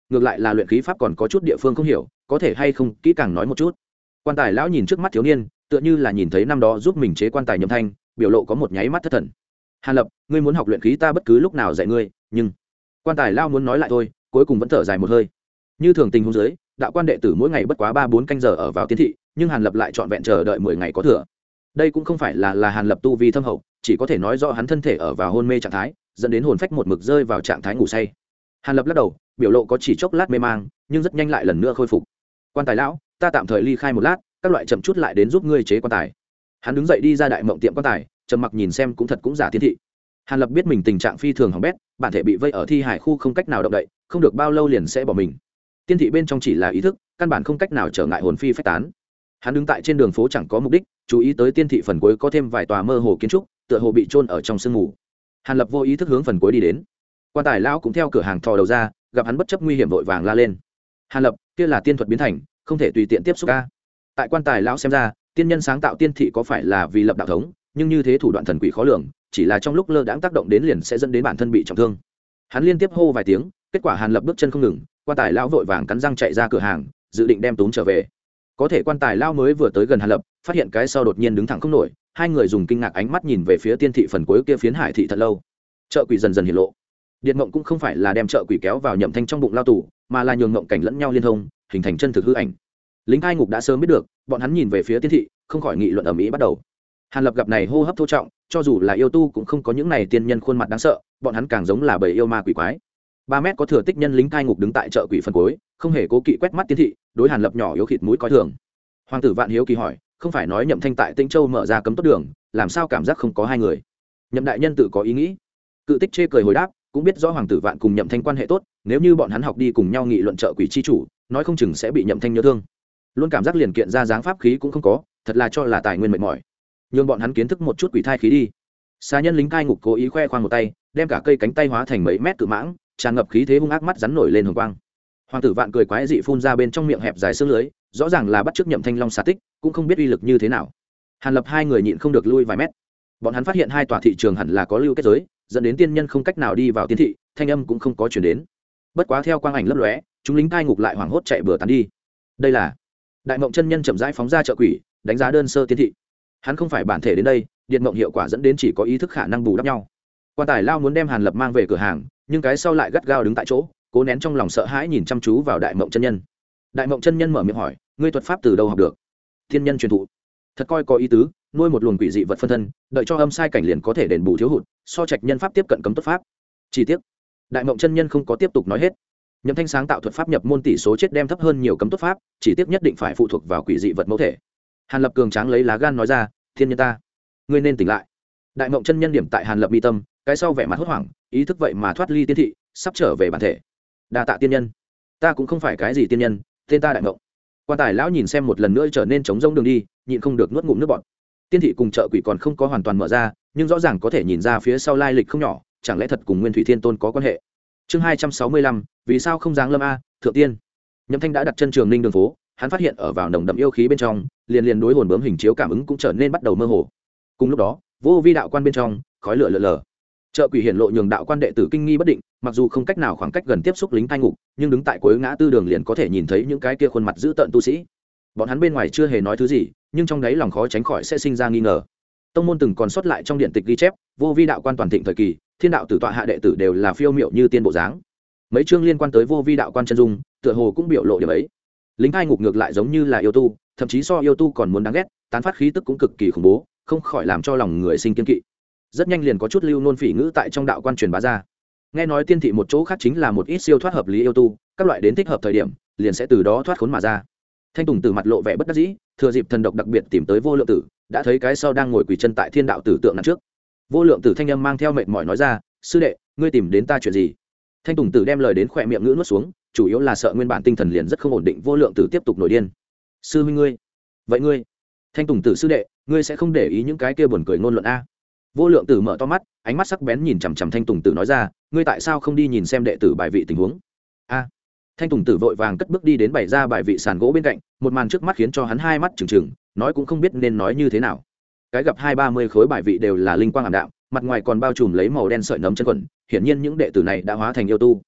ngược lại là luyện khí pháp còn có chút địa phương không hiểu, có thể hay không kỹ càng nói một chút. Quan tài lão nhìn trước mắt thiếu niên, tựa như là nhìn thấy năm đó giúp mình chế quan tài Nhậm Thanh, biểu lộ có một nháy mắt thất thần. Hàn Lập, ngươi muốn học luyện khí ta bất cứ lúc nào dạy ngươi, nhưng quan tài lão muốn nói lại thôi, cuối cùng vẫn thở dài một hơi. Như thường tình huống dưới, đạo quan đệ tử mỗi ngày bất quá 3-4 canh giờ ở vào tiên thị, nhưng Hàn Lập lại trọn vẹn chờ đợi 10 ngày có thừa. Đây cũng không phải là Hàn Lập tu vi thâm hậu, chỉ có thể nói rõ hắn thân thể ở vào hôn mê trạng thái, dẫn đến hồn phách một mực rơi vào trạng thái ngủ say. Hàn Lập lắc đầu, biểu lộ có chỉ chốc lát mê mang, nhưng rất nhanh lại lần nữa khôi phục. Quan tài lão, ta tạm thời ly khai một lát, các loại chậm chút lại đến giúp ngươi chế quan tài. Hắn đứng dậy đi ra đại mộng tiệm quan tài, trầm mặc nhìn xem cũng thật cũng giả tiên thị. Hàn Lập biết mình tình trạng phi thường hỏng bét, bản thể bị vây ở thi hải khu không cách nào động đậy, không được bao lâu liền sẽ bỏ mình. Tiên thị bên trong chỉ là ý thức, căn bản không cách nào trở ngại hồn phi phách tán. Hắn đứng tại trên đường phố chẳng có mục đích, chú ý tới tiên thị phần cuối có thêm vài tòa mơ hồ kiến trúc, tựa hồ bị chôn ở trong sương mù. Hàn Lập vô ý thức hướng phần cuối đi đến. Quan tài lão cũng theo cửa hàng thò đầu ra, gặp hắn bất chấp nguy hiểm vội vàng la lên. Hàn Lập, kia là tiên thuật biến thành, không thể tùy tiện tiếp xúc a. Tại quan tài lão xem ra, tiên nhân sáng tạo tiên thị có phải là vì lập đạo thống, nhưng như thế thủ đoạn thần quỷ khó lường, chỉ là trong lúc lơ đãng tác động đến liền sẽ dẫn đến bản thân bị trọng thương. Hắn liên tiếp hô vài tiếng, kết quả Hàn Lập bước chân không ngừng, quan tài lão vội vàng cắn răng chạy ra cửa hàng, dự định đem túm trở về. Có thể quan tài lão mới vừa tới gần Hàn Lập, phát hiện cái sau đột nhiên đứng thẳng không nổi, hai người dùng kinh ngạc ánh mắt nhìn về phía tiên thị phần cuối kia phiến hải thị thật lâu. Chợ quỷ dần dần hiện lộ. Điện Mộng cũng không phải là đem chợ quỷ kéo vào Nhậm Thanh trong bụng lao tù, mà là nhường mộng cảnh lẫn nhau liên thông, hình thành chân thực hư ảnh. Lính cai ngục đã sớm biết được, bọn hắn nhìn về phía tiên thị, không khỏi nghị luận ầm ĩ bắt đầu. Hàn Lập gặp này hô hấp thô trọng, cho dù là yêu tu cũng không có những này tiên nhân khuôn mặt đáng sợ, bọn hắn càng giống là bầy yêu ma quỷ quái. 3 mét có thừa tích nhân lính cai ngục đứng tại chợ quỷ phần cuối, không hề cố kỵ quét mắt tiên thị, đối Hàn Lập nhỏ yếu khịt mũi coi thường. Hoàng tử Vạn hiếu kỳ hỏi, không phải nói Nhậm Thanh tại Tĩnh Châu mở ra cấm tốt đường, làm sao cảm giác không có hai người? Nhậm đại nhân tự có ý nghĩ. Cự Tích chê cười hồi đáp, cũng biết rõ Hoàng tử Vạn cùng Nhậm Thanh quan hệ tốt, nếu như bọn hắn học đi cùng nhau nghị luận chợ quỷ chi chủ, nói không chừng sẽ bị Nhậm Thanh nhớ thương. Luôn cảm giác liền kiện ra dáng pháp khí cũng không có, thật là cho là tài nguyên mệt mỏi. Nhưng bọn hắn kiến thức một chút quỷ thai khí đi. Xà nhân lính cai ngục cố ý khoe khoang một tay, đem cả cây cánh tay hóa thành mấy mét cự mãng, tràn ngập khí thế hung ác mắt rắn nổi lên hồng quang. Hoàng tử Vạn cười quái dị phun ra bên trong miệng hẹp dài xương lưới, rõ ràng là bắt chước Nhậm Thanh long xà tích, cũng không biết uy lực như thế nào. Hàn Lập hai người nhịn không được lui vài mét. Bọn hắn phát hiện hai tòa thị trường hẳn là có lưu kết giới, dẫn đến tiên nhân không cách nào đi vào tiên thị, thanh âm cũng không có truyền đến. Bất quá theo quang ảnh lấp lóe, chúng lính cai ngục lại hoảng hốt chạy bừa tán đi. Đây là Đại Mộng chân nhân chậm rãi phóng ra chợ quỷ, đánh giá đơn sơ tiên thị. Hắn không phải bản thể đến đây, điện mộng hiệu quả dẫn đến chỉ có ý thức khả năng bù đắp nhau. Quan tài lao muốn đem Hàn Lập mang về cửa hàng, nhưng cái sau lại gắt gao đứng tại chỗ, cố nén trong lòng sợ hãi nhìn chăm chú vào Đại Mộng chân nhân. Đại Mộng chân nhân mở miệng hỏi, ngươi thuật pháp từ đâu học được? Thiên nhân truyền thụ. Thật coi có ý tứ, nuôi một luồng quỷ dị vật phân thân, đợi cho âm sai cảnh liền có thể đền bù thiếu hụt, so trạch nhân pháp tiếp cận cấm tốt pháp. Chi tiết. Đại Mộng chân nhân không có tiếp tục nói hết. Nhậm Thanh sáng tạo thuật pháp nhập môn tỷ số chết đem thấp hơn nhiều cấm tốt pháp, chỉ tiếc nhất định phải phụ thuộc vào quỷ dị vật mẫu thể. Hàn Lập cường tráng lấy lá gan nói ra, thiên nhân ta, ngươi nên tỉnh lại. Đại Mộng chân nhân điểm tại Hàn Lập mi tâm, cái sau vẻ mặt hốt hoảng, ý thức vậy mà thoát ly tiên thị, sắp trở về bản thể. Đa tạ tiên nhân, ta cũng không phải cái gì tiên nhân, tên ta Đại Mộng. Quan tài lão nhìn xem một lần nữa trở nên trống rỗng đường đi, nhịn không được nuốt ngụm nước bọt. Tiên thị cùng chợ quỷ còn không có hoàn toàn mở ra, nhưng rõ ràng có thể nhìn ra phía sau lai lịch không nhỏ, chẳng lẽ thật cùng Nguyên Thủy Thiên Tôn có quan hệ? Chương 265, vì sao không giáng lâm a, thượng tiên. Nhậm Thanh đã đặt chân Trường Ninh đường phố, hắn phát hiện ở vào nồng đậm yêu khí bên trong, liền đối hồn bướm hình chiếu cảm ứng cũng trở nên bắt đầu mơ hồ. Cùng lúc đó, vô vi đạo quan bên trong, khói lửa lờ lờ. Chợ quỷ hiển lộ nhường đạo quan đệ tử kinh nghi bất định, mặc dù không cách nào khoảng cách gần tiếp xúc lính cai ngục, nhưng đứng tại cuối ngã tư đường liền có thể nhìn thấy những cái kia khuôn mặt dữ tợn tu sĩ. Bọn hắn bên ngoài chưa hề nói thứ gì, nhưng trong đáy lòng khó tránh khỏi sẽ sinh ra nghi ngờ. Tông môn từng còn sót lại trong điện tịch ghi chép, vô vi đạo quan toàn thịnh thời kỳ, thiên đạo tử tọa hạ đệ tử đều là phiêu miệu như tiên bộ dáng. Mấy chương liên quan tới vô vi đạo quan chân dung, tựa hồ cũng biểu lộ điểm ấy. Lính cai ngục ngược lại giống như là yêu tu, thậm chí so yêu tu còn muốn đáng ghét, tán phát khí tức cũng cực kỳ khủng bố, không khỏi làm cho lòng người sinh kiên kỵ. Rất nhanh liền có chút lưu nôn phỉ ngữ tại trong đạo quan truyền bá ra. Nghe nói tiên thị một chỗ khác chính là một ít siêu thoát hợp lý yêu tu, các loại đến thích hợp thời điểm, liền sẽ từ đó thoát khốn mà ra. Thanh Tùng Tử mặt lộ vẻ bất đắc dĩ, thừa dịp thần độc đặc biệt tìm tới Vô Lượng Tử, đã thấy cái sau đang ngồi quỳ chân tại Thiên Đạo Tử tượng nằm trước. Vô Lượng Tử thanh âm mang theo mệt mỏi nói ra, sư đệ, ngươi tìm đến ta chuyện gì? Thanh Tùng Tử đem lời đến khỏe miệng ngữ nuốt xuống, chủ yếu là sợ nguyên bản tinh thần liền rất không ổn định Vô Lượng Tử tiếp tục nổi điên. Sư huynh ngươi, vậy ngươi, Thanh Tùng Tử sư đệ, ngươi sẽ không để ý những cái kia buồn cười ngôn luận a? Vô Lượng Tử mở to mắt, ánh mắt sắc bén nhìn chằm chằm Thanh Tùng Tử nói ra, ngươi tại sao không đi nhìn xem đệ tử bài vị tình huống? A. Thanh Tùng Tử vội vàng cất bước đi đến bày ra bài vị sàn gỗ bên cạnh, một màn trước mắt khiến cho hắn hai mắt trừng trừng, nói cũng không biết nên nói như thế nào. Cái gặp 20-30 khối bài vị đều là linh quang ảm đạm, mặt ngoài còn bao trùm lấy màu đen sợi nấm chân quần, hiển nhiên những đệ tử này đã hóa thành yêu tu.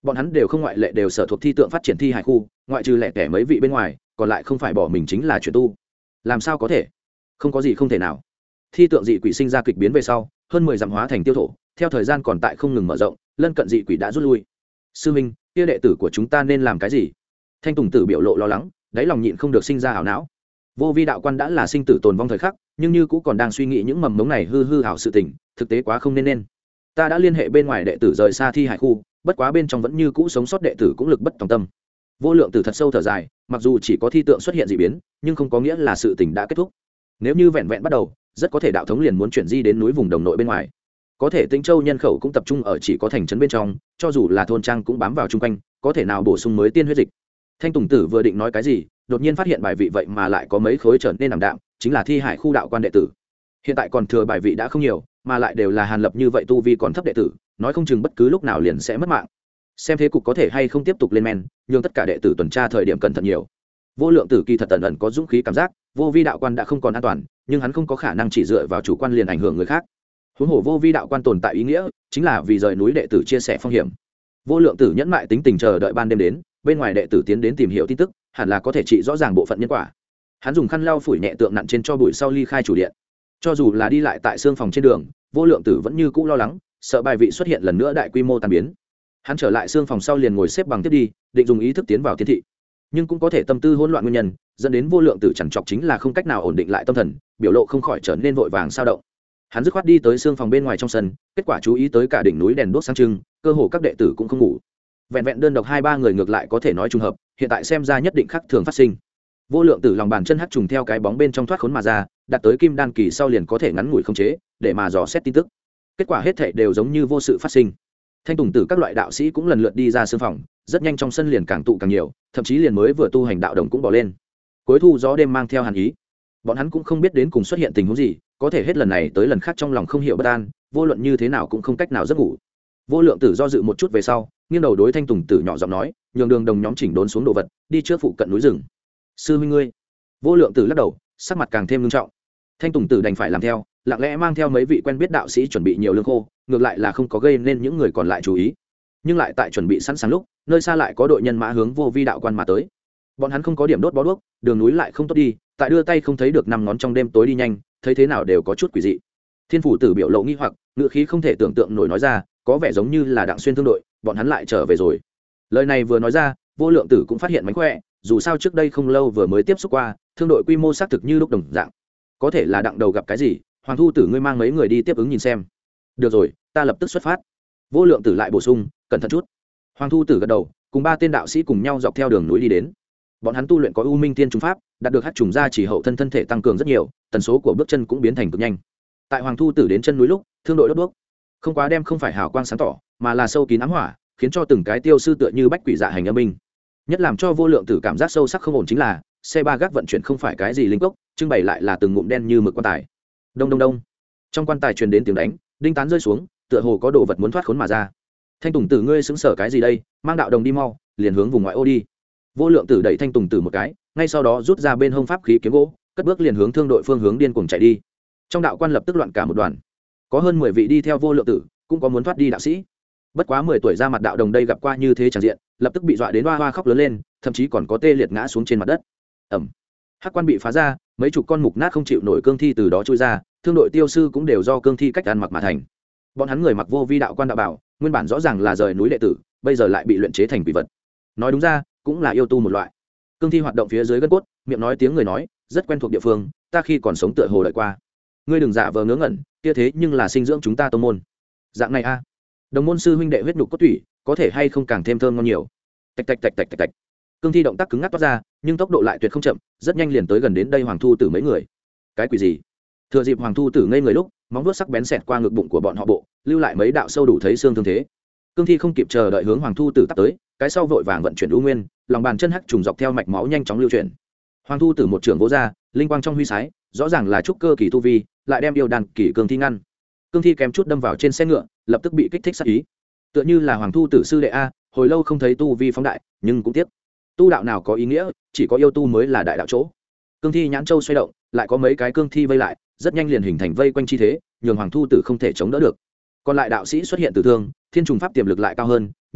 bọn hắn đều không ngoại lệ đều sở thuộc thi tượng phát triển thi hải khu, ngoại trừ lẻ tẻ mấy vị bên ngoài, còn lại không phải bỏ mình chính là chuyển tu. Làm sao có thể? Không có gì không thể nào. Thi tượng dị quỷ sinh ra kịch biến về sau, hơn 10 dặm hóa thành tiêu thổ, theo thời gian còn tại không ngừng mở rộng, lân cận dị quỷ đã rút lui. Sư minh, kia đệ tử của chúng ta nên làm cái gì? Thanh Tùng Tử biểu lộ lo lắng, đáy lòng nhịn không được sinh ra ảo não. Vô Vi đạo quan đã là sinh tử tồn vong thời khắc, nhưng như cũng còn đang suy nghĩ những mầm mống này hư ảo sự tình, thực tế quá không nên. Ta đã liên hệ bên ngoài đệ tử rời xa thi hải khu, bất quá bên trong vẫn như cũ sống sót đệ tử cũng lực bất tòng tâm. Vô Lượng Tử thật sâu thở dài, mặc dù chỉ có thi tượng xuất hiện dị biến, nhưng không có nghĩa là sự tình đã kết thúc. Nếu như vẹn vẹn bắt đầu, rất có thể đạo thống liền muốn chuyển di đến núi vùng đồng nội bên ngoài. Có thể Tĩnh Châu nhân khẩu cũng tập trung ở chỉ có thành trấn bên trong, cho dù là thôn trang cũng bám vào chung quanh, có thể nào bổ sung mới tiên huyết dịch. Thanh Tùng Tử vừa định nói cái gì, đột nhiên phát hiện bài vị vậy mà lại có mấy khối trở nên ảm đạm, chính là thi hải khu đạo quan đệ tử. Hiện tại còn thừa bài vị đã không nhiều, mà lại đều là hàn lập như vậy tu vi còn thấp đệ tử, nói không chừng bất cứ lúc nào liền sẽ mất mạng. Xem thế cục có thể hay không tiếp tục lên men, nhưng tất cả đệ tử tuần tra thời điểm cẩn thận nhiều. Vô Lượng Tử kỳ thật ẩn ẩn có dũng khí cảm giác, Vô Vi đạo quan đã không còn an toàn, nhưng hắn không có khả năng chỉ dựa vào chủ quan liền ảnh hưởng người khác. Huống hồ Vô Vi đạo quan tồn tại ý nghĩa, chính là vì rời núi đệ tử chia sẻ phong hiểm. Vô Lượng Tử nhẫn mại tính tình chờ đợi ban đêm đến, bên ngoài đệ tử tiến đến tìm hiểu tin tức, hẳn là có thể trị rõ ràng bộ phận nhân quả. Hắn dùng khăn lau phủi nhẹ tượng nặn trên cho bụi sau ly khai chủ điện. Cho dù là đi lại tại xương phòng trên đường, Vô Lượng Tử vẫn như cũ lo lắng, sợ bài vị xuất hiện lần nữa đại quy mô tan biến. Hắn trở lại xương phòng sau liền ngồi xếp bằng tiếp đi, định dùng ý thức tiến vào tiên thị, nhưng cũng có thể tâm tư hỗn loạn nguyên nhân dẫn đến Vô Lượng Tử chằn trọc chính là không cách nào ổn định lại tâm thần, biểu lộ không khỏi trở nên vội vàng sao động. Hắn dứt khoát đi tới xương phòng bên ngoài trong sân, kết quả chú ý tới cả đỉnh núi đèn đuốc sáng trưng, cơ hồ các đệ tử cũng không ngủ. Vẹn vẹn đơn độc 2-3 người ngược lại có thể nói trùng hợp, hiện tại xem ra nhất định khác thường phát sinh. Vô Lượng Tử lòng bàn chân hất trùng theo cái bóng bên trong thoát khốn mà ra, đạt tới kim đan kỳ sau liền có thể ngắn ngủi không chế, để mà dò xét tin tức. Kết quả hết thảy đều giống như vô sự phát sinh. Thanh Tùng Tử các loại đạo sĩ cũng lần lượt đi ra xương phòng, rất nhanh trong sân liền càng tụ càng nhiều, thậm chí liền mới vừa tu hành đạo đồng cũng bỏ lên. Cuối thu gió đêm mang theo hàn ý, bọn hắn cũng không biết đến cùng xuất hiện tình huống gì, có thể hết lần này tới lần khác trong lòng không hiểu bất an, vô luận như thế nào cũng không cách nào giấc ngủ. Vô Lượng Tử do dự một chút về sau, nghiêng đầu đối Thanh Tùng Tử nhỏ giọng nói, nhường đường đồng nhóm chỉnh đốn xuống đồ vật, đi trước phụ cận núi rừng. Sư huynh ngươi. Vô Lượng Tử lắc đầu, sắc mặt càng thêm nghiêm trọng. Thanh Tùng Tử đành phải làm theo, lặng lẽ mang theo mấy vị quen biết đạo sĩ chuẩn bị nhiều lương khô, ngược lại là không có gây nên những người còn lại chú ý. Nhưng lại tại chuẩn bị sẵn sàng lúc, nơi xa lại có đội nhân mã hướng Vô Vi đạo quan mà tới. Bọn hắn không có điểm đốt bó đuốc, đường núi lại không tốt đi, tại đưa tay không thấy được năm ngón trong đêm tối đi nhanh, thấy thế nào đều có chút quỷ dị. Thiên phủ tử biểu lộ nghi hoặc, ngữ khí không thể tưởng tượng nổi nói ra, có vẻ giống như là Đặng Xuyên thương đội, bọn hắn lại trở về rồi. Lời này vừa nói ra, Vô Lượng Tử cũng phát hiện mánh khỏe, dù sao trước đây không lâu vừa mới tiếp xúc qua, thương đội quy mô xác thực như lúc đồng dạng. Có thể là Đặng đầu gặp cái gì, Hoàng Thu Tử ngươi mang mấy người đi tiếp ứng nhìn xem. Được rồi, ta lập tức xuất phát. Vô Lượng Tử lại bổ sung, cẩn thận chút. Hoàng Thu Tử gật đầu, cùng 3 tên đạo sĩ cùng nhau dọc theo đường núi đi đến. Bọn hắn tu luyện có U Minh Tiên Trung Pháp, đạt được hắc trùng gia chỉ hậu thân thể tăng cường rất nhiều, tần số của bước chân cũng biến thành cực nhanh. Tại Hoàng Thu Tử đến chân núi lúc, thương đội đốt đuốc, không quá đem không phải hào quang sáng tỏ, mà là sâu kín ám hỏa, khiến cho từng cái tiêu sư tựa như bách quỷ dạ hành âm minh. Nhất làm cho Vô Lượng Tử cảm giác sâu sắc không ổn chính là, xe ba gác vận chuyển không phải cái gì linh cốc, trưng bày lại là từng ngụm đen như mực quan tài. Đông đông đông. Trong quan tài truyền đến tiếng đánh, đinh tán rơi xuống, tựa hồ có đồ vật muốn thoát khốn mà ra. Thanh Tùng Tử ngươi xứng sở cái gì đây, mang đạo đồng đi mau, liền hướng vùng ngoại ô đi. Vô Lượng Tử đẩy Thanh Tùng Tử một cái, ngay sau đó rút ra bên hông pháp khí kiếm gỗ, cất bước liền hướng thương đội phương hướng điên cuồng chạy đi. Trong đạo quan lập tức loạn cả một đoàn, có hơn 10 vị đi theo Vô Lượng Tử, cũng có muốn thoát đi đạo sĩ. Bất quá 10 tuổi ra mặt đạo đồng đây gặp qua như thế chẳng diện, lập tức bị dọa đến hoa hoa khóc lớn lên, thậm chí còn có tê liệt ngã xuống trên mặt đất. Ầm. Hắc quan bị phá ra, mấy chục con mục nát không chịu nổi cương thi từ đó trôi ra, thương đội tiêu sư cũng đều do cương thi cách ăn mặc mà thành. Bọn hắn người mặc Vô Vi đạo quan đạo bảo, nguyên bản rõ ràng là rời núi đệ tử, bây giờ lại bị luyện chế thành quỷ vật. Nói đúng ra, cũng là yêu tu một loại. Cương thi hoạt động phía dưới gân cốt, miệng nói tiếng người nói, rất quen thuộc địa phương, ta khi còn sống tựa hồ đợi qua. Ngươi đừng giả vờ ngớ ngẩn, kia thế nhưng là sinh dưỡng chúng ta tông môn. Dạng này a. Đồng môn sư huynh đệ huyết nhục cốt tủy, có thể hay không càng thêm thơm ngon nhiều. Tạch tạch tạch tạch tạch tạch. Cương thi động tác cứng ngắc toát ra, nhưng tốc độ lại tuyệt không chậm, rất nhanh liền tới gần đến đây Hoàng Thu Tử mấy người. Cái quỷ gì? Thừa dịp Hoàng Thu Tử ngây người lúc, móng vuốt sắc bén xẹt qua ngực bụng của bọn họ bộ, lưu lại mấy đạo sâu đủ thấy xương thương thế. Cương thi không kịp chờ đợi hướng Hoàng Thu Tử tấp tới, cái sau vội vàng vận chuyển u nguyên, lòng bàn chân hắc trùng dọc theo mạch máu nhanh chóng lưu chuyển. Hoàng Thu Tử một trường vỗ ra, linh quang trong huy sái, rõ ràng là trúc cơ kỳ tu vi, lại đem yêu đàn kỳ cương thi ngăn. Cương thi kém chút đâm vào trên xe ngựa, lập tức bị kích thích sát ý. Tựa như là Hoàng Thu Tử sư đệ a, hồi lâu không thấy tu vi phóng đại, nhưng cũng tiếc. Tu đạo nào có ý nghĩa, chỉ có yêu tu mới là đại đạo chỗ. Cương thi nhãn châu xoay động, lại có mấy cái cương thi vây lại, rất nhanh liền hình thành vây quanh chi thế, nhường Hoàng Thu Tử không thể chống đỡ được. Còn lại đạo sĩ xuất hiện từ thương, thiên trùng pháp tiềm lực lại cao hơn,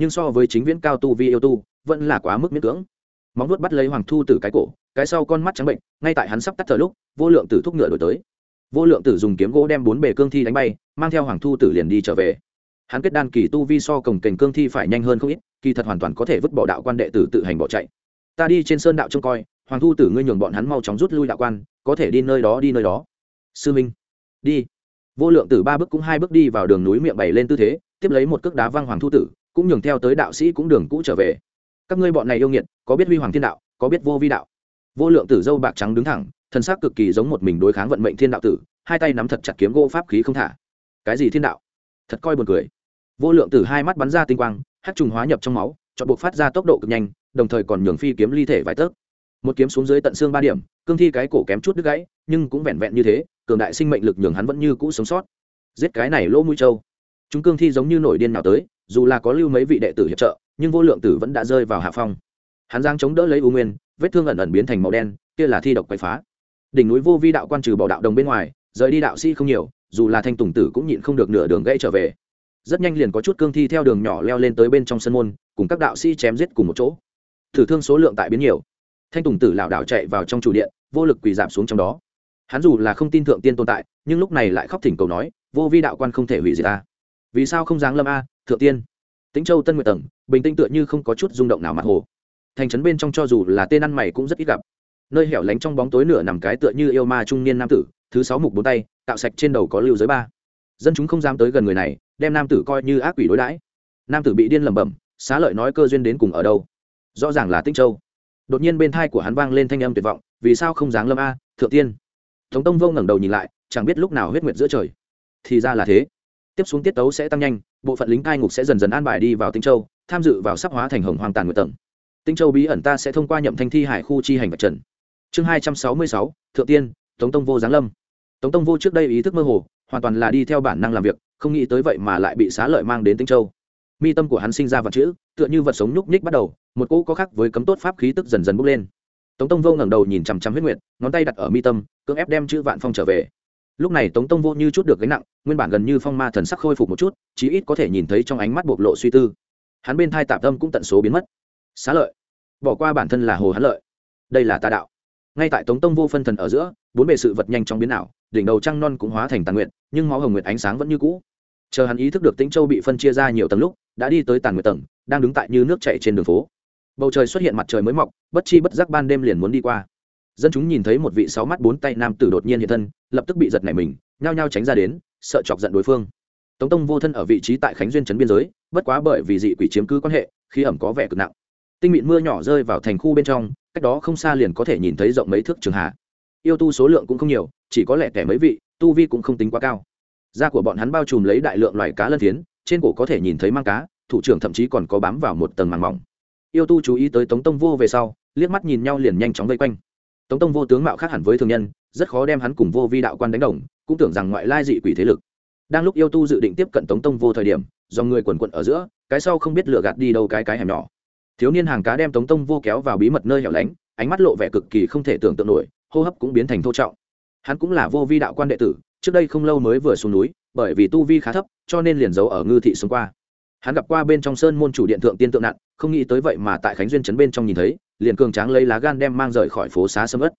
nhưng so với chính viễn cao tu vi yêu tu vẫn là quá mức miễn cưỡng. Móng vuốt bắt lấy Hoàng Thu Tử cái cổ, cái sau con mắt trắng bệnh, ngay tại hắn sắp tắt thở lúc Vô Lượng Tử thúc ngựa đổi tới. Vô Lượng Tử dùng kiếm gỗ đem 4 bề cương thi đánh bay, mang theo Hoàng Thu Tử liền đi trở về. Hắn kết đan kỳ tu vi so cồng kềnh cương thi phải nhanh hơn không ít, kỳ thật hoàn toàn có thể vứt bỏ đạo quan đệ tử tự hành bỏ chạy. Ta đi trên sơn đạo trông coi, Hoàng Thu Tử ngươi nhường bọn hắn mau chóng rút lui đạo quan, có thể đi nơi đó. Sư minh, đi. Vô Lượng Tử 3 bước cũng 2 bước đi vào đường núi miệng bày lên tư thế, tiếp lấy một cước đá văng Hoàng Thu Tử, cũng nhường theo tới đạo sĩ cũng đường cũ trở về. Các ngươi bọn này yêu nghiệt, có biết Huy Hoàng Thiên Đạo, có biết Vô Vi Đạo? Vô Lượng Tử râu bạc trắng đứng thẳng, thân xác cực kỳ giống một mình đối kháng vận mệnh thiên đạo tử, hai tay nắm thật chặt kiếm gỗ pháp khí không thả. Cái gì thiên đạo? Thật coi buồn cười. Vô Lượng Tử hai mắt bắn ra tinh quang, hắc trùng hóa nhập trong máu, chọn buộc phát ra tốc độ cực nhanh, đồng thời còn nhường phi kiếm ly thể vài tấc. Một kiếm xuống dưới tận xương 3 điểm, cương thi cái cổ kém chút đứt gãy, nhưng cũng vẹn vẹn như thế, cường đại sinh mệnh lực nhường hắn vẫn như cũ sống sót. Giết cái này lỗ mũi trâu. Chúng cương thi giống như nổi điên nào tới, dù là có lưu mấy vị đệ tử hiệp trợ, nhưng Vô Lượng Tử vẫn đã rơi vào hạ phong. Hắn giang chống đỡ lấy U Nguyên, vết thương ẩn ẩn biến thành màu đen, kia là thi độc quậy phá. Đỉnh núi Vô Vi đạo quan trừ bỏ đạo đồng bên ngoài, rời đi đạo sĩ không nhiều, dù là Thanh Tùng Tử cũng nhịn không được nửa đường gãy trở về. Rất nhanh liền có chút cương thi theo đường nhỏ leo lên tới bên trong sân môn, cùng các đạo sĩ chém giết cùng một chỗ. Thử thương số lượng tại biến nhiều. Thanh Tùng Tử lảo đảo chạy vào trong chủ điện, vô lực quỳ rạp xuống trong đó. Hắn dù là không tin thượng tiên tồn tại, nhưng lúc này lại khóc thỉnh cầu nói, Vô Vi đạo quan không thể hủy diệt ta. Vì sao không giáng lâm a, thượng tiên? Tĩnh Châu Tân Nguyệt tầng, bình tĩnh tựa như không có chút rung động nào mặt hồ. Thành trấn bên trong cho dù là tên ăn mày cũng rất ít gặp. Nơi hẻo lánh trong bóng tối nửa nằm cái tựa như yêu ma trung niên nam tử, thứ 6 mục 4 tay, tạo sạch trên đầu có lưu giới 3. Dân chúng không dám tới gần người này, đem nam tử coi như ác quỷ đối đãi. Nam tử bị điên lẩm bẩm, xá lợi nói cơ duyên đến cùng ở đâu? Rõ ràng là Tĩnh Châu. Đột nhiên bên tai của hắn vang lên thanh âm tuyệt vọng, vì sao không giáng lâm a, thượng tiên? Tống Tông Vô ngẩng đầu nhìn lại, chẳng biết lúc nào huyết nguyệt giữa trời. Thì ra là thế. Tiếp xuống tiết tấu sẽ tăng nhanh, bộ phận lính cai ngục sẽ dần dần an bài đi vào Tĩnh Châu, tham dự vào sắp hóa thành hồng hoang tàn nguyệt tầng. Tĩnh Châu bí ẩn ta sẽ thông qua Nhậm Thanh thi hải khu chi hành vật trần. Chương 266, thượng tiên, Tống Tông Vô giáng lâm. Tống Tông Vô trước đây ý thức mơ hồ, hoàn toàn là đi theo bản năng làm việc, không nghĩ tới vậy mà lại bị xá lợi mang đến Tĩnh Châu. Mi tâm của hắn sinh ra vật chữ, tựa như vật sống nhúc nhích bắt đầu, một cỗ có khác với cấm tốt pháp khí tức dần dần bốc lên. Tống Tông Vô ngẩng đầu nhìn chằm chằm huyết nguyệt, ngón tay đặt ở mi tâm, cưỡng ép đem chữ vạn phong trở về. Lúc này Tống Tông Vô như chút được gánh nặng, nguyên bản gần như phong ma thần sắc khôi phục một chút, chí ít có thể nhìn thấy trong ánh mắt bộc lộ suy tư. Hắn bên thai tạp tâm cũng tận số biến mất. Xá lợi, bỏ qua bản thân là hồ hắn lợi, đây là tà đạo. Ngay tại Tống Tông Vô phân thần ở giữa, 4 bề sự vật nhanh chóng biến ảo, đỉnh đầu trăng non cũng hóa thành tàn nguyệt, nhưng máu hồng nguyệt ánh sáng vẫn như cũ. Chờ hắn ý thức được Tĩnh Châu bị phân chia ra nhiều tầng lúc, đã đi tới tàn nguyệt tầng, đang đứng tại như nước chảy trên đường phố. Bầu trời xuất hiện mặt trời mới mọc, bất chi bất giác ban đêm liền muốn đi qua. Dân chúng nhìn thấy một vị 6 mắt 4 tay nam tử đột nhiên hiện thân, lập tức bị giật nảy mình, nhao nhao tránh ra đến, sợ chọc giận đối phương. Tống Tông Vô thân ở vị trí tại Khánh Duyên trấn biên giới, bất quá bởi vì dị quỷ chiếm cứ quan hệ, khí ẩm có vẻ cực nặng. Tinh mịn mưa nhỏ rơi vào thành khu bên trong, cách đó không xa liền có thể nhìn thấy rộng mấy thước trường hạ. Yêu tu số lượng cũng không nhiều, chỉ có lẻ tẻ mấy vị, tu vi cũng không tính quá cao. Da của bọn hắn bao trùm lấy đại lượng loài cá lân phiến, trên cổ có thể nhìn thấy mang cá, thủ trưởng thậm chí còn có bám vào một tầng màng mỏng. Yêu tu chú ý tới Tống Tông Vô về sau, liếc mắt nhìn nhau liền nhanh chóng vây quanh. Tống Tông Vô tướng mạo khác hẳn với thường nhân, rất khó đem hắn cùng Vô Vi đạo quan đánh đồng, cũng tưởng rằng ngoại lai dị quỷ thế lực. Đang lúc yêu tu dự định tiếp cận Tống Tông Vô thời điểm, dòng người quần quật ở giữa, cái sau không biết lựa gạt đi đâu cái hẻm nhỏ. Thiếu niên hàng cá đem Tống Tông Vô kéo vào bí mật nơi hẻo lánh, ánh mắt lộ vẻ cực kỳ không thể tưởng tượng nổi, hô hấp cũng biến thành thô trọng. Hắn cũng là Vô Vi đạo quan đệ tử, trước đây không lâu mới vừa xuống núi, bởi vì tu vi khá thấp, cho nên liền giấu ở Ngư thị sống qua. Hắn gặp qua bên trong sơn môn chủ điện thượng tiên tượng nặng, không nghĩ tới vậy mà tại Khánh Duyên trấn bên trong nhìn thấy, liền cường tráng lấy lá gan đem mang rời khỏi phố xá sầm uất.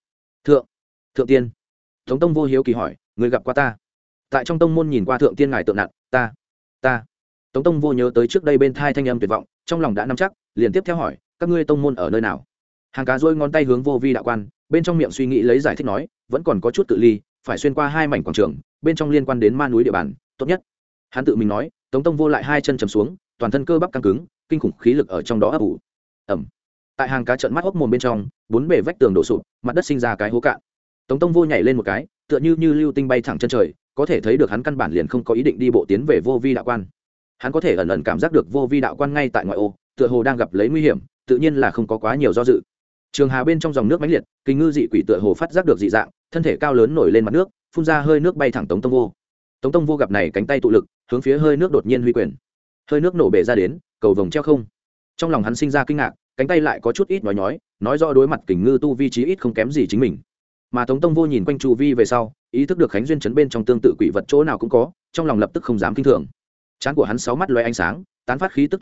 Thượng tiên. Tống Tông Vô hiếu kỳ hỏi, người gặp qua ta? Tại trong tông môn nhìn qua thượng tiên ngài tượng nặng, ta. Tống Tông Vô nhớ tới trước đây bên thai thanh âm tuyệt vọng, trong lòng đã nắm chắc, liền tiếp theo hỏi, các ngươi tông môn ở nơi nào? Hàng cá rôi ngón tay hướng Vô Vi đạo quan, bên trong miệng suy nghĩ lấy giải thích nói, vẫn còn có chút cự ly, phải xuyên qua 2 mảnh quảng trường, bên trong liên quan đến ma núi địa bàn, tốt nhất. Hắn tự mình nói. Tống Tông Vô lại 2 chân chầm xuống, toàn thân cơ bắp căng cứng, kinh khủng khí lực ở trong đó ấp ủ. Ẩm. Tại hàng cá trợn mắt hốc mồm bên trong, 4 bề vách tường đổ sụp, mặt đất sinh ra cái hố cạn. Tống Tông Vô nhảy lên một cái, tựa như lưu tinh bay thẳng chân trời, có thể thấy được hắn căn bản liền không có ý định đi bộ tiến về Vô Vi đạo quan. Hắn có thể ẩn ẩn cảm giác được Vô Vi đạo quan ngay tại ngoại ô, tựa hồ đang gặp lấy nguy hiểm, tự nhiên là không có quá nhiều do dự. Trường hà bên trong dòng nước mãnh liệt, kinh ngư dị quỷ tựa hồ phát giác được dị dạng, thân thể cao lớn nổi lên mặt nước, phun ra hơi nước bay thẳng Tống Tông Vô. Tống Tông Vô gặp này cánh tay tụ lực, hướng phía hơi nước đột nhiên huy quyền. Hơi nước nổ bể ra đến, cầu vồng treo không. Trong lòng hắn sinh ra kinh ngạc, cánh tay lại có chút ít nói rõ đối mặt kình ngư tu vi trí ít không kém gì chính mình. Mà Tống Tông Vô nhìn quanh chu vi về sau, ý thức được Khánh Duyên trấn bên trong tương tự quỷ vật chỗ nào cũng có, trong lòng lập tức không dám kinh thường. Trán của hắn 6 mắt lóe ánh sáng, tán phát khí tức thu liễm,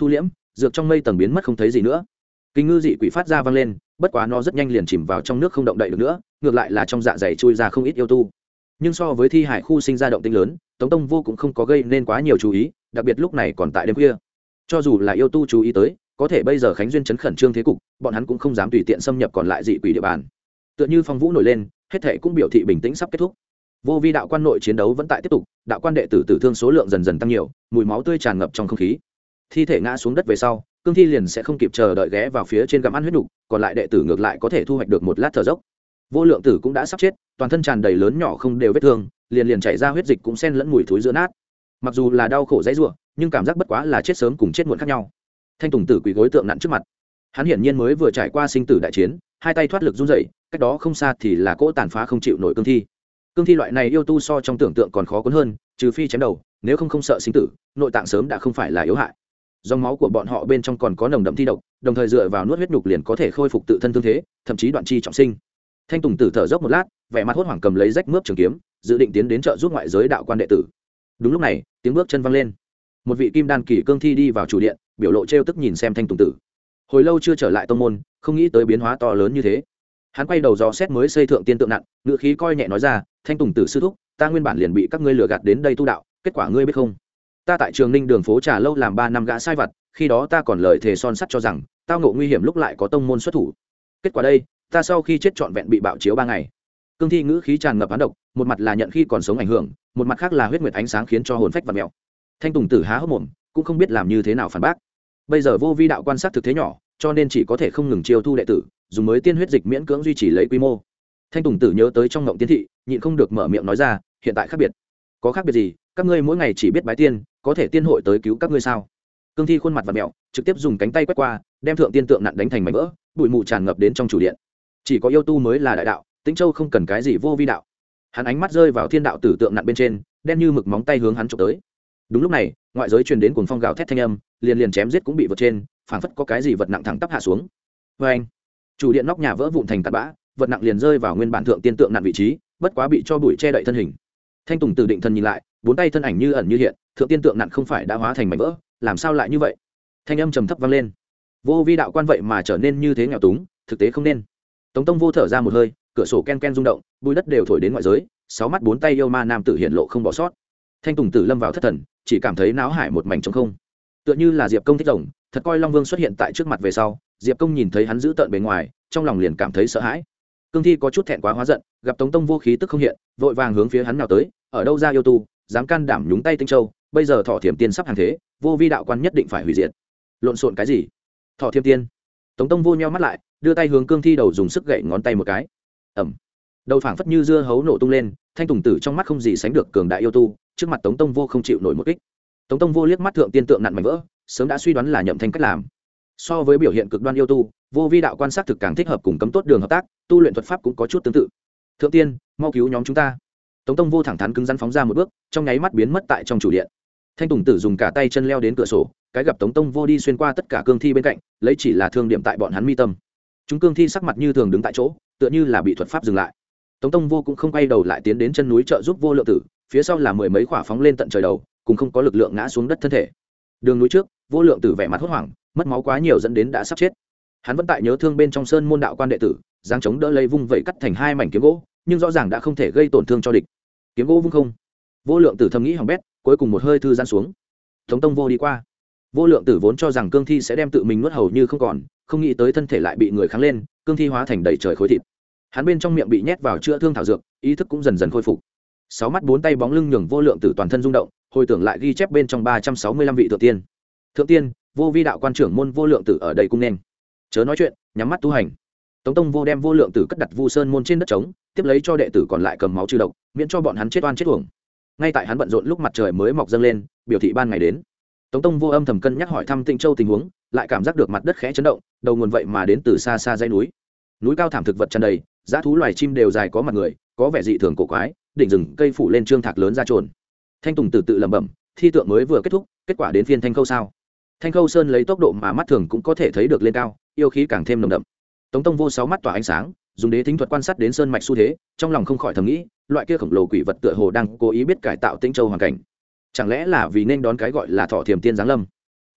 dược trong mây tầng biến mất không thấy gì nữa. Kinh ngư dị quỷ phát ra vang lên, bất quá nó rất nhanh liền chìm vào trong nước không động đậy được nữa, ngược lại là trong dạ dày chui ra không ít yêu tu. Nhưng so với thi hải khu sinh ra động tĩnh lớn, Tống Tông Vô cũng không có gây nên quá nhiều chú ý, đặc biệt lúc này còn tại đêm khuya. Cho dù là yêu tu chú ý tới, có thể bây giờ Khánh Duyên chấn khẩn trương thế cục, bọn hắn cũng không dám tùy tiện xâm nhập còn lại dị quỷ địa bàn. Tựa như phong vũ nổi lên, hết thảy cũng biểu thị bình tĩnh sắp kết thúc. Vô vi đạo quan nội chiến đấu vẫn tại tiếp tục, đạo quan đệ tử tử thương số lượng dần dần tăng nhiều, mùi máu tươi tràn ngập trong không khí. Thi thể ngã xuống đất về sau, cương thi liền sẽ không kịp chờ đợi ghé vào phía trên gặm ăn huyết nục, còn lại đệ tử ngược lại có thể thu hoạch được một lát thở dốc. Vô lượng tử cũng đã sắp chết, toàn thân tràn đầy lớn nhỏ không đều vết thương, liền chảy ra huyết dịch cũng xen lẫn mùi thối giữa nát. Mặc dù là đau khổ dãy rủa, nhưng cảm giác bất quá là chết sớm cùng chết muộn khác nhau. Thanh Tùng Tử quỳ gối tượng nặn trước mặt, hắn hiển nhiên mới vừa trải qua sinh tử đại chiến, hai tay thoát lực run rẩy, cách đó không xa thì là cỗ tàn phá không chịu nổi cương thi. Cương thi loại này yêu tu so trong tưởng tượng còn khó cuốn hơn, trừ phi chém đầu, nếu không sợ sinh tử, nội tạng sớm đã không phải là yếu hại. Dòng máu của bọn họ bên trong còn có nồng đậm thi độc, đồng thời dựa vào nuốt huyết nhục liền có thể khôi phục tự thân thương thế, thậm chí đoạn chi trọng sinh. Thanh Tùng Tử thở dốc một lát, vẻ mặt hốt hoảng cầm lấy rách mướp trường kiếm, dự định tiến đến trợ giúp ngoại giới đạo quan đệ tử. Đúng lúc này, tiếng bước chân văng lên. Một vị kim đan kỳ cương thi đi vào chủ điện, biểu lộ trêu tức nhìn xem Thanh Tùng Tử. Hồi lâu chưa trở lại tông môn, không nghĩ tới biến hóa to lớn như thế. Hắn quay đầu dò xét mới xây thượng tiên tượng nặng, ngựa khí coi nhẹ nói ra, Thanh Tùng Tử sư thúc, ta nguyên bản liền bị các ngươi lừa gạt đến đây tu đạo, kết quả ngươi biết không? Ta tại Trường Ninh đường phố trà lâu làm 3 năm gã sai vặt, khi đó ta còn lời thề son sắt cho rằng tao ngộ nguy hiểm lúc lại có tông môn xuất thủ. Kết quả đây, ta sau khi chết trọn vẹn bị bạo chiếu 3 ngày. Cương thi ngữ khí tràn ngập hán độc, một mặt là nhận khi còn sống ảnh hưởng, một mặt khác là huyết nguyệt ánh sáng khiến cho hồn phách vặn mèo. Thanh Tùng Tử há hốc mồm, cũng không biết làm như thế nào phản bác. Bây giờ vô vi đạo quan sát thực thế nhỏ, cho nên chỉ có thể không ngừng chiêu thu đệ tử, dùng mới tiên huyết dịch miễn cưỡng duy trì lấy quy mô. Thanh Tùng Tử nhớ tới trong ngộng tiên thị, nhịn không được mở miệng nói ra, hiện tại khác biệt. Có khác biệt gì? Các ngươi mỗi ngày chỉ biết bái tiên, có thể tiên hội tới cứu các ngươi sao? Cương thi khuôn mặt vặn mèo, trực tiếp dùng cánh tay quét qua, đem thượng tiên tượng nặng đánh thành mảnh vỡ, bụi mù tràn ngập đến trong chủ điện. Chỉ có yêu tu mới là đại đạo, Tĩnh Châu không cần cái gì vô vi đạo. Hắn ánh mắt rơi vào thiên đạo tử tượng nặng bên trên, đen như mực móng tay hướng hắn chụp tới. Đúng lúc này, ngoại giới truyền đến cuồng phong gào thét thanh âm, liền chém giết cũng bị vượt trên, phảng phất có cái gì vật nặng thẳng tắp hạ xuống. Oeng! Chủ điện nóc nhà vỡ vụn thành tạt bã, vật nặng liền rơi vào nguyên bản thượng tiên tượng nặng vị trí, bất quá bị cho bụi che đậy thân hình. Thanh Tùng Tử định thần nhìn lại, bốn tay thân ảnh như ẩn như hiện, thượng tiên tượng nặng không phải đã hóa thành mảnh vỡ, làm sao lại như vậy? Thanh âm trầm thấp vang lên. Vô vi đạo quan vậy mà trở nên như thế nghèo túng, thực tế không nên. Tống Tông Vô thở ra một hơi, cửa sổ ken ken rung động, bụi đất đều thổi đến ngoại giới, 6 mắt 4 tay yêu ma nam tử hiện lộ không bỏ sót. Thanh Tùng Tử lâm vào thất thần, chỉ cảm thấy náo hải một mảnh trống không. Tựa như là Diệp Công thích rồng, thật coi Long Vương xuất hiện tại trước mặt về sau, Diệp Công nhìn thấy hắn giữ tợn bề ngoài, trong lòng liền cảm thấy sợ hãi. Cương thi có chút thẹn quá hóa giận, gặp Tống Tông Vô khí tức không hiện, vội vàng hướng phía hắn nào tới, ở đâu ra yêu tu, dám can đảm nhúng tay Tinh Châu, bây giờ Thọ Thiểm Tiên sắp hàng thế, vô vi đạo quan nhất định phải hủy diệt. Lộn xộn cái gì? Thọ Thiểm Tiên? Tống Tông Vô nheo mắt lại, đưa tay hướng cương thi đầu dùng sức gậy ngón tay một cái. Ầm. Đầu phảng phất như dưa hấu nổ tung lên, Thanh Tùng Tử trong mắt không gì sánh được cường đại yêu tu, trước mặt Tống Tông Vô không chịu nổi một kích. Tống Tông Vô liếc mắt thượng tiên tượng nặn mảnh vỡ, sớm đã suy đoán là Nhậm Thanh cách làm. So với biểu hiện cực đoan yêu tu, vô vi đạo quan sát thực càng thích hợp cùng cấm tốt đường hợp tác, tu luyện thuật pháp cũng có chút tương tự. Thượng tiên, mau cứu nhóm chúng ta. Tống Tông Vô thẳng thắn cứng rắn phóng ra một bước, trong nháy mắt biến mất tại trong chủ điện. Thanh Tùng Tử dùng cả tay chân leo đến cửa sổ, cái gặp Tống Tông Vô đi xuyên qua tất cả cương thi bên cạnh, lấy chỉ là thương điểm tại bọn hắn mi tâm. Chúng cương thi sắc mặt như thường đứng tại chỗ, tựa như là bị thuật pháp dừng lại. Tống Tông Vô cũng không quay đầu lại tiến đến chân núi trợ giúp Vô Lượng Tử, phía sau là 10 mấy quả phóng lên tận trời đầu, cùng không có lực lượng ngã xuống đất thân thể. Đường núi trước, Vô Lượng Tử vẻ mặt hốt hoảng, mất máu quá nhiều dẫn đến đã sắp chết. Hắn vẫn tại nhớ thương bên trong sơn môn đạo quan đệ tử, giáng chống đỡ lấy vung vẩy cắt thành 2 mảnh kiếm gỗ, nhưng rõ ràng đã không thể gây tổn thương cho địch. Kiếm gỗ vung không. Vô Lượng Tử thầm nghĩ hỏng bét, cuối cùng một hơi thư giãn xuống. Tống Tông Vô đi qua. Vô Lượng Tử vốn cho rằng cương thi sẽ đem tự mình nuốt hầu như không còn, không nghĩ tới thân thể lại bị người kháng lên, cương thi hóa thành đầy trời khối thịt. Hắn bên trong miệng bị nhét vào chữa thương thảo dược, ý thức cũng dần dần khôi phục. 6 mắt 4 tay bóng lưng nhường Vô Lượng Tử toàn thân rung động, hồi tưởng lại ghi chép bên trong 365 vị thượng tiên. Thượng tiên, vô vi đạo quan trưởng môn Vô Lượng Tử ở đây cung nên. Chớ nói chuyện, nhắm mắt tu hành. Tống Tông Vô đem Vô Lượng Tử cất đặt Vu Sơn môn trên đất trống, tiếp lấy cho đệ tử còn lại cầm máu trừ độc, miễn cho bọn hắn chết oan chết uổng. Ngay tại hắn bận rộn lúc mặt trời mới mọc dâng lên, biểu thị ban ngày đến. Tống Tông Vô âm thầm cân nhắc hỏi thăm Tịnh Châu tình huống, lại cảm giác được mặt đất khẽ chấn động, đầu nguồn vậy mà đến từ xa xa dãy núi. Núi cao thảm thực vật tràn đầy, dã thú loài chim đều dài có mặt người, có vẻ dị thường cổ quái, đỉnh rừng cây phủ lên trương thạc lớn ra trồn. Thanh Tùng Tử tự lẩm bẩm, thi tượng mới vừa kết thúc, kết quả đến phiên Thanh Khâu sao? Thanh Khâu Sơn lấy tốc độ mà mắt thường cũng có thể thấy được lên cao, yêu khí càng thêm nồng đậm. Tống Tông Vô 6 mắt tỏa ánh sáng, dùng đế thính thuật quan sát đến sơn mạch xu thế, trong lòng không khỏi thầm nghĩ, loại kia khổng lồ quỷ vật tựa hồ đang cố ý biết cải tạo Tĩnh Châu hoàn cảnh. Chẳng lẽ là vì nên đón cái gọi là Thọ Thiểm Tiên giáng lâm?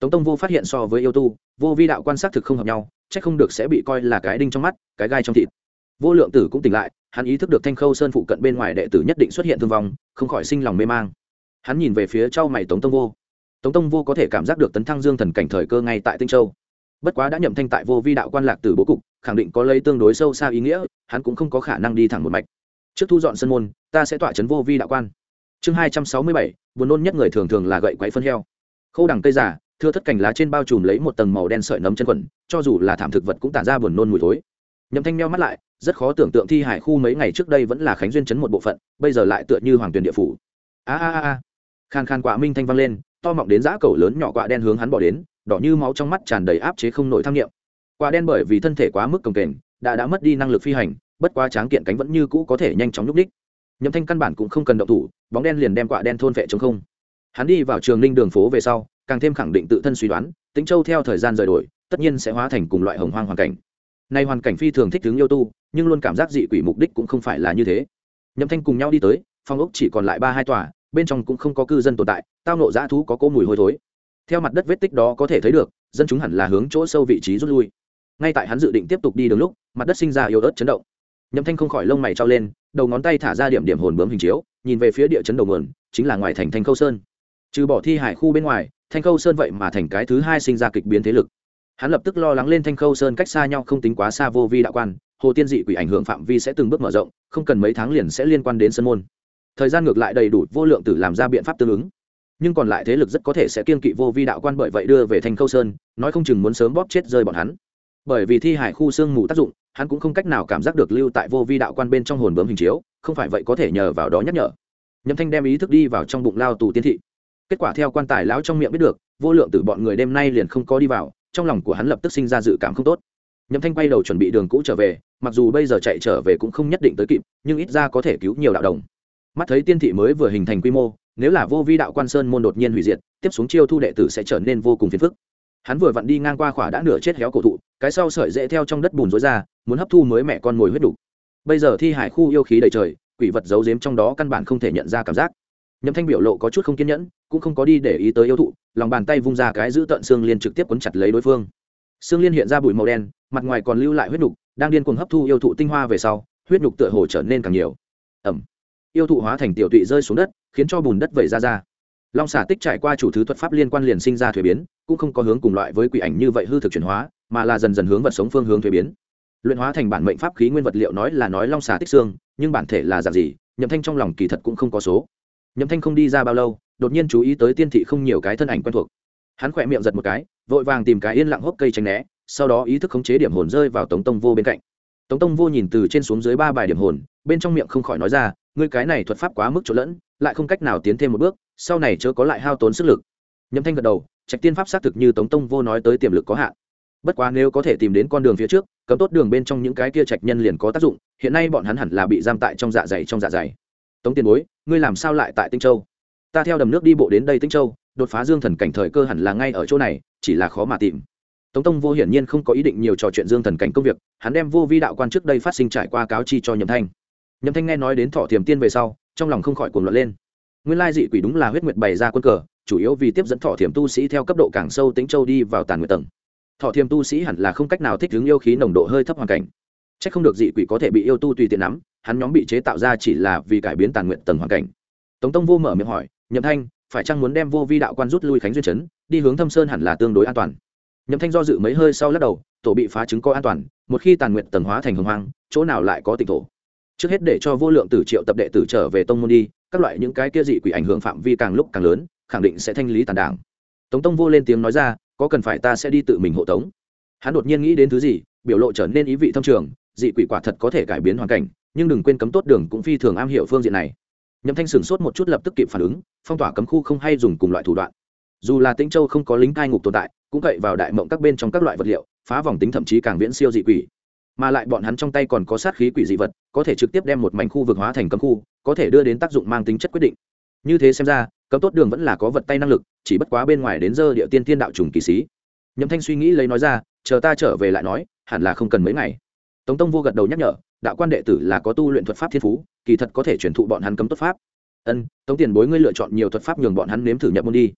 Tống Tông Vô phát hiện so với yêu tu, vô vi đạo quan sát thực không hợp nhau, chắc không được sẽ bị coi là cái đinh trong mắt, cái gai trong thịt. Vô Lượng Tử cũng tỉnh lại, hắn ý thức được Thanh Khâu Sơn phụ cận bên ngoài đệ tử nhất định xuất hiện thương vong, không khỏi sinh lòng mê mang. Hắn nhìn về phía trao mày Tống Tông Vô. Tống Tông Vô có thể cảm giác được tấn thăng dương thần cảnh thời cơ ngay tại Tinh Châu. Bất quá đã nhậm thanh tại vô vi đạo quan lạc tử bố cục, khẳng định có lấy tương đối sâu xa ý nghĩa, hắn cũng không có khả năng đi thẳng một mạch. Trước thu dọn sân môn, ta sẽ tọa trấn vô vi đạo quan. Chương 267, buồn nôn nhất người thường thường là gậy quấy phân heo. Khâu đằng cây giả, thưa thất cành lá trên bao trùm lấy một tầng màu đen sợi nấm chân quẩn, cho dù là thảm thực vật cũng tản ra buồn nôn mùi thối. Nhậm thanh meo mắt lại, rất khó tưởng tượng thi hải khu mấy ngày trước đây vẫn là Khánh Duyên trấn một bộ phận, bây giờ lại tựa như hoàng tuyền địa phủ. A a a, khan khan quạ minh thanh vang lên, to mọng đến dã cầu lớn nhỏ quạ đen hướng hắn bỏ đến, đỏ như máu trong mắt tràn đầy áp chế không nổi tham nghiệm. Quạ đen bởi vì thân thể quá mức cồng kềnh, đã mất đi năng lực phi hành, bất quá tráng kiện cánh vẫn như cũ có thể nhanh chóng nhúc đích. Nhậm thanh căn bản cũng không cần động thủ, bóng đen liền đem quạ đen thôn vệ trống không. Hắn đi vào Trường Ninh đường phố về sau, càng thêm khẳng định tự thân suy đoán, Tĩnh Châu theo thời gian rời đổi, tất nhiên sẽ hóa thành cùng loại hồng hoang hoàn cảnh. Nay hoàn cảnh phi thường thích ứng yêu tu, nhưng luôn cảm giác dị quỷ mục đích cũng không phải là như thế. Nhậm thanh cùng nhau đi tới, phòng ốc chỉ còn lại 3-2 tòa, bên trong cũng không có cư dân tồn tại, tao nộ dã thú có cỗ mùi hôi thối. Theo mặt đất vết tích đó có thể thấy được, dân chúng hẳn là hướng chỗ sâu vị trí rút lui. Ngay tại hắn dự định tiếp tục đi đường lúc, mặt đất sinh ra yếu ớt chấn động. Nhậm thanh không khỏi lông mày trao lên, đầu ngón tay thả ra điểm hồn bướm hình chiếu, nhìn về phía địa chấn đầu nguồn, chính là ngoài thành Thanh Khâu Sơn. Trừ bỏ thi hải khu bên ngoài, Thanh Khâu Sơn vậy mà thành cái thứ hai sinh ra kịch biến thế lực. Hắn lập tức lo lắng lên Thanh Khâu Sơn cách xa nhau không tính quá xa vô vi đạo quan, hồ tiên dị quỷ ảnh hưởng phạm vi sẽ từng bước mở rộng, không cần mấy tháng liền sẽ liên quan đến sân môn. Thời gian ngược lại đầy đủ Vô Lượng Tử làm ra biện pháp tương ứng, nhưng còn lại thế lực rất có thể sẽ kiêng kỵ vô vi đạo quan, bởi vậy đưa về Thanh Khâu Sơn, nói không chừng muốn sớm bóp chết rơi bọn hắn. Bởi vì thi hải khu xương mù tác dụng, hắn cũng không cách nào cảm giác được lưu tại vô vi đạo quan bên trong hồn bướm hình chiếu, không phải vậy có thể nhờ vào đó nhắc nhở. Nhậm thanh đem ý thức đi vào trong bụng lao tù tiên thị. Kết quả theo quan tài lão trong miệng biết được, Vô Lượng Tử bọn người đêm nay liền không có đi vào, trong lòng của hắn lập tức sinh ra dự cảm không tốt. Nhậm thanh quay đầu chuẩn bị đường cũ trở về, mặc dù bây giờ chạy trở về cũng không nhất định tới kịp, nhưng ít ra có thể cứu nhiều đạo đồng. Mắt thấy tiên thị mới vừa hình thành quy mô, nếu là vô vi đạo quan sơn môn đột nhiên hủy diệt, tiếp xuống chiêu thu đệ tử sẽ trở nên vô cùng phiền phức. Hắn vừa vặn đi ngang qua khỏa đã nửa chết héo cổ thụ, cái sau sợi rễ theo trong đất bùn rối ra, muốn hấp thu mới mẹ con mồi huyết đủ. Bây giờ thi hải khu yêu khí đầy trời, quỷ vật giấu giếm trong đó căn bản không thể nhận ra cảm giác. Nhậm thanh biểu lộ có chút không kiên nhẫn, cũng không có đi để ý tới yêu thụ, lòng bàn tay vung ra cái giữ tận xương liên trực tiếp quấn chặt lấy đối phương. Xương liên hiện ra bụi màu đen, mặt ngoài còn lưu lại huyết nhục, đang điên cuồng hấp thu yêu thụ tinh hoa về sau, huyết nhục tựa hồ trở nên càng nhiều. Ẩm. Yêu thụ hóa thành tiểu tụy rơi xuống đất, khiến cho bùn đất vẩy ra. Long xà tích trải qua chủ thứ thuật pháp liên quan liền sinh ra thuế biến, cũng không có hướng cùng loại với quỷ ảnh như vậy hư thực chuyển hóa, mà là dần dần hướng vật sống phương hướng thuế biến. Luyện hóa thành bản mệnh pháp khí nguyên vật liệu nói long xà tích xương, nhưng bản thể là dạng gì, Nhậm thanh trong lòng kỳ thật cũng không có số. Nhậm thanh không đi ra bao lâu, đột nhiên chú ý tới tiên thị không nhiều cái thân ảnh quen thuộc. Hắn khỏe miệng giật một cái, vội vàng tìm cái yên lặng hốc cây tránh né, sau đó ý thức khống chế điểm hồn rơi vào Tống Tông Vô bên cạnh. Tống Tông Vô nhìn từ trên xuống dưới 3 bài điểm hồn, bên trong miệng không khỏi nói ra, ngươi cái này thuật pháp quá mức trộn lẫn, lại không cách nào tiến thêm một bước, sau này chớ có lại hao tốn sức lực. Nhậm thanh gật đầu, trạch tiên pháp xác thực như Tống Tông Vô nói tới tiềm lực có hạn. Bất quá nếu có thể tìm đến con đường phía trước, cấm tốt đường bên trong những cái kia trạch nhân liền có tác dụng, hiện nay bọn hắn hẳn là bị giam tại trong dạ dày. Tống tiền bối, ngươi làm sao lại tại Tinh Châu? Ta theo đầm nước đi bộ đến đây Tinh Châu, đột phá dương thần cảnh thời cơ hẳn là ngay ở chỗ này, chỉ là khó mà tìm. Tống Tông Vô hiển nhiên không có ý định nhiều trò chuyện dương thần cảnh công việc, hắn đem vô vi đạo quan trước đây phát sinh trải qua cáo chi cho Nhậm thanh. Nhậm thanh nghe nói đến Thọ Thiềm Tiên về sau, trong lòng không khỏi cuồng loạn lên. Nguyên lai dị quỷ đúng là huyết nguyệt bày ra quân cờ, chủ yếu vì tiếp dẫn Thọ Thiềm tu sĩ theo cấp độ càng sâu Tĩnh Châu đi vào tàn nguyệt tầng. Thọ Thiềm tu sĩ hẳn là không cách nào thích ứng yêu khí nồng độ hơi thấp hoàn cảnh. Chắc không được dị quỷ có thể bị yêu tu tùy tiện nắm, hắn nhóm bị chế tạo ra chỉ là vì cải biến tàn nguyệt tầng hoàn cảnh. Tống Tông Vô mở miệng hỏi, Nhậm thanh, phải chăng muốn đem vô vi đạo quan rút lui Khánh Duyên trấn, đi hướng Thâm Sơn hẳn là tương đối an toàn. Nhậm thanh do dự mấy hơi sau lắc đầu, tổ bị phá chứng có an toàn, một khi tàn nguyệt tầng hóa thành hồng hoang, chỗ nào lại có tịnh thổ. Trước hết để cho Vô Lượng Tử triệu tập đệ tử trở về tông môn đi, các loại những cái kia dị quỷ ảnh hưởng phạm vi càng lúc càng lớn, khẳng định sẽ thanh lý tàn đảng. Tống Tông Vô lên tiếng nói ra, có cần phải ta sẽ đi tự mình hộ tống. Hắn đột nhiên nghĩ đến thứ gì, biểu lộ trở nên ý vị thâm trường, dị quỷ quả thật có thể cải biến hoàn cảnh, nhưng đừng quên cấm tốt đường cũng phi thường am hiểu phương diện này. Nhậm thanh sửng sốt một chút lập tức kịp phản ứng, phong tỏa cấm khu không hay dùng cùng loại thủ đoạn. Dù là Tĩnh Châu không có lính cai ngục tồn tại, cũng cậy vào đại mộng các bên trong các loại vật liệu, phá vòng tính thậm chí càng viễn siêu dị quỷ. Mà lại bọn hắn trong tay còn có sát khí quỷ dị vật, có thể trực tiếp đem một mảnh khu vực hóa thành cấm khu, có thể đưa đến tác dụng mang tính chất quyết định. Như thế xem ra, cấm tốt đường vẫn là có vật tay năng lực, chỉ bất quá bên ngoài đến giờ địa tiên tiên đạo trùng kỳ sĩ. Nhậm thanh suy nghĩ lấy nói ra, chờ ta trở về lại nói, hẳn là không cần mấy ngày. Tống Tông Vô gật đầu nhắc nhở, đạo quan đệ tử là có tu luyện thuật pháp thiên phú, kỳ thật có thể truyền thụ bọn hắn cấm tốt pháp. Ân, Tống tiền bối ngươi lựa chọn nhiều thuật pháp nhường bọn hắn nếm thử nhập môn đi.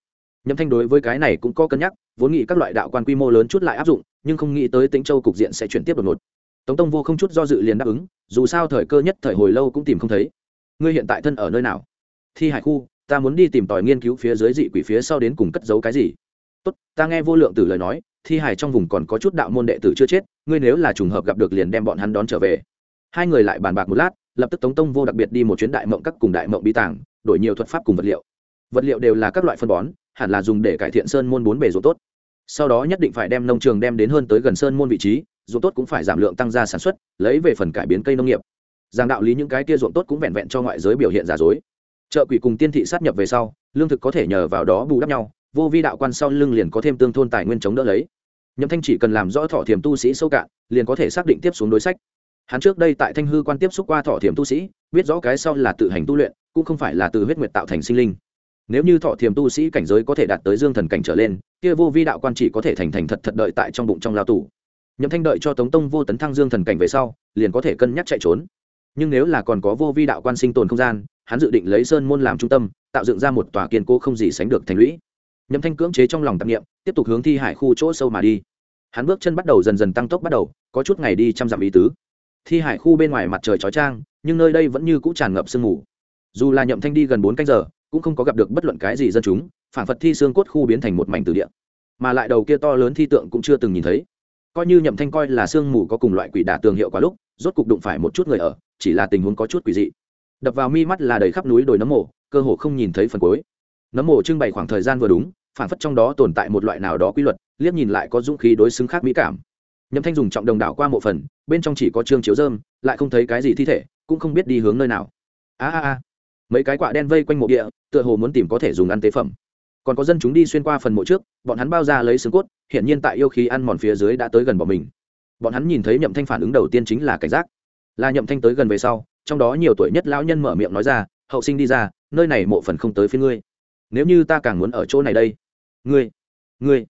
Nhậm Thanh đối với cái này cũng có cân nhắc, vốn nghĩ các loại đạo quan quy mô lớn chút lại áp dụng, nhưng không nghĩ tới Tĩnh Châu cục diện sẽ chuyển tiếp đột ngột. Tống Tông Vô không chút do dự liền đáp ứng, dù sao thời cơ nhất thời hồi lâu cũng tìm không thấy. Ngươi hiện tại thân ở nơi nào? Thi Hải khu, ta muốn đi tìm tòi nghiên cứu phía dưới dị quỷ phía sau đến cùng cất giấu cái gì. Tốt, ta nghe Vô Lượng Tử lời nói, Thi Hải trong vùng còn có chút đạo môn đệ tử chưa chết, ngươi nếu là trùng hợp gặp được liền đem bọn hắn đón trở về. Hai người lại bàn bạc một lát, lập tức Tống Tông Vô đặc biệt đi một chuyến đại mộng các cùng đại mộng bí tàng, đổi nhiều thuật pháp cùng vật liệu. Vật liệu đều là các loại phân bón, hẳn là dùng để cải thiện sơn môn bốn bề ruộng tốt. Sau đó nhất định phải đem nông trường đem đến hơn tới gần sơn môn vị trí, ruộng tốt cũng phải giảm lượng tăng gia sản xuất, lấy về phần cải biến cây nông nghiệp. Giang đạo lý những cái kia ruộng tốt cũng vẹn vẹn cho ngoại giới biểu hiện giả dối. Chợ quỷ cùng tiên thị sát nhập về sau, lương thực có thể nhờ vào đó bù đắp nhau, vô vi đạo quan sau lưng liền có thêm tương thôn tài nguyên chống đỡ lấy. Nhậm Thanh chỉ cần làm rõ thọ thiểm tu sĩ sâu cạn, liền có thể xác định tiếp xuống đối sách. Hắn trước đây tại Thanh Hư quan tiếp xúc qua thọ thiểm tu sĩ, biết rõ cái sau là tự hành tu luyện, cũng không phải là từ huyết nguyệt tạo thành sinh linh. Nếu như thọ thiểm tu sĩ cảnh giới có thể đạt tới dương thần cảnh trở lên, kia vô vi đạo quan chỉ có thể thành thật thật đợi tại trong bụng trong lao tù. Nhậm Thanh đợi cho Tống Tông Vô tấn thăng dương thần cảnh về sau, liền có thể cân nhắc chạy trốn. Nhưng nếu là còn có vô vi đạo quan sinh tồn không gian, hắn dự định lấy sơn môn làm trung tâm, tạo dựng ra một tòa kiên cố không gì sánh được thành lũy. Nhậm Thanh cưỡng chế trong lòng tạp niệm, tiếp tục hướng Thi Hải khu chỗ sâu mà đi. Hắn bước chân bắt đầu dần dần tăng tốc, bắt đầu có chút ngày đi trăm dặm ý tứ. Thi Hải khu bên ngoài mặt trời chói chang, nhưng nơi đây vẫn như cũ tràn ngập sương mù. Dù là Nhậm Thanh đi gần 4 canh giờ, cũng không có gặp được bất luận cái gì dân chúng, phản phất thi xương cốt khu biến thành một mảnh từ địa, mà lại đầu kia to lớn thi tượng cũng chưa từng nhìn thấy. Coi như Nhậm Thanh coi là sương mù có cùng loại quỷ đả tường hiệu quả lúc, rốt cục đụng phải một chút người ở, chỉ là tình huống có chút quỷ dị. Đập vào mi mắt là đầy khắp núi đồi nấm mồ, cơ hồ không nhìn thấy phần cuối. Nấm mồ trưng bày khoảng thời gian vừa đúng, phản phất trong đó tồn tại một loại nào đó quy luật, liếc nhìn lại có dũng khí đối xứng khác mỹ cảm. Nhậm Thanh dùng trọng đồng đảo qua mộ phần, bên trong chỉ có trương chiếu rơm, lại không thấy cái gì thi thể, cũng không biết đi hướng nơi nào. Mấy cái quạ đen vây quanh mộ địa, tựa hồ muốn tìm có thể dùng ăn tế phẩm. Còn có dân chúng đi xuyên qua phần mộ trước, bọn hắn bao ra lấy xương cốt, hiện nhiên tại yêu khí ăn mòn phía dưới đã tới gần bọn mình. Bọn hắn nhìn thấy Nhậm Thanh phản ứng đầu tiên chính là cảnh giác. Là Nhậm Thanh tới gần về sau, trong đó nhiều tuổi nhất lão nhân mở miệng nói ra, hậu sinh đi ra, nơi này mộ phần không tới phía ngươi. Nếu như ta càng muốn ở chỗ này đây, ngươi,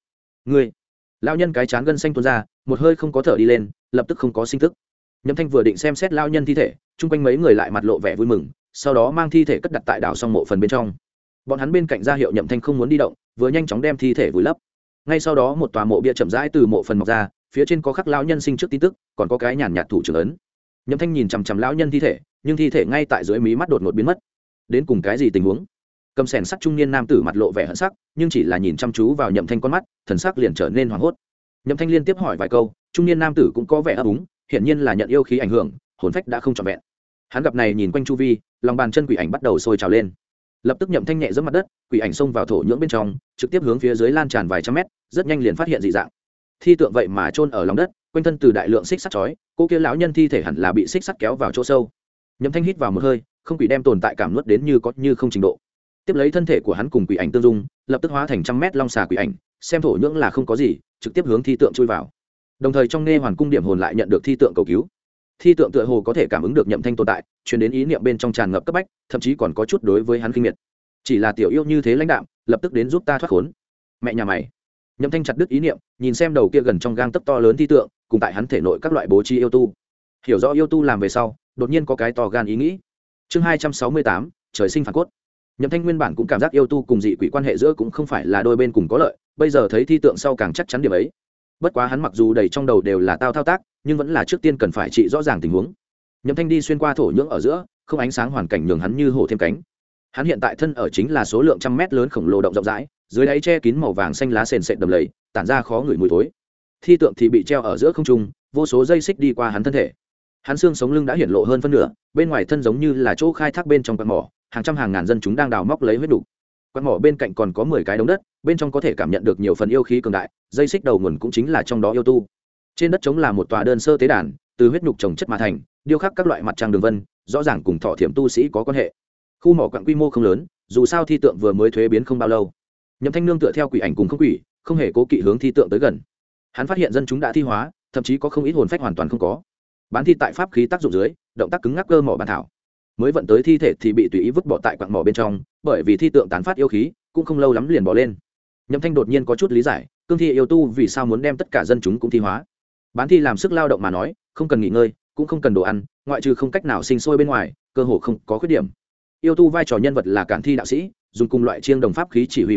lão nhân cái chán gân xanh tuôn ra, một hơi không có thở đi lên, lập tức không có sinh tức. Nhậm Thanh vừa định xem xét lão nhân thi thể, chung quanh mấy người lại mặt lộ vẻ vui mừng, sau đó mang thi thể cất đặt tại đảo xong mộ phần bên trong. Bọn hắn bên cạnh ra hiệu Nhậm Thanh không muốn đi động, vừa nhanh chóng đem thi thể vùi lấp. Ngay sau đó một tòa mộ bia chậm rãi từ mộ phần mọc ra, phía trên có khắc lão nhân sinh trước tin tức, còn có cái nhàn nhạt thủ trưởng ấn. Nhậm Thanh nhìn chằm chằm lão nhân thi thể, nhưng thi thể ngay tại dưới mí mắt đột ngột biến mất. Đến cùng cái gì tình huống? Cầm sẻn sắt trung niên nam tử mặt lộ vẻ hận sắc, nhưng chỉ là nhìn chăm chú vào Nhậm Thanh con mắt, thần sắc liền trở nên hoảng hốt. Nhậm Thanh liên tiếp hỏi vài câu, trung niên nam tử cũng có vẻ ấp úng, hiển nhiên là nhận yêu khí ảnh hưởng, hồn phách đã không trọn vẹn. Hắn gặp này nhìn quanh chu vi, lòng bàn chân quỷ ảnh bắt đầu sôi trào lên. Lập tức Nhậm Thanh nhẹ giẫm mặt đất, quỷ ảnh xông vào thổ nhưỡng bên trong, trực tiếp hướng phía dưới lan tràn vài trăm mét, rất nhanh liền phát hiện dị dạng. Thi tượng vậy mà chôn ở lòng đất, quanh thân từ đại lượng xích sắt chói, cô kia lão nhân thi thể hẳn là bị xích sắt kéo vào chỗ sâu. Nhậm Thanh hít vào một hơi, không quỷ đem tồn tại cảm nuốt đến như có như không trình độ. Tiếp lấy thân thể của hắn cùng quỷ ảnh tương dung, lập tức hóa thành trăm mét long xà quỷ ảnh, xem thổ nhưỡng là không có gì, trực tiếp hướng thi tượng chui vào. Đồng thời trong nghe hoàn cung điểm hồn lại nhận được thi tượng cầu cứu. Thi tượng tựa hồ có thể cảm ứng được Nhậm Thanh tồn tại, truyền đến ý niệm bên trong tràn ngập cấp bách, thậm chí còn có chút đối với hắn kinh miệt. Chỉ là tiểu yêu như thế lãnh đạm, lập tức đến giúp ta thoát khốn. Mẹ nhà mày! Nhậm Thanh chặt đứt ý niệm, nhìn xem đầu kia gần trong gang tấc to lớn thi tượng, cùng tại hắn thể nội các loại bố trí yêu tu. Hiểu rõ yêu tu làm về sau, đột nhiên có cái to gan ý nghĩ. Chương 268, trời sinh phản cốt. Nhậm Thanh nguyên bản cũng cảm giác yêu tu cùng dị quỷ quan hệ giữa cũng không phải là đôi bên cùng có lợi, bây giờ thấy thi tượng sau càng chắc chắn điểm ấy. Bất quá hắn mặc dù đầy trong đầu đều là tao thao tác, nhưng vẫn là trước tiên cần phải trị rõ ràng tình huống. Nhậm Thanh đi xuyên qua thổ nhưỡng ở giữa, không ánh sáng hoàn cảnh nhường hắn như hổ thêm cánh. Hắn hiện tại thân ở chính là số lượng trăm mét lớn khổng lồ động rộng rãi, dưới đáy che kín màu vàng xanh lá sền sệt đầm lầy, tản ra khó ngửi mùi thối. Thi tượng thì bị treo ở giữa không trung, vô số dây xích đi qua hắn thân thể. Hắn xương sống lưng đã hiển lộ hơn phân nửa, bên ngoài thân giống như là chỗ khai thác bên trong quặng mỏ, hàng trăm hàng ngàn dân chúng đang đào móc lấy huyết đủ. Quặng mỏ bên cạnh còn có 10 cái đống đất, bên trong có thể cảm nhận được nhiều phần yêu khí cường đại, dây xích đầu nguồn cũng chính là trong đó yêu tu. Trên đất trống là một tòa đơn sơ tế đàn, từ huyết nhục trồng chất mà thành, điêu khắc các loại mặt trăng đường vân, rõ ràng cùng thọ thiểm tu sĩ có quan hệ. Khu mỏ quặng quy mô không lớn, dù sao thi tượng vừa mới thuế biến không bao lâu. Nhậm Thanh nương tựa theo quỷ ảnh cùng không quỷ, không hề cố kỵ hướng thi tượng tới gần. Hắn phát hiện dân chúng đã thi hóa, thậm chí có không ít hồn phách hoàn toàn không có. Bán thi tại pháp khí tác dụng dưới, động tác cứng ngắc cơ mỏ bản thảo. Mới vận tới thi thể thì bị tùy ý vứt bỏ tại quặng mỏ bên trong, bởi vì thi tượng tán phát yêu khí, cũng không lâu lắm liền bỏ lên. Nhậm Thanh đột nhiên có chút lý giải, cương thi yêu tu vì sao muốn đem tất cả dân chúng cũng thi hóa. Bán thi làm sức lao động mà nói, không cần nghỉ ngơi, cũng không cần đồ ăn, ngoại trừ không cách nào sinh sôi bên ngoài, cơ hồ không có khuyết điểm. Yêu tu vai trò nhân vật là cản thi đạo sĩ, dùng cùng loại chiêng đồng pháp khí chỉ huy bán thi,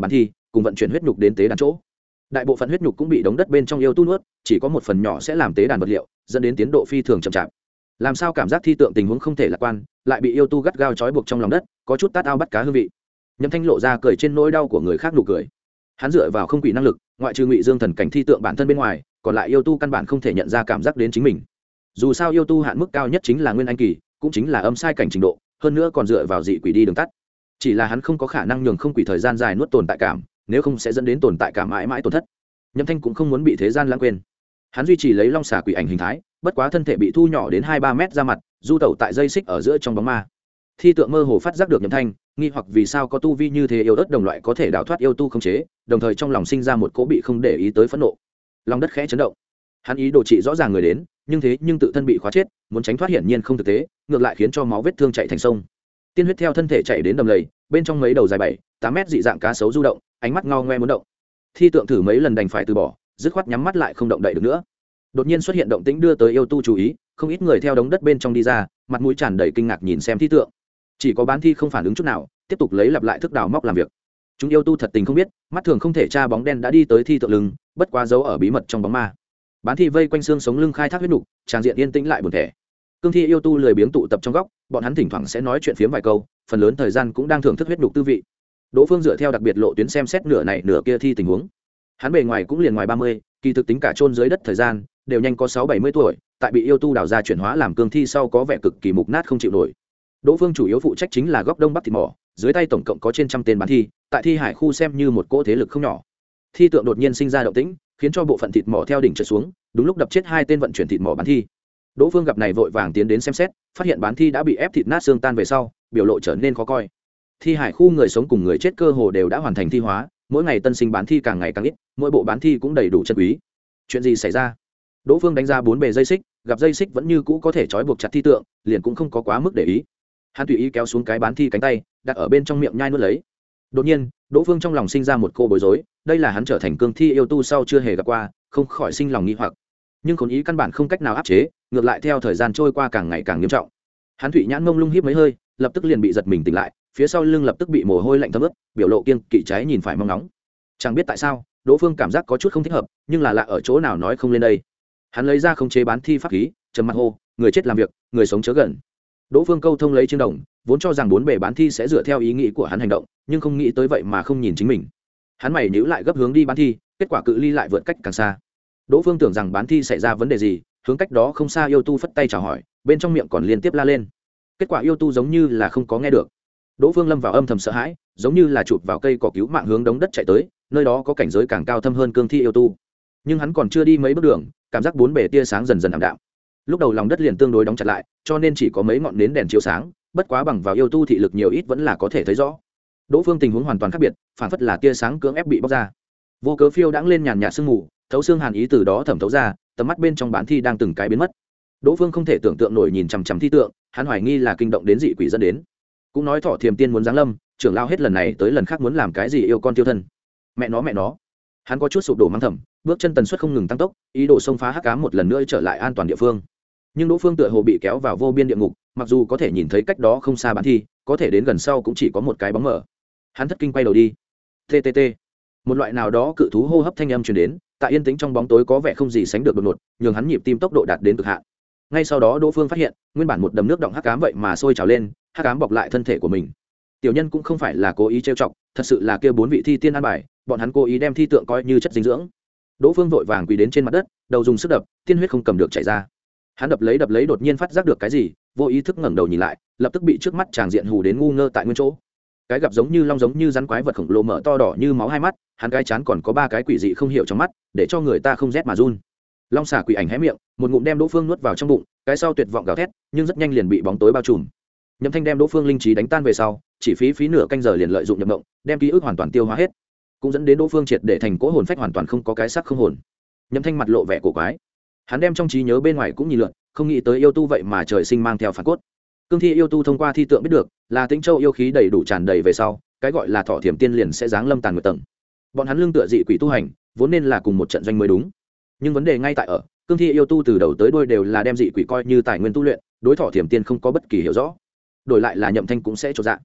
cùng vận chuyển huyết nhục đến tế đàn chỗ. Đại bộ phận huyết nhục cũng bị đống đất bên trong yêu tu nuốt, chỉ có một phần nhỏ sẽ làm tế đàn vật liệu, dẫn đến tiến độ phi thường chậm chạp. Làm sao cảm giác thi tượng tình huống không thể lạc quan, lại bị yêu tu gắt gao trói buộc trong lòng đất, có chút tát ao bắt cá hương vị. Nhâm Thanh lộ ra cười trên nỗi đau của người khác nụ cười. Hắn dựa vào không quỷ năng lực, ngoại trừ Ngụy Dương thần cảnh thi tượng bản thân bên ngoài, còn lại yêu tu căn bản không thể nhận ra cảm giác đến chính mình. Dù sao yêu tu hạn mức cao nhất chính là nguyên anh kỳ, cũng chính là âm sai cảnh trình độ, hơn nữa còn dựa vào dị quỷ đi đường tắt. Chỉ là hắn không có khả năng nhường không quỷ thời gian dài nuốt tồn tại cảm, nếu không sẽ dẫn đến tồn tại cảm mãi mãi tổn thất. Nhâm Thanh cũng không muốn bị thế gian lãng quên. Hắn duy trì lấy long xà quỷ ảnh hình thái, bất quá thân thể bị thu nhỏ đến 2-3 mét ra mặt, du tẩu tại dây xích ở giữa trong bóng ma. Thi tượng mơ hồ phát giác được Nhâm Thanh, nghi hoặc vì sao có tu vi như thế yêu ớt đồng loại có thể đào thoát yêu tu không chế, đồng thời trong lòng sinh ra một cỗ bị không để ý tới phẫn nộ. Lòng đất khẽ chấn động. Hắn ý đồ trị rõ ràng người đến, nhưng tự thân bị khóa chết, muốn tránh thoát hiển nhiên không thực tế, ngược lại khiến cho máu vết thương chảy thành sông. Tiên huyết theo thân thể chảy đến đầm lầy, bên trong mấy đầu dài 7-8 mét dị dạng cá sấu du động, ánh mắt ngao ngoe muốn động. Thi tượng thử mấy lần đành phải từ bỏ, dứt khoát nhắm mắt lại không động đậy được nữa. Đột nhiên xuất hiện động tĩnh đưa tới yêu tu chú ý, không ít người theo đống đất bên trong đi ra, mặt mũi tràn đầy kinh ngạc nhìn xem thi tượng. Chỉ có bán thi không phản ứng chút nào, tiếp tục lấy lặp lại thức đào móc làm việc. Chúng yêu tu thật tình không biết, mắt thường không thể tra bóng đen đã đi tới thi tượng lưng, bất quá giấu ở bí mật trong bóng ma. Bán thi vây quanh xương sống lưng khai thác huyết nục, tràng diện yên tĩnh lại buồn tẻ. Cương thi yêu tu lười biếng tụ tập trong góc, bọn hắn thỉnh thoảng sẽ nói chuyện phiếm vài câu, phần lớn thời gian cũng đang thưởng thức huyết nục tư vị. Đỗ Phương dựa theo đặc biệt lộ tuyến xem xét nửa này nửa kia thi tình huống. Hắn bề ngoài cũng liền ngoài 30, kỳ thực tính cả chôn dưới đất thời gian, đều nhanh có 6-70 tuổi, tại bị yêu tu đào ra chuyển hóa làm cương thi sau có vẻ cực kỳ mục nát không chịu nổi. Đỗ Phương chủ yếu phụ trách chính là góc đông bắc thịt mỏ, dưới tay tổng cộng có trên trăm tên bán thi, tại thi hải khu xem như một cỗ thế lực không nhỏ. Thi tượng đột nhiên sinh ra động tĩnh, khiến cho bộ phận thịt mỏ theo đỉnh trượt xuống, đúng lúc đập chết 2 tên vận chuyển thịt mỏ bán thi. Đỗ Phương gặp này vội vàng tiến đến xem xét, phát hiện bán thi đã bị ép thịt nát xương tan về sau, biểu lộ trở nên khó coi. Thi hải khu người sống cùng người chết cơ hồ đều đã hoàn thành thi hóa, mỗi ngày tân sinh bán thi càng ngày càng ít, mỗi bộ bán thi cũng đầy đủ chân quý. Chuyện gì xảy ra? Đỗ Phương đánh ra 4 bề dây xích, gặp dây xích vẫn như cũ có thể trói buộc chặt thi tượng, liền cũng không có quá mức để ý. Hắn tùy ý kéo xuống cái bán thi cánh tay, đặt ở bên trong miệng nhai nuốt lấy. Đột nhiên, Đỗ Phương trong lòng sinh ra một cô bối rối, đây là hắn trở thành cương thi yêu tu sau chưa hề gặp qua, không khỏi sinh lòng nghi hoặc. Nhưng khốn ý căn bản không cách nào áp chế, ngược lại theo thời gian trôi qua càng ngày càng nghiêm trọng. Hắn thủy nhãn mông lung híp mấy hơi, lập tức liền bị giật mình tỉnh lại, phía sau lưng lập tức bị mồ hôi lạnh thấm ướt, biểu lộ kiêng kỵ trái nhìn phải mong nóng. Chẳng biết tại sao, Đỗ Phương cảm giác có chút không thích hợp, nhưng là lạ ở chỗ nào nói không lên đây. Hắn lấy ra khống chế bán thi pháp khí, trầm mặt hô, người chết làm việc, người sống chớ gần. Đỗ Phương câu thông lấy chiêng đồng, vốn cho rằng 4 bề bán thi sẽ dựa theo ý nghĩ của hắn hành động, nhưng không nghĩ tới vậy mà không nhìn chính mình. Hắn mày nhíu lại gấp hướng đi bán thi, kết quả cự ly lại vượt cách càng xa. Đỗ Phương tưởng rằng bán thi xảy ra vấn đề gì, hướng cách đó không xa yêu tu phất tay chào hỏi, bên trong miệng còn liên tiếp la lên. Kết quả yêu tu giống như là không có nghe được. Đỗ Phương lâm vào âm thầm sợ hãi, giống như là chụp vào cây cỏ cứu mạng hướng đống đất chạy tới, nơi đó có cảnh giới càng cao thâm hơn cương thi yêu tu. Nhưng hắn còn chưa đi mấy bước đường, cảm giác 4 bề tia sáng dần dần ảm đạm. Lúc đầu lòng đất liền tương đối đóng chặt lại, cho nên chỉ có mấy ngọn nến đèn chiếu sáng, bất quá bằng vào yêu tu thị lực nhiều ít vẫn là có thể thấy rõ. Đỗ Phương tình huống hoàn toàn khác biệt, phản phất là tia sáng cưỡng ép bị bóc ra. Vô cớ phiêu đãng lên nhàn nhạt sương mù, thấu xương hàn ý từ đó thẩm thấu ra, tầm mắt bên trong bán thi đang từng cái biến mất. Đỗ Phương không thể tưởng tượng nổi nhìn chằm chằm thi tượng, hắn hoài nghi là kinh động đến dị quỷ dẫn đến. Cũng nói Thọ Thiềm Tiên muốn giáng lâm, trưởng lao hết lần này tới lần khác muốn làm cái gì yêu con tiêu thân. Mẹ nó. Hắn có chút sụp đổ mang thầm, bước chân tần suất không ngừng tăng tốc, ý đồ xông phá hắc ám một lần nữa trở lại an toàn địa phương. Nhưng Đỗ Phương tựa hồ bị kéo vào vô biên địa ngục, mặc dù có thể nhìn thấy cách đó không xa bán thi, có thể đến gần sau cũng chỉ có một cái bóng mờ. Hắn thất kinh quay đầu đi. TTT. Một loại nào đó cự thú hô hấp thanh âm truyền đến, tại yên tĩnh trong bóng tối có vẻ không gì sánh được đột ngột, nhường hắn nhịp tim tốc độ đạt đến cực hạn. Ngay sau đó Đỗ Phương phát hiện, nguyên bản một đầm nước động hắc ám vậy mà sôi trào lên, hắc ám bọc lại thân thể của mình. Tiểu nhân cũng không phải là cố ý trêu chọc, thật sự là kia 4 vị thi tiên an bài, bọn hắn cố ý đem thi tượng coi như chất dinh dưỡng. Đỗ Phương vội vàng quỳ đến trên mặt đất, đầu dùng sức đập, tiên huyết không cầm được chảy ra. Hắn đập lấy đột nhiên phát giác được cái gì, vô ý thức ngẩng đầu nhìn lại, lập tức bị trước mắt tràng diện hù đến ngu ngơ tại nguyên chỗ. Cái gặp giống như long giống như rắn quái vật khổng lồ mở to đỏ như máu hai mắt, hắn cái chán còn có 3 cái quỷ dị không hiểu trong mắt, để cho người ta không rét mà run. Long xà quỷ ảnh hé miệng, một ngụm đem Đỗ Phương nuốt vào trong bụng, cái sau tuyệt vọng gào thét, nhưng rất nhanh liền bị bóng tối bao trùm. Nhậm Thanh đem Đỗ Phương linh trí đánh tan về sau, chỉ phí nửa canh giờ liền lợi dụng nhập mộng, đem ký ức hoàn toàn tiêu hóa hết, cũng dẫn đến Đỗ Phương triệt để thành cỗ hồn phách hoàn toàn không có cái xác không hồn. Nhậm Thanh mặt lộ vẻ cổ quái, hắn đem trong trí nhớ bên ngoài cũng nhìn lượn, không nghĩ tới yêu tu vậy mà trời sinh mang theo phản cốt. Cương thi yêu tu thông qua thi tượng biết được, là Tĩnh Châu yêu khí đầy đủ tràn đầy về sau, cái gọi là Thọ Thiểm Tiên liền sẽ giáng lâm tàn nguyệt tầng. Bọn hắn lương tựa dị quỷ tu hành, vốn nên là cùng một trận doanh mới đúng. Nhưng vấn đề ngay tại ở, cương thi yêu tu từ đầu tới đuôi đều là đem dị quỷ coi như tài nguyên tu luyện, đối Thọ Thiểm Tiên không có bất kỳ hiểu rõ. Đổi lại là Nhậm Thanh cũng sẽ chột dạ.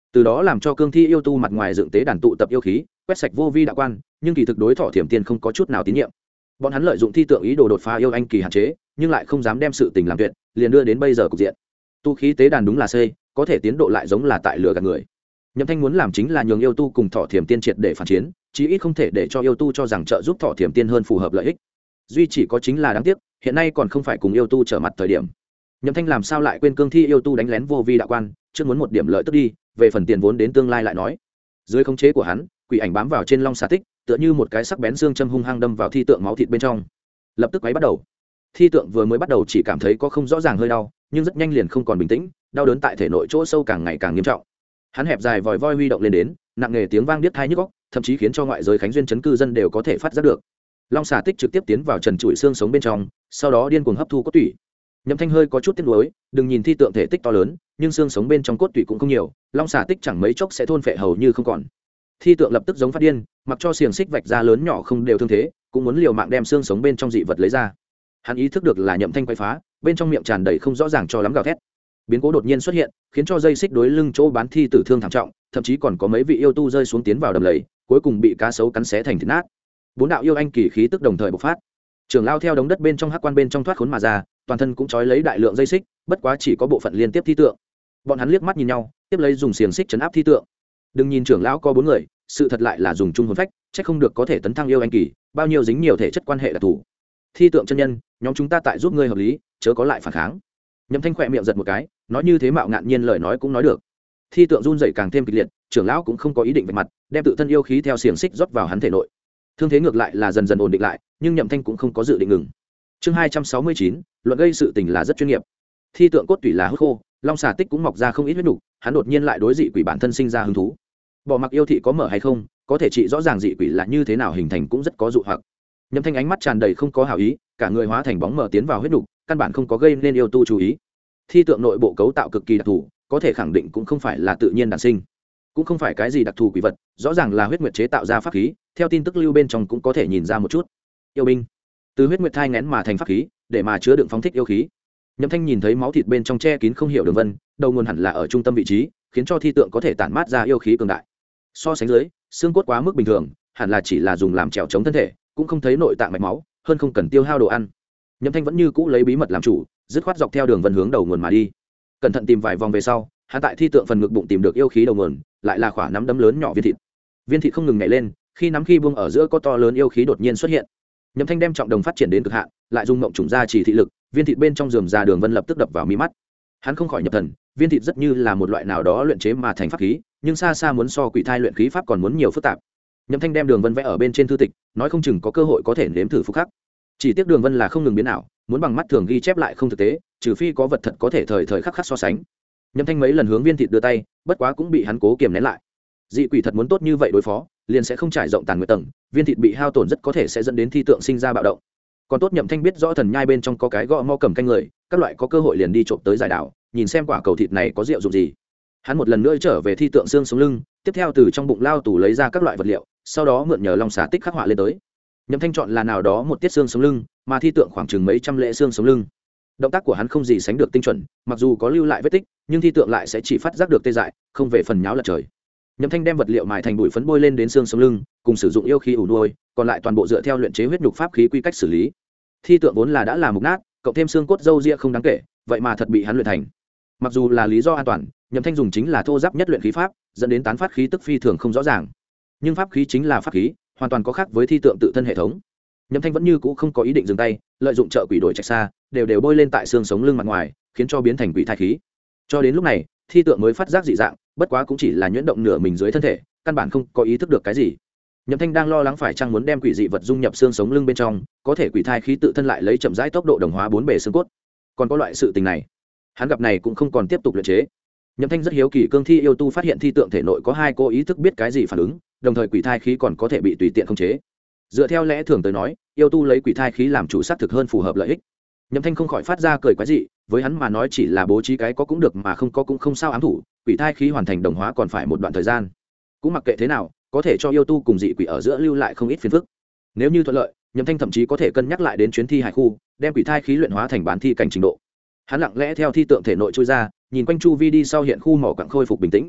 từ đó làm cho cương thi yêu tu mặt ngoài dựng tế đàn tụ tập yêu khí, quét sạch vô vi đạo quan, nhưng kỳ thực đối thọ thiểm tiên không có chút nào tín nhiệm. Bọn hắn lợi dụng thi tượng ý đồ đột phá yêu anh kỳ hạn chế, nhưng lại không dám đem sự tình làm tuyệt, liền đưa đến bây giờ cục diện. Tu khí tế đàn đúng là xây, có thể tiến độ lại giống là tại lừa gạt người. Nhậm Thanh muốn làm chính là nhường yêu tu cùng thọ thiểm tiên triệt để phản chiến, chí ít không thể để cho yêu tu cho rằng trợ giúp thọ thiểm tiên hơn phù hợp lợi ích. Duy chỉ có chính là đáng tiếc, hiện nay còn không phải cùng yêu tu trở mặt thời điểm. Nhậm Thanh làm sao lại quên cương thi yêu tu đánh lén vô vi đạo quan, trước muốn một điểm lợi tức đi, về phần tiền vốn đến tương lai lại nói. Dưới khống chế của hắn, quỷ ảnh bám vào trên long xà tích, tựa như một cái sắc bén xương châm hung hăng đâm vào thi tượng máu thịt bên trong. Lập tức quấy bắt đầu. Thi tượng vừa mới bắt đầu chỉ cảm thấy có không rõ ràng hơi đau, nhưng rất nhanh liền không còn bình tĩnh, đau đớn tại thể nội chỗ sâu càng ngày càng nghiêm trọng. Hắn hẹp dài vòi voi huy động lên đến, nặng nề tiếng vang điếc tai nhức óc, thậm chí khiến cho ngoại giới khánh duyên trấn cư dân đều có thể phát giác được. Long xà tích trực tiếp tiến vào trần trụi xương sống bên trong, sau đó điên cuồng hấp thu cốt tủy. Nhậm Thanh hơi có chút tiếc nuối, đừng nhìn thi tượng thể tích to lớn, nhưng xương sống bên trong cốt tủy cũng không nhiều, long xà tích chẳng mấy chốc sẽ thôn phệ hầu như không còn. Thi tượng lập tức giống phát điên, mặc cho xiềng xích vạch ra lớn nhỏ không đều thương thế, cũng muốn liều mạng đem xương sống bên trong dị vật lấy ra. Hắn ý thức được là Nhậm Thanh quay phá, bên trong miệng tràn đầy không rõ ràng cho lắm gào thét. Biến cố đột nhiên xuất hiện, khiến cho dây xích đối lưng chỗ bán thi tử thương thảm trọng, thậm chí còn có mấy vị yêu tu rơi xuống tiến vào đầm lầy, cuối cùng bị cá sấu cắn xé thành thịt nát. Bốn đạo yêu anh kỳ khí tức đồng thời bộc phát. Trưởng lao theo đống đất bên trong hắc quan bên trong thoát khốn mà ra, toàn thân cũng trói lấy đại lượng dây xích, bất quá chỉ có bộ phận liên tiếp thi tượng. Bọn hắn liếc mắt nhìn nhau, tiếp lấy dùng xiềng xích chấn áp thi tượng. Đừng nhìn trưởng lão có 4 người, sự thật lại là dùng chung hồn phách, chắc không được có thể tấn thăng yêu anh kỳ, bao nhiêu dính nhiều thể chất quan hệ đặc thù. Thi tượng chân nhân, nhóm chúng ta tại giúp ngươi hợp lý, chớ có lại phản kháng. Nhậm Thanh khỏe miệng giật một cái, nói như thế mạo ngạn nhiên lời nói cũng nói được. Thi tượng run rẩy càng thêm kịch liệt, trưởng lão cũng không có ý định vạch mặt, đem tự thân yêu khí theo xiềng xích rót vào hắn thể nội. Thương thế ngược lại là dần dần ổn định lại, nhưng Nhậm Thanh cũng không có dự định ngừng. Chương 269, luận gây sự tình là rất chuyên nghiệp. Thi tượng cốt tủy là hút khô, long xà tích cũng mọc ra không ít huyết nục, hắn đột nhiên lại đối dị quỷ bản thân sinh ra hứng thú. Bỏ mặc yêu thị có mở hay không, có thể trị rõ ràng dị quỷ là như thế nào hình thành cũng rất có dụ hoặc. Nhậm Thanh ánh mắt tràn đầy không có hảo ý, cả người hóa thành bóng mờ tiến vào huyết nục, căn bản không có gây nên yêu tu chú ý. Thi tượng nội bộ cấu tạo cực kỳ đặc thù, có thể khẳng định cũng không phải là tự nhiên đản sinh, cũng không phải cái gì đặc thù quỷ vật, rõ ràng là huyết nguyệt chế tạo ra pháp khí, theo tin tức lưu bên trong cũng có thể nhìn ra một chút. Yêu binh, từ huyết nguyệt thai nghén mà thành pháp khí, để mà chứa đựng phóng thích yêu khí. Nhậm Thanh nhìn thấy máu thịt bên trong che kín không hiểu đường vân, đầu nguồn hẳn là ở trung tâm vị trí, khiến cho thi tượng có thể tản mát ra yêu khí cường đại. So sánh dưới, xương cốt quá mức bình thường, hẳn là chỉ là dùng làm trèo chống thân thể, cũng không thấy nội tạng mạch máu, hơn không cần tiêu hao đồ ăn. Nhậm Thanh vẫn như cũ lấy bí mật làm chủ, dứt khoát dọc theo đường vân hướng đầu nguồn mà đi. Cẩn thận tìm vài vòng về sau, hắn tại thi tượng phần ngực bụng tìm được yêu khí đầu nguồn, lại là quả nắm đấm lớn nhỏ viên thịt. Viên thịt không ngừng nhảy lên, khi nắm khi buông ở giữa có to lớn yêu khí đột nhiên xuất hiện. Nhậm Thanh đem trọng đồng phát triển đến cực hạn, lại dùng mộng trùng ra chỉ thị lực, viên thịt bên trong rườm rà đường vân lập tức đập vào mi mắt. Hắn không khỏi nhập thần, viên thịt rất như là một loại nào đó luyện chế mà thành pháp khí, nhưng xa xa muốn so quỷ thai luyện khí pháp còn muốn nhiều phức tạp. Nhậm Thanh đem đường vân vẽ ở bên trên thư tịch, nói không chừng có cơ hội có thể nếm thử phục khắc. Chỉ tiếc đường vân là không ngừng biến ảo, muốn bằng mắt thường ghi chép lại không thực tế, trừ phi có vật thật có thể thời thời khắc khắc so sánh. Nhậm Thanh mấy lần hướng viên thịt đưa tay, bất quá cũng bị hắn cố kiềm nén lại. Dị quỷ thật muốn tốt như vậy đối phó, liền sẽ không trải rộng tàn nguyệt tầng, viên thịt bị hao tổn rất có thể sẽ dẫn đến thi tượng sinh ra bạo động. Còn tốt Nhậm Thanh biết rõ thần nhai bên trong có cái gõ mo cầm canh người, các loại có cơ hội liền đi trộm tới giải đảo, nhìn xem quả cầu thịt này có rượu dụng gì. Hắn một lần nữa trở về thi tượng xương sống lưng, tiếp theo từ trong bụng lao tủ lấy ra các loại vật liệu, sau đó mượn nhờ long xà tích khắc họa lên tới. Nhậm Thanh chọn là nào đó một tiết xương sống lưng, mà thi tượng khoảng chừng mấy trăm lễ xương sống lưng. Động tác của hắn không gì sánh được tinh chuẩn, mặc dù có lưu lại vết tích, nhưng thi tượng lại sẽ chỉ phát giác được tê dại, không về phần nháo lật trời. Nhậm Thanh đem vật liệu mài thành bụi phấn bôi lên đến xương sống lưng, cùng sử dụng yêu khí ủ nuôi, còn lại toàn bộ dựa theo luyện chế huyết nhục pháp khí quy cách xử lý. Thi tượng vốn là đã là mục nát, cộng thêm xương cốt râu ria không đáng kể, vậy mà thật bị hắn luyện thành. Mặc dù là lý do an toàn, Nhậm Thanh dùng chính là thô giáp nhất luyện khí pháp, dẫn đến tán phát khí tức phi thường không rõ ràng. Nhưng pháp khí chính là pháp khí, hoàn toàn có khác với thi tượng tự thân hệ thống. Nhậm Thanh vẫn như cũ không có ý định dừng tay, lợi dụng trợ quỷ đổi trạch xa, đều bôi lên tại xương sống lưng mặt ngoài, khiến cho biến thành quỷ thai khí. Cho đến lúc này, thi tượng mới phát giác dị dạng, bất quá cũng chỉ là nhuyễn động nửa mình dưới thân thể, căn bản không có ý thức được cái gì. Nhậm Thanh đang lo lắng phải chăng muốn đem quỷ dị vật dung nhập xương sống lưng bên trong, có thể quỷ thai khí tự thân lại lấy chậm rãi tốc độ đồng hóa 4 bề xương cốt. Còn có loại sự tình này, hắn gặp này cũng không còn tiếp tục luyện chế. Nhậm Thanh rất hiếu kỳ cương thi yêu tu phát hiện thi tượng thể nội có 2 cô ý thức biết cái gì phản ứng, đồng thời quỷ thai khí còn có thể bị tùy tiện khống chế. Dựa theo lẽ thường tới nói, yêu tu lấy quỷ thai khí làm chủ xác thực hơn phù hợp lợi ích. Nhậm Thanh không khỏi phát ra cười quái dị, với hắn mà nói chỉ là bố trí cái có cũng được mà không có cũng không sao ám thủ, quỷ thai khí hoàn thành đồng hóa còn phải một đoạn thời gian. Cũng mặc kệ thế nào, có thể cho yêu tu cùng dị quỷ ở giữa lưu lại không ít phiền phức. Nếu như thuận lợi, Nhậm Thanh thậm chí có thể cân nhắc lại đến chuyến thi hải khu, đem quỷ thai khí luyện hóa thành bán thi cảnh trình độ. Hắn lặng lẽ theo thi tượng thể nội trôi ra, nhìn quanh chu vi đi sau hiện khu mỏ quặng khôi phục bình tĩnh.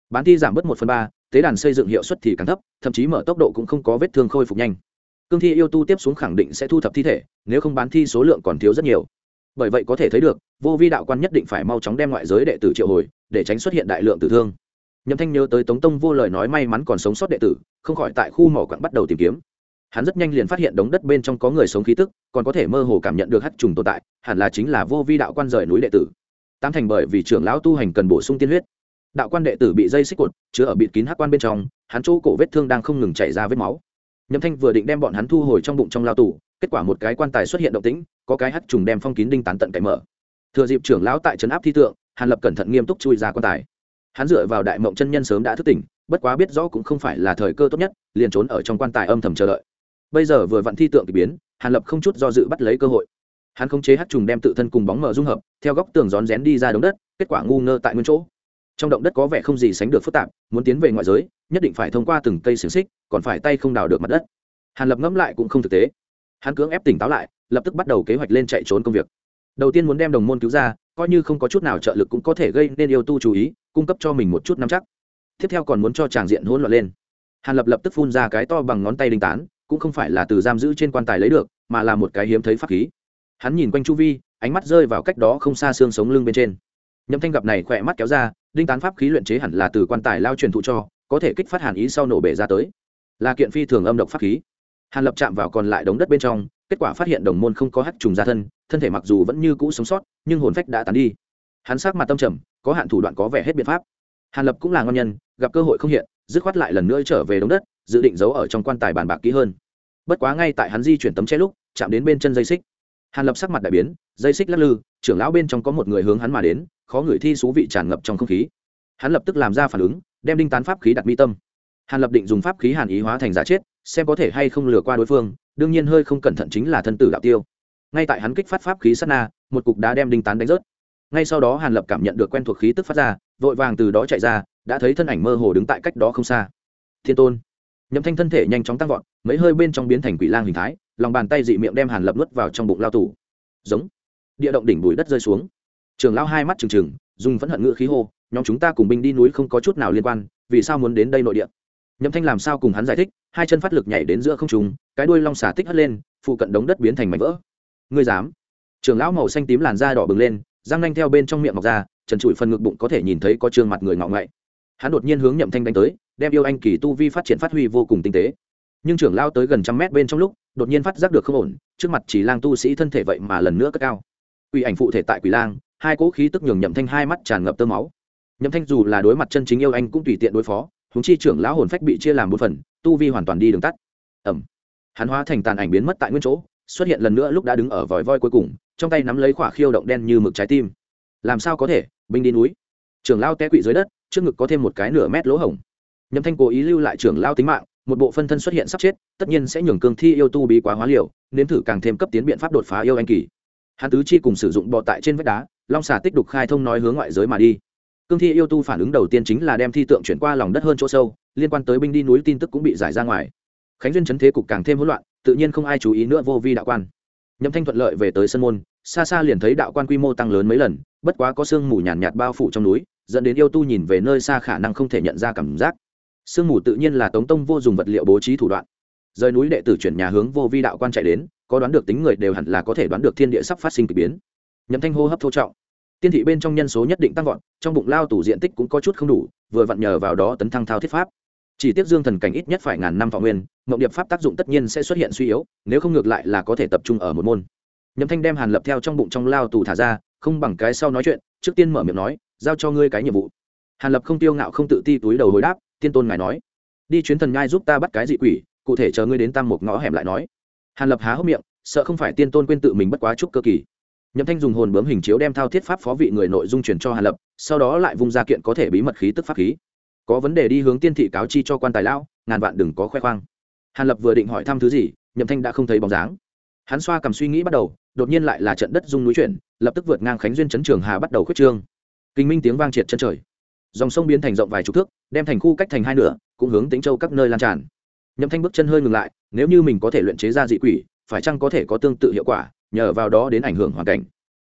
bán thi giảm bớt 1/3, tế đàn xây dựng hiệu suất thì càng thấp, thậm chí mở tốc độ cũng không có vết thương khôi phục nhanh. Cương thi yêu tu tiếp xuống khẳng định sẽ thu thập thi thể, nếu không bán thi số lượng còn thiếu rất nhiều. Bởi vậy có thể thấy được, vô vi đạo quan nhất định phải mau chóng đem ngoại giới đệ tử triệu hồi, để tránh xuất hiện đại lượng tử thương. Nhậm Thanh nhớ tới Tống Tông Vô lời nói may mắn còn sống sót đệ tử, không khỏi tại khu mỏ quặng bắt đầu tìm kiếm. Hắn rất nhanh liền phát hiện đống đất bên trong có người sống khí tức, còn có thể mơ hồ cảm nhận được hắc trùng tồn tại, hẳn là chính là vô vi đạo quan rời núi đệ tử. Tám thành bởi vì trưởng lão tu hành cần bổ sung tiên huyết. Đạo quan đệ tử bị dây xích cột chứa ở bịt kín hắc quan bên trong, hắn chỗ cổ vết thương đang không ngừng chảy ra vết máu. Nhậm Thanh vừa định đem bọn hắn thu hồi trong bụng trong lao tù, kết quả một cái quan tài xuất hiện động tĩnh, có cái hắc trùng đem phong kín đinh tán tận cậy mở. Thừa dịp trưởng lão tại trấn áp thi tượng, Hàn Lập cẩn thận nghiêm túc chui ra quan tài. Hắn dựa vào đại mộng chân nhân sớm đã thức tỉnh, bất quá biết rõ cũng không phải là thời cơ tốt nhất, liền trốn ở trong quan tài âm thầm chờ đợi. Bây giờ vừa vặn thi tượng kỳ biến, Hàn Lập không chút do dự bắt lấy cơ hội. Hắn khống chế hắc trùng đem tự thân cùng bóng mờ dung hợp, theo góc tường rón rén đi ra đống đất, kết quả ngu ngơ tại nguyên chỗ. Trong động đất có vẻ không gì sánh được phức tạp, muốn tiến về ngoại giới, nhất định phải thông qua từng cây xiềng xích, còn phải tay không đào được mặt đất. Hàn Lập ngẫm lại cũng không thực tế. Hắn cưỡng ép tỉnh táo lại, lập tức bắt đầu kế hoạch lên chạy trốn công việc. Đầu tiên muốn đem đồng môn cứu ra, coi như không có chút nào trợ lực cũng có thể gây nên yêu tu chú ý, cung cấp cho mình một chút nắm chắc. Tiếp theo còn muốn cho tràng diện hỗn loạn lên. Hàn Lập lập tức phun ra cái to bằng ngón tay đinh tán, cũng không phải là từ giam giữ trên quan tài lấy được, mà là một cái hiếm thấy pháp khí. Hắn nhìn quanh chu vi, ánh mắt rơi vào cách đó không xa xương sống lưng bên trên. Nhậm Thanh gặp này khỏe mắt kéo ra, đinh tán pháp khí luyện chế hẳn là từ quan tài lao truyền thụ cho, có thể kích phát hàn ý sau nổ bể ra tới, là kiện phi thường âm độc pháp khí. Hàn Lập chạm vào còn lại đống đất bên trong, kết quả phát hiện đồng môn không có hắc trùng ra thân, thân thể mặc dù vẫn như cũ sống sót, nhưng hồn phách đã tán đi. Hắn sắc mặt tâm trầm, có hạn thủ đoạn có vẻ hết biện pháp. Hàn Lập cũng là ngon nhân, gặp cơ hội không hiện, dứt khoát lại lần nữa trở về đống đất, dự định giấu ở trong quan tài bàn bạc kỹ hơn. Bất quá ngay tại hắn di chuyển tấm che lúc, chạm đến bên chân dây xích. Hàn Lập sắc mặt đại biến, dây xích lắc lư, trưởng lão bên trong có một người hướng hắn mà đến, khó ngửi thi xú vị tràn ngập trong không khí. Hắn lập tức làm ra phản ứng, đem đinh tán pháp khí đặt mi tâm. Hàn Lập định dùng pháp khí hàn ý hóa thành giả chết, xem có thể hay không lừa qua đối phương, đương nhiên hơi không cẩn thận chính là thân tử đạo tiêu. Ngay tại hắn kích phát pháp khí sát na, một cục đá đem đinh tán đánh rớt. Ngay sau đó Hàn Lập cảm nhận được quen thuộc khí tức phát ra, vội vàng từ đó chạy ra, đã thấy thân ảnh mơ hồ đứng tại cách đó không xa. Thiên Tôn. Nhậm Thanh thân thể nhanh chóng tăng vọt, mấy hơi bên trong biến thành quỷ lang hình thái, lòng bàn tay dị miệng đem Hàn Lập nuốt vào trong bụng lao tù. Giống. Địa động đỉnh bụi đất rơi xuống. Trường lão hai mắt trừng trừng, dùng phẫn hận ngữ khí hô, nhóm chúng ta cùng binh đi núi không có chút nào liên quan, vì sao muốn đến đây nội địa? Nhậm Thanh làm sao cùng hắn giải thích, hai chân phát lực nhảy đến giữa không trung, cái đuôi long xà tích hất lên, phụ cận đống đất biến thành mảnh vỡ. Ngươi dám? Trường lão màu xanh tím làn da đỏ bừng lên, răng nanh theo bên trong miệng mọc ra, trần trụi phần ngực bụng có thể nhìn thấy có trương mặt người ngọ ngậy. Hắn đột nhiên hướng Nhậm Thanh đánh tới, đem yêu anh kỳ tu vi phát triển phát huy vô cùng tinh tế. Nhưng trưởng lão tới gần trăm mét bên trong lúc, đột nhiên phát giác được không ổn, trước mặt chỉ lang tu sĩ thân thể vậy mà lần nữa cất cao. Quỷ ảnh phụ thể tại quỷ lang, hai cỗ khí tức nhường Nhậm Thanh hai mắt tràn ngập tơ máu. Nhậm Thanh dù là đối mặt chân chính yêu anh cũng tùy tiện đối phó, huống chi trưởng lão hồn phách bị chia làm bốn phần, tu vi hoàn toàn đi đường tắt. Ầm. Hắn hóa thành tàn ảnh biến mất tại nguyên chỗ, xuất hiện lần nữa lúc đã đứng ở vòi voi cuối cùng, trong tay nắm lấy quả khiêu động đen như mực trái tim. Làm sao có thể, binh đi núi. Trưởng lão té quỵ dưới đất, trước ngực có thêm một cái nửa mét lỗ hổng. Nhậm Thanh cố ý lưu lại trưởng lão tính mạng, một bộ phân thân xuất hiện sắp chết, tất nhiên sẽ nhường cương thi yêu tu bí quá hóa liều, nếm thử càng thêm cấp tiến biện pháp đột phá yêu anh kỳ. Hắn tứ chi cùng sử dụng bò tại trên vách đá, long xà tích đục khai thông nói hướng ngoại giới mà đi. Cương thi yêu tu phản ứng đầu tiên chính là đem thi tượng chuyển qua lòng đất hơn chỗ sâu, liên quan tới binh đi núi tin tức cũng bị giải ra ngoài. Khánh duyên chấn thế cục càng thêm hỗn loạn, tự nhiên không ai chú ý nữa vô vi đạo quan. Nhậm Thanh thuận lợi về tới sân môn, xa xa liền thấy đạo quan quy mô tăng lớn mấy lần, bất quá có sương mù nhàn nhạt bao phủ trong núi, dẫn đến yêu tu nhìn về nơi xa khả năng không thể nhận ra cảm giác. Sương mù tự nhiên là Tống Tông vô dùng vật liệu bố trí thủ đoạn. Rời núi đệ tử chuyển nhà hướng vô vi đạo quan chạy đến, có đoán được tính người đều hẳn là có thể đoán được thiên địa sắp phát sinh kỳ biến. Nhậm Thanh hô hấp thô trọng, tiên thị bên trong nhân số nhất định tăng vọt, trong bụng lao tủ diện tích cũng có chút không đủ, vừa vặn nhờ vào đó tấn thăng thao thiết pháp. Chỉ tiếc dương thần cảnh ít nhất phải ngàn năm thọ nguyên, mộng điệp pháp tác dụng tất nhiên sẽ xuất hiện suy yếu, nếu không ngược lại là có thể tập trung ở một môn. Nhậm Thanh đem Hàn Lập theo trong bụng trong lao tù thả ra, không bằng cái sau nói chuyện, trước tiên mở miệng nói, giao cho ngươi cái nhiệm vụ. Hàn Lập không tiêu ngạo không tự ti túi đầu hồi đáp, tiên tôn ngài nói, đi chuyến thần nhai giúp ta bắt cái dị quỷ, cụ thể chờ ngươi đến tam một ngõ hẻm lại nói. Hàn Lập há hốc miệng, sợ không phải tiên tôn quên tự mình bất quá chút cơ kỳ. Nhậm Thanh dùng hồn bướm hình chiếu đem thao thiết pháp phó vị người nội dung truyền cho Hàn Lập, sau đó lại vung ra kiện có thể bí mật khí tức pháp khí. Có vấn đề đi hướng tiên thị cáo chi cho quan tài lão, ngàn vạn đừng có khoe khoang. Hàn Lập vừa định hỏi thăm thứ gì, Nhậm Thanh đã không thấy bóng dáng. Hắn xoa cầm suy nghĩ bắt đầu, đột nhiên lại là trận đất rung núi chuyển, lập tức vượt ngang Khánh duyên trấn Trường Hà bắt đầu khuyết trương. Kinh minh tiếng vang triệt chân trời, dòng sông biến thành rộng vài chục thước, đem thành khu cách thành hai nửa, cũng hướng Tĩnh Châu các nơi lan tràn. Nhậm Thanh bước chân hơi ngừng lại, nếu như mình có thể luyện chế ra dị quỷ, phải chăng có thể có tương tự hiệu quả, nhờ vào đó đến ảnh hưởng hoàn cảnh.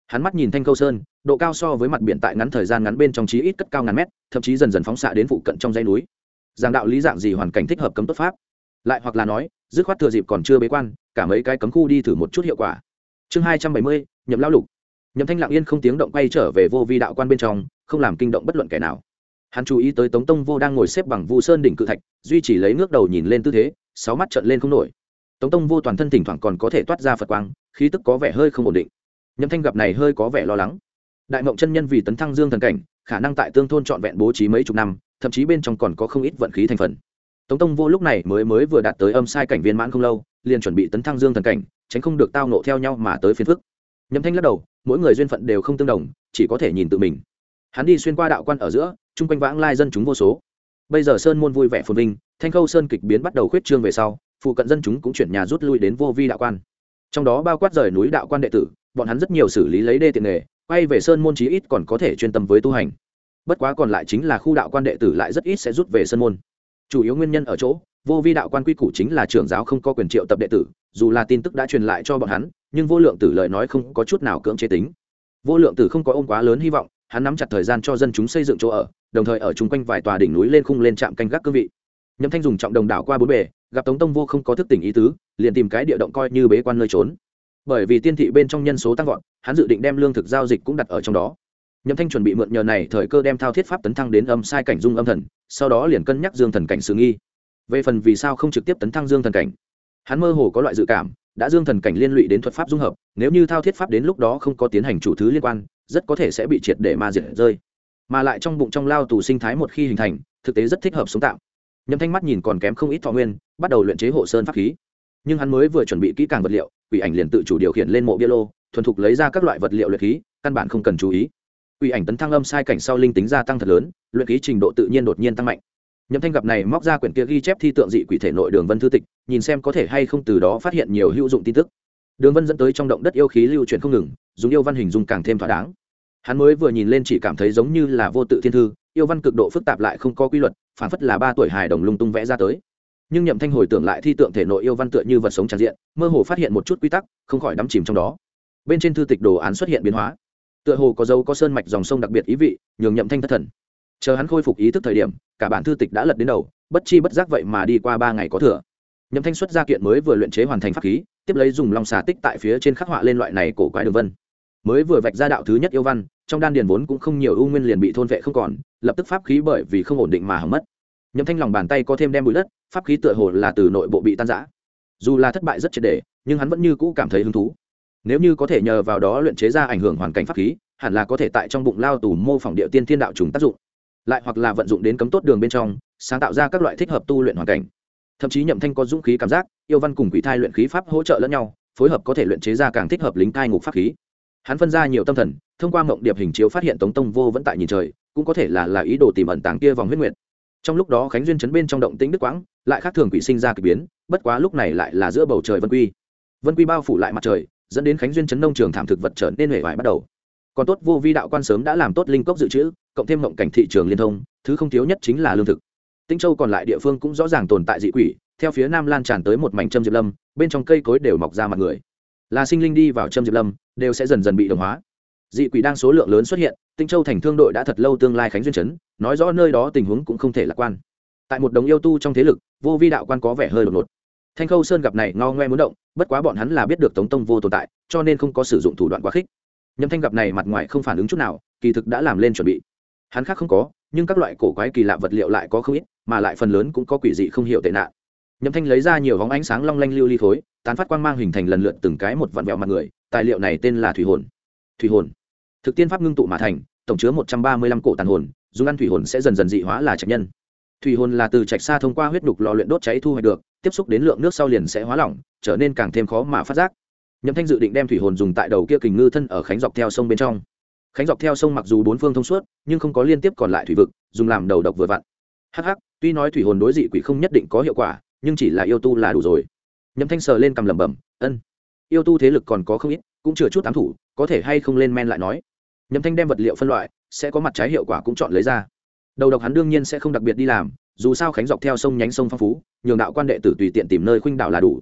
hắn mắt nhìn Thanh Khâu Sơn, độ cao so với mặt biển tại ngắn thời gian ngắn bên trong chí ít cất cao ngàn mét, thậm chí dần dần phóng xạ đến phụ cận trong dãy núi. Giảng đạo lý dạng gì hoàn cảnh thích hợp cấm tốt pháp, lại hoặc là nói dứt khoát thừa dịp còn chưa bế quan, cả mấy cái cấm khu đi thử một chút hiệu quả. Chương 270, Nhậm lão lục. Nhậm Thanh lặng yên không tiếng động quay trở về vô vi đạo quan bên trong, không làm kinh động bất luận kẻ nào. Hắn chú ý tới Tống Tông Vô đang ngồi xếp bằng Vu Sơn đỉnh cự thạch, duy trì lấy ngước đầu nhìn lên tư thế, sáu mắt trợn lên không nổi. Tống Tông Vô toàn thân thỉnh thoảng còn có thể toát ra Phật quang, khí tức có vẻ hơi không ổn định. Nhậm Thanh gặp này hơi có vẻ lo lắng. Đại Mộng chân nhân vì tấn thăng dương thần cảnh, khả năng tại tương thôn trọn vẹn bố trí mấy chục năm, thậm chí bên trong còn có không ít vận khí thành phần. Tống Tông Vô lúc này mới vừa đạt tới âm sai cảnh viên mãn không lâu, liền chuẩn bị tấn thăng dương thần cảnh, tránh không được tao ngộ theo nhau mà tới phiền phức. Nhậm Thanh lắc đầu, mỗi người duyên phận đều không tương đồng, chỉ có thể nhìn tự mình. Hắn đi xuyên qua đạo quan ở giữa, chung quanh vãng lai dân chúng vô số. Bây giờ sơn môn vui vẻ phồn vinh, Thanh Khâu Sơn kịch biến bắt đầu khuyết trương về sau, phụ cận dân chúng cũng chuyển nhà rút lui đến vô vi đạo quan. Trong đó bao quát rời núi đạo quan đệ tử, bọn hắn rất nhiều xử lý lấy đê tiện nghề, quay về sơn môn chí ít còn có thể chuyên tâm với tu hành. Bất quá còn lại chính là khu đạo quan đệ tử lại rất ít sẽ rút về sơn môn. Chủ yếu nguyên nhân ở chỗ, vô vi đạo quan quy củ chính là trưởng giáo không có quyền triệu tập đệ tử, dù là tin tức đã truyền lại cho bọn hắn, nhưng vô lượng tử lời nói không có chút nào cưỡng chế tính. Vô lượng tử không có ôm quá lớn hy vọng, hắn nắm chặt thời gian cho dân chúng xây dựng chỗ ở, đồng thời ở chung quanh vài tòa đỉnh núi lên khung lên trạm canh gác cương vị. Nhậm Thanh dùng trọng đồng đảo qua bốn bề, gặp Tống Tông Vô không có thức tỉnh ý tứ, liền tìm cái địa động coi như bế quan nơi trốn. Bởi vì tiên thị bên trong nhân số tăng vọt, hắn dự định đem lương thực giao dịch cũng đặt ở trong đó. Nhậm Thanh chuẩn bị mượn nhờ này thời cơ đem thao thiết pháp tấn thăng đến âm sai cảnh dung âm thần, sau đó liền cân nhắc dương thần cảnh sự nghi. Về phần vì sao không trực tiếp tấn thăng dương thần cảnh, hắn mơ hồ có loại dự cảm, đã dương thần cảnh liên lụy đến thuật pháp dung hợp, nếu như thao thiết pháp đến lúc đó không có tiến hành chủ thứ liên quan, rất có thể sẽ bị triệt để ma diệt rơi. Mà lại trong bụng trong lao tù sinh thái một khi hình thành, thực tế rất thích hợp sống tạm. Nhậm Thanh mắt nhìn còn kém không ít thọ nguyên, bắt đầu luyện chế hộ sơn pháp khí. Nhưng hắn mới vừa chuẩn bị kỹ càng vật liệu, quỷ ảnh liền tự chủ điều khiển lên mộ bia lô, thuần thục lấy ra các loại vật liệu luyện khí, căn bản không cần chú ý. Quỷ ảnh tấn thăng âm sai cảnh sau linh tính gia tăng thật lớn, luyện khí trình độ tự nhiên đột nhiên tăng mạnh. Nhậm Thanh gặp này móc ra quyển kia ghi chép thi tượng dị quỷ thể nội đường vân thư tịch, nhìn xem có thể hay không từ đó phát hiện nhiều hữu dụng tin tức. Đường vân dẫn tới trong động đất yêu khí lưu chuyển không ngừng, dùng yêu văn hình dung càng thêm thỏa đáng. Hắn mới vừa nhìn lên chỉ cảm thấy giống như là vô tự thiên thư, yêu văn cực độ phức tạp lại không có quy luật, phản phất là 3 tuổi hài đồng lung tung vẽ ra tới. Nhưng Nhậm Thanh hồi tưởng lại thi tượng thể nội yêu văn tựa như vật sống tràn diện, mơ hồ phát hiện một chút quy tắc, không khỏi đắm chìm trong đó. Bên trên thư tịch đồ án xuất hiện biến hóa, tựa hồ có dấu có sơn mạch dòng sông đặc biệt ý vị, nhường Nhậm Thanh thất thần. Chờ hắn khôi phục ý thức thời điểm, cả bản thư tịch đã lật đến đầu, bất chi bất giác vậy mà đi qua 3 ngày có thừa. Nhậm Thanh xuất ra kiện mới vừa luyện chế hoàn thành pháp khí, tiếp lấy dùng long xà tích tại phía trên khắc họa lên loại này cổ quái đường vân. Mới vừa vạch ra đạo thứ nhất yêu văn, trong đan điền vốn cũng không nhiều ưu nguyên liền bị thôn vệ không còn, lập tức pháp khí bởi vì không ổn định mà hỏng mất. Nhậm Thanh lòng bàn tay có thêm đem bụi đất, pháp khí tựa hồ là từ nội bộ bị tan rã. Dù là thất bại rất triệt để, nhưng hắn vẫn như cũ cảm thấy hứng thú. Nếu như có thể nhờ vào đó luyện chế ra ảnh hưởng hoàn cảnh pháp khí, hẳn là có thể tại trong bụng lao tù mô phỏng địa tiên thiên đạo trùng tác dụng, lại hoặc là vận dụng đến cấm tốt đường bên trong, sáng tạo ra các loại thích hợp tu luyện hoàn cảnh. Thậm chí Nhậm Thanh có dũng khí cảm giác, yêu văn cùng quỷ thai luyện khí pháp hỗ trợ lẫn nhau, phối hợp có thể luyện chế ra càng thích hợp lính cai ngục pháp khí. Hắn phân ra nhiều tâm thần, thông qua mộng điệp hình chiếu phát hiện Tống Tông Vô vẫn tại nhìn trời, cũng có thể là ý đồ tìm ẩn tàng kia vòng huyết nguyệt. Trong lúc đó Khánh Duyên trấn bên trong động tĩnh đức quãng, lại khác thường quỷ sinh ra kỳ biến, bất quá lúc này lại là giữa bầu trời vân quy bao phủ lại mặt trời, dẫn đến Khánh Duyên trấn nông trường thảm thực vật trở nên hề vải bắt đầu. Còn tốt vô vi đạo quan sớm đã làm tốt linh cốc dự trữ, cộng thêm mộng cảnh thị trường liên thông, thứ không thiếu nhất chính là lương thực. Tinh Châu còn lại địa phương cũng rõ ràng tồn tại dị quỷ, theo phía nam lan tràn tới một mảnh Trâm Diệp Lâm, bên trong cây cối đều mọc ra mặt người. Là sinh linh đi vào Trâm Diệp Lâm, đều sẽ dần dần bị đồng hóa. Dị quỷ đang số lượng lớn xuất hiện, Tinh Châu thành thương đội đã thật lâu tương lai Khánh Duyên trấn, nói rõ nơi đó tình huống cũng không thể lạc quan. Tại một đống yêu tu trong thế lực, vô vi đạo quan có vẻ hơi đột ngột. Thanh Khâu Sơn gặp này ngao ngoe muốn động, bất quá bọn hắn là biết được Tống Tông Vô tồn tại, cho nên không có sử dụng thủ đoạn quá khích. Nhậm Thanh gặp này mặt ngoài không phản ứng chút nào, kỳ thực đã làm lên chuẩn bị. Hắn khác không có, nhưng các loại cổ quái kỳ lạ vật liệu lại có không ít, mà lại phần lớn cũng có quỷ dị không hiểu tệ nạn. Nhậm Thanh lấy ra nhiều vóng ánh sáng long lanh lưu ly khối, tán phát quang mang hình thành lần lượt từng cái một vặn vẹo mặt người, tài liệu này tên là thủy hồn. Thủy hồn, thực tiên pháp ngưng tụ mà thành, tổng chứa 135 cổ tàn hồn, dùng ăn thủy hồn sẽ dần dần dị hóa là trạch nhân. Thủy hồn là từ trạch xa thông qua huyết đục lò luyện đốt cháy thu hoạch được, tiếp xúc đến lượng nước sau liền sẽ hóa lỏng, trở nên càng thêm khó mà phát giác. Nhậm Thanh dự định đem thủy hồn dùng tại đầu kia kình ngư thân ở khánh dọc theo sông bên trong. Khánh dọc theo sông mặc dù bốn phương thông suốt, nhưng không có liên tiếp còn lại thủy vực, dùng làm đầu độc vừa vặn. Hắc, tuy nói thủy hồn đối dị quỷ không nhất định có hiệu quả, nhưng chỉ là yêu tu là đủ rồi. Nhậm Thanh sờ lên cầm lẩm bẩm, ân, yêu tu thế lực còn có không ít, cũng chưa chút ám thủ, có thể hay không lên men lại nói. Nhậm Thanh đem vật liệu phân loại, sẽ có mặt trái hiệu quả cũng chọn lấy ra. Đầu độc hắn đương nhiên sẽ không đặc biệt đi làm, dù sao khánh dọc theo sông nhánh sông phong phú, nhường đạo quan đệ tử tùy tiện tìm nơi khuynh đảo là đủ.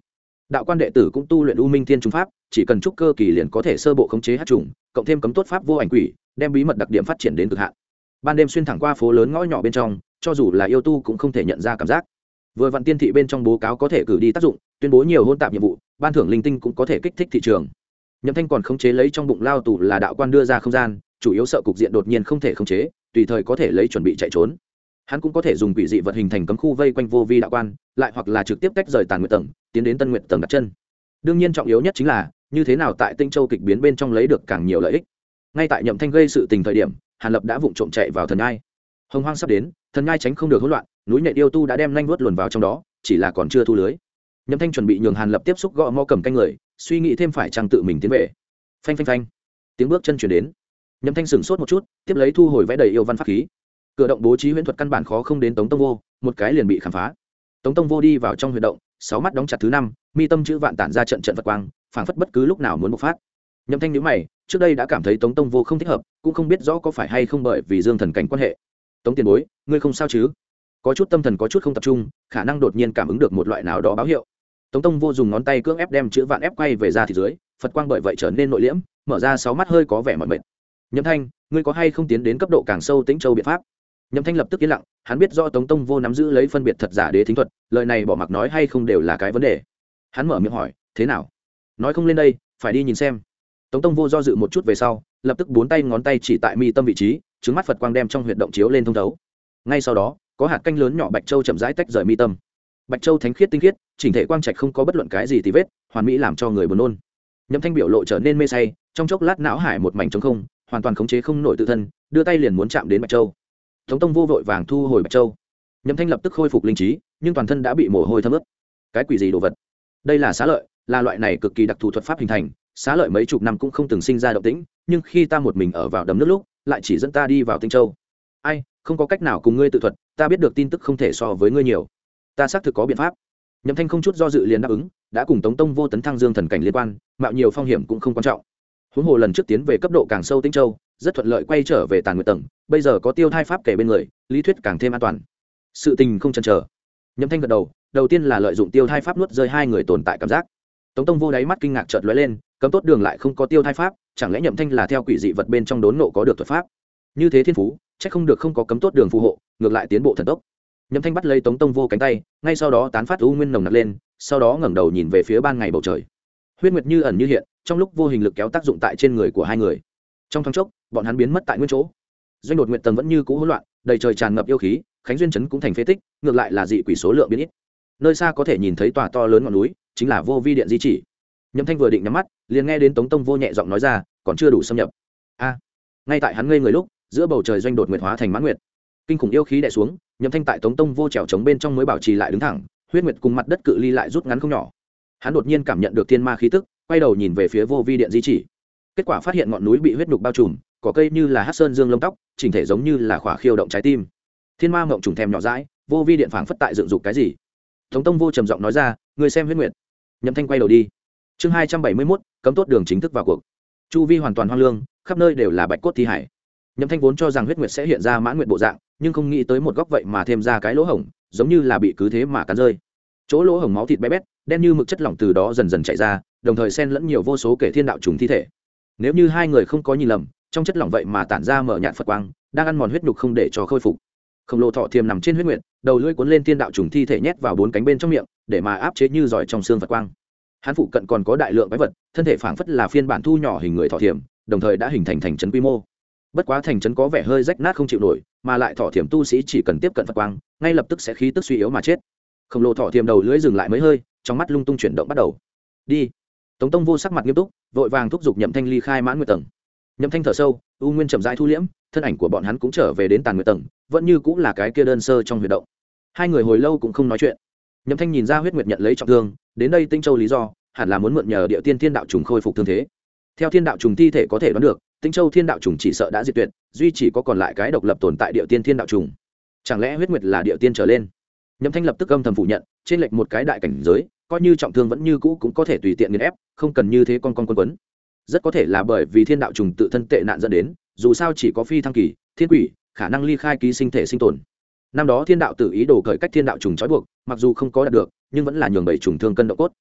đạo quan đệ tử cũng tu luyện u minh thiên trung pháp, chỉ cần trúc cơ kỳ liền có thể sơ bộ khống chế hát trùng, cộng thêm cấm tốt pháp vô ảnh quỷ, đem bí mật đặc điểm phát triển đến cực hạn. Ban đêm xuyên thẳng qua phố lớn ngõ nhỏ bên trong, cho dù là yêu tu cũng không thể nhận ra cảm giác. Vừa vặn tiên thị bên trong bố cáo có thể cử đi tác dụng, tuyên bố nhiều hôn tạp nhiệm vụ, ban thưởng linh tinh cũng có thể kích thích thị trường. Nhậm Thanh còn khống chế lấy trong bụng lao tù là đạo quan đưa ra không gian, chủ yếu sợ cục diện đột nhiên không thể khống chế, tùy thời có thể lấy chuẩn bị chạy trốn. Hắn cũng có thể dùng quỷ dị vật hình thành cấm khu vây quanh vô vi đạo quan, lại hoặc là trực tiếp tách rời Tàn Nguyệt tầng, tiến đến Tân Nguyệt tầng đặt chân. Đương nhiên trọng yếu nhất chính là như thế nào tại Tinh Châu kịch biến bên trong lấy được càng nhiều lợi ích. Ngay tại Nhậm Thanh gây sự tình thời điểm, Hàn Lập đã vụng trộm chạy vào thần nhai. Hồng hoang sắp đến, thần nhai tránh không được hỗn loạn, núi nhện yêu tu đã đem nhanh vuốt luồn vào trong đó, chỉ là còn chưa thu lưới. Nhậm Thanh chuẩn bị nhường Hàn Lập tiếp xúc gõ mõ cầm canh người, suy nghĩ thêm phải chăng tự mình tiến về. Phanh phanh phanh, tiếng bước chân chuyển đến. Nhậm Thanh sửng sốt một chút, tiếp lấy thu hồi vẽ đầy yêu văn pháp khí. Cửa động bố trí huyễn thuật căn bản khó không đến Tống Tông Vô, một cái liền bị khám phá. Tống Tông Vô đi vào trong huyệt động, sáu mắt đóng chặt thứ năm, mi tâm chữ vạn tản ra trận trận vật quang, phảng phất bất cứ lúc nào muốn bộc phát. Nhậm Thanh nhíu mày, trước đây đã cảm thấy Tống Tông Vô không thích hợp, cũng không biết rõ có phải hay không bởi vì Dương Thần cảnh quan hệ. Tống tiền bối, ngươi không sao chứ? Có chút tâm thần có chút không tập trung, khả năng đột nhiên cảm ứng được một loại nào đó báo hiệu. Tống Tông Vô dùng ngón tay cưỡng ép đem chữ vạn ép quay về ra thì dưới, Phật quang bởi vậy trở nên nội liễm, mở ra sáu mắt hơi có vẻ mỏi mệt. Nhậm Thanh, ngươi có hay không tiến đến cấp độ càng sâu Tĩnh Châu biện pháp? Nhậm Thanh lập tức yên lặng, hắn biết do Tống Tông Vô nắm giữ lấy phân biệt thật giả đế thính thuật, lời này bỏ mặc nói hay không đều là cái vấn đề. Hắn mở miệng hỏi, thế nào? Nói không lên đây, phải đi nhìn xem. Tống Tông Vô do dự một chút về sau, lập tức bốn tay ngón tay chỉ tại mi tâm vị trí, trứng mắt Phật quang đem trong huyệt động chiếu lên thông thấu. Ngay sau đó, có hạt canh lớn nhỏ bạch châu chậm rãi tách rời mi tâm. Bạch châu thánh khiết tinh khiết, chỉnh thể quang trạch không có bất luận cái gì tì vết, hoàn mỹ làm cho người buồn nôn. Nhậm Thanh biểu lộ trở nên mê say, trong chốc lát não hải một mảnh trống không, hoàn toàn khống chế không nổi tự thân, đưa tay liền muốn chạm đến bạch châu. Tống Tông Vô vội vàng thu hồi bạch châu. Nhậm Thanh lập tức khôi phục linh trí, nhưng toàn thân đã bị mồ hôi thấm ướt. Cái quỷ gì đồ vật? Đây là xá lợi, là loại này cực kỳ đặc thù thuật pháp hình thành, xá lợi mấy chục năm cũng không từng sinh ra động tĩnh, nhưng khi ta một mình ở vào đầm nước lúc, lại chỉ dẫn ta đi vào Tinh Châu. Ai, không có cách nào cùng ngươi tự thuật, ta biết được tin tức không thể so với ngươi nhiều. Ta xác thực có biện pháp. Nhậm Thanh không chút do dự liền đáp ứng, đã cùng Tống Tông Vô tấn thăng Dương Thần cảnh liên quan, mạo nhiều phong hiểm cũng không quan trọng. Huống hồ lần trước tiến về cấp độ càng sâu Tinh Châu, rất thuận lợi quay trở về Tàn Nguyệt tầng, bây giờ có Tiêu Thai pháp kể bên người, lý thuyết càng thêm an toàn. Sự tình không chần chờ. Nhậm Thanh gật đầu, đầu tiên là lợi dụng Tiêu Thai pháp nuốt rơi hai người tồn tại cảm giác. Tống Tông Vô đáy mắt kinh ngạc chợt lóe lên, cấm tốt đường lại không có Tiêu Thai pháp, chẳng lẽ Nhậm Thanh là theo quỷ dị vật bên trong đốn nộ có được thuật pháp? Như thế thiên phú, chắc không được không có cấm tốt đường phù hộ, ngược lại tiến bộ thần tốc. Nhậm Thanh bắt lấy Tống Tông Vô cánh tay, ngay sau đó tán phát u nguyên nồng nặc lên, sau đó ngẩng đầu nhìn về phía ban ngày bầu trời. Huyết nguyệt như ẩn như hiện, trong lúc vô hình lực kéo tác dụng tại trên người của hai người. Trong thoáng chốc, bọn hắn biến mất tại nguyên chỗ. Doanh đột nguyệt tầng vẫn như cũ hỗn loạn, đầy trời tràn ngập yêu khí, Khánh Duyên trấn cũng thành phế tích, ngược lại là dị quỷ số lượng biến ít. Nơi xa có thể nhìn thấy tòa to lớn ngọn núi, chính là Vô Vi điện di chỉ. Nhậm Thanh vừa định nhắm mắt, liền nghe đến Tống Tông Vô nhẹ giọng nói ra, còn chưa đủ xâm nhập. A! Ngay tại hắn ngây người lúc, giữa bầu trời doanh đột nguyệt hóa thành mãn nguyệt. Kinh khủng yêu khí đè xuống, Nhậm Thanh tại Tống Tông Vô trèo chống bên trong mới bảo trì lại đứng thẳng, huyết nguyệt cùng mặt đất cự ly lại rút ngắn không nhỏ. Hắn đột nhiên cảm nhận được thiên ma khí tức, quay đầu nhìn về phía Vô Vi điện di chỉ. Kết quả phát hiện ngọn núi bị huyết nhục bao trùm, cỏ cây như là hắc sơn dương lông tóc, chỉnh thể giống như là khỏa khiêu động trái tim. Thiên ma ngậm trùng thèm nhỏ dãi, Vô Vi điện phảng phất tại dựng dục cái gì. Tống Tông Vô trầm giọng nói ra, người xem huyết nguyệt. Nhậm Thanh quay đầu đi. Chương 271, cấm tốt đường chính thức vào cuộc. Chu vi hoàn toàn hoang lương, khắp nơi đều là bạch cốt thi hải. Nhậm Thanh vốn cho rằng huyết nguyệt sẽ hiện ra mãn nguyệt bộ dạng, nhưng không nghĩ tới một góc vậy mà thêm ra cái lỗ hổng, giống như là bị cứ thế mà cắn rơi. Chỗ lỗ hổng máu thịt bé bét, đen như mực chất lỏng từ đó dần dần chảy ra, đồng thời xen lẫn nhiều vô số kẻ thiên đạo trùng thi thể. Nếu như hai người không có nhìn lầm, trong chất lỏng vậy mà tản ra mở nhạt Phật quang, đang ăn mòn huyết nhục không để cho khôi phục. Khổng lồ thọ thiềm nằm trên huyết nguyệt, đầu lưỡi cuốn lên thiên đạo trùng thi thể nhét vào bốn cánh bên trong miệng, để mà áp chế như giỏi trong xương Phật quang. Hắn phụ cận còn có đại lượng quái vật, thân thể phảng phất là phiên bản thu nhỏ hình người thọ thiềm, đồng thời đã hình thành thành trấn quy mô. Bất quá thành trấn có vẻ hơi rách nát không chịu nổi, mà lại thọ thiềm tu sĩ chỉ cần tiếp cận Phật quang, ngay lập tức sẽ khí tức suy yếu mà chết. Khổng lồ thọ thiềm đầu lưỡi dừng lại mấy hơi, trong mắt lung tung chuyển động bắt đầu. Đi. Tống Tông Vô sắc mặt nghiêm túc, vội vàng thúc giục Nhậm Thanh ly khai mãn nguyệt tầng. Nhậm Thanh thở sâu, u nguyên chậm rãi thu liễm, thân ảnh của bọn hắn cũng trở về đến Tàn Nguyệt tầng, vẫn như cũng là cái kia đơn sơ trong huyệt động. Hai người hồi lâu cũng không nói chuyện. Nhậm Thanh nhìn ra huyết nguyệt nhận lấy trọng thương, đến đây Tinh Châu lý do, hẳn là muốn mượn nhờ địa tiên thiên đạo trùng khôi phục thương thế. Theo thiên đạo trùng thi thể có thể đoán được, Tinh Châu thiên đạo trùng chỉ sợ đã diệt tuyệt, duy chỉ có còn lại cái độc lập tồn tại địa tiên thiên đạo trùng. Chẳng lẽ huyết nguyệt là địa tiên trở lên? Nhậm Thanh lập tức âm thầm phủ nhận, trên lệch một cái đại cảnh giới, coi như trọng thương vẫn như cũ cũng có thể tùy tiện nghiền ép, không cần như thế con quấn. Rất có thể là bởi vì thiên đạo trùng tự thân tệ nạn dẫn đến, dù sao chỉ có phi thăng kỳ, thiên quỷ, khả năng ly khai ký sinh thể sinh tồn. Năm đó thiên đạo tự ý đồ cởi cách thiên đạo trùng trói buộc, mặc dù không có đạt được, nhưng vẫn là nhường bảy trùng thương cân độ cốt.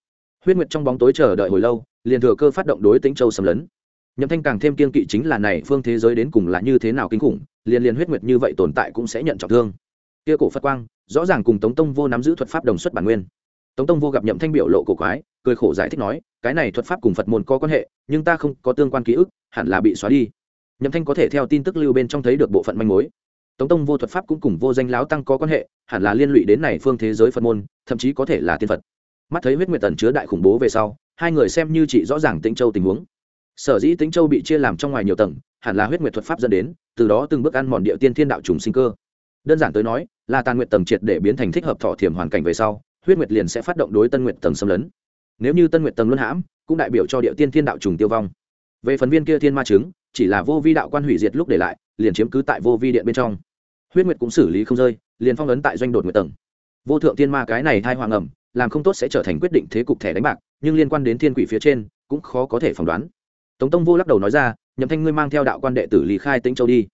Huyết Nguyệt trong bóng tối chờ đợi hồi lâu, liền thừa cơ phát động đối Tĩnh Châu xâm lấn. Nhậm Thanh càng thêm kiên kỵ chính là này phương thế giới đến cùng là như thế nào kinh khủng, liền Huyết Nguyệt như vậy tồn tại cũng sẽ nhận trọng thương. Kia cổ Phật quang, rõ ràng cùng Tống Tông Vô nắm giữ thuật pháp đồng xuất bản nguyên. Tống Tông Vô gặp Nhậm Thanh biểu lộ cổ quái, cười khổ giải thích nói, cái này thuật pháp cùng Phật môn có quan hệ, nhưng ta không có tương quan ký ức, hẳn là bị xóa đi. Nhậm Thanh có thể theo tin tức lưu bên trong thấy được bộ phận manh mối. Tống Tông Vô thuật pháp cũng cùng Vô Danh lão tăng có quan hệ, hẳn là liên lụy đến này phương thế giới Phật môn, thậm chí có thể là tiên Phật. Mắt thấy Huyết Nguyệt tẩn chứa đại khủng bố về sau, hai người xem như chỉ rõ ràng Tĩnh Châu tình huống. Sở dĩ Tĩnh Châu bị chia làm trong ngoài nhiều tầng, hẳn là Huyết Nguyệt thuật pháp dẫn đến, từ đó từng bước ăn mòn địa tiên thiên đạo trùng sinh cơ. Đơn giản tới nói, là Tàn Nguyệt tầng triệt để biến thành thích hợp thọ thiểm hoàn cảnh về sau, Huyết Nguyệt liền sẽ phát động đối Tân Nguyệt tầng xâm lấn. Nếu như Tân Nguyệt tầng luân hãm, cũng đại biểu cho địa tiên thiên đạo trùng tiêu vong. Về phần viên kia thiên ma trứng, chỉ là vô vi đạo quan hủy diệt lúc để lại, liền chiếm cứ tại vô vi điện bên trong. Huyết Nguyệt cũng xử lý không rơi, liền phong ấn tại doanh đột nguyệt tầng. Vô thượng thiên ma cái này thai hoàng ẩm, làm không tốt sẽ trở thành quyết định thế cục thẻ đánh bạc, nhưng liên quan đến thiên quỷ phía trên, cũng khó có thể phỏng đoán. Tống Tông Vô lắc đầu nói ra, Nhậm Thanh ngươi mang theo đạo quan đệ tử lý khai Tĩnh Châu đi.